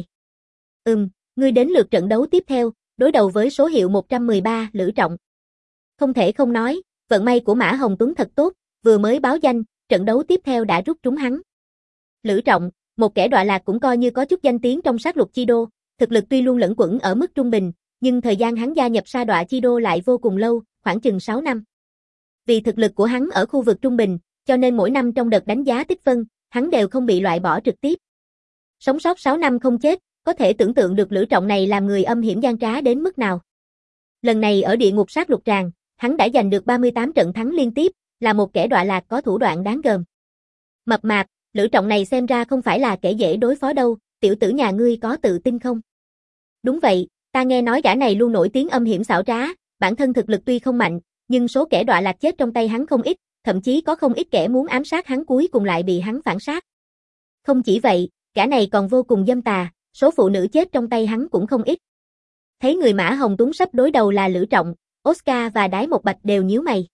S1: Ngươi đến lượt trận đấu tiếp theo, đối đầu với số hiệu 113 Lữ Trọng. Không thể không nói, vận may của Mã Hồng Tuấn thật tốt, vừa mới báo danh, trận đấu tiếp theo đã rút trúng hắn. Lữ Trọng, một kẻ đọa lạc cũng coi như có chút danh tiếng trong sát lục chi đô, thực lực tuy luôn lẫn quẩn ở mức trung bình, nhưng thời gian hắn gia nhập sa đọa chi đô lại vô cùng lâu, khoảng chừng 6 năm. Vì thực lực của hắn ở khu vực trung bình, cho nên mỗi năm trong đợt đánh giá tích phân, hắn đều không bị loại bỏ trực tiếp. Sống sót 6 năm không chết, có thể tưởng tượng được Lữ Trọng này làm người âm hiểm gian trá đến mức nào. Lần này ở địa ngục sát lục tràng, hắn đã giành được 38 trận thắng liên tiếp, là một kẻ đọa lạc có thủ đoạn đáng gờm. Mập mạp, Lữ Trọng này xem ra không phải là kẻ dễ đối phó đâu, tiểu tử nhà ngươi có tự tin không? Đúng vậy, ta nghe nói gã này luôn nổi tiếng âm hiểm xảo trá, bản thân thực lực tuy không mạnh, nhưng số kẻ đọa lạc chết trong tay hắn không ít, thậm chí có không ít kẻ muốn ám sát hắn cuối cùng lại bị hắn phản sát. Không chỉ vậy, gã này còn vô cùng dâm tà, số phụ nữ chết trong tay hắn cũng không ít. Thấy người Mã Hồng Tuấn sắp đối đầu là Lữ Trọng, Oscar và Đái Một Bạch đều nhíu mày.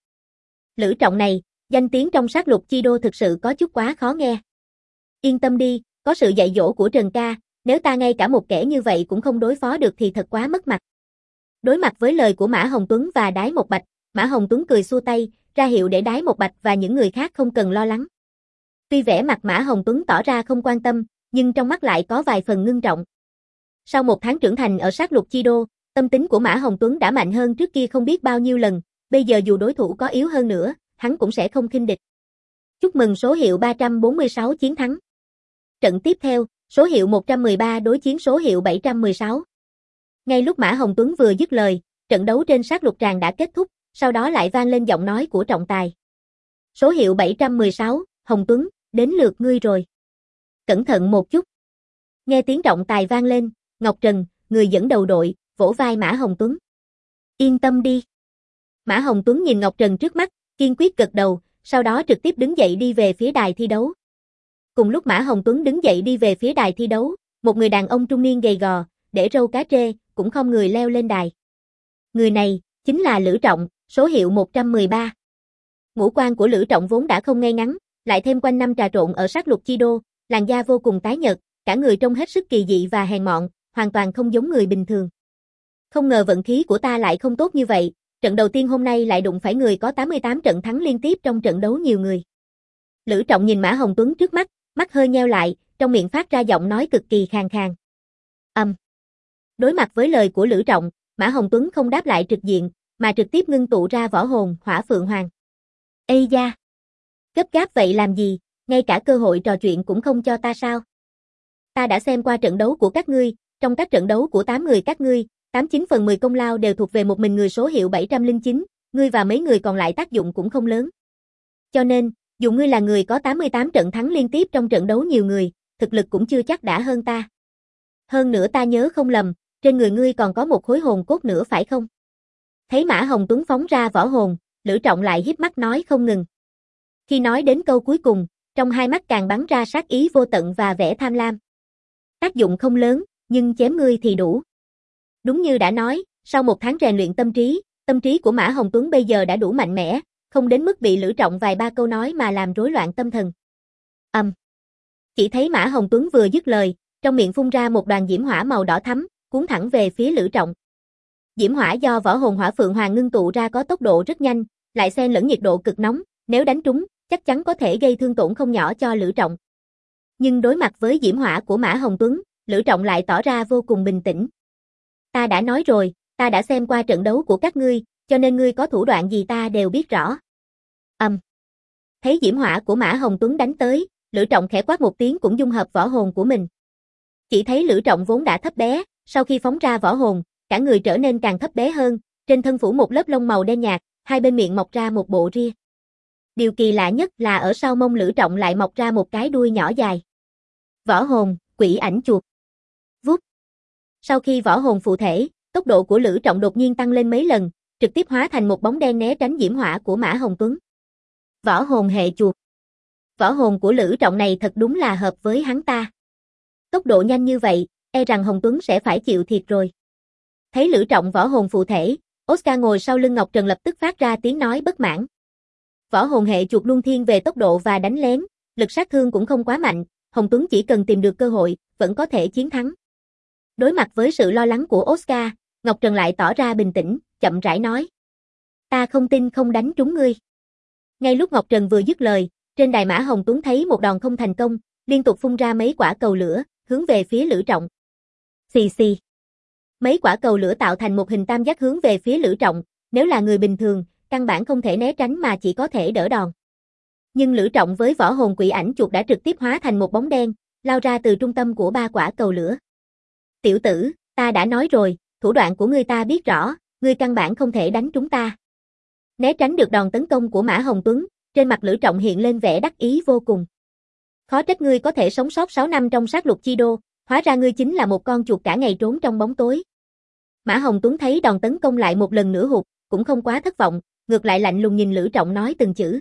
S1: Lữ Trọng này, danh tiếng trong sát lục chi đô thực sự có chút quá khó nghe. Yên tâm đi, có sự dạy dỗ của Trần ca, nếu ta ngay cả một kẻ như vậy cũng không đối phó được thì thật quá mất mặt. Đối mặt với lời của Mã Hồng Tuấn và Đái Một Bạch, Mã Hồng Tuấn cười xua tay, ra hiệu để Đái Một Bạch và những người khác không cần lo lắng. Tuy vẻ mặt Mã Hồng Tuấn tỏ ra không quan tâm, nhưng trong mắt lại có vài phần ngưng trọng. Sau một tháng trưởng thành ở sát lục chi đô, tâm tính của Mã Hồng Tuấn đã mạnh hơn trước kia không biết bao nhiêu lần, bây giờ dù đối thủ có yếu hơn nữa, hắn cũng sẽ không khinh địch. Chúc mừng số hiệu 346 chiến thắng. Trận tiếp theo, số hiệu 113 đối chiến số hiệu 716. Ngay lúc Mã Hồng Tuấn vừa dứt lời, trận đấu trên sát lục tràng đã kết thúc, sau đó lại vang lên giọng nói của trọng tài. Số hiệu 716, Hồng Tuấn, đến lượt ngươi rồi. Cẩn thận một chút. Nghe tiếng trọng tài vang lên, Ngọc Trần, người dẫn đầu đội, vỗ vai Mã Hồng Tuấn. Yên tâm đi. Mã Hồng Tuấn nhìn Ngọc Trần trước mắt, kiên quyết gật đầu, sau đó trực tiếp đứng dậy đi về phía đài thi đấu. Cùng lúc Mã Hồng Tuấn đứng dậy đi về phía đài thi đấu, một người đàn ông trung niên gầy gò, để râu cá trê, cũng không người leo lên đài. Người này, chính là Lữ Trọng, số hiệu 113. Ngũ quan của Lữ Trọng vốn đã không ngay ngắn, lại thêm quanh năm trà trộn ở sát lục chi đô, làn da vô cùng tái nhợt, cả người trông hết sức kỳ dị và hèn mọn, hoàn toàn không giống người bình thường. Không ngờ vận khí của ta lại không tốt như vậy, trận đầu tiên hôm nay lại đụng phải người có 88 trận thắng liên tiếp trong trận đấu nhiều người. Lữ Trọng nhìn Mã Hồng Tuấn trước mắt, mắt hơi nheo lại, trong miệng phát ra giọng nói cực kỳ khàn khàn. Đối mặt với lời của Lữ Trọng, Mã Hồng Tuấn không đáp lại trực diện, mà trực tiếp ngưng tụ ra võ hồn Hỏa Phượng Hoàng. Ây da! Gấp gáp vậy làm gì, ngay cả cơ hội trò chuyện cũng không cho ta sao? Ta đã xem qua trận đấu của các ngươi, trong các trận đấu của 8 người các ngươi, 89 phần 10 công lao đều thuộc về một mình người số hiệu 709, ngươi và mấy người còn lại tác dụng cũng không lớn. Cho nên, dù ngươi là người có 88 trận thắng liên tiếp trong trận đấu nhiều người, thực lực cũng chưa chắc đã hơn ta. Hơn nữa ta nhớ không lầm, trên người ngươi còn có một khối hồn cốt nữa phải không? Thấy Mã Hồng Tuấn phóng ra võ hồn, Lữ Trọng lại híp mắt nói không ngừng. Khi nói đến câu cuối cùng, trong hai mắt càng bắn ra sát ý vô tận và vẻ tham lam. Tác dụng không lớn, nhưng chém ngươi thì đủ. Đúng như đã nói, sau một tháng rèn luyện tâm trí của Mã Hồng Tuấn bây giờ đã đủ mạnh mẽ, không đến mức bị Lữ Trọng vài ba câu nói mà làm rối loạn tâm thần. Chỉ thấy Mã Hồng Tuấn vừa dứt lời, trong miệng phun ra một đoàn diễm hỏa màu đỏ thắm, cuốn thẳng về phía Lữ Trọng. Diễm hỏa do võ hồn hỏa phượng hoàng ngưng tụ ra có tốc độ rất nhanh, lại xen lẫn nhiệt độ cực nóng, nếu đánh trúng, chắc chắn có thể gây thương tổn không nhỏ cho Lữ Trọng. Nhưng đối mặt với diễm hỏa của Mã Hồng Tuấn, Lữ Trọng lại tỏ ra vô cùng bình tĩnh. Ta đã nói rồi, ta đã xem qua trận đấu của các ngươi, cho nên ngươi có thủ đoạn gì ta đều biết rõ. Thấy diễm hỏa của Mã Hồng Tuấn đánh tới, Lữ Trọng khẽ quát một tiếng cũng dung hợp võ hồn của mình. Chỉ thấy Lữ Trọng vốn đã thấp bé, sau khi phóng ra võ hồn, cả người trở nên càng thấp bé hơn, trên thân phủ một lớp lông màu đen nhạt, hai bên miệng mọc ra một bộ ria. Điều kỳ lạ nhất là ở sau mông Lữ Trọng lại mọc ra một cái đuôi nhỏ dài. Võ hồn, quỷ ảnh chuột. Vút. Sau khi võ hồn phụ thể, tốc độ của Lữ Trọng đột nhiên tăng lên mấy lần, trực tiếp hóa thành một bóng đen né tránh diễm hỏa của Mã Hồng Tuấn. Võ hồn hệ chuột. Võ hồn của Lữ Trọng này thật đúng là hợp với hắn ta. Tốc độ nhanh như vậy, e rằng Hồng Tuấn sẽ phải chịu thiệt rồi. Thấy Lữ Trọng võ hồn phụ thể, Oscar ngồi sau lưng Ngọc Trần lập tức phát ra tiếng nói bất mãn. Võ hồn hệ chuột luôn thiên về tốc độ và đánh lén, lực sát thương cũng không quá mạnh, Hồng Tuấn chỉ cần tìm được cơ hội, vẫn có thể chiến thắng. Đối mặt với sự lo lắng của Oscar, Ngọc Trần lại tỏ ra bình tĩnh, chậm rãi nói. Ta không tin không đánh trúng ngươi. Ngay lúc Ngọc Trần vừa dứt lời, trên đài Mã Hồng Tuấn thấy một đòn không thành công, liên tục phun ra mấy quả cầu lửa, hướng về phía Lữ Trọng. Xì xì. Mấy quả cầu lửa tạo thành một hình tam giác hướng về phía Lữ Trọng, nếu là người bình thường, căn bản không thể né tránh mà chỉ có thể đỡ đòn. Nhưng Lữ Trọng với võ hồn quỷ ảnh chuột đã trực tiếp hóa thành một bóng đen, lao ra từ trung tâm của ba quả cầu lửa. Tiểu tử, ta đã nói rồi, thủ đoạn của ngươi ta biết rõ, ngươi căn bản không thể đánh trúng ta. Né tránh được đòn tấn công của Mã Hồng Tuấn, trên mặt Lữ Trọng hiện lên vẻ đắc ý vô cùng. Khó trách ngươi có thể sống sót 6 năm trong sát lục chi đô, hóa ra ngươi chính là một con chuột cả ngày trốn trong bóng tối. Mã Hồng Tuấn thấy đòn tấn công lại một lần nữa hụt, cũng không quá thất vọng, ngược lại lạnh lùng nhìn Lữ Trọng nói từng chữ.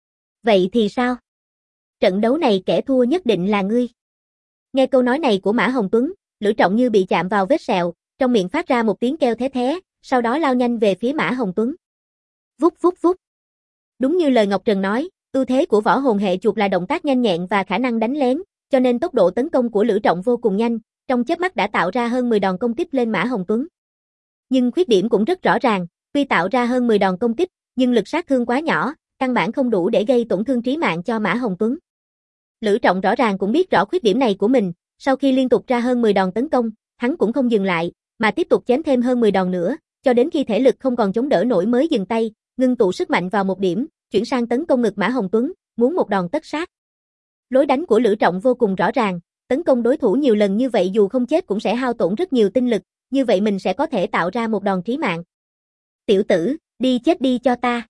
S1: Vậy thì sao? Trận đấu này kẻ thua nhất định là ngươi. Nghe câu nói này của Mã Hồng Tuấn, Lữ Trọng như bị chạm vào vết sẹo, trong miệng phát ra một tiếng kêu thé thé, sau đó lao nhanh về phía Mã Hồng Tuấn. Vút vút vút. Đúng như lời Ngọc Trần nói, ưu thế của võ hồn hệ chuột là động tác nhanh nhẹn và khả năng đánh lén, cho nên tốc độ tấn công của Lữ Trọng vô cùng nhanh, trong chớp mắt đã tạo ra hơn 10 đòn công kích lên Mã Hồng Tuấn. Nhưng khuyết điểm cũng rất rõ ràng, tuy tạo ra hơn 10 đòn công kích, nhưng lực sát thương quá nhỏ, căn bản không đủ để gây tổn thương trí mạng cho Mã Hồng Tuấn. Lữ Trọng rõ ràng cũng biết rõ khuyết điểm này của mình, sau khi liên tục ra hơn 10 đòn tấn công, hắn cũng không dừng lại, mà tiếp tục chém thêm hơn 10 đòn nữa, cho đến khi thể lực không còn chống đỡ nổi mới dừng tay, ngưng tụ sức mạnh vào một điểm, chuyển sang tấn công ngực Mã Hồng Tuấn, muốn một đòn tất sát. Lối đánh của Lữ Trọng vô cùng rõ ràng, tấn công đối thủ nhiều lần như vậy dù không chết cũng sẽ hao tổn rất nhiều tinh lực, như vậy mình sẽ có thể tạo ra một đòn trí mạng. Tiểu tử, đi chết đi cho ta.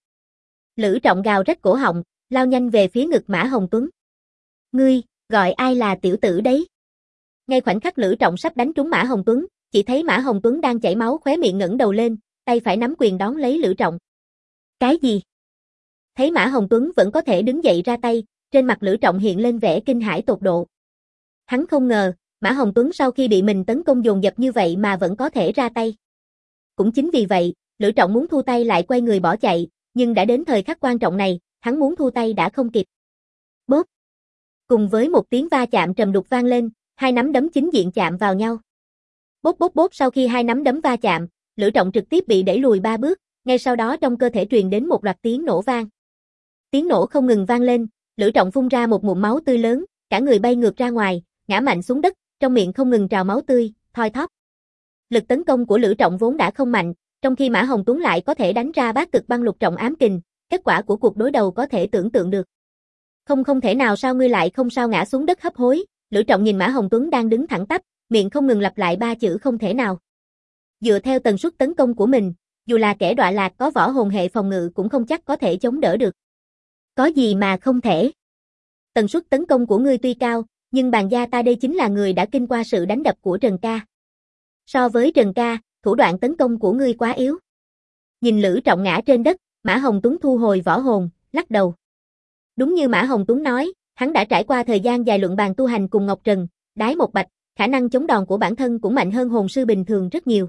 S1: Lữ Trọng gào rách cổ họng, lao nhanh về phía ngực Mã Hồng Tuấn. Ngươi, gọi ai là tiểu tử đấy? Ngay khoảnh khắc Lữ Trọng sắp đánh trúng Mã Hồng Tuấn, chỉ thấy Mã Hồng Tuấn đang chảy máu khóe miệng ngẩng đầu lên, tay phải nắm quyền đón lấy Lữ Trọng. Cái gì? Thấy Mã Hồng Tuấn vẫn có thể đứng dậy ra tay, trên mặt Lữ Trọng hiện lên vẻ kinh hãi tột độ. Hắn không ngờ, Mã Hồng Tuấn sau khi bị mình tấn công dồn dập như vậy mà vẫn có thể ra tay. Cũng chính vì vậy, Lữ Trọng muốn thu tay lại quay người bỏ chạy, nhưng đã đến thời khắc quan trọng này, hắn muốn thu tay đã không kịp. Bốp! Cùng với một tiếng va chạm trầm đục vang lên, hai nắm đấm chính diện chạm vào nhau. Bốp bốp bốp sau khi hai nắm đấm va chạm, Lữ Trọng trực tiếp bị đẩy lùi 3 bước, ngay sau đó trong cơ thể truyền đến một loạt tiếng nổ vang. Tiếng nổ không ngừng vang lên, Lữ Trọng phun ra một ngụm máu tươi lớn, cả người bay ngược ra ngoài, ngã mạnh xuống đất, trong miệng không ngừng trào máu tươi, thoi thóp. Lực tấn công của Lữ Trọng vốn đã không mạnh, trong khi Mã Hồng Tuấn lại có thể đánh ra bát cực băng lục trọng ám kình, kết quả của cuộc đối đầu có thể tưởng tượng được. Không thể nào sao ngươi lại không sao ngã xuống đất hấp hối, Lữ Trọng nhìn Mã Hồng Tuấn đang đứng thẳng tắp, miệng không ngừng lặp lại 3 chữ không thể nào. Dựa theo tần suất tấn công của mình, dù là kẻ đọa lạc có võ hồn hệ phòng ngự cũng không chắc có thể chống đỡ được. Có gì mà không thể? Tần suất tấn công của ngươi tuy cao, nhưng bàn gia ta đây chính là người đã kinh qua sự đánh đập của Trần ca. So với Trần ca, thủ đoạn tấn công của ngươi quá yếu. Nhìn Lữ Trọng ngã trên đất, Mã Hồng Tuấn thu hồi võ hồn, lắc đầu. Đúng như Mã Hồng Tuấn nói, hắn đã trải qua thời gian dài luận bàn tu hành cùng Ngọc Trần, đái một bạch, khả năng chống đòn của bản thân cũng mạnh hơn hồn sư bình thường rất nhiều.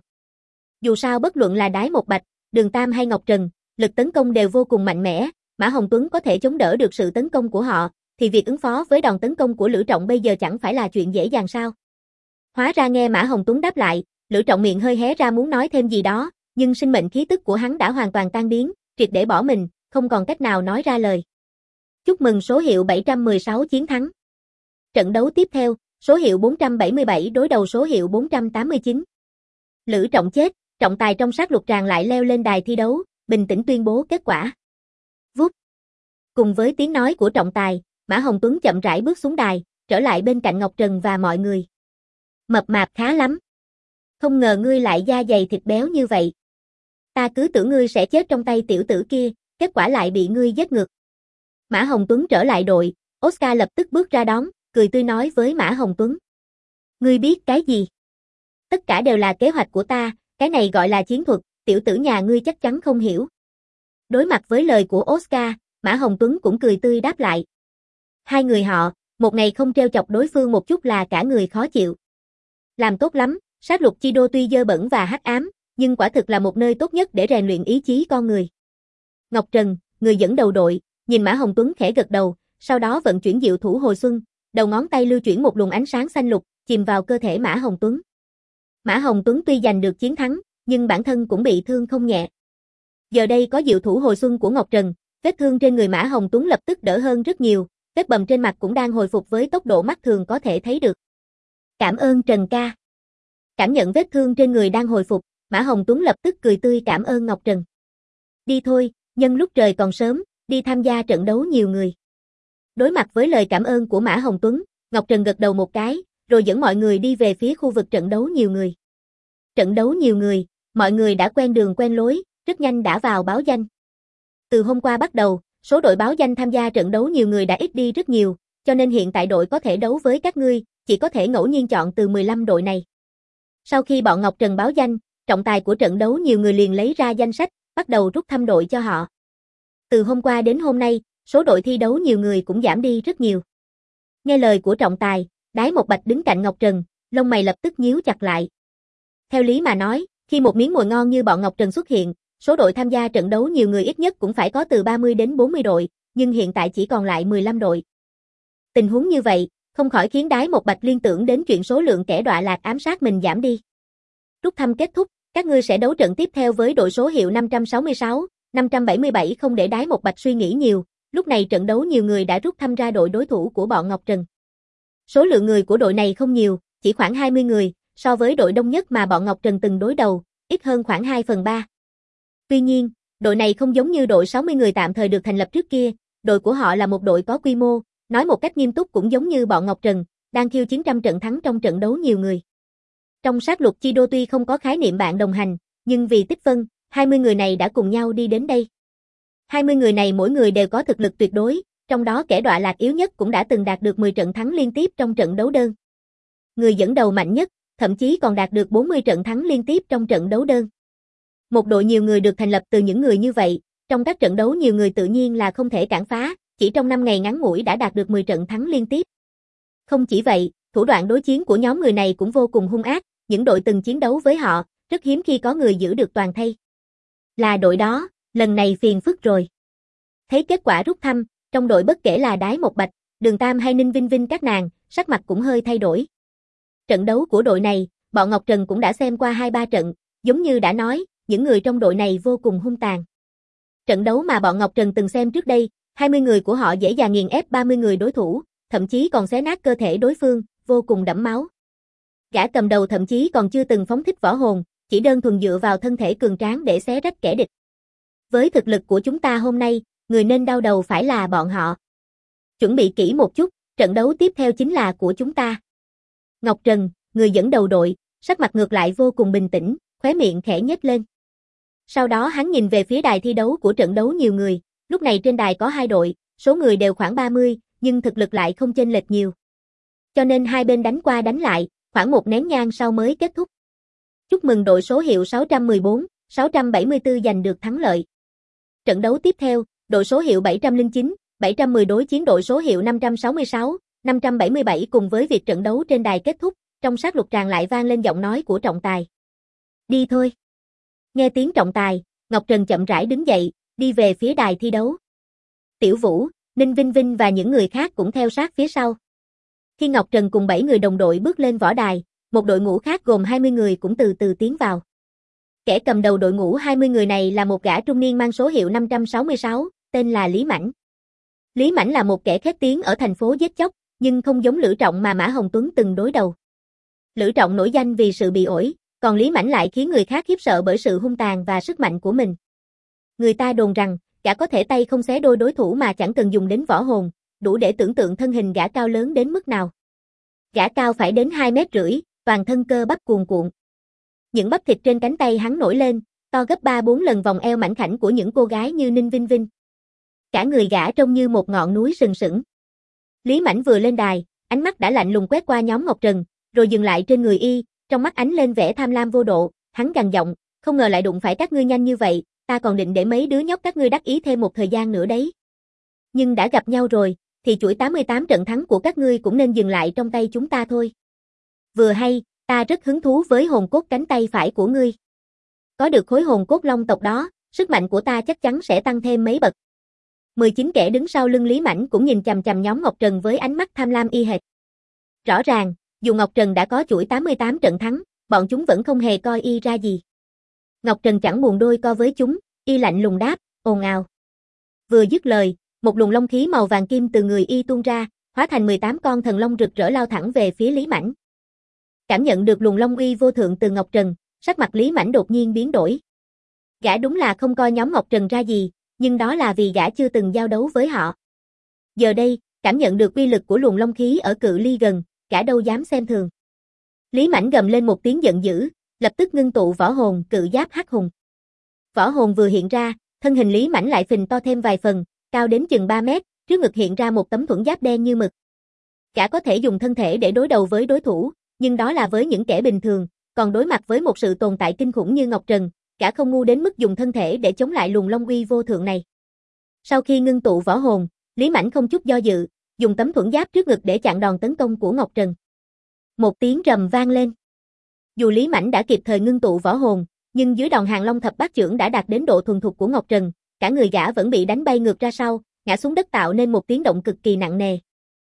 S1: Dù sao bất luận là đái một bạch, Đường Tam hay Ngọc Trần, lực tấn công đều vô cùng mạnh mẽ, Mã Hồng Tuấn có thể chống đỡ được sự tấn công của họ, thì việc ứng phó với đòn tấn công của Lữ Trọng bây giờ chẳng phải là chuyện dễ dàng sao. Hóa ra nghe Mã Hồng Tuấn đáp lại, Lữ Trọng miệng hơi hé ra muốn nói thêm gì đó, nhưng sinh mệnh khí tức của hắn đã hoàn toàn tan biến, triệt để bỏ mình, không còn cách nào nói ra lời. Chúc mừng số hiệu 716 chiến thắng. Trận đấu tiếp theo, số hiệu 477 đối đầu số hiệu 489. Lữ Trọng chết, trọng tài trong sát lục tràng lại leo lên đài thi đấu, bình tĩnh tuyên bố kết quả. Vút. Cùng với tiếng nói của trọng tài, Mã Hồng Tuấn chậm rãi bước xuống đài, trở lại bên cạnh Ngọc Trần và mọi người. Mập mạp khá lắm. Không ngờ ngươi lại da dày thịt béo như vậy. Ta cứ tưởng ngươi sẽ chết trong tay tiểu tử kia, kết quả lại bị ngươi giết ngược. Mã Hồng Tuấn trở lại đội, Oscar lập tức bước ra đón, cười tươi nói với Mã Hồng Tuấn. Ngươi biết cái gì? Tất cả đều là kế hoạch của ta, cái này gọi là chiến thuật, tiểu tử nhà ngươi chắc chắn không hiểu. Đối mặt với lời của Oscar, Mã Hồng Tuấn cũng cười tươi đáp lại. Hai người họ, một ngày không trêu chọc đối phương một chút là cả người khó chịu. Làm tốt lắm, sát lục chi đô tuy dơ bẩn và hắc ám, nhưng quả thực là một nơi tốt nhất để rèn luyện ý chí con người. Ngọc Trần, người dẫn đầu đội, nhìn Mã Hồng Tuấn khẽ gật đầu, sau đó vận chuyển diệu thủ hồi xuân, đầu ngón tay lưu chuyển một luồng ánh sáng xanh lục, chìm vào cơ thể Mã Hồng Tuấn. Mã Hồng Tuấn tuy giành được chiến thắng, nhưng bản thân cũng bị thương không nhẹ. Giờ đây có diệu thủ hồi xuân của Ngọc Trần, vết thương trên người Mã Hồng Tuấn lập tức đỡ hơn rất nhiều, vết bầm trên mặt cũng đang hồi phục với tốc độ mắt thường có thể thấy được. Cảm ơn Trần ca. Cảm nhận vết thương trên người đang hồi phục, Mã Hồng Tuấn lập tức cười tươi cảm ơn Ngọc Trần. Đi thôi, nhân lúc trời còn sớm, đi tham gia trận đấu nhiều người. Đối mặt với lời cảm ơn của Mã Hồng Tuấn, Ngọc Trần gật đầu một cái, rồi dẫn mọi người đi về phía khu vực trận đấu nhiều người. Trận đấu nhiều người, mọi người đã quen đường quen lối, rất nhanh đã vào báo danh. Từ hôm qua bắt đầu, số đội báo danh tham gia trận đấu nhiều người đã ít đi rất nhiều, cho nên hiện tại đội có thể đấu với các ngươi, chỉ có thể ngẫu nhiên chọn từ 15 đội này. Sau khi bọn Ngọc Trần báo danh, trọng tài của trận đấu nhiều người liền lấy ra danh sách, bắt đầu rút thăm đội cho họ. Từ hôm qua đến hôm nay, số đội thi đấu nhiều người cũng giảm đi rất nhiều. Nghe lời của trọng tài, Đái Một Bạch đứng cạnh Ngọc Trần, lông mày lập tức nhíu chặt lại. Theo lý mà nói, khi một miếng mồi ngon như bọn Ngọc Trần xuất hiện, số đội tham gia trận đấu nhiều người ít nhất cũng phải có từ 30 đến 40 đội, nhưng hiện tại chỉ còn lại 15 đội. Tình huống như vậy, không khỏi khiến Đái Một Bạch liên tưởng đến chuyện số lượng kẻ đọa lạc ám sát mình giảm đi. Rút thăm kết thúc, các ngươi sẽ đấu trận tiếp theo với đội số hiệu 566, 577 không để Đái Một Bạch suy nghĩ nhiều, lúc này trận đấu nhiều người đã rút thăm ra đội đối thủ của bọn Ngọc Trần. Số lượng người của đội này không nhiều, chỉ khoảng 20 người, so với đội đông nhất mà bọn Ngọc Trần từng đối đầu, ít hơn khoảng 2/3. Tuy nhiên, đội này không giống như đội 60 người tạm thời được thành lập trước kia, đội của họ là một đội có quy mô, nói một cách nghiêm túc cũng giống như bọn Ngọc Trần, đang khiêu chiến trăm trận thắng trong trận đấu nhiều người. Trong sát lục chi đô tuy không có khái niệm bạn đồng hành, nhưng vì tích phân, 20 người này đã cùng nhau đi đến đây. 20 người này mỗi người đều có thực lực tuyệt đối, trong đó kẻ đọa lạc yếu nhất cũng đã từng đạt được 10 trận thắng liên tiếp trong trận đấu đơn. Người dẫn đầu mạnh nhất, thậm chí còn đạt được 40 trận thắng liên tiếp trong trận đấu đơn. Một đội nhiều người được thành lập từ những người như vậy, trong các trận đấu nhiều người tự nhiên là không thể cản phá, chỉ trong 5 ngày ngắn ngủi đã đạt được 10 trận thắng liên tiếp. Không chỉ vậy, thủ đoạn đối chiến của nhóm người này cũng vô cùng hung ác, những đội từng chiến đấu với họ, rất hiếm khi có người giữ được toàn thây. Là đội đó, lần này phiền phức rồi. Thấy kết quả rút thăm, trong đội bất kể là Đái Một Bạch, Đường Tam hay Ninh Vinh Vinh các nàng, sắc mặt cũng hơi thay đổi. Trận đấu của đội này, bọn Ngọc Trần cũng đã xem qua 2-3 trận, giống như đã nói, những người trong đội này vô cùng hung tàn. Trận đấu mà bọn Ngọc Trần từng xem trước đây, 20 người của họ dễ dàng nghiền ép 30 người đối thủ, thậm chí còn xé nát cơ thể đối phương, vô cùng đẫm máu. Gã cầm đầu thậm chí còn chưa từng phóng thích võ hồn, chỉ đơn thuần dựa vào thân thể cường tráng để xé rách kẻ địch. Với thực lực của chúng ta hôm nay, người nên đau đầu phải là bọn họ. Chuẩn bị kỹ một chút, trận đấu tiếp theo chính là của chúng ta. Ngọc Trần, người dẫn đầu đội, sắc mặt ngược lại vô cùng bình tĩnh, khóe miệng khẽ nhếch lên. Sau đó hắn nhìn về phía đài thi đấu của trận đấu nhiều người, lúc này trên đài có 2 đội, số người đều khoảng 30, nhưng thực lực lại không chênh lệch nhiều. Cho nên hai bên đánh qua đánh lại, khoảng một nén nhang sau mới kết thúc. Chúc mừng đội số hiệu 614, 674 giành được thắng lợi. Trận đấu tiếp theo, đội số hiệu 709, 710 đối chiến đội số hiệu 566, 577 cùng với việc trận đấu trên đài kết thúc, trong sát lục tràng lại vang lên giọng nói của trọng tài. Đi thôi. Nghe tiếng trọng tài, Ngọc Trần chậm rãi đứng dậy, đi về phía đài thi đấu. Tiểu Vũ, Ninh Vinh Vinh và những người khác cũng theo sát phía sau. Khi Ngọc Trần cùng 7 người đồng đội bước lên võ đài, một đội ngũ khác gồm 20 người cũng từ từ tiến vào. Kẻ cầm đầu đội ngũ 20 người này là một gã trung niên mang số hiệu 566, tên là Lý Mãnh. Lý Mãnh là một kẻ khét tiếng ở thành phố giết chóc, nhưng không giống Lữ Trọng mà Mã Hồng Tuấn từng đối đầu. Lữ Trọng nổi danh vì sự bị ổi, còn Lý Mãnh lại khiến người khác khiếp sợ bởi sự hung tàn và sức mạnh của mình. Người ta đồn rằng, gã có thể tay không xé đôi đối thủ mà chẳng cần dùng đến võ hồn, đủ để tưởng tượng thân hình gã cao lớn đến mức nào. Gã cao phải đến 2,5 mét, toàn thân cơ bắp cuồn cuộn. Những bắp thịt trên cánh tay hắn nổi lên, to gấp 3-4 lần vòng eo mảnh khảnh của những cô gái như Ninh Vinh Vinh. Cả người gã trông như một ngọn núi sừng sững. Lý Mãnh vừa lên đài, ánh mắt đã lạnh lùng quét qua nhóm Ngọc Trần, rồi dừng lại trên người y, trong mắt ánh lên vẻ tham lam vô độ, hắn gằn giọng, không ngờ lại đụng phải các ngươi nhanh như vậy, ta còn định để mấy đứa nhóc các ngươi đắc ý thêm một thời gian nữa đấy. Nhưng đã gặp nhau rồi, thì chuỗi 88 trận thắng của các ngươi cũng nên dừng lại trong tay chúng ta thôi. Vừa hay, ta rất hứng thú với hồn cốt cánh tay phải của ngươi. Có được khối hồn cốt long tộc đó, sức mạnh của ta chắc chắn sẽ tăng thêm mấy bậc. 19 kẻ đứng sau lưng Lý Mãnh cũng nhìn chằm chằm nhóm Ngọc Trần với ánh mắt tham lam y hệt. Rõ ràng, dù Ngọc Trần đã có chuỗi 88 trận thắng, bọn chúng vẫn không hề coi y ra gì. Ngọc Trần chẳng buồn đôi co với chúng, y lạnh lùng đáp, ồn ào. Vừa dứt lời, một luồng long khí màu vàng kim từ người y tuôn ra, hóa thành 18 con thần long rực rỡ lao thẳng về phía Lý Mãnh. Cảm nhận được luồng long uy vô thượng từ Ngọc Trần, sắc mặt Lý Mãnh đột nhiên biến đổi. Gã đúng là không coi nhóm Ngọc Trần ra gì, nhưng đó là vì gã chưa từng giao đấu với họ. Giờ đây, cảm nhận được uy lực của luồng long khí ở cự ly gần, gã đâu dám xem thường. Lý Mãnh gầm lên một tiếng giận dữ, lập tức ngưng tụ võ hồn cự giáp hắc hùng. Võ hồn vừa hiện ra, thân hình Lý Mãnh lại phình to thêm vài phần, cao đến chừng 3 mét, trước ngực hiện ra một tấm thuẫn giáp đen như mực. Gã có thể dùng thân thể để đối đầu với đối thủ, nhưng đó là với những kẻ bình thường, còn đối mặt với một sự tồn tại kinh khủng như Ngọc Trần, gã không ngu đến mức dùng thân thể để chống lại luồng long uy vô thượng này. Sau khi ngưng tụ võ hồn, Lý Mãnh không chút do dự, dùng tấm thuẫn giáp trước ngực để chặn đòn tấn công của Ngọc Trần. Một tiếng rầm vang lên. Dù Lý Mãnh đã kịp thời ngưng tụ võ hồn, nhưng dưới đòn Hàng Long thập bát chưởng đã đạt đến độ thuần thục của Ngọc Trần, cả người gã vẫn bị đánh bay ngược ra sau, ngã xuống đất tạo nên một tiếng động cực kỳ nặng nề.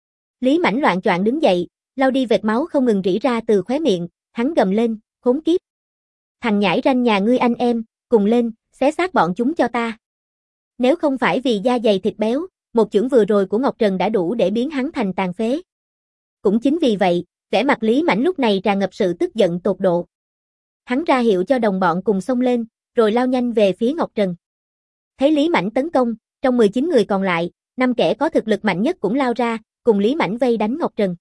S1: Lý Mãnh loạng choạng đứng dậy, lau đi vệt máu không ngừng rỉ ra từ khóe miệng, hắn gầm lên, khốn kiếp. Thằng nhãi ranh nhà ngươi anh em, cùng lên, xé xác bọn chúng cho ta. Nếu không phải vì da dày thịt béo, một chưởng vừa rồi của Ngọc Trần đã đủ để biến hắn thành tàn phế. Cũng chính vì vậy, vẻ mặt Lý Mãnh lúc này tràn ngập sự tức giận tột độ. Hắn ra hiệu cho đồng bọn cùng xông lên, rồi lao nhanh về phía Ngọc Trần. Thấy Lý Mãnh tấn công, trong 19 người còn lại, 5 kẻ có thực lực mạnh nhất cũng lao ra, cùng Lý Mãnh vây đánh Ngọc Trần.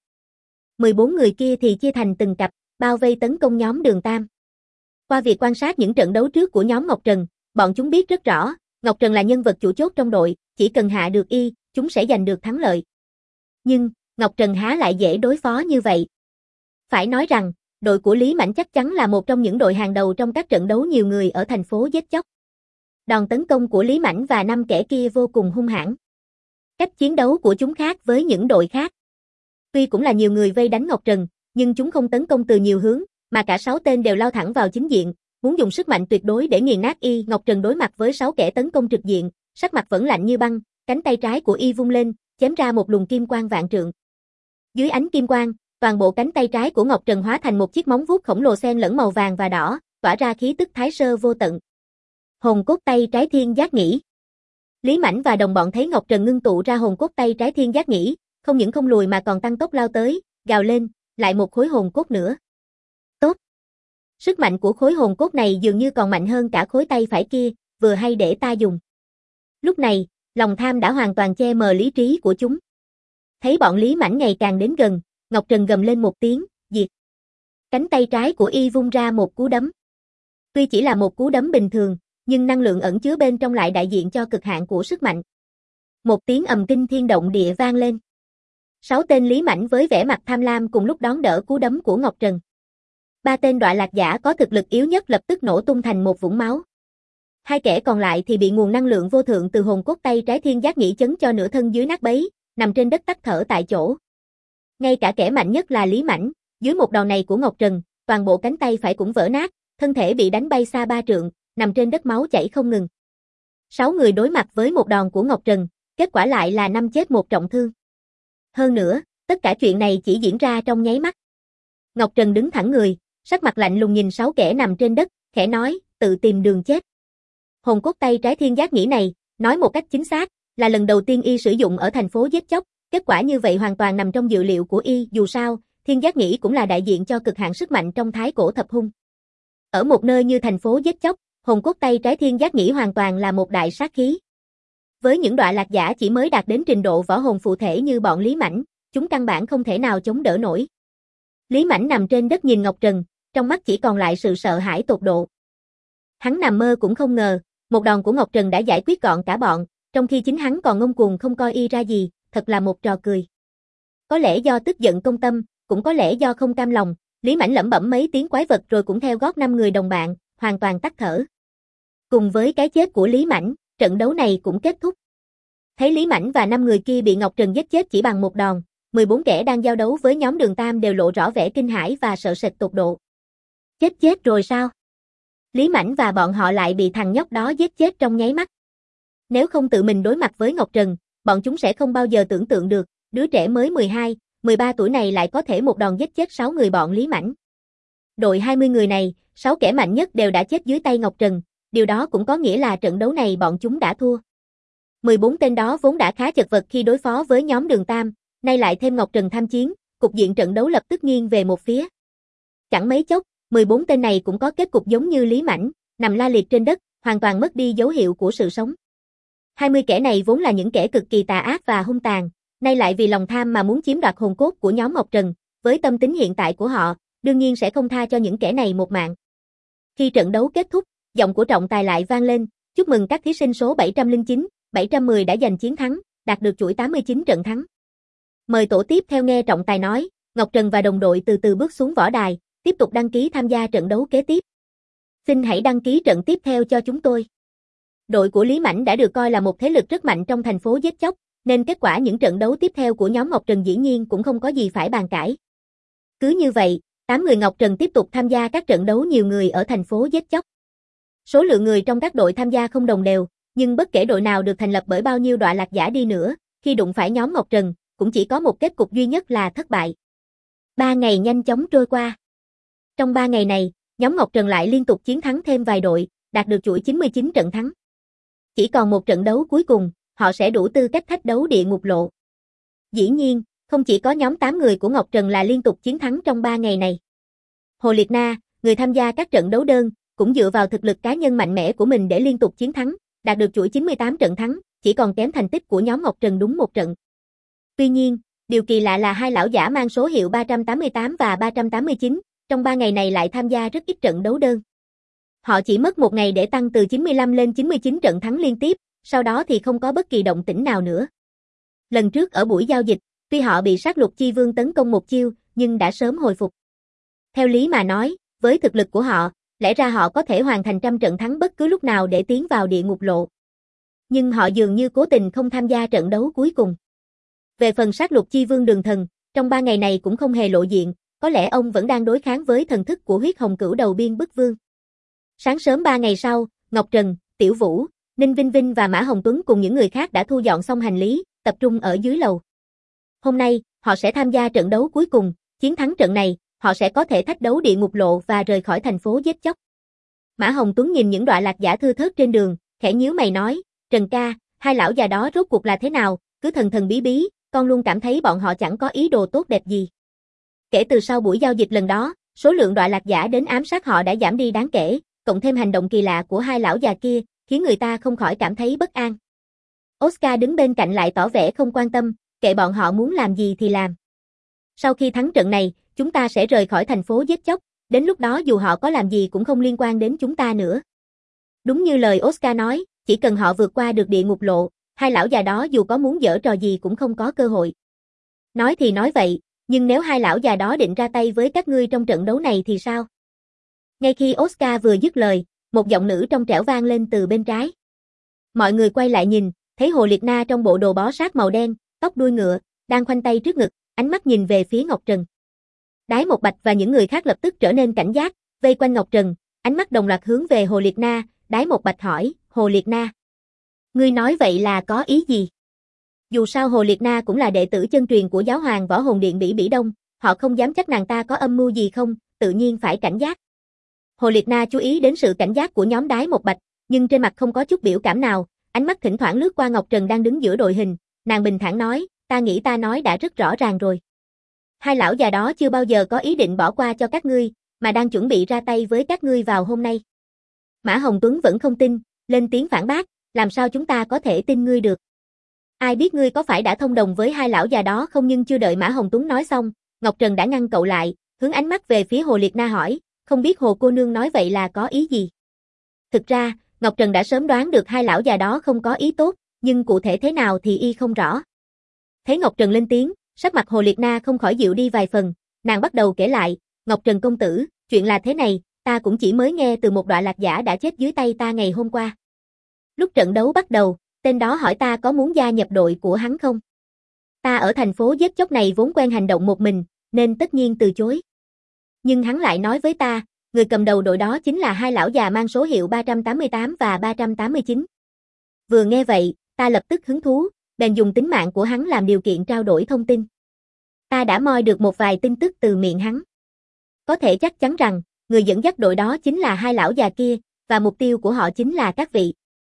S1: 14 người kia thì chia thành từng cặp, bao vây tấn công nhóm Đường Tam. Qua việc quan sát những trận đấu trước của nhóm Ngọc Trần, bọn chúng biết rất rõ, Ngọc Trần là nhân vật chủ chốt trong đội, chỉ cần hạ được y, chúng sẽ giành được thắng lợi. Nhưng, Ngọc Trần há lại dễ đối phó như vậy. Phải nói rằng, đội của Lý Mãnh chắc chắn là một trong những đội hàng đầu trong các trận đấu nhiều người ở thành phố giết chóc. Đòn tấn công của Lý Mãnh và 5 kẻ kia vô cùng hung hãn. Cách chiến đấu của chúng khác với những đội khác. Tuy cũng là nhiều người vây đánh Ngọc Trần, nhưng chúng không tấn công từ nhiều hướng, mà cả 6 tên đều lao thẳng vào chính diện, muốn dùng sức mạnh tuyệt đối để nghiền nát y. Ngọc Trần đối mặt với 6 kẻ tấn công trực diện, sắc mặt vẫn lạnh như băng, cánh tay trái của y vung lên, chém ra một luồng kim quang vạn trượng. Dưới ánh kim quang, toàn bộ cánh tay trái của Ngọc Trần hóa thành một chiếc móng vuốt khổng lồ xen lẫn màu vàng và đỏ, tỏa ra khí tức thái sơ vô tận. Hồn cốt tay trái thiên giác nghỉ. Lý Mãnh và đồng bọn thấy Ngọc Trần ngưng tụ ra hồn cốt tay trái thiên giác nghỉ, không những không lùi mà còn tăng tốc lao tới, gào lên, lại một khối hồn cốt nữa. Tốt. Sức mạnh của khối hồn cốt này dường như còn mạnh hơn cả khối tay phải kia, vừa hay để ta dùng. Lúc này, lòng tham đã hoàn toàn che mờ lý trí của chúng. Thấy bọn Lý Mãnh ngày càng đến gần, Ngọc Trần gầm lên một tiếng, diệt. Cánh tay trái của y vung ra một cú đấm. Tuy chỉ là một cú đấm bình thường, nhưng năng lượng ẩn chứa bên trong lại đại diện cho cực hạn của sức mạnh. Một tiếng ầm kinh thiên động địa vang lên. 6 tên Lý Mãnh với vẻ mặt tham lam cùng lúc đón đỡ cú đấm của Ngọc Trần. 3 tên đọa lạc giả có thực lực yếu nhất lập tức nổ tung thành một vũng máu. Hai kẻ còn lại thì bị nguồn năng lượng vô thượng từ hồn cốt tay trái thiên giác nhĩ chấn cho nửa thân dưới nát bấy, nằm trên đất tắt thở tại chỗ. Ngay cả kẻ mạnh nhất là Lý Mãnh, dưới một đòn này của Ngọc Trần, toàn bộ cánh tay phải cũng vỡ nát, thân thể bị đánh bay xa 3 trượng, nằm trên đất máu chảy không ngừng. 6 người đối mặt với một đòn của Ngọc Trần, kết quả lại là 5 chết 1 trọng thương. Hơn nữa, tất cả chuyện này chỉ diễn ra trong nháy mắt. Ngọc Trần đứng thẳng người, sắc mặt lạnh lùng nhìn 6 kẻ nằm trên đất, khẽ nói, tự tìm đường chết. Hồn cốt tay trái thiên giác nhĩ này, nói một cách chính xác, là lần đầu tiên y sử dụng ở thành phố giết chóc, kết quả như vậy hoàn toàn nằm trong dự liệu của y, dù sao, thiên giác nhĩ cũng là đại diện cho cực hạn sức mạnh trong thái cổ thập hung. Ở một nơi như thành phố giết chóc, hồn cốt tay trái thiên giác nhĩ hoàn toàn là một đại sát khí. Với những đọa lạc giả chỉ mới đạt đến trình độ võ hồn phụ thể như bọn Lý Mãnh, chúng căn bản không thể nào chống đỡ nổi. Lý Mãnh nằm trên đất nhìn Ngọc Trần, trong mắt chỉ còn lại sự sợ hãi tột độ. Hắn nằm mơ cũng không ngờ, một đòn của Ngọc Trần đã giải quyết gọn cả bọn, trong khi chính hắn còn ngông cuồng không coi y ra gì, thật là một trò cười. Có lẽ do tức giận công tâm, cũng có lẽ do không cam lòng, Lý Mãnh lẩm bẩm mấy tiếng quái vật rồi cũng theo gót 5 người đồng bạn, hoàn toàn tắt thở. Cùng với cái chết của Lý Mãnh, trận đấu này cũng kết thúc. Thấy Lý Mãnh và 5 người kia bị Ngọc Trần giết chết chỉ bằng một đòn, 14 kẻ đang giao đấu với nhóm Đường Tam đều lộ rõ vẻ kinh hãi và sợ sệt tột độ. Chết rồi sao? Lý Mãnh và bọn họ lại bị thằng nhóc đó giết chết trong nháy mắt. Nếu không tự mình đối mặt với Ngọc Trần, bọn chúng sẽ không bao giờ tưởng tượng được, đứa trẻ mới 12, 13 tuổi này lại có thể một đòn giết chết 6 người bọn Lý Mãnh. Đội 20 người này, 6 kẻ mạnh nhất đều đã chết dưới tay Ngọc Trần, điều đó cũng có nghĩa là trận đấu này bọn chúng đã thua. 14 tên đó vốn đã khá chật vật khi đối phó với nhóm Đường Tam, nay lại thêm Ngọc Trần tham chiến, cục diện trận đấu lập tức nghiêng về một phía. Chẳng mấy chốc, 14 tên này cũng có kết cục giống như Lý Mãnh, nằm la liệt trên đất, hoàn toàn mất đi dấu hiệu của sự sống. 20 kẻ này vốn là những kẻ cực kỳ tà ác và hung tàn, nay lại vì lòng tham mà muốn chiếm đoạt hồn cốt của nhóm Ngọc Trần, với tâm tính hiện tại của họ, đương nhiên sẽ không tha cho những kẻ này một mạng. Khi trận đấu kết thúc, giọng của trọng tài lại vang lên, chúc mừng các thí sinh số 709, 710 đã giành chiến thắng, đạt được chuỗi 89 trận thắng. Mời tổ tiếp theo nghe trọng tài nói, Ngọc Trần và đồng đội từ từ bước xuống võ đài, tiếp tục đăng ký tham gia trận đấu kế tiếp. Xin hãy đăng ký trận tiếp theo cho chúng tôi. Đội của Lý Mãnh đã được coi là một thế lực rất mạnh trong thành phố giết chóc, nên kết quả những trận đấu tiếp theo của nhóm Ngọc Trần dĩ nhiên cũng không có gì phải bàn cãi. Cứ như vậy, 8 người Ngọc Trần tiếp tục tham gia các trận đấu nhiều người ở thành phố giết chóc. Số lượng người trong các đội tham gia không đồng đều, nhưng bất kể đội nào được thành lập bởi bao nhiêu đọa lạc giả đi nữa, khi đụng phải nhóm Ngọc Trần, cũng chỉ có một kết cục duy nhất là thất bại. 3 ngày nhanh chóng trôi qua. Trong 3 ngày này, nhóm Ngọc Trần lại liên tục chiến thắng thêm vài đội, đạt được chuỗi 99 trận thắng. Chỉ còn một trận đấu cuối cùng, họ sẽ đủ tư cách thách đấu địa ngục lộ. Dĩ nhiên, không chỉ có nhóm 8 người của Ngọc Trần là liên tục chiến thắng trong 3 ngày này. Hồ Liệt Na, người tham gia các trận đấu đơn, cũng dựa vào thực lực cá nhân mạnh mẽ của mình để liên tục chiến thắng, đạt được chuỗi 98 trận thắng, chỉ còn kém thành tích của nhóm Ngọc Trần đúng một trận. Tuy nhiên, điều kỳ lạ là hai lão giả mang số hiệu 388 và 389, trong 3 ngày này lại tham gia rất ít trận đấu đơn. Họ chỉ mất 1 ngày để tăng từ 95 lên 99 trận thắng liên tiếp, sau đó thì không có bất kỳ động tĩnh nào nữa. Lần trước ở buổi giao dịch, tuy họ bị sát lục chi vương tấn công một chiêu, nhưng đã sớm hồi phục. Theo lý mà nói, với thực lực của họ, lẽ ra họ có thể hoàn thành 100 trận thắng bất cứ lúc nào để tiến vào địa ngục lộ. Nhưng họ dường như cố tình không tham gia trận đấu cuối cùng. Về phần sát lục chi vương Đường Thần, trong 3 ngày này cũng không hề lộ diện, có lẽ ông vẫn đang đối kháng với thần thức của huyết hồng cửu đầu biên bức vương. Sáng sớm 3 ngày sau, Ngọc Trần, Tiểu Vũ, Ninh Vinh Vinh và Mã Hồng Tuấn cùng những người khác đã thu dọn xong hành lý, tập trung ở dưới lầu. Hôm nay, họ sẽ tham gia trận đấu cuối cùng, chiến thắng trận này, họ sẽ có thể thách đấu địa ngục lộ và rời khỏi thành phố giết chóc. Mã Hồng Tuấn nhìn những đọa lạc giả thưa thớt trên đường, khẽ nhíu mày nói, Trần ca, hai lão già đó rốt cuộc là thế nào, cứ thần thần bí bí, con luôn cảm thấy bọn họ chẳng có ý đồ tốt đẹp gì. Kể từ sau buổi giao dịch lần đó, số lượng đọa lạc giả đến ám sát họ đã giảm đi đáng kể, cộng thêm hành động kỳ lạ của hai lão già kia, khiến người ta không khỏi cảm thấy bất an. Oscar đứng bên cạnh lại tỏ vẻ không quan tâm, kệ bọn họ muốn làm gì thì làm. Sau khi thắng trận này, chúng ta sẽ rời khỏi thành phố giết chóc, đến lúc đó dù họ có làm gì cũng không liên quan đến chúng ta nữa. Đúng như lời Oscar nói, chỉ cần họ vượt qua được địa ngục lộ, hai lão già đó dù có muốn giở trò gì cũng không có cơ hội. Nói thì nói vậy, nhưng nếu hai lão già đó định ra tay với các ngươi trong trận đấu này thì sao? Ngay khi Oscar vừa dứt lời, một giọng nữ trong trẻo vang lên từ bên trái. Mọi người quay lại nhìn, thấy Hồ Liệt Na trong bộ đồ bó sát màu đen, tóc đuôi ngựa, đang khoanh tay trước ngực, ánh mắt nhìn về phía Ngọc Trần. Đái Một Bạch và những người khác lập tức trở nên cảnh giác, vây quanh Ngọc Trần, ánh mắt đồng loạt hướng về Hồ Liệt Na. Đái Một Bạch hỏi, Hồ Liệt Na, ngươi nói vậy là có ý gì? Dù sao Hồ Liệt Na cũng là đệ tử chân truyền của giáo hoàng Võ Hồn Điện Bỉ Bỉ Đông, họ không dám chắc nàng ta có âm mưu gì không, tự nhiên phải cảnh giác. Hồ Liệt Na chú ý đến sự cảnh giác của nhóm Đái Một Bạch, nhưng trên mặt không có chút biểu cảm nào, ánh mắt thỉnh thoảng lướt qua Ngọc Trần đang đứng giữa đội hình, nàng bình thản nói, ta nghĩ ta nói đã rất rõ ràng rồi. Hai lão già đó chưa bao giờ có ý định bỏ qua cho các ngươi, mà đang chuẩn bị ra tay với các ngươi vào hôm nay. Mã Hồng Tuấn vẫn không tin, lên tiếng phản bác, làm sao chúng ta có thể tin ngươi được? Ai biết ngươi có phải đã thông đồng với hai lão già đó không? Nhưng chưa đợi Mã Hồng Tuấn nói xong, Ngọc Trần đã ngăn cậu lại, hướng ánh mắt về phía Hồ Liệt Na hỏi, không biết Hồ cô nương nói vậy là có ý gì? Thực ra, Ngọc Trần đã sớm đoán được hai lão già đó không có ý tốt, nhưng cụ thể thế nào thì y không rõ. Thấy Ngọc Trần lên tiếng, sắc mặt Hồ Liệt Na không khỏi dịu đi vài phần, nàng bắt đầu kể lại, Ngọc Trần công tử, chuyện là thế này, ta cũng chỉ mới nghe từ một Đọa Lạc giả đã chết dưới tay ta ngày hôm qua. Lúc trận đấu bắt đầu, tên đó hỏi ta có muốn gia nhập đội của hắn không? Ta ở thành phố giết chóc này vốn quen hành động một mình, nên tất nhiên từ chối. Nhưng hắn lại nói với ta, người cầm đầu đội đó chính là hai lão già mang số hiệu 388 và 389. Vừa nghe vậy, ta lập tức hứng thú, bèn dùng tính mạng của hắn làm điều kiện trao đổi thông tin. Ta đã moi được một vài tin tức từ miệng hắn. Có thể chắc chắn rằng, người dẫn dắt đội đó chính là hai lão già kia, và mục tiêu của họ chính là các vị.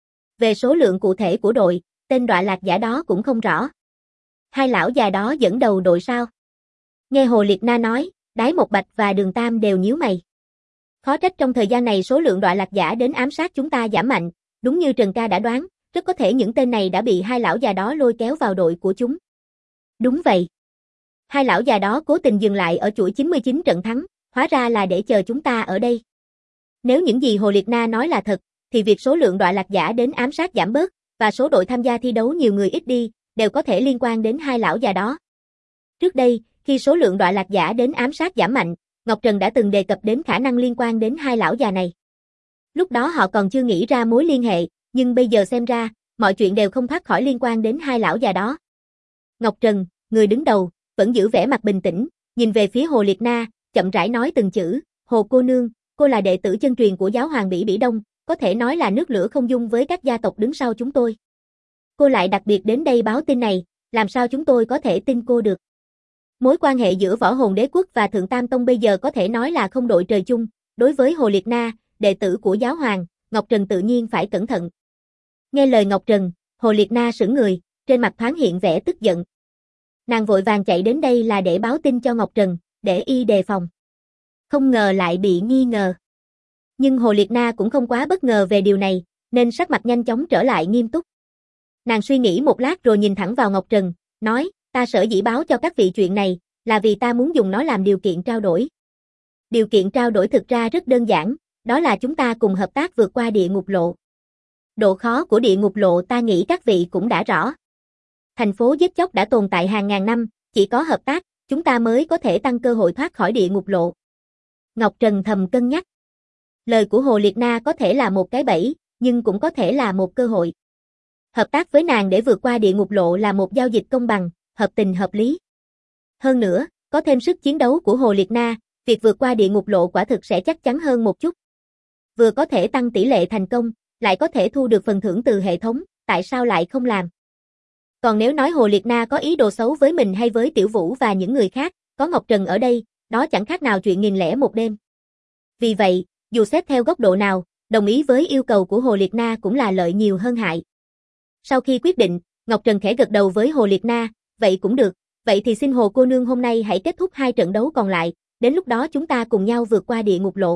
S1: Về số lượng cụ thể của đội, tên Đọa Lạc giả đó cũng không rõ. Hai lão già đó dẫn đầu đội sao? Nghe Hồ Liệt Na nói, Đái Một Bạch và Đường Tam đều nhíu mày. Khó trách trong thời gian này số lượng Đọa Lạc giả đến ám sát chúng ta giảm mạnh, đúng như Trần Ca đã đoán, rất có thể những tên này đã bị hai lão già đó lôi kéo vào đội của chúng. Đúng vậy. Hai lão già đó cố tình dừng lại ở chuỗi 99 trận thắng, hóa ra là để chờ chúng ta ở đây. Nếu những gì Hồ Liệt Na nói là thật, thì việc số lượng Đọa Lạc giả đến ám sát giảm bớt, và số đội tham gia thi đấu nhiều người ít đi, đều có thể liên quan đến hai lão già đó. Trước đây, khi số lượng Đọa Lạc giả đến ám sát giảm mạnh, Ngọc Trần đã từng đề cập đến khả năng liên quan đến hai lão già này. Lúc đó họ còn chưa nghĩ ra mối liên hệ, nhưng bây giờ xem ra, mọi chuyện đều không thoát khỏi liên quan đến hai lão già đó. Ngọc Trần, người đứng đầu, vẫn giữ vẻ mặt bình tĩnh, nhìn về phía Hồ Liệt Na, chậm rãi nói từng chữ, Hồ cô nương, cô là đệ tử chân truyền của giáo hoàng Bỉ Bỉ Đông, có thể nói là nước lửa không dung với các gia tộc đứng sau chúng tôi. Cô lại đặc biệt đến đây báo tin này, làm sao chúng tôi có thể tin cô được? Mối quan hệ giữa Võ Hồn Đế Quốc và Thượng Tam Tông bây giờ có thể nói là không đội trời chung, đối với Hồ Liệt Na, đệ tử của giáo hoàng, Ngọc Trần tự nhiên phải cẩn thận. Nghe lời Ngọc Trần, Hồ Liệt Na sững người, trên mặt thoáng hiện vẻ tức giận. Nàng vội vàng chạy đến đây là để báo tin cho Ngọc Trần, để y đề phòng. Không ngờ lại bị nghi ngờ. Nhưng Hồ Liệt Na cũng không quá bất ngờ về điều này, nên sắc mặt nhanh chóng trở lại nghiêm túc. Nàng suy nghĩ một lát rồi nhìn thẳng vào Ngọc Trần, nói, ta sở dĩ báo cho các vị chuyện này, là vì ta muốn dùng nó làm điều kiện trao đổi. Điều kiện trao đổi thực ra rất đơn giản, đó là chúng ta cùng hợp tác vượt qua địa ngục lộ. Độ khó của địa ngục lộ ta nghĩ các vị cũng đã rõ. Thành phố giết chóc đã tồn tại hàng ngàn năm, chỉ có hợp tác, chúng ta mới có thể tăng cơ hội thoát khỏi địa ngục lộ. Ngọc Trần thầm cân nhắc. Lời của Hồ Liệt Na có thể là một cái bẫy, nhưng cũng có thể là một cơ hội. Hợp tác với nàng để vượt qua địa ngục lộ là một giao dịch công bằng, hợp tình hợp lý. Hơn nữa, có thêm sức chiến đấu của Hồ Liệt Na, việc vượt qua địa ngục lộ quả thực sẽ chắc chắn hơn một chút. Vừa có thể tăng tỷ lệ thành công, lại có thể thu được phần thưởng từ hệ thống, tại sao lại không làm? Còn nếu nói Hồ Liệt Na có ý đồ xấu với mình hay với Tiểu Vũ và những người khác, có Ngọc Trần ở đây, đó chẳng khác nào chuyện 1001 đêm. Vì vậy, dù xét theo góc độ nào, đồng ý với yêu cầu của Hồ Liệt Na cũng là lợi nhiều hơn hại. Sau khi quyết định, Ngọc Trần khẽ gật đầu với Hồ Liệt Na, vậy cũng được, vậy thì xin Hồ cô nương hôm nay hãy kết thúc 2 trận đấu còn lại, đến lúc đó chúng ta cùng nhau vượt qua địa ngục lộ.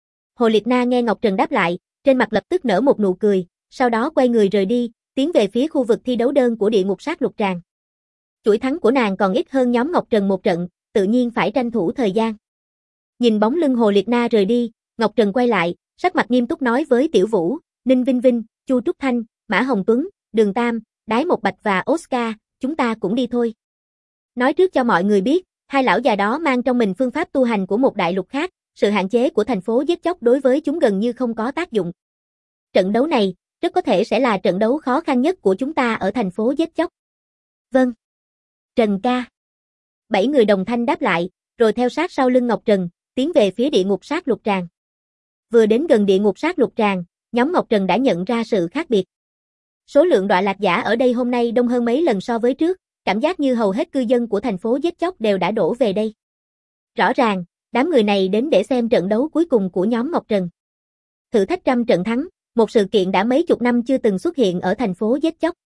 S1: Hồ Liệt Na nghe Ngọc Trần đáp lại, trên mặt lập tức nở một nụ cười, sau đó quay người rời đi, tiến về phía khu vực thi đấu đơn của địa ngục sát lục tràng. Chuỗi thắng của nàng còn ít hơn nhóm Ngọc Trần một trận, tự nhiên phải tranh thủ thời gian. Nhìn bóng lưng Hồ Liệt Na rời đi, Ngọc Trần quay lại, sắc mặt nghiêm túc nói với Tiểu Vũ, Ninh Vinh Vinh, Chu Trúc Thanh, Mã Hồng Tuấn, Đường Tam, Đái Một Bạch và Oscar, chúng ta cũng đi thôi. Nói trước cho mọi người biết, hai lão già đó mang trong mình phương pháp tu hành của một đại lục khác, sự hạn chế của thành phố giết chóc đối với chúng gần như không có tác dụng. Trận đấu này, rất có thể sẽ là trận đấu khó khăn nhất của chúng ta ở thành phố giết chóc. Vâng. Trần ca. 7 người đồng thanh đáp lại, rồi theo sát sau lưng Ngọc Trần, tiến về phía địa ngục sát lục tràng. Vừa đến gần địa ngục sát lục tràng, nhóm Ngọc Trần đã nhận ra sự khác biệt. Số lượng đọa lạc giả ở đây hôm nay đông hơn mấy lần so với trước, cảm giác như hầu hết cư dân của thành phố giết chóc đều đã đổ về đây. Rõ ràng, đám người này đến để xem trận đấu cuối cùng của nhóm Ngọc Trần. Thử thách trăm trận thắng, một sự kiện đã mấy chục năm chưa từng xuất hiện ở thành phố giết chóc.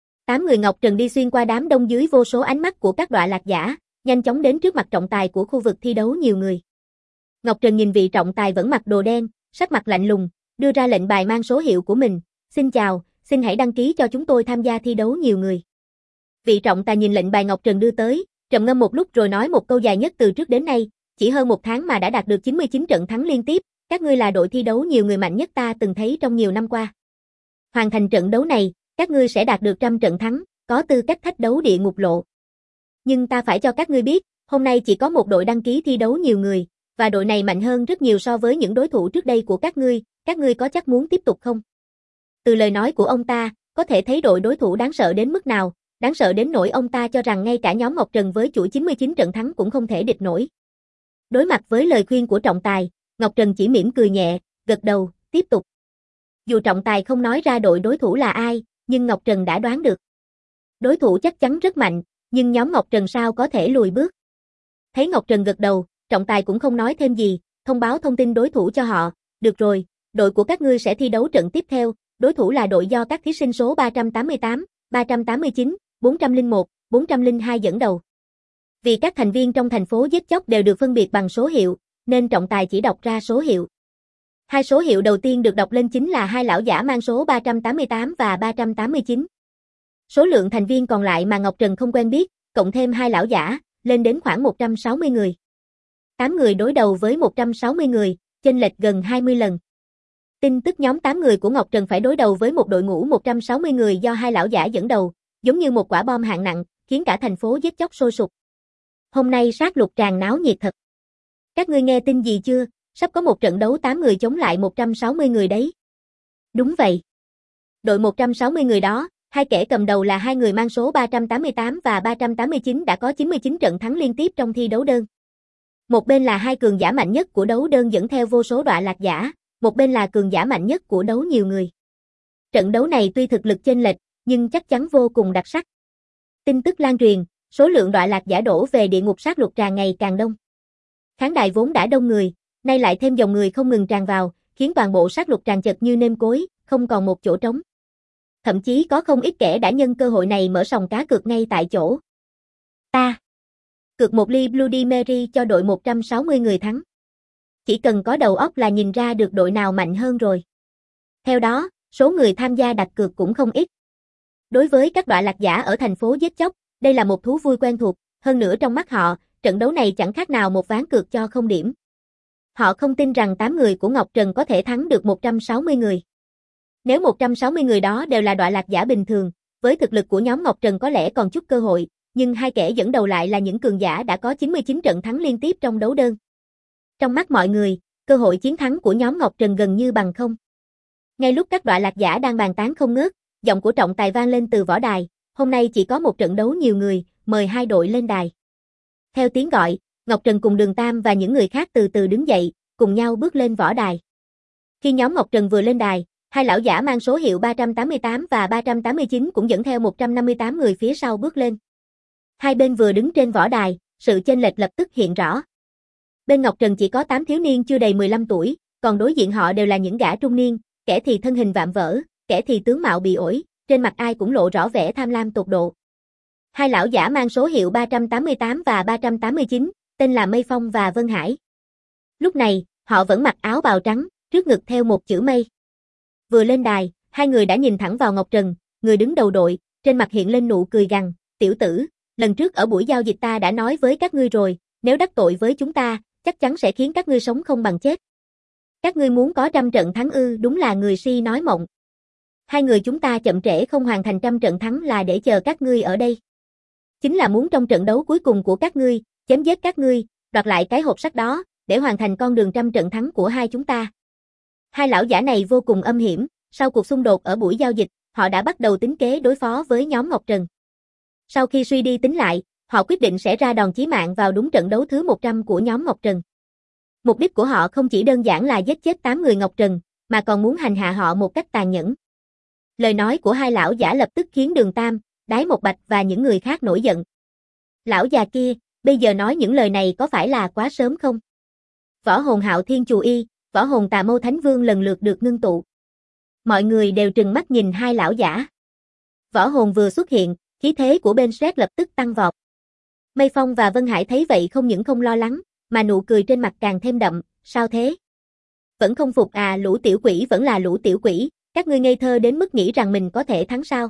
S1: 8 người Ngọc Trần đi xuyên qua đám đông dưới vô số ánh mắt của các đọa lạc giả, nhanh chóng đến trước mặt trọng tài của khu vực thi đấu nhiều người. Ngọc Trần nhìn vị trọng tài vẫn mặc đồ đen, sắc mặt lạnh lùng, đưa ra lệnh bài mang số hiệu của mình. Xin chào, xin hãy đăng ký cho chúng tôi tham gia thi đấu nhiều người. Vị trọng tài nhìn lệnh bài Ngọc Trần đưa tới, trầm ngâm một lúc rồi nói một câu dài nhất từ trước đến nay, chỉ hơn một tháng mà đã đạt được 99 trận thắng liên tiếp, các ngươi là đội thi đấu nhiều người mạnh nhất ta từng thấy trong nhiều năm qua. Hoàn thành trận đấu này, các ngươi sẽ đạt được 100 trận thắng, có tư cách thách đấu địa ngục lộ. Nhưng ta phải cho các ngươi biết, hôm nay chỉ có một đội đăng ký thi đấu nhiều người, và đội này mạnh hơn rất nhiều so với những đối thủ trước đây của các ngươi có chắc muốn tiếp tục không? Từ lời nói của ông ta, có thể thấy đội đối thủ đáng sợ đến mức nào, đáng sợ đến nỗi ông ta cho rằng ngay cả nhóm Ngọc Trần với chuỗi 99 trận thắng cũng không thể địch nổi. Đối mặt với lời khuyên của trọng tài, Ngọc Trần chỉ mỉm cười nhẹ, gật đầu, tiếp tục. Dù trọng tài không nói ra đội đối thủ là ai, nhưng Ngọc Trần đã đoán được. Đối thủ chắc chắn rất mạnh, nhưng nhóm Ngọc Trần sao có thể lùi bước. Thấy Ngọc Trần gật đầu, trọng tài cũng không nói thêm gì, thông báo thông tin đối thủ cho họ. Được rồi, đội của các ngươi sẽ thi đấu trận tiếp theo, đối thủ là đội do các thí sinh số 388, 389, 401, 402 dẫn đầu. Vì các thành viên trong thành phố giết chóc đều được phân biệt bằng số hiệu, nên trọng tài chỉ đọc ra số hiệu. Hai số hiệu đầu tiên được đọc lên chính là hai lão giả mang số 388 và 389. Số lượng thành viên còn lại mà Ngọc Trần không quen biết, cộng thêm hai lão giả, lên đến khoảng 160 người. 8 người đối đầu với 160 người, chênh lệch gần 20 lần. Tin tức nhóm 8 người của Ngọc Trần phải đối đầu với một đội ngũ 160 người do hai lão giả dẫn đầu, giống như một quả bom hạng nặng, khiến cả thành phố giết chóc sôi sục. Hôm nay sát lục tràng náo nhiệt thật. Các ngươi nghe tin gì chưa? Sắp có một trận đấu 8 người chống lại 160 người đấy. Đúng vậy. Đội 160 người đó, hai kẻ cầm đầu là hai người mang số 388 và 389 đã có 99 trận thắng liên tiếp trong thi đấu đơn. Một bên là hai cường giả mạnh nhất của đấu đơn dẫn theo vô số đọa lạc giả, một bên là cường giả mạnh nhất của đấu nhiều người. Trận đấu này tuy thực lực chênh lệch, nhưng chắc chắn vô cùng đặc sắc. Tin tức lan truyền, số lượng đọa lạc giả đổ về địa ngục sát lục tràng ngày càng đông. Khán đài vốn đã đông người, nay lại thêm dòng người không ngừng tràn vào, khiến toàn bộ sát lục tràng chật như nêm cối, không còn một chỗ trống. Thậm chí có không ít kẻ đã nhân cơ hội này mở sòng cá cược ngay tại chỗ. Ta cược một ly Bloody Mary cho đội 160 người thắng. Chỉ cần có đầu óc là nhìn ra được đội nào mạnh hơn rồi. Theo đó, số người tham gia đặt cược cũng không ít. Đối với các đọa lạc giả ở thành phố giết chóc, đây là một thú vui quen thuộc, hơn nữa trong mắt họ, trận đấu này chẳng khác nào một ván cược cho không điểm. Họ không tin rằng 8 người của Ngọc Trần có thể thắng được 160 người. Nếu 160 người đó đều là đọa lạc giả bình thường, với thực lực của nhóm Ngọc Trần có lẽ còn chút cơ hội, nhưng hai kẻ dẫn đầu lại là những cường giả đã có 99 trận thắng liên tiếp trong đấu đơn. Trong mắt mọi người, cơ hội chiến thắng của nhóm Ngọc Trần gần như bằng không. Ngay lúc các đọa lạc giả đang bàn tán không ngớt, giọng của trọng tài vang lên từ võ đài, hôm nay chỉ có một trận đấu nhiều người, mời hai đội lên đài. Theo tiếng gọi, Ngọc Trần cùng Đường Tam và những người khác từ từ đứng dậy, cùng nhau bước lên võ đài. Khi nhóm Ngọc Trần vừa lên đài, hai lão giả mang số hiệu 388 và 389 cũng dẫn theo 158 người phía sau bước lên. Hai bên vừa đứng trên võ đài, sự chênh lệch lập tức hiện rõ. Bên Ngọc Trần chỉ có 8 thiếu niên chưa đầy 15 tuổi, còn đối diện họ đều là những gã trung niên, kẻ thì thân hình vạm vỡ, kẻ thì tướng mạo bị ổi, trên mặt ai cũng lộ rõ vẻ tham lam tột độ. Hai lão giả mang số hiệu 388 và 389, tên là Mây Phong và Vân Hải. Lúc này, họ vẫn mặc áo bào trắng, trước ngực theo một chữ mây. Vừa lên đài, hai người đã nhìn thẳng vào Ngọc Trần, người đứng đầu đội, trên mặt hiện lên nụ cười gằn, tiểu tử, lần trước ở buổi giao dịch ta đã nói với các ngươi rồi, nếu đắc tội với chúng ta, chắc chắn sẽ khiến các ngươi sống không bằng chết. Các ngươi muốn có 100 trận thắng ư, đúng là người si nói mộng. Hai người chúng ta chậm trễ không hoàn thành 100 trận thắng là để chờ các ngươi ở đây. Chính là muốn trong trận đấu cuối cùng của các ngươi, chém giết các ngươi, đoạt lại cái hộp sắt đó, để hoàn thành con đường trăm trận thắng của hai chúng ta. Hai lão giả này vô cùng âm hiểm, sau cuộc xung đột ở buổi giao dịch, họ đã bắt đầu tính kế đối phó với nhóm Ngọc Trần. Sau khi suy đi tính lại, họ quyết định sẽ ra đòn chí mạng vào đúng trận đấu thứ 100 của nhóm Ngọc Trần. Mục đích của họ không chỉ đơn giản là giết chết 8 người Ngọc Trần, mà còn muốn hành hạ họ một cách tàn nhẫn. Lời nói của hai lão giả lập tức khiến Đường Tam, Đái Một Bạch và những người khác nổi giận. Lão già kia, bây giờ nói những lời này có phải là quá sớm không? Võ hồn Hạo Thiên Chù Y, võ hồn Tà Mâu Thánh Vương lần lượt được ngưng tụ. Mọi người đều trừng mắt nhìn hai lão giả. Võ hồn vừa xuất hiện, khí thế của bên Sét lập tức tăng vọt. Mây Phong và Vân Hải thấy vậy không những không lo lắng, mà nụ cười trên mặt càng thêm đậm, sao thế? Vẫn không phục à, lũ tiểu quỷ vẫn là lũ tiểu quỷ, các ngươi ngây thơ đến mức nghĩ rằng mình có thể thắng sao?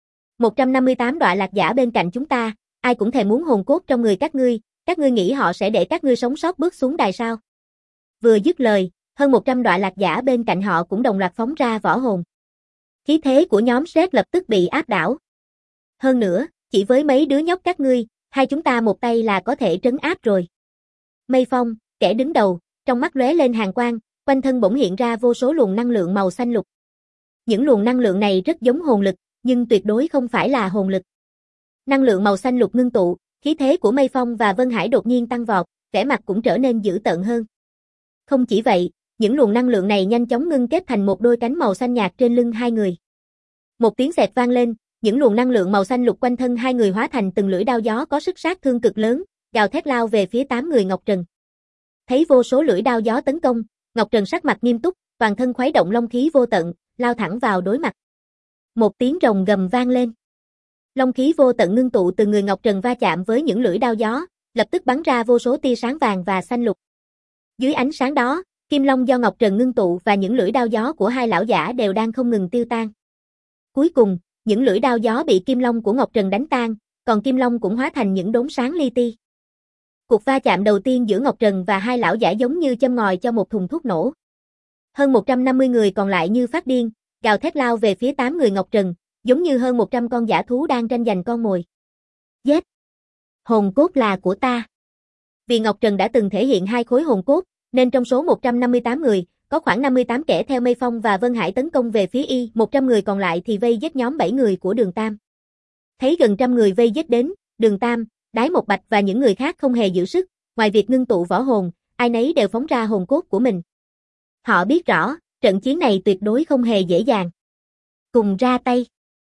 S1: 158 đọa lạc giả bên cạnh chúng ta, ai cũng thèm muốn hồn cốt trong người các ngươi nghĩ họ sẽ để các ngươi sống sót bước xuống đài sao? Vừa dứt lời, hơn 100 đọa lạc giả bên cạnh họ cũng đồng loạt phóng ra võ hồn. Khí thế của nhóm Sét lập tức bị áp đảo. Hơn nữa, chỉ với mấy đứa nhóc các ngươi, hai chúng ta một tay là có thể trấn áp rồi. Mây Phong, kẻ đứng đầu, trong mắt lóe lên hàn quang, quanh thân bỗng hiện ra vô số luồng năng lượng màu xanh lục. Những luồng năng lượng này rất giống hồn lực, nhưng tuyệt đối không phải là hồn lực. Năng lượng màu xanh lục ngưng tụ, khí thế của Mây Phong và Vân Hải đột nhiên tăng vọt, vẻ mặt cũng trở nên dữ tợn hơn. Không chỉ vậy, những luồng năng lượng này nhanh chóng ngưng kết thành một đôi cánh màu xanh nhạt trên lưng hai người. Một tiếng xẹt vang lên, những luồng năng lượng màu xanh lục quanh thân hai người hóa thành từng lưỡi đao gió có sức sát thương cực lớn, gào thét lao về phía 8 người Ngọc Trần. Thấy vô số lưỡi đao gió tấn công, Ngọc Trần sắc mặt nghiêm túc, toàn thân khuấy động long khí vô tận, lao thẳng vào đối mặt. Một tiếng rồng gầm vang lên. Long khí vô tận ngưng tụ từ người Ngọc Trần va chạm với những lưỡi đao gió, lập tức bắn ra vô số tia sáng vàng và xanh lục. Dưới ánh sáng đó, kim long do Ngọc Trần ngưng tụ và những lưỡi đao gió của hai lão giả đều đang không ngừng tiêu tan. Cuối cùng, những lưỡi đao gió bị kim long của Ngọc Trần đánh tan, còn kim long cũng hóa thành những đốm sáng li ti. Cuộc va chạm đầu tiên giữa Ngọc Trần và hai lão giả giống như châm ngòi cho một thùng thuốc nổ. Hơn 150 người còn lại như phát điên, gào thét lao về phía 8 người Ngọc Trần, giống như hơn 100 con dã thú đang tranh giành con mồi. Giết! Hồn cốt là của ta. Vì Ngọc Trần đã từng thể hiện 2 khối hồn cốt, nên trong số 158 người, có khoảng 58 kẻ theo Mây Phong và Vân Hải tấn công về phía y, 100 người còn lại thì vây giết nhóm 7 người của Đường Tam. Thấy gần trăm người vây giết đến, Đường Tam, Đái Một Bạch và những người khác không hề giữ sức, ngoài việc ngưng tụ võ hồn, ai nấy đều phóng ra hồn cốt của mình. Họ biết rõ, trận chiến này tuyệt đối không hề dễ dàng. Cùng ra tay.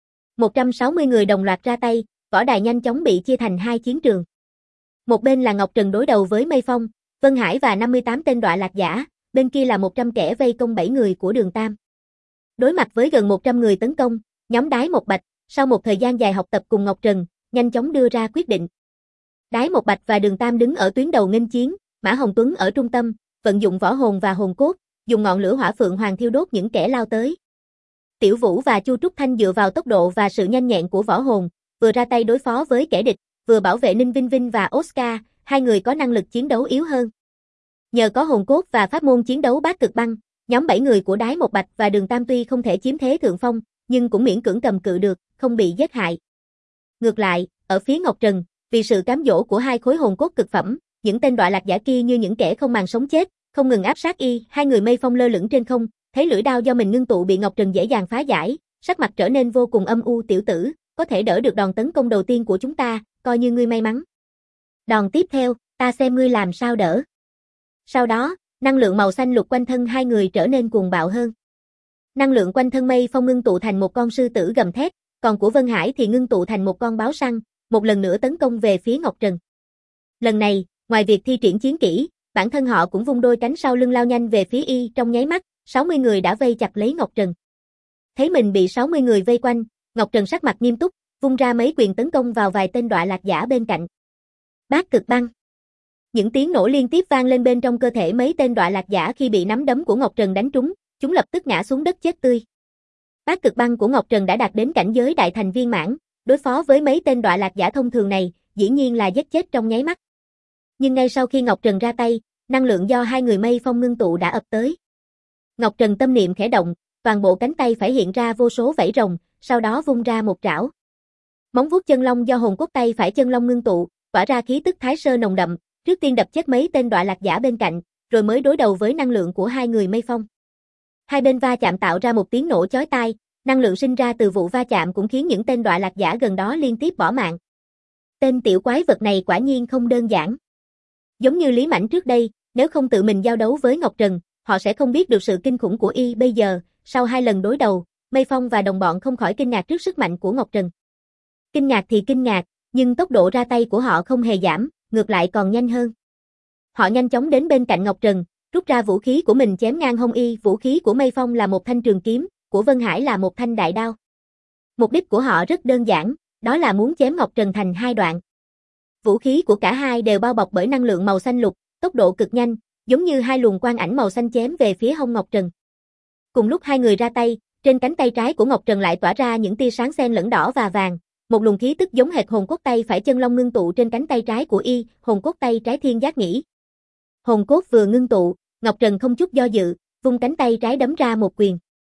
S1: 160 người đồng loạt ra tay, võ đài nhanh chóng bị chia thành 2 chiến trường. Một bên là Ngọc Trần đối đầu với Mây Phong, Vân Hải và 58 tên đọa lạc giả, bên kia là 100 kẻ vây công 7 người của Đường Tam. Đối mặt với gần 100 người tấn công, nhóm Đái Một Bạch, sau một thời gian dài học tập cùng Ngọc Trần, nhanh chóng đưa ra quyết định. Đái Một Bạch và Đường Tam đứng ở tuyến đầu nghênh chiến, Mã Hồng Tuấn ở trung tâm, vận dụng võ hồn và hồn cốt, dùng ngọn lửa hỏa phượng hoàng thiêu đốt những kẻ lao tới. Tiểu Vũ và Chu Trúc Thanh dựa vào tốc độ và sự nhanh nhẹn của võ hồn, vừa ra tay đối phó với kẻ địch, vừa bảo vệ Ninh Vinh Vinh và Oscar, hai người có năng lực chiến đấu yếu hơn. Nhờ có hồn cốt và pháp môn chiến đấu bát cực băng, nhóm 7 người của Đái Một Bạch và Đường Tam tuy không thể chiếm thế thượng phong, nhưng cũng miễn cưỡng cầm cự được, không bị giết hại. Ngược lại, ở phía Ngọc Trần, vì sự cám dỗ của 2 khối hồn cốt cực phẩm, những tên đọa lạc giả kia như những kẻ không màng sống chết, không ngừng áp sát y, hai người Mây Phong lơ lửng trên không, thấy lưỡi đao do mình ngưng tụ bị Ngọc Trần dễ dàng phá giải, sắc mặt trở nên vô cùng âm u. Tiểu tử, có thể đỡ được đòn tấn công đầu tiên của chúng ta, coi như ngươi may mắn. Đòn tiếp theo, ta xem ngươi làm sao đỡ. Sau đó, năng lượng màu xanh lục quanh thân hai người trở nên cuồng bạo hơn. Năng lượng quanh thân Mây Phong ngưng tụ thành một con sư tử gầm thét, còn của Vân Hải thì ngưng tụ thành một con báo săn, một lần nữa tấn công về phía Ngọc Trần. Lần này, ngoài việc thi triển chiến kỹ, bản thân họ cũng vung đôi cánh sau lưng lao nhanh về phía y. Trong nháy mắt, 60 người đã vây chặt lấy Ngọc Trần. Thấy mình bị 60 người vây quanh, Ngọc Trần sắc mặt nghiêm túc, vung ra mấy quyền tấn công vào vài tên đọa lạc giả bên cạnh. Bát cực băng. Những tiếng nổ liên tiếp vang lên bên trong cơ thể mấy tên đọa lạc giả khi bị nắm đấm của Ngọc Trần đánh trúng, chúng lập tức ngã xuống đất chết tươi. Bát cực băng của Ngọc Trần đã đạt đến cảnh giới đại thành viên mãn, đối phó với mấy tên đọa lạc giả thông thường này, dĩ nhiên là giết chết trong nháy mắt. Nhưng ngay sau khi Ngọc Trần ra tay, năng lượng do hai người Mây Phong ngưng tụ đã ập tới. Ngọc Trần tâm niệm khẽ động, toàn bộ cánh tay phải hiện ra vô số vảy rồng, sau đó vung ra một trảo. Móng vuốt chân long do hồn cốt tay phải chân long ngưng tụ, tỏa ra khí tức thái sơ nồng đậm, trước tiên đập chết mấy tên đọa lạc giả bên cạnh, rồi mới đối đầu với năng lượng của hai người Mây Phong. Hai bên va chạm tạo ra một tiếng nổ chói tai, năng lượng sinh ra từ vụ va chạm cũng khiến những tên đọa lạc giả gần đó liên tiếp bỏ mạng. Tên tiểu quái vật này quả nhiên không đơn giản. Giống như Lý Mãnh trước đây, nếu không tự mình giao đấu với Ngọc Trần, họ sẽ không biết được sự kinh khủng của y bây giờ. Sau 2 lần đối đầu, Mây Phong và đồng bọn không khỏi kinh ngạc trước sức mạnh của Ngọc Trần. Kinh ngạc thì kinh ngạc, nhưng tốc độ ra tay của họ không hề giảm, ngược lại còn nhanh hơn. Họ nhanh chóng đến bên cạnh Ngọc Trần, rút ra vũ khí của mình chém ngang hông y. Vũ khí của Mây Phong là một thanh trường kiếm, của Vân Hải là một thanh đại đao. Mục đích của họ rất đơn giản, đó là muốn chém Ngọc Trần thành 2 đoạn. Vũ khí của cả hai đều bao bọc bởi năng lượng màu xanh lục, tốc độ cực nhanh, giống như 2 luồng quang ảnh màu xanh chém về phía hông Ngọc Trần. Cùng lúc hai người ra tay, trên cánh tay trái của Ngọc Trần lại tỏa ra những tia sáng xen lẫn đỏ và vàng, một luồng khí tức giống hệt hồn cốt tay phải chân long ngưng tụ trên cánh tay trái của y, hồn cốt tay trái Thiên Giác Nghĩ. Hồn cốt vừa ngưng tụ, Ngọc Trần không chút do dự, vung cánh tay trái đấm ra một quyền.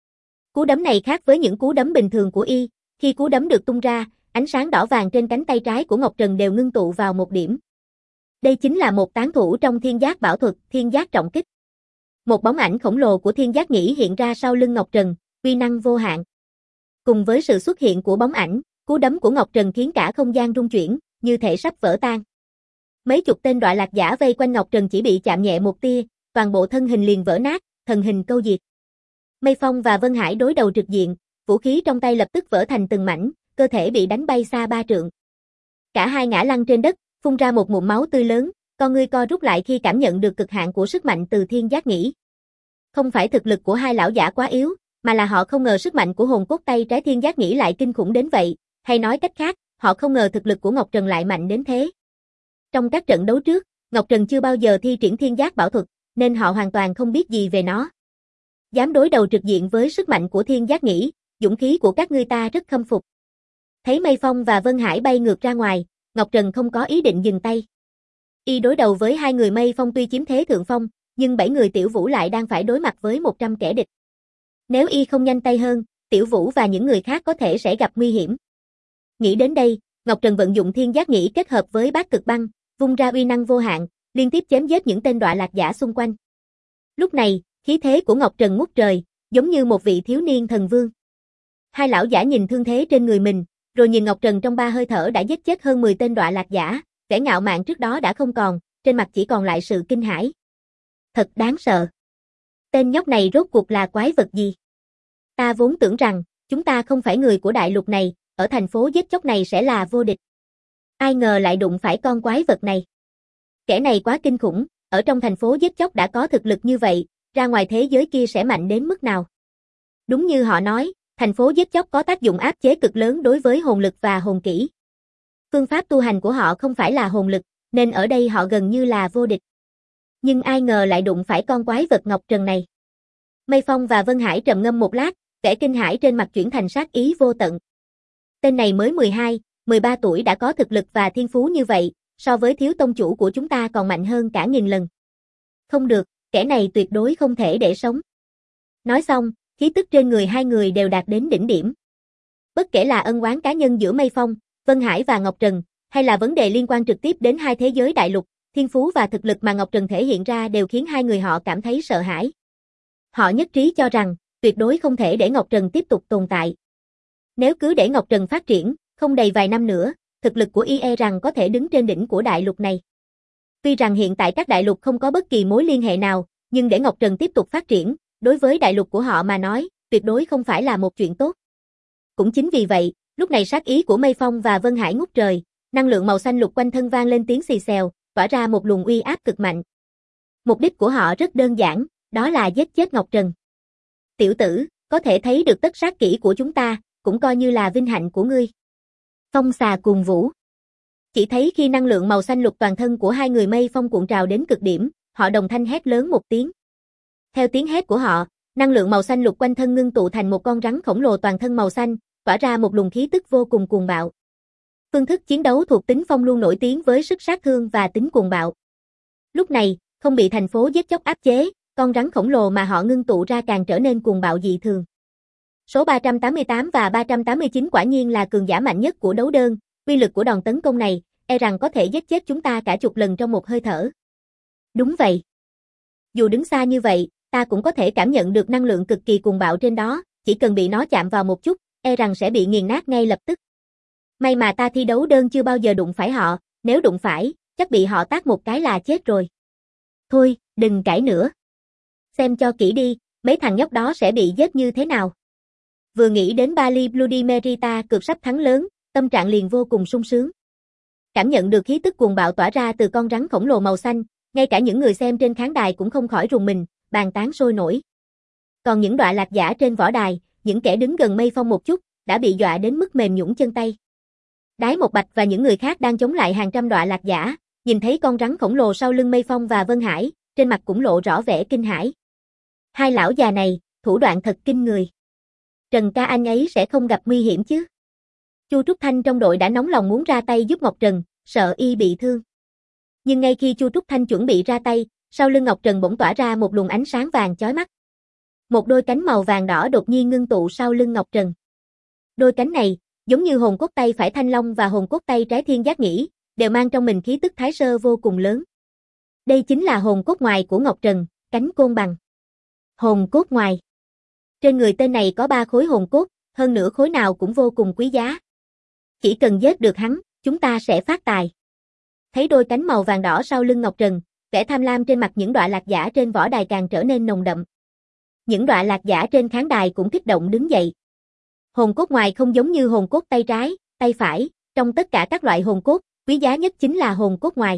S1: Cú đấm này khác với những cú đấm bình thường của y, khi cú đấm được tung ra, ánh sáng đỏ vàng trên cánh tay trái của Ngọc Trần đều ngưng tụ vào một điểm. Đây chính là một tán thủ trong Thiên Giác bảo thuật, Thiên Giác trọng kích. Một bóng ảnh khổng lồ của Thiên Giác Nghĩ hiện ra sau lưng Ngọc Trần, uy năng vô hạn. Cùng với sự xuất hiện của bóng ảnh, cú đấm của Ngọc Trần khiến cả không gian rung chuyển, như thể sắp vỡ tan. Mấy chục tên đọa lạc giả vây quanh Ngọc Trần chỉ bị chạm nhẹ một tia, toàn bộ thân hình liền vỡ nát, thần hình câu diệt. Mây Phong và Vân Hải đối đầu trực diện, vũ khí trong tay lập tức vỡ thành từng mảnh, cơ thể bị đánh bay xa 3 trượng. Cả hai ngã lăn trên đất, phun ra một ngụm máu tươi lớn, con ngươi co rút lại khi cảm nhận được cực hạn của sức mạnh từ Thiên Giác Nghĩ. Không phải thực lực của hai lão giả quá yếu, mà là họ không ngờ sức mạnh của hồn cốt tay trái Thiên Giác Nghĩ lại kinh khủng đến vậy, hay nói cách khác, họ không ngờ thực lực của Ngọc Trần lại mạnh đến thế. Trong các trận đấu trước, Ngọc Trần chưa bao giờ thi triển Thiên Giác bảo thuật, nên họ hoàn toàn không biết gì về nó. Dám đối đầu trực diện với sức mạnh của Thiên Giác Nghĩ, dũng khí của các ngươi ta rất khâm phục. Thấy Mây Phong và Vân Hải bay ngược ra ngoài, Ngọc Trần không có ý định dừng tay. Y đối đầu với hai người Mây Phong tuy chiếm thế thượng phong, nhưng 7 người Tiểu Vũ lại đang phải đối mặt với 100 kẻ địch. Nếu Y không nhanh tay hơn, Tiểu Vũ và những người khác có thể sẽ gặp nguy hiểm. Nghĩ đến đây, Ngọc Trần vận dụng Thiên Giác Nghĩ kết hợp với Bát Cực Băng, vung ra uy năng vô hạn, liên tiếp chém giết những tên đọa lạc giả xung quanh. Lúc này, khí thế của Ngọc Trần ngút trời, giống như một vị thiếu niên thần vương. Hai lão giả nhìn thương thế trên người mình, rồi nhìn Ngọc Trần trong 3 hơi thở đã giết chết hơn 10 tên đọa lạc giả, vẻ ngạo mạn trước đó đã không còn, trên mặt chỉ còn lại sự kinh hãi. Thật đáng sợ. Tên nhóc này rốt cuộc là quái vật gì? Ta vốn tưởng rằng, chúng ta không phải người của đại lục này, ở thành phố giết chóc này sẽ là vô địch. Ai ngờ lại đụng phải con quái vật này. Kẻ này quá kinh khủng, ở trong thành phố giết chóc đã có thực lực như vậy, ra ngoài thế giới kia sẽ mạnh đến mức nào? Đúng như họ nói, thành phố giết chóc có tác dụng áp chế cực lớn đối với hồn lực và hồn kỹ. Phương pháp tu hành của họ không phải là hồn lực, nên ở đây họ gần như là vô địch. Nhưng ai ngờ lại đụng phải con quái vật Ngọc Trần này. Mây Phong và Vân Hải trầm ngâm một lát, vẻ kinh hãi trên mặt chuyển thành sát ý vô tận. Tên này mới 12, 13 tuổi đã có thực lực và thiên phú như vậy, so với thiếu tông chủ của chúng ta còn mạnh hơn cả 1000 lần. Không được, kẻ này tuyệt đối không thể để sống. Nói xong, khí tức trên người hai người đều đạt đến đỉnh điểm. Bất kể là ân oán cá nhân giữa Mây Phong, Vân Hải và Ngọc Trần, hay là vấn đề liên quan trực tiếp đến hai thế giới đại lục, thiên phú và thực lực mà Ngọc Trần thể hiện ra đều khiến hai người họ cảm thấy sợ hãi. Họ nhất trí cho rằng, tuyệt đối không thể để Ngọc Trần tiếp tục tồn tại. Nếu cứ để Ngọc Trần phát triển, không đầy vài năm nữa, thực lực của y e rằng có thể đứng trên đỉnh của đại lục này. Tuy rằng hiện tại các đại lục không có bất kỳ mối liên hệ nào, nhưng để Ngọc Trần tiếp tục phát triển, đối với đại lục của họ mà nói, tuyệt đối không phải là một chuyện tốt. Cũng chính vì vậy, lúc này sát ý của Mây Phong và Vân Hải ngút trời, năng lượng màu xanh lục quanh thân vang lên tiếng xì xèo, tỏa ra một luồng uy áp cực mạnh. Mục đích của họ rất đơn giản, đó là giết chết Ngọc Trần. Tiểu tử, có thể thấy được tất sát kỹ của chúng ta, cũng coi như là vinh hạnh của ngươi. Phong xà cuồng vũ. Chỉ thấy khi năng lượng màu xanh lục toàn thân của hai người Mây Phong cuộn trào đến cực điểm, họ đồng thanh hét lớn một tiếng. Theo tiếng hét của họ, năng lượng màu xanh lục quanh thân ngưng tụ thành một con rắn khổng lồ toàn thân màu xanh, tỏa ra một luồng khí tức vô cùng cuồng bạo. Phương thức chiến đấu thuộc tính phong luôn nổi tiếng với sức sát thương và tính cuồng bạo. Lúc này, không bị thành phố giết chóc áp chế, con rắn khổng lồ mà họ ngưng tụ ra càng trở nên cuồng bạo dị thường. Số 388 và 389 quả nhiên là cường giả mạnh nhất của đấu đơn, uy lực của đòn tấn công này, e rằng có thể giết chết chúng ta cả chục lần trong một hơi thở. Đúng vậy. Dù đứng xa như vậy, ta cũng có thể cảm nhận được năng lượng cực kỳ cuồng bạo trên đó, chỉ cần bị nó chạm vào một chút, e rằng sẽ bị nghiền nát ngay lập tức. May mà ta thi đấu đơn chưa bao giờ đụng phải họ, nếu đụng phải, chắc bị họ tát một cái là chết rồi. Thôi, đừng cãi nữa. Xem cho kỹ đi, mấy thằng nhóc đó sẽ bị giết như thế nào. Vừa nghĩ đến Bali Bloody Mary ta cược sắp thắng lớn, tâm trạng liền vô cùng sung sướng. Cảm nhận được khí tức cuồng bạo tỏa ra từ con rắn khổng lồ màu xanh, ngay cả những người xem trên khán đài cũng không khỏi rùng mình, bàn tán sôi nổi. Còn những đọa lạc giả trên võ đài, những kẻ đứng gần Mây Phong một chút, đã bị dọa đến mức mềm nhũn chân tay. Đái Một Bạch và những người khác đang chống lại hàng trăm đọa lạc giả, nhìn thấy con rắn khổng lồ sau lưng Mây Phong và Vân Hải, trên mặt cũng lộ rõ vẻ kinh hãi. Hai lão già này, thủ đoạn thật kinh người. Trần ca anh ấy sẽ không gặp nguy hiểm chứ? Chu Trúc Thanh trong đội đã nóng lòng muốn ra tay giúp Ngọc Trần, sợ y bị thương. Nhưng ngay khi Chu Trúc Thanh chuẩn bị ra tay, sau lưng Ngọc Trần bỗng tỏa ra một luồng ánh sáng vàng chói mắt. Một đôi cánh màu vàng đỏ đột nhiên ngưng tụ sau lưng Ngọc Trần. Đôi cánh này, giống như hồn cốt tay phải Thanh Long và hồn cốt tay trái Thiên Giác Nghĩ, đều mang trong mình khí tức thái sơ vô cùng lớn. Đây chính là hồn cốt ngoài của Ngọc Trần, cánh côn bằng. Hồn cốt ngoài. Trên người tên này có 3 khối hồn cốt, hơn nữa khối nào cũng vô cùng quý giá. Chỉ cần giết được hắn, chúng ta sẽ phát tài. Thấy đôi cánh màu vàng đỏ sau lưng Ngọc Trần, vẻ tham lam trên mặt những đọa lạc giả trên võ đài càng trở nên nồng đậm. Những đọa lạc giả trên khán đài cũng kích động đứng dậy. Hồn cốt ngoài không giống như hồn cốt tay trái, tay phải, trong tất cả các loại hồn cốt, quý giá nhất chính là hồn cốt ngoài.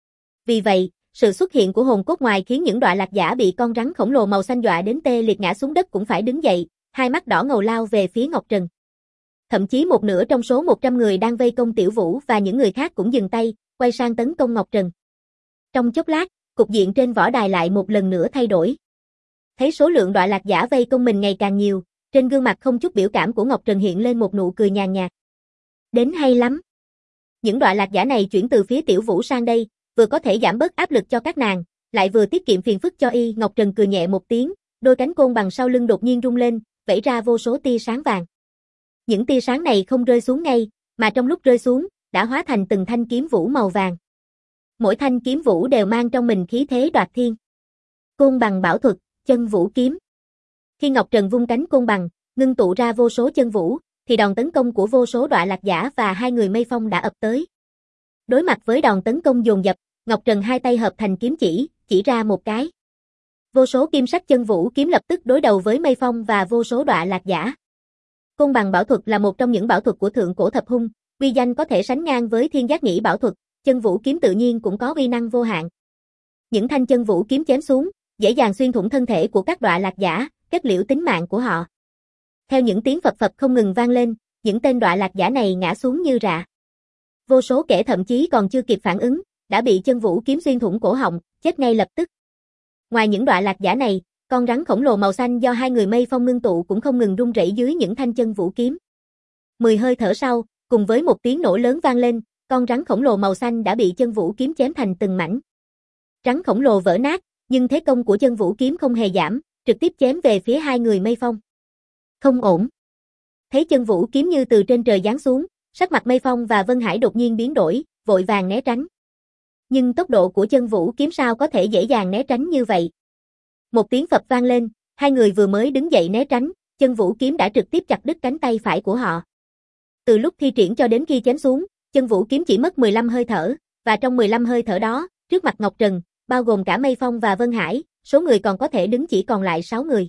S1: Vì vậy, sự xuất hiện của hồn cốt ngoài khiến những đọa lạc giả bị con rắn khổng lồ màu xanh dọa đến tê liệt ngã xuống đất cũng phải đứng dậy, hai mắt đỏ ngầu lao về phía Ngọc Trần. Thậm chí một nửa trong số 100 người đang vây công Tiểu Vũ và những người khác cũng dừng tay, quay sang tấn công Ngọc Trần. Trong chốc lát, cục diện trên võ đài lại một lần nữa thay đổi. Thấy số lượng đọa lạc giả vây công mình ngày càng nhiều, trên gương mặt không chút biểu cảm của Ngọc Trần hiện lên một nụ cười nhàn nhạt. Đến hay lắm. Những đọa lạc giả này chuyển từ phía Tiểu Vũ sang đây, vừa có thể giảm bớt áp lực cho các nàng, lại vừa tiết kiệm phiền phức cho y. Ngọc Trần cười nhẹ một tiếng, đôi cánh côn bằng sau lưng đột nhiên rung lên, vẫy ra vô số tia sáng vàng. Những tia sáng này không rơi xuống ngay, mà trong lúc rơi xuống, đã hóa thành từng thanh kiếm vũ màu vàng. Mỗi thanh kiếm vũ đều mang trong mình khí thế đoạt thiên. Côn bằng bảo thuật, chân vũ kiếm. Khi Ngọc Trần vung cánh côn bằng, ngưng tụ ra vô số chân vũ, thì đòn tấn công của vô số đọa lạc giả và hai người Mây Phong đã ập tới. Đối mặt với đòn tấn công dồn dập, Ngọc Trần hai tay hợp thành kiếm chỉ ra một cái. Vô số kim sắc chân vũ kiếm lập tức đối đầu với Mây Phong và vô số đọa lạc giả. Côn bằng bảo thuật là một trong những bảo thuật của thượng cổ thập hung, uy danh có thể sánh ngang với Thiên Giác Nghĩ bảo thuật, chân vũ kiếm tự nhiên cũng có uy năng vô hạn. Những thanh chân vũ kiếm chém xuống, dễ dàng xuyên thủng thân thể của các đọa lạc giả, kết liễu tính mạng của họ. Theo những tiếng phập phập không ngừng vang lên, những tên đọa lạc giả này ngã xuống như rạ. Vô số kẻ thậm chí còn chưa kịp phản ứng, đã bị chân vũ kiếm xuyên thủng cổ họng, chết ngay lập tức. Ngoài những đọa lạc giả này, con rắn khổng lồ màu xanh do hai người Mây Phong ngưng tụ cũng không ngừng rung rẩy dưới những thanh chân vũ kiếm. 10 hơi thở sau, cùng với một tiếng nổ lớn vang lên, con rắn khổng lồ màu xanh đã bị chân vũ kiếm chém thành từng mảnh. Rắn khổng lồ vỡ nát, nhưng thế công của chân vũ kiếm không hề giảm, trực tiếp chém về phía hai người Mây Phong. Không ổn. Thấy chân vũ kiếm như từ trên trời giáng xuống, sắc mặt Mây Phong và Vân Hải đột nhiên biến đổi, vội vàng né tránh. Nhưng tốc độ của chân vũ kiếm sao có thể dễ dàng né tránh như vậy? Một tiếng phập vang lên, hai người vừa mới đứng dậy né tránh, chân vũ kiếm đã trực tiếp chặt đứt cánh tay phải của họ. Từ lúc thi triển cho đến khi chém xuống, chân vũ kiếm chỉ mất 15 hơi thở, và trong 15 hơi thở đó, trước mặt Ngọc Trần, bao gồm cả Mây Phong và Vân Hải, số người còn có thể đứng chỉ còn lại 6 người.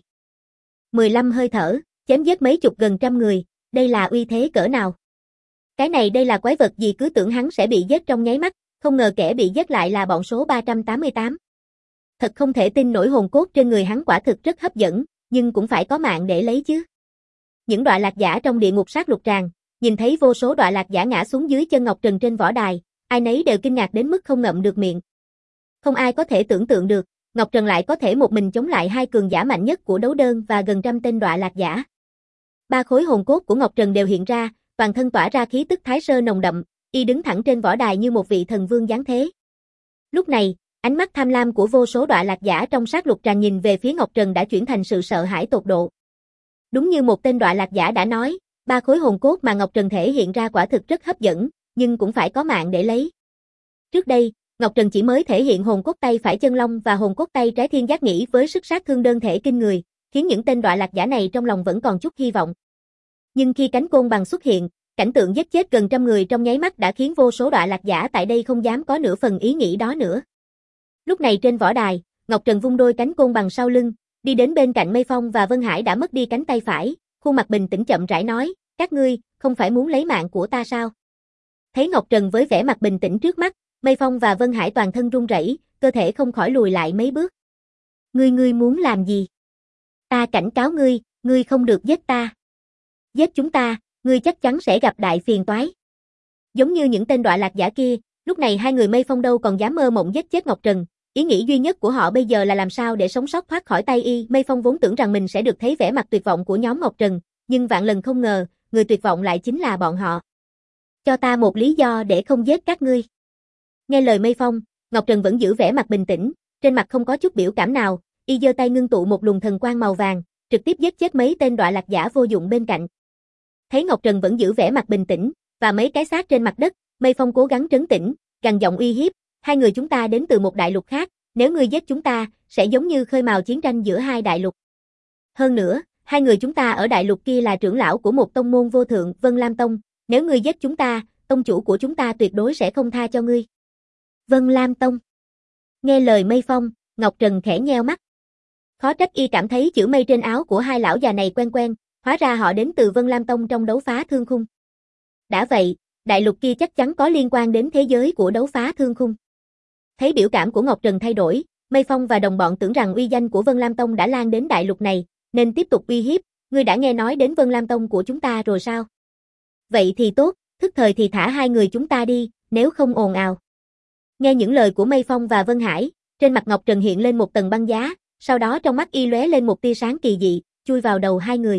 S1: 15 hơi thở, chém giết mấy chục gần trăm người, đây là uy thế cỡ nào? Cái này đây là quái vật gì, cứ tưởng hắn sẽ bị giết trong nháy mắt, không ngờ kẻ bị giết lại là bọn số 388. Thật không thể tin nổi, hồn cốt trên người hắn quả thực rất hấp dẫn, nhưng cũng phải có mạng để lấy chứ. Những đọa lạc giả trong địa ngục sát lục tràng, nhìn thấy vô số đọa lạc giả ngã xuống dưới chân Ngọc Trần trên võ đài, ai nấy đều kinh ngạc đến mức không ngậm được miệng. Không ai có thể tưởng tượng được, Ngọc Trần lại có thể một mình chống lại hai cường giả mạnh nhất của đấu đơn và gần trăm tên đọa lạc giả. 3 khối hồn cốt của Ngọc Trần đều hiện ra, toàn thân tỏa ra khí tức thái sơ nồng đậm, y đứng thẳng trên võ đài như một vị thần vương giáng thế. Lúc này, ánh mắt tham lam của vô số đọa lạc giả trong sát lục tràng nhìn về phía Ngọc Trần đã chuyển thành sự sợ hãi tột độ. Đúng như một tên đọa lạc giả đã nói, 3 khối hồn cốt mà Ngọc Trần thể hiện ra quả thực rất hấp dẫn, nhưng cũng phải có mạng để lấy. Trước đây, Ngọc Trần chỉ mới thể hiện hồn cốt tay phải chân long và hồn cốt tay trái thiên giác nhĩ với sức sát thương đơn thể kinh người, khiến những tên đọa lạc giả này trong lòng vẫn còn chút hy vọng. Nhưng khi cánh côn bằng xuất hiện, cảnh tượng giết chết gần trăm người trong nháy mắt đã khiến vô số đọa lạc giả tại đây không dám có nửa phần ý nghĩ đó nữa. Lúc này trên võ đài, Ngọc Trần vung đôi cánh côn bằng sau lưng, đi đến bên cạnh Mây Phong và Vân Hải đã mất đi cánh tay phải, khuôn mặt bình tĩnh chậm rãi nói, các ngươi, không phải muốn lấy mạng của ta sao? Thấy Ngọc Trần với vẻ mặt bình tĩnh trước mắt, Mây Phong và Vân Hải toàn thân run rẩy, cơ thể không khỏi lùi lại mấy bước. Ngươi muốn làm gì? Ta cảnh cáo ngươi, ngươi không được giết ta. Giết chúng ta, ngươi chắc chắn sẽ gặp đại phiền toái. Giống như những tên đọa lạc giả kia, lúc này hai người Mây Phong đâu còn dám mơ mộng giết chết Ngọc Trần, ý nghĩ duy nhất của họ bây giờ là làm sao để sống sót thoát khỏi tay y. Mây Phong vốn tưởng rằng mình sẽ được thấy vẻ mặt tuyệt vọng của nhóm Ngọc Trần, nhưng vạn lần không ngờ, người tuyệt vọng lại chính là bọn họ. Cho ta một lý do để không giết các ngươi. Nghe lời Mây Phong, Ngọc Trần vẫn giữ vẻ mặt bình tĩnh, trên mặt không có chút biểu cảm nào, y giơ tay ngưng tụ một luồng thần quang màu vàng, trực tiếp giết chết mấy tên đọa lạc giả vô dụng bên cạnh. Thấy Ngọc Trần vẫn giữ vẻ mặt bình tĩnh, và mấy cái xác trên mặt đất, Mây Phong cố gắng trấn tĩnh, gằn giọng uy hiếp, hai người chúng ta đến từ một đại lục khác, nếu ngươi giết chúng ta, sẽ giống như khơi mào chiến tranh giữa hai đại lục. Hơn nữa, hai người chúng ta ở đại lục kia là trưởng lão của một tông môn vô thượng, Vân Lam Tông, nếu ngươi giết chúng ta, tông chủ của chúng ta tuyệt đối sẽ không tha cho ngươi. Vân Lam Tông. Nghe lời Mây Phong, Ngọc Trần khẽ nheo mắt. Khó trách y cảm thấy chữ mây trên áo của hai lão già này quen quen, hóa ra họ đến từ Vân Lam Tông trong đấu phá thương khung. Đã vậy, đại lục kia chắc chắn có liên quan đến thế giới của đấu phá thương khung. Thấy biểu cảm của Ngọc Trần thay đổi, Mây Phong và đồng bọn tưởng rằng uy danh của Vân Lam Tông đã lan đến đại lục này, nên tiếp tục uy hiếp, ngươi đã nghe nói đến Vân Lam Tông của chúng ta rồi sao? Vậy thì tốt, thức thời thì thả hai người chúng ta đi, nếu không ồn ào. Nghe những lời của Mây Phong và Vân Hải, trên mặt Ngọc Trần hiện lên một tầng băng giá, sau đó trong mắt y lóe lên một tia sáng kỳ dị, chui vào đầu hai người.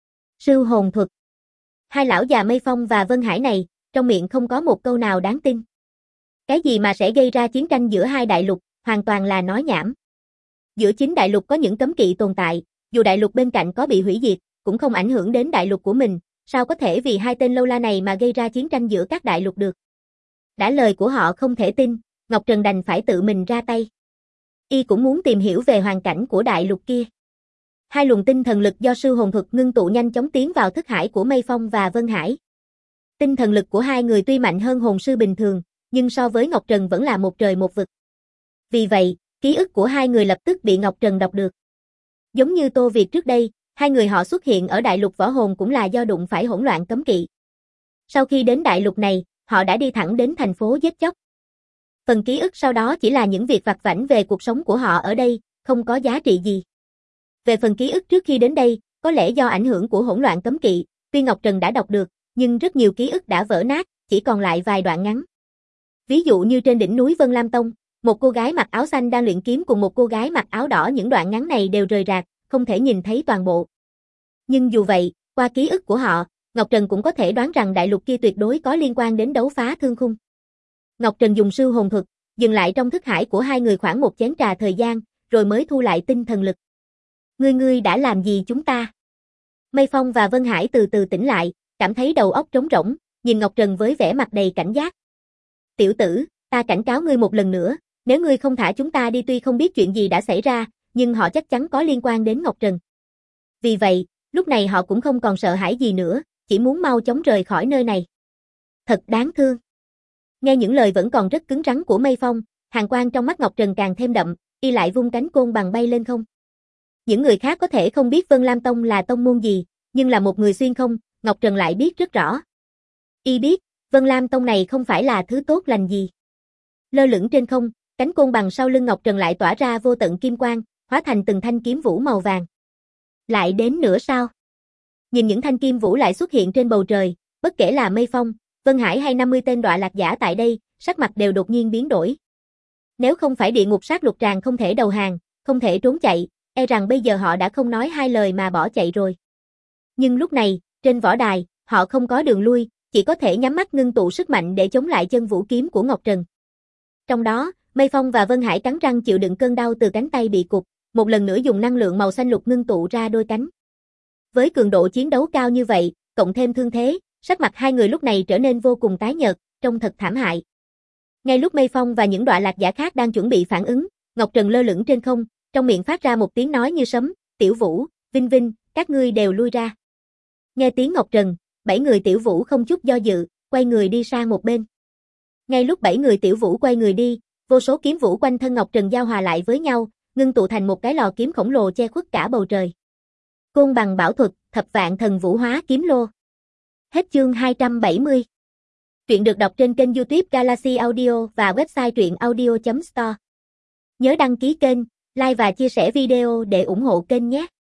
S1: Sư hồn thuật. Hai lão già Mây Phong và Vân Hải này, trong miệng không có một câu nào đáng tin. Cái gì mà sẽ gây ra chiến tranh giữa hai đại lục, hoàn toàn là nói nhảm. Giữa chính đại lục có những cấm kỵ tồn tại, dù đại lục bên cạnh có bị hủy diệt, cũng không ảnh hưởng đến đại lục của mình, sao có thể vì hai tên lâu la này mà gây ra chiến tranh giữa các đại lục được. Đã lời của họ không thể tin, Ngọc Trần đành phải tự mình ra tay. Y cũng muốn tìm hiểu về hoàn cảnh của đại lục kia. Hai luồng tinh thần lực do sư hồn thuật ngưng tụ nhanh chóng tiến vào thức hải của Mây Phong và Vân Hải. Tinh thần lực của hai người tuy mạnh hơn hồn sư bình thường, nhưng so với Ngọc Trần vẫn là một trời một vực. Vì vậy, ký ức của hai người lập tức bị Ngọc Trần đọc được. Giống như Tô Việt trước đây, hai người họ xuất hiện ở đại lục võ hồn cũng là do đụng phải hỗn loạn cấm kỵ. Sau khi đến đại lục này, họ đã đi thẳng đến thành phố giết chóc. Phần ký ức sau đó chỉ là những việc vặt vãnh về cuộc sống của họ ở đây, không có giá trị gì. Về phần ký ức trước khi đến đây, có lẽ do ảnh hưởng của hỗn loạn cấm kỵ, tuy Ngọc Trần đã đọc được, nhưng rất nhiều ký ức đã vỡ nát, chỉ còn lại vài đoạn ngắn. Ví dụ như trên đỉnh núi Vân Lam Tông, một cô gái mặc áo xanh đang luyện kiếm cùng một cô gái mặc áo đỏ, những đoạn ngắn này đều rời rạc, không thể nhìn thấy toàn bộ. Nhưng dù vậy, qua ký ức của họ, Ngọc Trần cũng có thể đoán rằng đại lục kia tuyệt đối có liên quan đến đấu phá thương khung. Ngọc Trần dùng sư hồn thuật, dừng lại trong thức hải của hai người khoảng một chén trà thời gian, rồi mới thu lại tinh thần lực. Ngươi đã làm gì chúng ta? Mây Phong và Vân Hải từ từ tỉnh lại, cảm thấy đầu óc trống rỗng, nhìn Ngọc Trần với vẻ mặt đầy cảnh giác. Tiểu tử, ta cảnh cáo ngươi một lần nữa, nếu ngươi không thả chúng ta đi, tuy không biết chuyện gì đã xảy ra, nhưng họ chắc chắn có liên quan đến Ngọc Trần. Vì vậy, lúc này họ cũng không còn sợ hãi gì nữa, chỉ muốn mau chóng rời khỏi nơi này. Thật đáng thương. Nghe những lời vẫn còn rất cứng rắn của Mây Phong, hàn quang trong mắt Ngọc Trần càng thêm đậm, y lại vung cánh côn bằng bay lên không. Những người khác có thể không biết Vân Lam Tông là tông môn gì, nhưng là một người xuyên không, Ngọc Trần lại biết rất rõ. Y biết, Vân Lam Tông này không phải là thứ tốt lành gì. Lơ lửng trên không, cánh côn bằng sau lưng Ngọc Trần lại tỏa ra vô tận kim quang, hóa thành từng thanh kiếm vũ màu vàng. Lại đến nữa sao? Nhìn những thanh kim vũ lại xuất hiện trên bầu trời, bất kể là Mây Phong, Vân Hải hay 50 tên đọa lạc giả tại đây, sắc mặt đều đột nhiên biến đổi. Nếu không phải địa ngục sát lục tràng không thể đầu hàng, không thể trốn chạy, e rằng bây giờ họ đã không nói hai lời mà bỏ chạy rồi. Nhưng lúc này, trên võ đài, họ không có đường lui, chỉ có thể nhắm mắt ngưng tụ sức mạnh để chống lại chân vũ kiếm của Ngọc Trần. Trong đó, Mây Phong và Vân Hải cắn răng chịu đựng cơn đau từ cánh tay bị cụt, một lần nữa dùng năng lượng màu xanh lục ngưng tụ ra đôi cánh. Với cường độ chiến đấu cao như vậy, cộng thêm thương thế, sắc mặt hai người lúc này trở nên vô cùng tái nhợt, trông thật thảm hại. Ngay lúc Mây Phong và những đọa lạc giả khác đang chuẩn bị phản ứng, Ngọc Trần lơ lửng trên không, trong miệng phát ra một tiếng nói như sấm, Tiểu Vũ, Vinh Vinh, các ngươi đều lui ra. Nghe tiếng Ngọc Trần, 7 người Tiểu Vũ không chút do dự, quay người đi sang một bên. Ngay lúc 7 người Tiểu Vũ quay người đi, vô số kiếm vũ quanh thân Ngọc Trần giao hòa lại với nhau, ngưng tụ thành một cái lò kiếm khổng lồ che khuất cả bầu trời. Côn bằng bảo thuật, thập vạn thần vũ hóa kiếm lô. Hết chương 270. Truyện được đọc trên kênh YouTube Galaxy Audio và website truyệnaudio.store. Nhớ đăng ký kênh, like và chia sẻ video để ủng hộ kênh nhé.